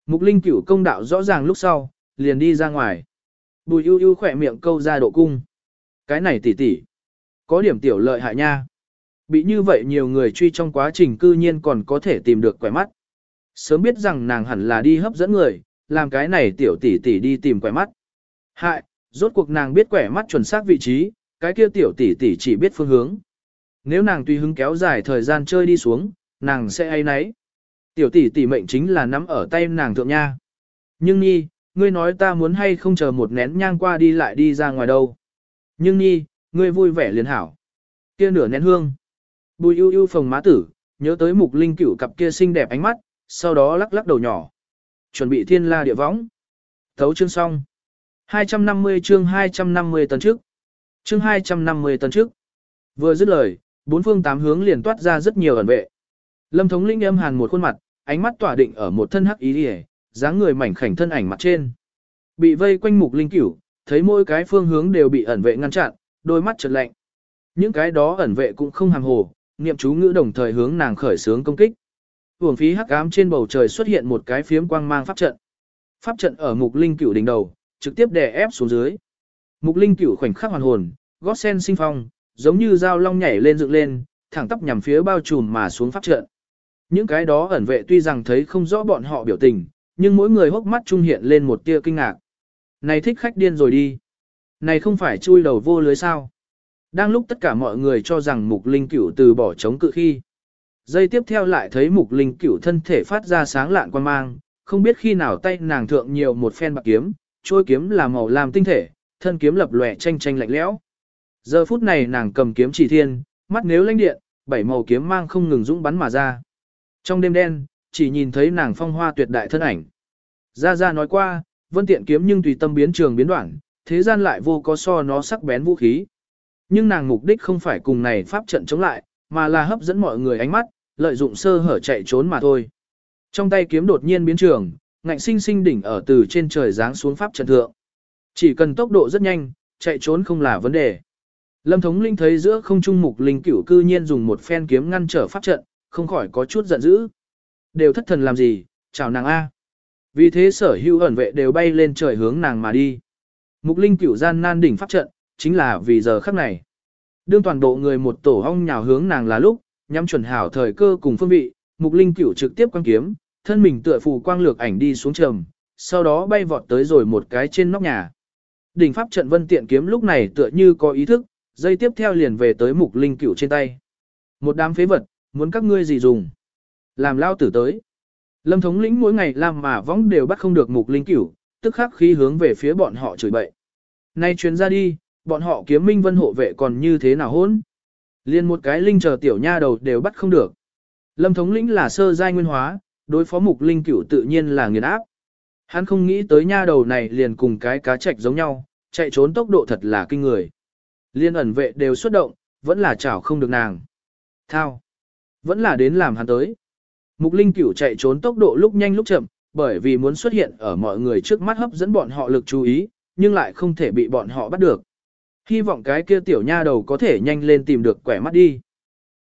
Mục Linh Cửu công đạo rõ ràng lúc sau, liền đi ra ngoài. Bùi ưu ưu khỏe miệng câu ra độ cung. Cái này tỉ tỉ, có điểm tiểu lợi hại nha. Bị như vậy nhiều người truy trong quá trình cư nhiên còn có thể tìm được quẻ mắt. Sớm biết rằng nàng hẳn là đi hấp dẫn người, làm cái này tiểu tỷ tỷ đi tìm quẻ mắt. Hại, rốt cuộc nàng biết quẻ mắt chuẩn xác vị trí, cái kia tiểu tỷ tỷ chỉ biết phương hướng. Nếu nàng tùy hứng kéo dài thời gian chơi đi xuống, nàng sẽ ai nấy. Tiểu tỷ tỷ mệnh chính là nắm ở tay nàng thượng nha. Nhưng nhi, ngươi nói ta muốn hay không chờ một nén nhang qua đi lại đi ra ngoài đâu. Nhưng nhi, ngươi vui vẻ liền hảo. Kia nửa nén hương. Bùi ưu ưu phồng má tử, nhớ tới Mục Linh Cửu cặp kia xinh đẹp ánh mắt, sau đó lắc lắc đầu nhỏ. Chuẩn bị thiên la địa võng. Thấu chương xong. hai trăm năm mươi chương hai trăm năm mươi tấn trước. Chương hai trăm năm mươi tấn trước. Vừa dứt lời, bốn phương tám hướng liền toát ra rất nhiều ẩn vệ. Lâm thống lĩnh âm hàn một khuôn mặt, ánh mắt tỏa định ở một thân hắc ý liễu, dáng người mảnh khảnh thân ảnh mặt trên. Bị vây quanh Mục Linh Cửu, thấy mỗi cái phương hướng đều bị ẩn vệ ngăn chặn, đôi mắt chợt lạnh. Những cái đó ẩn vệ cũng không hàm hồ, niệm chú ngữ đồng thời hướng nàng khởi xướng công kích. Uổng phí hắc ám trên bầu trời xuất hiện một cái phiếm quang mang pháp trận. Pháp trận ở Mục Linh Cửu đỉnh đầu, trực tiếp đè ép xuống dưới. Mục Linh Cửu khoảnh khắc hoàn hồn, gót sen sinh phong, giống như dao long nhảy lên dựng lên, thẳng tắp nhằm phía bao trùm mà xuống pháp trận. Những cái đó ẩn vệ tuy rằng thấy không rõ bọn họ biểu tình, nhưng mỗi người hốc mắt trung hiện lên một tia kinh ngạc. Này thích khách điên rồi đi. Này không phải chui đầu vô lưới sao. Đang lúc tất cả mọi người cho rằng Mục Linh Cửu từ bỏ chống cự khi. Giây tiếp theo lại thấy Mục Linh Cửu thân thể phát ra sáng lạn quan mang, không biết khi nào tay nàng thượng nhiều một phen bạc kiếm, trôi kiếm là màu lam tinh thể, thân kiếm lập lòe tranh tranh lạnh lẽo. Giờ phút này nàng cầm kiếm chỉ thiên, mắt nếu lãnh điện, bảy màu kiếm mang không ngừng dũng bắn mà ra. Trong đêm đen, chỉ nhìn thấy nàng phong hoa tuyệt đại thân ảnh. Gia Gia nói qua, vân tiện kiếm nhưng tùy tâm biến trường biến đoạn, thế gian lại vô có so nó sắc bén vũ khí. Nhưng nàng mục đích không phải cùng này pháp trận chống lại, mà là hấp dẫn mọi người ánh mắt, lợi dụng sơ hở chạy trốn mà thôi. Trong tay kiếm đột nhiên biến trường, ngạnh sinh sinh đỉnh ở từ trên trời giáng xuống pháp trận thượng. Chỉ cần tốc độ rất nhanh, chạy trốn không là vấn đề. Lâm thống linh thấy giữa không trung Mục Linh Cửu cư nhiên dùng một phen kiếm ngăn trở pháp trận, không khỏi có chút giận dữ. Đều thất thần làm gì, chào nàng A. Vì thế sở hữu ẩn vệ đều bay lên trời hướng nàng mà đi. Mục Linh Cửu gian nan đỉnh pháp trận, chính là vì giờ khắc này. Đương toàn bộ người một tổ hong nhào hướng nàng là lúc, nhắm chuẩn hảo thời cơ cùng phương vị, Mục Linh Cửu trực tiếp quang kiếm, thân mình tựa phù quang lược ảnh đi xuống trầm, sau đó bay vọt tới rồi một cái trên nóc nhà. Đỉnh pháp trận vân tiện kiếm lúc này tựa như có ý thức, dây tiếp theo liền về tới Mục Linh Cửu trên tay. Một đám phế vật, muốn các ngươi gì dùng? Làm lao tử tới. Lâm thống lĩnh mỗi ngày làm mà võng đều bắt không được Mục Linh Cửu, tức khắc khí hướng về phía bọn họ chửi bậy. Nay truyền ra đi, bọn họ kiếm minh vân hộ vệ còn như thế nào hỗn? Liên một cái linh chờ tiểu nha đầu đều bắt không được. Lâm thống lĩnh là sơ giai nguyên hóa, đối phó Mục Linh Cửu tự nhiên là nghiền áp. Hắn không nghĩ tới nha đầu này liền cùng cái cá trạch giống nhau, chạy trốn tốc độ thật là kinh người. Liên ẩn vệ đều xuất động, vẫn là chảo không được nàng. Thao, vẫn là đến làm hắn tới. Mục Linh Cửu chạy trốn tốc độ lúc nhanh lúc chậm, bởi vì muốn xuất hiện ở mọi người trước mắt hấp dẫn bọn họ lực chú ý, nhưng lại không thể bị bọn họ bắt được. Hy vọng cái kia tiểu nha đầu có thể nhanh lên tìm được quẻ mắt đi.